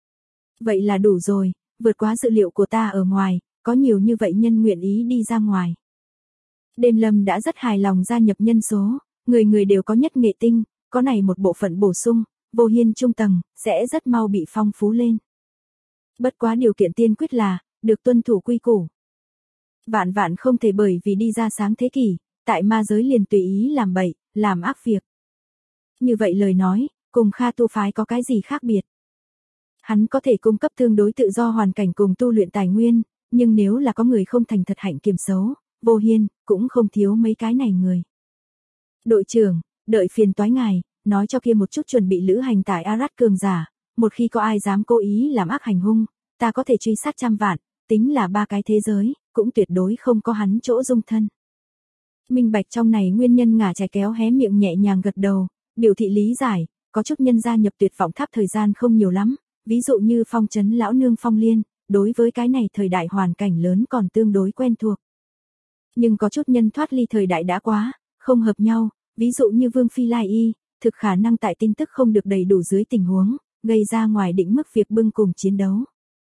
Vậy là đủ rồi, vượt quá dự liệu của ta ở ngoài, có nhiều như vậy nhân nguyện ý đi ra ngoài. Đêm Lâm đã rất hài lòng gia nhập nhân số, người người đều có nhất nghệ tinh, có này một bộ phận bổ sung, vô hiên trung tầng, sẽ rất mau bị phong phú lên. Bất quá điều kiện tiên quyết là, được tuân thủ quy củ. Vạn vạn không thể bởi vì đi ra sáng thế kỷ, tại ma giới liền tùy ý làm bậy, làm ác việc. Như vậy lời nói, cùng Kha tu phái có cái gì khác biệt? Hắn có thể cung cấp tương đối tự do hoàn cảnh cùng tu luyện tài nguyên, nhưng nếu là có người không thành thật hạnh kiểm xấu, vô hiên, cũng không thiếu mấy cái này người. Đội trưởng, đợi phiền toái ngài, nói cho kia một chút chuẩn bị lữ hành tại Arad cường giả, một khi có ai dám cố ý làm ác hành hung, ta có thể truy sát trăm vạn, tính là 3 cái thế giới, cũng tuyệt đối không có hắn chỗ dung thân. Minh bạch trong này nguyên nhân Ngả Trái Kéo hé miệng nhẹ nhàng gật đầu, biểu thị lý giải, có chút nhân gia nhập Tuyệt Vọng Tháp thời gian không nhiều lắm, ví dụ như Phong Trấn lão nương Phong Liên, đối với cái này thời đại hoàn cảnh lớn còn tương đối quen thuộc. Nhưng có chút nhân thoát ly thời đại đã quá, không hợp nhau, ví dụ như Vương Phi Lai Y, thực khả năng tại tin tức không được đầy đủ dưới tình huống, gây ra ngoài định mức việc bưng cùng chiến đấu.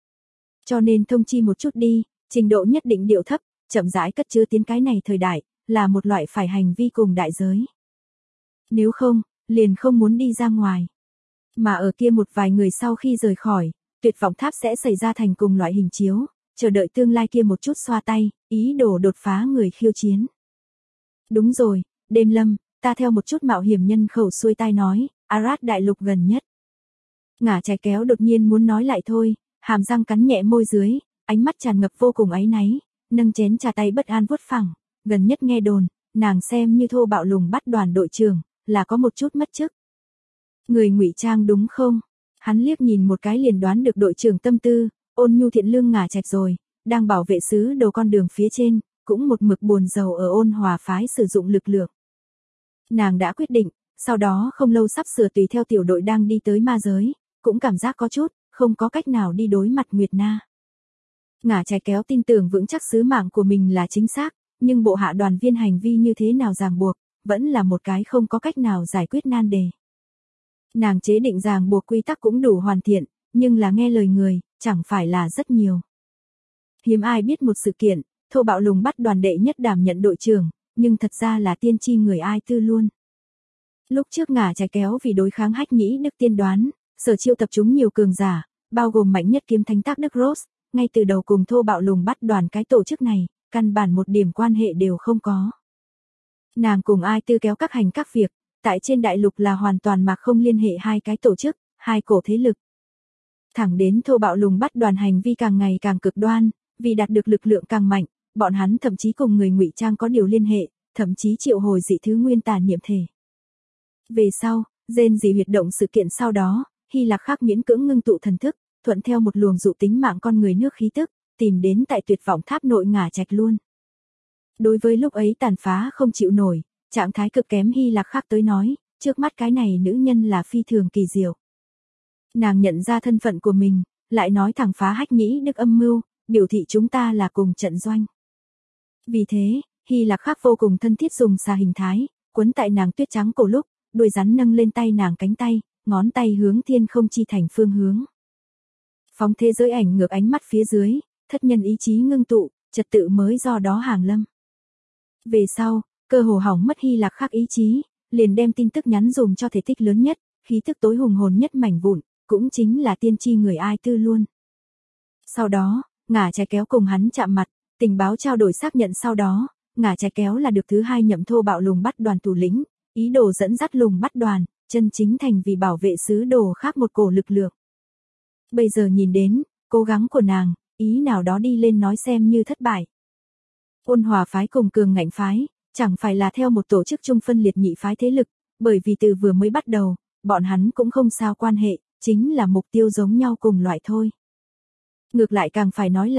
Cho nên thông chi một chút đi, trình độ nhất định điệu thấp, chậm rãi cất chứa tiến cái này thời đại, là một loại phải hành vi cùng đại giới. Nếu không, liền không muốn đi ra ngoài. Mà ở kia một vài người sau khi rời khỏi, Tuyệt Vọng Tháp sẽ xảy ra thành cùng loại hình chiếu, chờ đợi tương lai kia một chút xoa tay, ý đồ đột phá người khiêu chiến. Đúng rồi, Đêm Lâm, ta theo một chút mạo hiểm nhân khẩu xuôi tai nói, Arad đại lục gần nhất. Ngả Trái Kéo đột nhiên muốn nói lại thôi, hàm răng cắn nhẹ môi dưới, ánh mắt tràn ngập vô cùng áy náy, nâng chén trà tay bất an vuốt phẳng, gần nhất nghe đồn, nàng xem như thô bạo lùng bắt đoàn đội trưởng, là có một chút mất chức. Người ngụy trang đúng không? Hắn liếc nhìn một cái liền đoán được đội trưởng tâm tư, ôn nhu thiện lương Ngả Trạch rồi, đang bảo vệ sứ đầu con đường phía trên, cũng một mực buồn rầu ở Ôn Hòa phái sử dụng lực lượng. Nàng đã quyết định, sau đó không lâu sắp sửa tùy theo tiểu đội đang đi tới ma giới, cũng cảm giác có chút, không có cách nào đi đối mặt Nguyệt Na. Ngả Trái Kéo tin tưởng vững chắc sứ mạng của mình là chính xác, nhưng bộ hạ đoàn viên hành vi như thế nào ràng buộc, vẫn là một cái không có cách nào giải quyết nan đề. Nàng chế định ràng buộc quy tắc cũng đủ hoàn thiện, nhưng là nghe lời người, chẳng phải là rất nhiều. Hiếm ai biết một sự kiện, thô bạo lùng bắt đoàn đệ nhất đảm nhận đội trưởng, nhưng thật ra là tiên tri người Ai Tư luôn. Lúc trước Ngả Trái Kéo vì đối kháng Hách Nhĩ Đức tiên đoán, sở chiêu tập chúng nhiều cường giả, bao gồm mạnh nhất kiếm thánh Tác Đức Rose, ngay từ đầu cùng thô bạo lùng bắt đoàn cái tổ chức này, căn bản một điểm quan hệ đều không có. Nàng cùng Ai Tư kéo các hành các việc, tại trên đại lục là hoàn toàn mà không liên hệ hai cái tổ chức, hai cổ thế lực. Thẳng đến thô bạo lùng bắt đoàn hành vi càng ngày càng cực đoan, vì đạt được lực lượng càng mạnh, bọn hắn thậm chí cùng người ngụy trang có điều liên hệ, thậm chí triệu hồi dị thứ nguyên tàn niệm thể. Về sau, rên rỉ huyệt động sự kiện sau đó, Hy Lạc Khắc miễn cưỡng ngưng tụ thần thức, thuận theo một luồng dụ tính mạng con người nước khí tức, tìm đến tại Tuyệt Vọng Tháp nội Ngả Trạch luôn. Đối với lúc ấy tàn phá không chịu nổi, trạng thái cực kém Hy Lạc Khắc tới nói, trước mắt cái này nữ nhân là phi thường kỳ diệu. Nàng nhận ra thân phận của mình, lại nói thẳng phá Hách Nhĩ Đức âm mưu, biểu thị chúng ta là cùng trận doanh. Vì thế, Hy Lạc Khắc vô cùng thân thiết dùng xà hình thái, quấn tại nàng tuyết trắng cổ lúc, đuôi rắn nâng lên tay nàng cánh tay, ngón tay hướng thiên không chi thành phương hướng. Phóng thế giới ảnh ngược ánh mắt phía dưới, thất nhân ý chí ngưng tụ, trật tự mới do đó hàng lâm. Về sau, cơ hồ hỏng mất Hy Lạc Khắc ý chí, liền đem tin tức nhắn dùm cho thể tích lớn nhất, khí tức tối hùng hồn nhất mảnh vụn, cũng chính là tiên tri người Ai Tư luôn. Sau đó, Ngả Trái Kéo cùng hắn chạm mặt, tình báo trao đổi xác nhận sau đó, Ngả Trái Kéo là được thứ hai nhậm thô bạo lùng bắt đoàn thủ lĩnh, ý đồ dẫn dắt lùng bắt đoàn, chân chính thành vì bảo vệ sứ đồ khác một cổ lực lượng. Bây giờ nhìn đến, cố gắng của nàng, ý nào đó đi lên nói xem như thất bại. Ôn Hòa phái cùng Cường Ngạnh phái, chẳng phải là theo một tổ chức chung phân liệt nhị phái thế lực, bởi vì từ vừa mới bắt đầu, bọn hắn cũng không sao quan hệ, chính là mục tiêu giống nhau cùng loại thôi. Ngược lại càng phải nói là,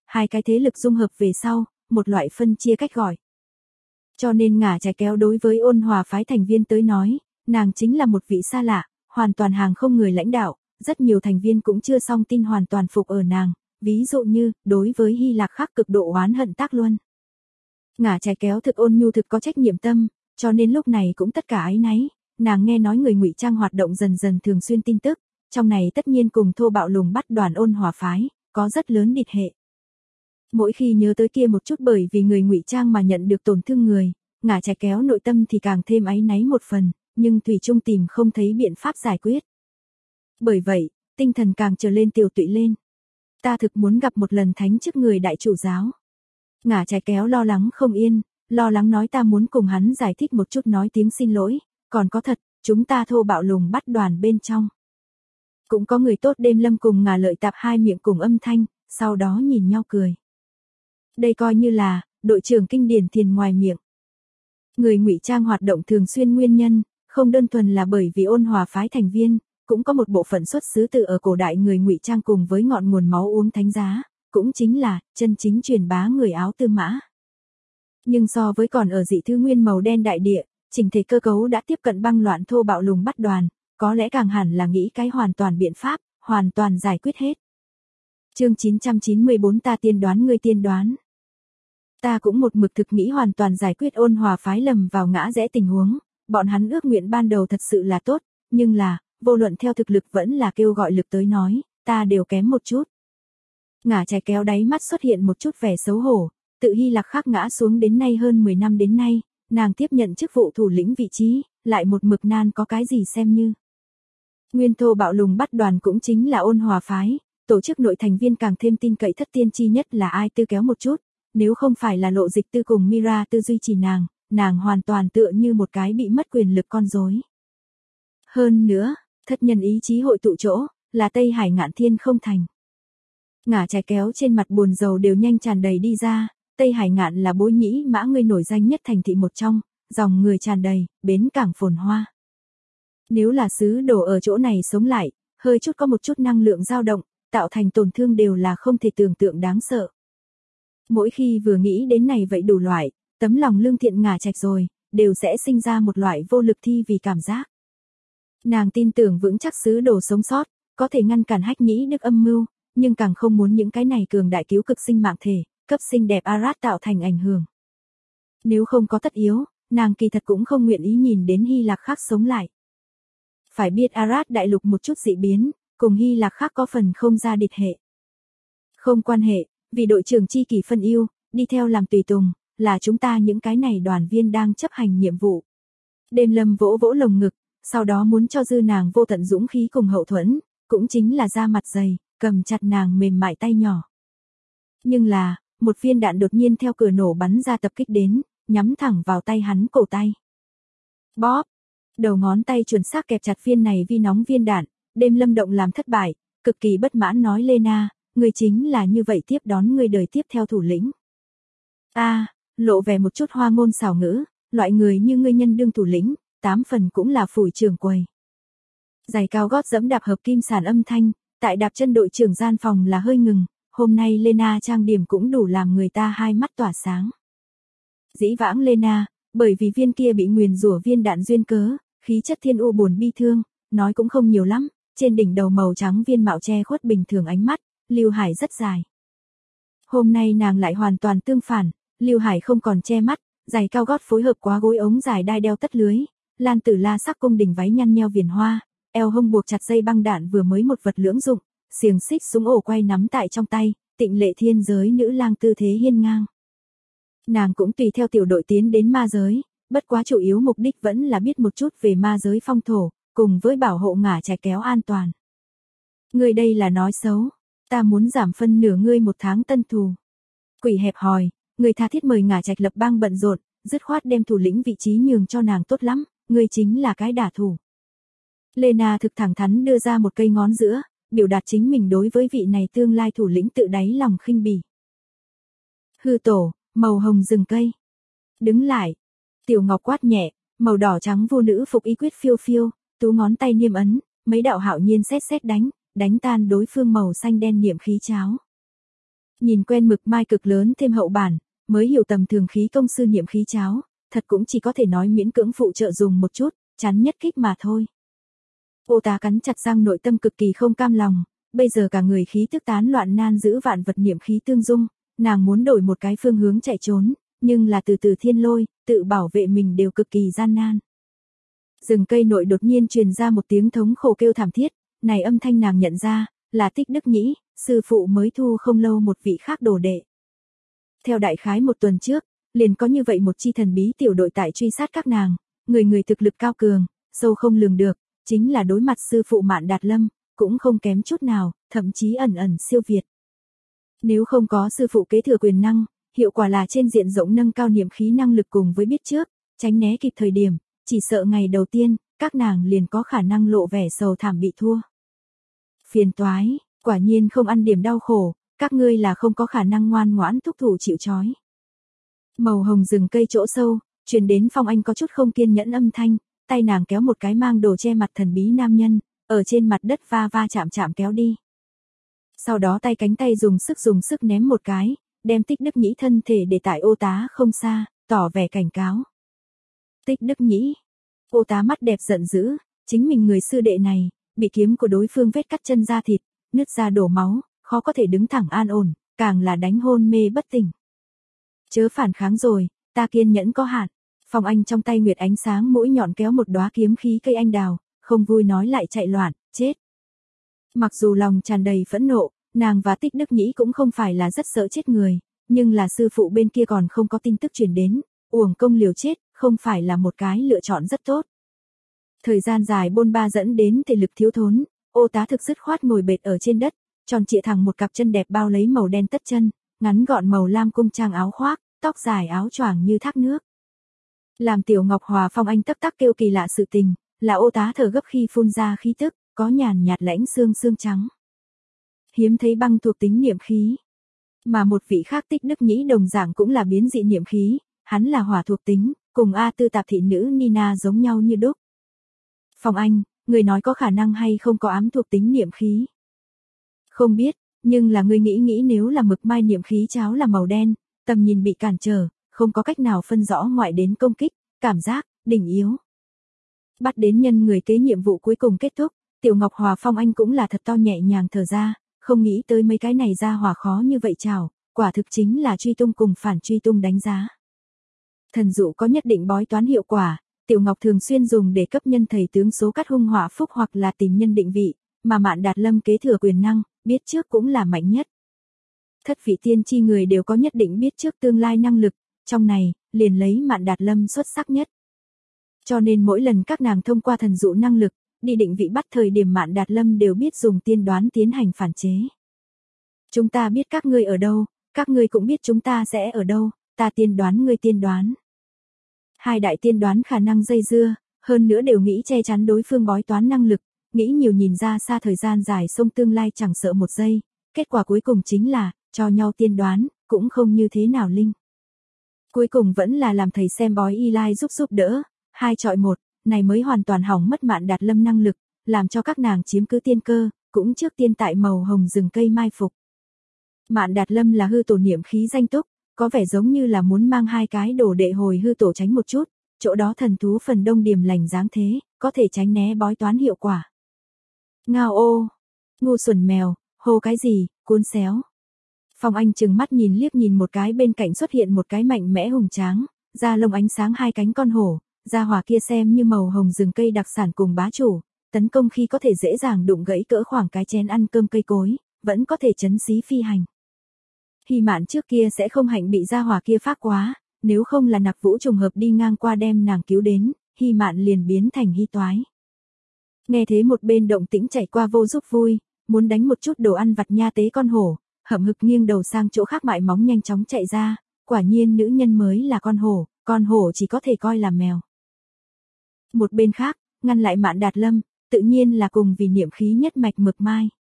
hai cái thế lực dung hợp về sau, một loại phân chia cách gọi. Cho nên Ngả Trái Kéo đối với Ôn Hòa phái thành viên tới nói, nàng chính là một vị xa lạ, hoàn toàn hàng không người lãnh đạo, rất nhiều thành viên cũng chưa xong tin hoàn toàn phục ở nàng, ví dụ như, đối với Hy Lạc khác cực độ oán hận Tác Luân. Ngả Trái Kéo thực ôn nhu thực có trách nhiệm tâm, cho nên lúc này cũng tất cả áy náy, nàng nghe nói người ngụy trang hoạt động dần dần thường xuyên tin tức, trong này tất nhiên cùng thô bạo lùng bắt đoàn Ôn Hòa phái, có rất lớn địch hệ. Mỗi khi nhớ tới kia một chút bởi vì người ngụy trang mà nhận được tổn thương người, Ngả Trái Kéo nội tâm thì càng thêm áy náy một phần, nhưng thủy chung tìm không thấy biện pháp giải quyết. Bởi vậy, tinh thần càng trở lên tiều tụy lên. Ta thực muốn gặp một lần thánh chức người đại chủ giáo. Ngả Trái Kéo lo lắng không yên, lo lắng nói ta muốn cùng hắn giải thích một chút nói tiếng xin lỗi, còn có thật, chúng ta thô bạo lùng bắt đoàn bên trong. Cũng có người tốt Đêm Lâm cùng Ngả Lợi Tạp hai miệng cùng âm thanh, sau đó nhìn nhau cười. Đây coi như là, đội trưởng kinh điển thiền ngoài miệng. Người ngụy trang hoạt động thường xuyên nguyên nhân, không đơn thuần là bởi vì Ôn Hòa phái thành viên, cũng có một bộ phận xuất xứ từ ở cổ đại người ngụy trang cùng với ngọn nguồn máu uống thánh giá, cũng chính là chân chính truyền bá người áo tư mã. Nhưng so với còn ở dị thư nguyên màu đen đại địa, chỉnh thể cơ cấu đã tiếp cận băng loạn thô bạo lùng bắt đoàn, có lẽ càng hẳn là nghĩ cái hoàn toàn biện pháp, hoàn toàn giải quyết hết. Chương 994 ta tiên đoán ngươi tiên đoán. Ta cũng một mực thực nghĩ hoàn toàn giải quyết Ôn Hòa phái lầm vào ngã rẽ tình huống, bọn hắn ước nguyện ban đầu thật sự là tốt, nhưng là, vô luận theo thực lực vẫn là kêu gọi lực tới nói, ta đều kém một chút. Ngả Trái Kéo đáy mắt xuất hiện một chút vẻ xấu hổ, tự Hy Lạc khác ngã xuống đến nay hơn 10 năm đến nay, nàng tiếp nhận chức vụ thủ lĩnh vị trí, lại một mực nan có cái gì xem như. Nguyên thô bạo lùng bắt đoàn cũng chính là Ôn Hòa phái, tổ chức nội thành viên càng thêm tin cậy thất tiên chi nhất là ai tư kéo một chút, nếu không phải là Lộ Dịch Tư cùng Mira Tư duy trì nàng hoàn toàn tựa như một cái bị mất quyền lực con rối. Hơn nữa, thất nhân ý chí hội tụ chỗ, là Tây Hải Ngạn Thiên không thành. Ngả Trái Kéo trên mặt buồn rầu đều nhanh tràn đầy đi ra, Tây Hải Ngạn là Bối Nhĩ Mã người nổi danh nhất thành thị một trong, dòng người tràn đầy, bến cảng phồn hoa. Nếu là sứ đồ ở chỗ này sống lại, hơi chút có một chút năng lượng dao động, tạo thành tổn thương đều là không thể tưởng tượng đáng sợ. Mỗi khi vừa nghĩ đến này vậy đủ loại, tấm lòng lương thiện Ngả Trạch rồi, đều sẽ sinh ra một loại vô lực thi vì cảm giác. Nàng tin tưởng vững chắc sứ đồ sống sót, có thể ngăn cản Hách Nhĩ Đức âm mưu, nhưng càng không muốn những cái này cường đại cứu cực sinh mạng thể, cấp xinh đẹp Arad tạo thành ảnh hưởng. Nếu không có tất yếu, nàng kỳ thật cũng không nguyện ý nhìn đến Hy Lạc khác sống lại. Phải biết Arad đại lục một chút dị biến, cùng Hy Lạc khác có phần không ra địch hệ. Không quan hệ, vì đội trưởng chi kỷ phân yêu, đi theo làm tùy tùng, là chúng ta những cái này đoàn viên đang chấp hành nhiệm vụ. Đêm Lâm vỗ vỗ lồng ngực, sau đó muốn cho dư nàng vô tận dũng khí cùng hậu thuẫn, cũng chính là da mặt dày, cầm chặt nàng mềm mại tay nhỏ. Nhưng là, một viên đạn đột nhiên theo cửa nổ bắn ra tập kích đến, nhắm thẳng vào tay hắn cổ tay. Bóp! Đầu ngón tay chuẩn xác kẹp chặt viên này vi nóng viên đạn, Đêm Lâm động làm thất bại, cực kỳ bất mãn nói Lena, người chính là như vậy tiếp đón người đời tiếp theo thủ lĩnh. Lộ vẻ một chút hoa ngôn xảo ngữ, loại người như ngươi nhân đương thủ lĩnh, 8 phần cũng là phủi trưởng quầy. Giày cao gót dẫm đạp hợp kim sàn âm thanh, tại đạp chân đội trưởng gian phòng là hơi ngừng, hôm nay Lena trang điểm cũng đủ làm người ta hai mắt tỏa sáng. Dĩ vãng Lena, bởi vì viên kia bị nguyền rủa viên đạn duyên cớ, khí chất thiên u buồn bi thương, nói cũng không nhiều lắm, trên đỉnh đầu màu trắng viên mạo che khuất bình thường ánh mắt, Lưu Hải rất dài. Hôm nay nàng lại hoàn toàn tương phản, Lưu Hải không còn che mắt, giày cao gót phối hợp quá gối ống dài đai đeo tất lưới, Lan Tử La sắc cung đình váy nhăn nheo viền hoa, eo hông buộc chặt dây băng đạn vừa mới một vật lưỡng dụng, xiềng xích súng ổ quay nắm tại trong tay, tịnh lệ thiên giới nữ lang tư thế hiên ngang. Nàng cũng tùy theo tiểu đội tiến đến ma giới, bất quá chủ yếu mục đích vẫn là biết một chút về ma giới phong thổ, cùng với bảo hộ Ngả Trái Kéo an toàn. Ngươi đây là nói xấu, ta muốn giảm phân nửa ngươi một tháng tân thù. Quỷ hẹp hòi, người tha thiết mời Ngả Trạch lập bang bận rộn, dứt khoát đem thủ lĩnh vị trí nhường cho nàng tốt lắm, ngươi chính là cái đả thủ. Lena thực thẳng thắn đưa ra một cây ngón giữa, biểu đạt chính mình đối với vị này tương lai thủ lĩnh tự đáy lòng khinh bỉ. Hư tổ, màu hồng rừng cây. Đứng lại. Tiểu Ngọc quát nhẹ, màu đỏ trắng vô nữ phục y quyết phiêu phiêu, tú ngón tay niêm ấn, mấy đạo hạo nhiên sét đánh tan đối phương màu xanh đen niệm khí cháo. Nhìn quen mực mai cực lớn thêm hậu bản, mới hiểu tầm thường khí công sư niệm khí cháo, thật cũng chỉ có thể nói miễn cưỡng phụ trợ dùng một chút, chắn nhất kích mà thôi. Ô tá cắn chặt răng, nội tâm cực kỳ không cam lòng, bây giờ cả người khí tức tán loạn, nan giữ vạn vật niệm khí tương dung, nàng muốn đổi một cái phương hướng chạy trốn, nhưng là từ từ thiên lôi, tự bảo vệ mình đều cực kỳ gian nan. Rừng cây nội đột nhiên truyền ra một tiếng thống khổ kêu thảm thiết, này âm thanh nàng nhận ra, là Tích Đức Nhĩ, sư phụ mới thu không lâu một vị khác đồ đệ. Theo đại khái một tuần trước, liền có như vậy một chi thần bí tiểu đội tại truy sát các nàng, người thực lực cao cường, sâu không lường được, chính là đối mặt sư phụ Mạn Đạt Lâm, cũng không kém chút nào, thậm chí ẩn ẩn siêu việt. Nếu không có sư phụ kế thừa quyền năng, hiệu quả là trên diện rộng nâng cao niệm khí năng lực cùng với biết trước, tránh né kịp thời điểm, chỉ sợ ngày đầu tiên, các nàng liền có khả năng lộ vẻ sầu thảm bị thua. Phiền toái, quả nhiên không ăn điểm đau khổ, các ngươi là không có khả năng ngoan ngoãn thúc thủ chịu trói. Màu hồng rừng cây chỗ sâu, truyền đến Phong Anh có chút không kiên nhẫn âm thanh, tay nàng kéo một cái mang đồ che mặt thần bí nam nhân, ở trên mặt đất va va chạm chạm kéo đi. Sau đó tay cánh tay dùng sức ném một cái, đem Tích Đức Nhĩ thân thể để tại ô tá không xa, tỏ vẻ cảnh cáo. Tích Đức Nhĩ, ô tá mắt đẹp giận dữ, chính mình người sư đệ này, bị kiếm của đối phương vết cắt chân da thịt, nứt ra đổ máu, khó có thể đứng thẳng an ổn, càng là đánh hôn mê bất tỉnh. Chớ phản kháng rồi, ta kiên nhẫn có hạn. Phong Anh trong tay nguyệt ánh sáng mũi nhọn kéo một đóa kiếm khí cây anh đào, không vui nói lại chạy loạn, chết. Mặc dù lòng tràn đầy phẫn nộ, nàng và Tích Đức Nhĩ cũng không phải là rất sợ chết người, nhưng là sư phụ bên kia còn không có tin tức truyền đến, uổng công liều chết, không phải là một cái lựa chọn rất tốt. Thời gian dài bôn ba dẫn đến thể lực thiếu thốn, ô tá thực dứt khoát ngồi bệt ở trên đất, tròn trịa thẳng một cặp chân đẹp bao lấy màu đen tất chân, ngắn gọn màu lam cung trang áo khoác, tóc dài áo choàng như thác nước. Làm Tiểu Ngọc Hòa Phong Anh tắc tắc kêu kỳ lạ sự tình, là ô tá thở gấp khi phun ra khí tức, có nhàn nhạt lãnh xương trắng. Hiếm thấy băng thuộc tính niệm khí. Mà một vị khác Tích Đức Nhĩ đồng dạng cũng là biến dị niệm khí, hắn là hỏa thuộc tính, cùng A Tư tạp thị nữ Nina giống nhau như đúc. Phong Anh, người nói có khả năng hay không có ám thuộc tính niệm khí? Không biết, nhưng là người nghĩ nếu là mực mai niệm khí cháo là màu đen, tầm nhìn bị cản trở, không có cách nào phân rõ ngoại đến công kích, cảm giác, đỉnh yếu. Bắt đến nhân người kế nhiệm vụ cuối cùng kết thúc, Tiểu Ngọc Hòa Phong Anh cũng là thật to nhẹ nhàng thở ra, không nghĩ tới mấy cái này ra hỏa khó như vậy chào, quả thực chính là truy tung cùng phản truy tung đánh giá. Thần dụ có nhất định bói toán hiệu quả, Tiểu Ngọc thường xuyên dùng để cấp nhân thầy tướng số cắt hung họa phúc hoặc là tìm nhân định vị, mà Mạn Đạt Lâm kế thừa quyền năng, biết trước cũng là mạnh nhất. Thất vị tiên tri người đều có nhất định biết trước tương lai năng lực, trong này, liền lấy Mạn Đạt Lâm xuất sắc nhất. Cho nên mỗi lần các nàng thông qua thần dụ năng lực, đi định vị bắt thời điểm Mạn Đạt Lâm đều biết dùng tiên đoán tiến hành phản chế. Chúng ta biết các ngươi ở đâu, các ngươi cũng biết chúng ta sẽ ở đâu, ta tiên đoán ngươi tiên đoán. Hai đại tiên đoán khả năng dây dưa, hơn nữa đều nghĩ che chắn đối phương bói toán năng lực, nghĩ nhiều nhìn ra xa thời gian dài sông tương lai chẳng sợ một giây, kết quả cuối cùng chính là, cho nhau tiên đoán, cũng không như thế nào linh. Cuối cùng vẫn là làm thầy xem bói y lai giúp đỡ, 2 chọi 1, này mới hoàn toàn hỏng mất Mạn Đạt Lâm năng lực, làm cho các nàng chiếm cứ tiên cơ, cũng trước tiên tại màu hồng rừng cây mai phục. Mạn Đạt Lâm là hư tổ niệm khí danh túc, có vẻ giống như là muốn mang 2 cái đồ đệ hồi hư tổ tránh một chút, chỗ đó thần thú phần đông điểm lành dáng thế, có thể tránh né bói toán hiệu quả. Ngao ô, ngu xuẩn mèo, hô cái gì, cuốn xéo. Phong Anh trừng mắt nhìn liếc nhìn một cái bên cạnh xuất hiện một cái mạnh mẽ hùng tráng, da lông ánh sáng 2 cánh con hổ, da hỏa kia xem như màu hồng rừng cây đặc sản cùng bá chủ, tấn công khi có thể dễ dàng đụng gãy cỡ khoảng cái chén ăn cơm cây cối, vẫn có thể chấn xí phi hành. Hy Mạn trước kia sẽ không hạnh bị da hỏa kia phác quá, nếu không là Nặc Vũ trùng hợp đi ngang qua đem nàng cứu đến, Hy Mạn liền biến thành Hy Toái. Nghe thế một bên động tĩnh chạy qua vô giúp vui, muốn đánh một chút đồ ăn vặt nha tế con hổ, hậm hực nghiêng đầu sang chỗ khác mại móng nhanh chóng chạy ra, quả nhiên nữ nhân mới là con hổ chỉ có thể coi là mèo. Một bên khác, ngăn lại Mạn Đạt Lâm, tự nhiên là cùng vì niệm khí nhất mạch mực mai.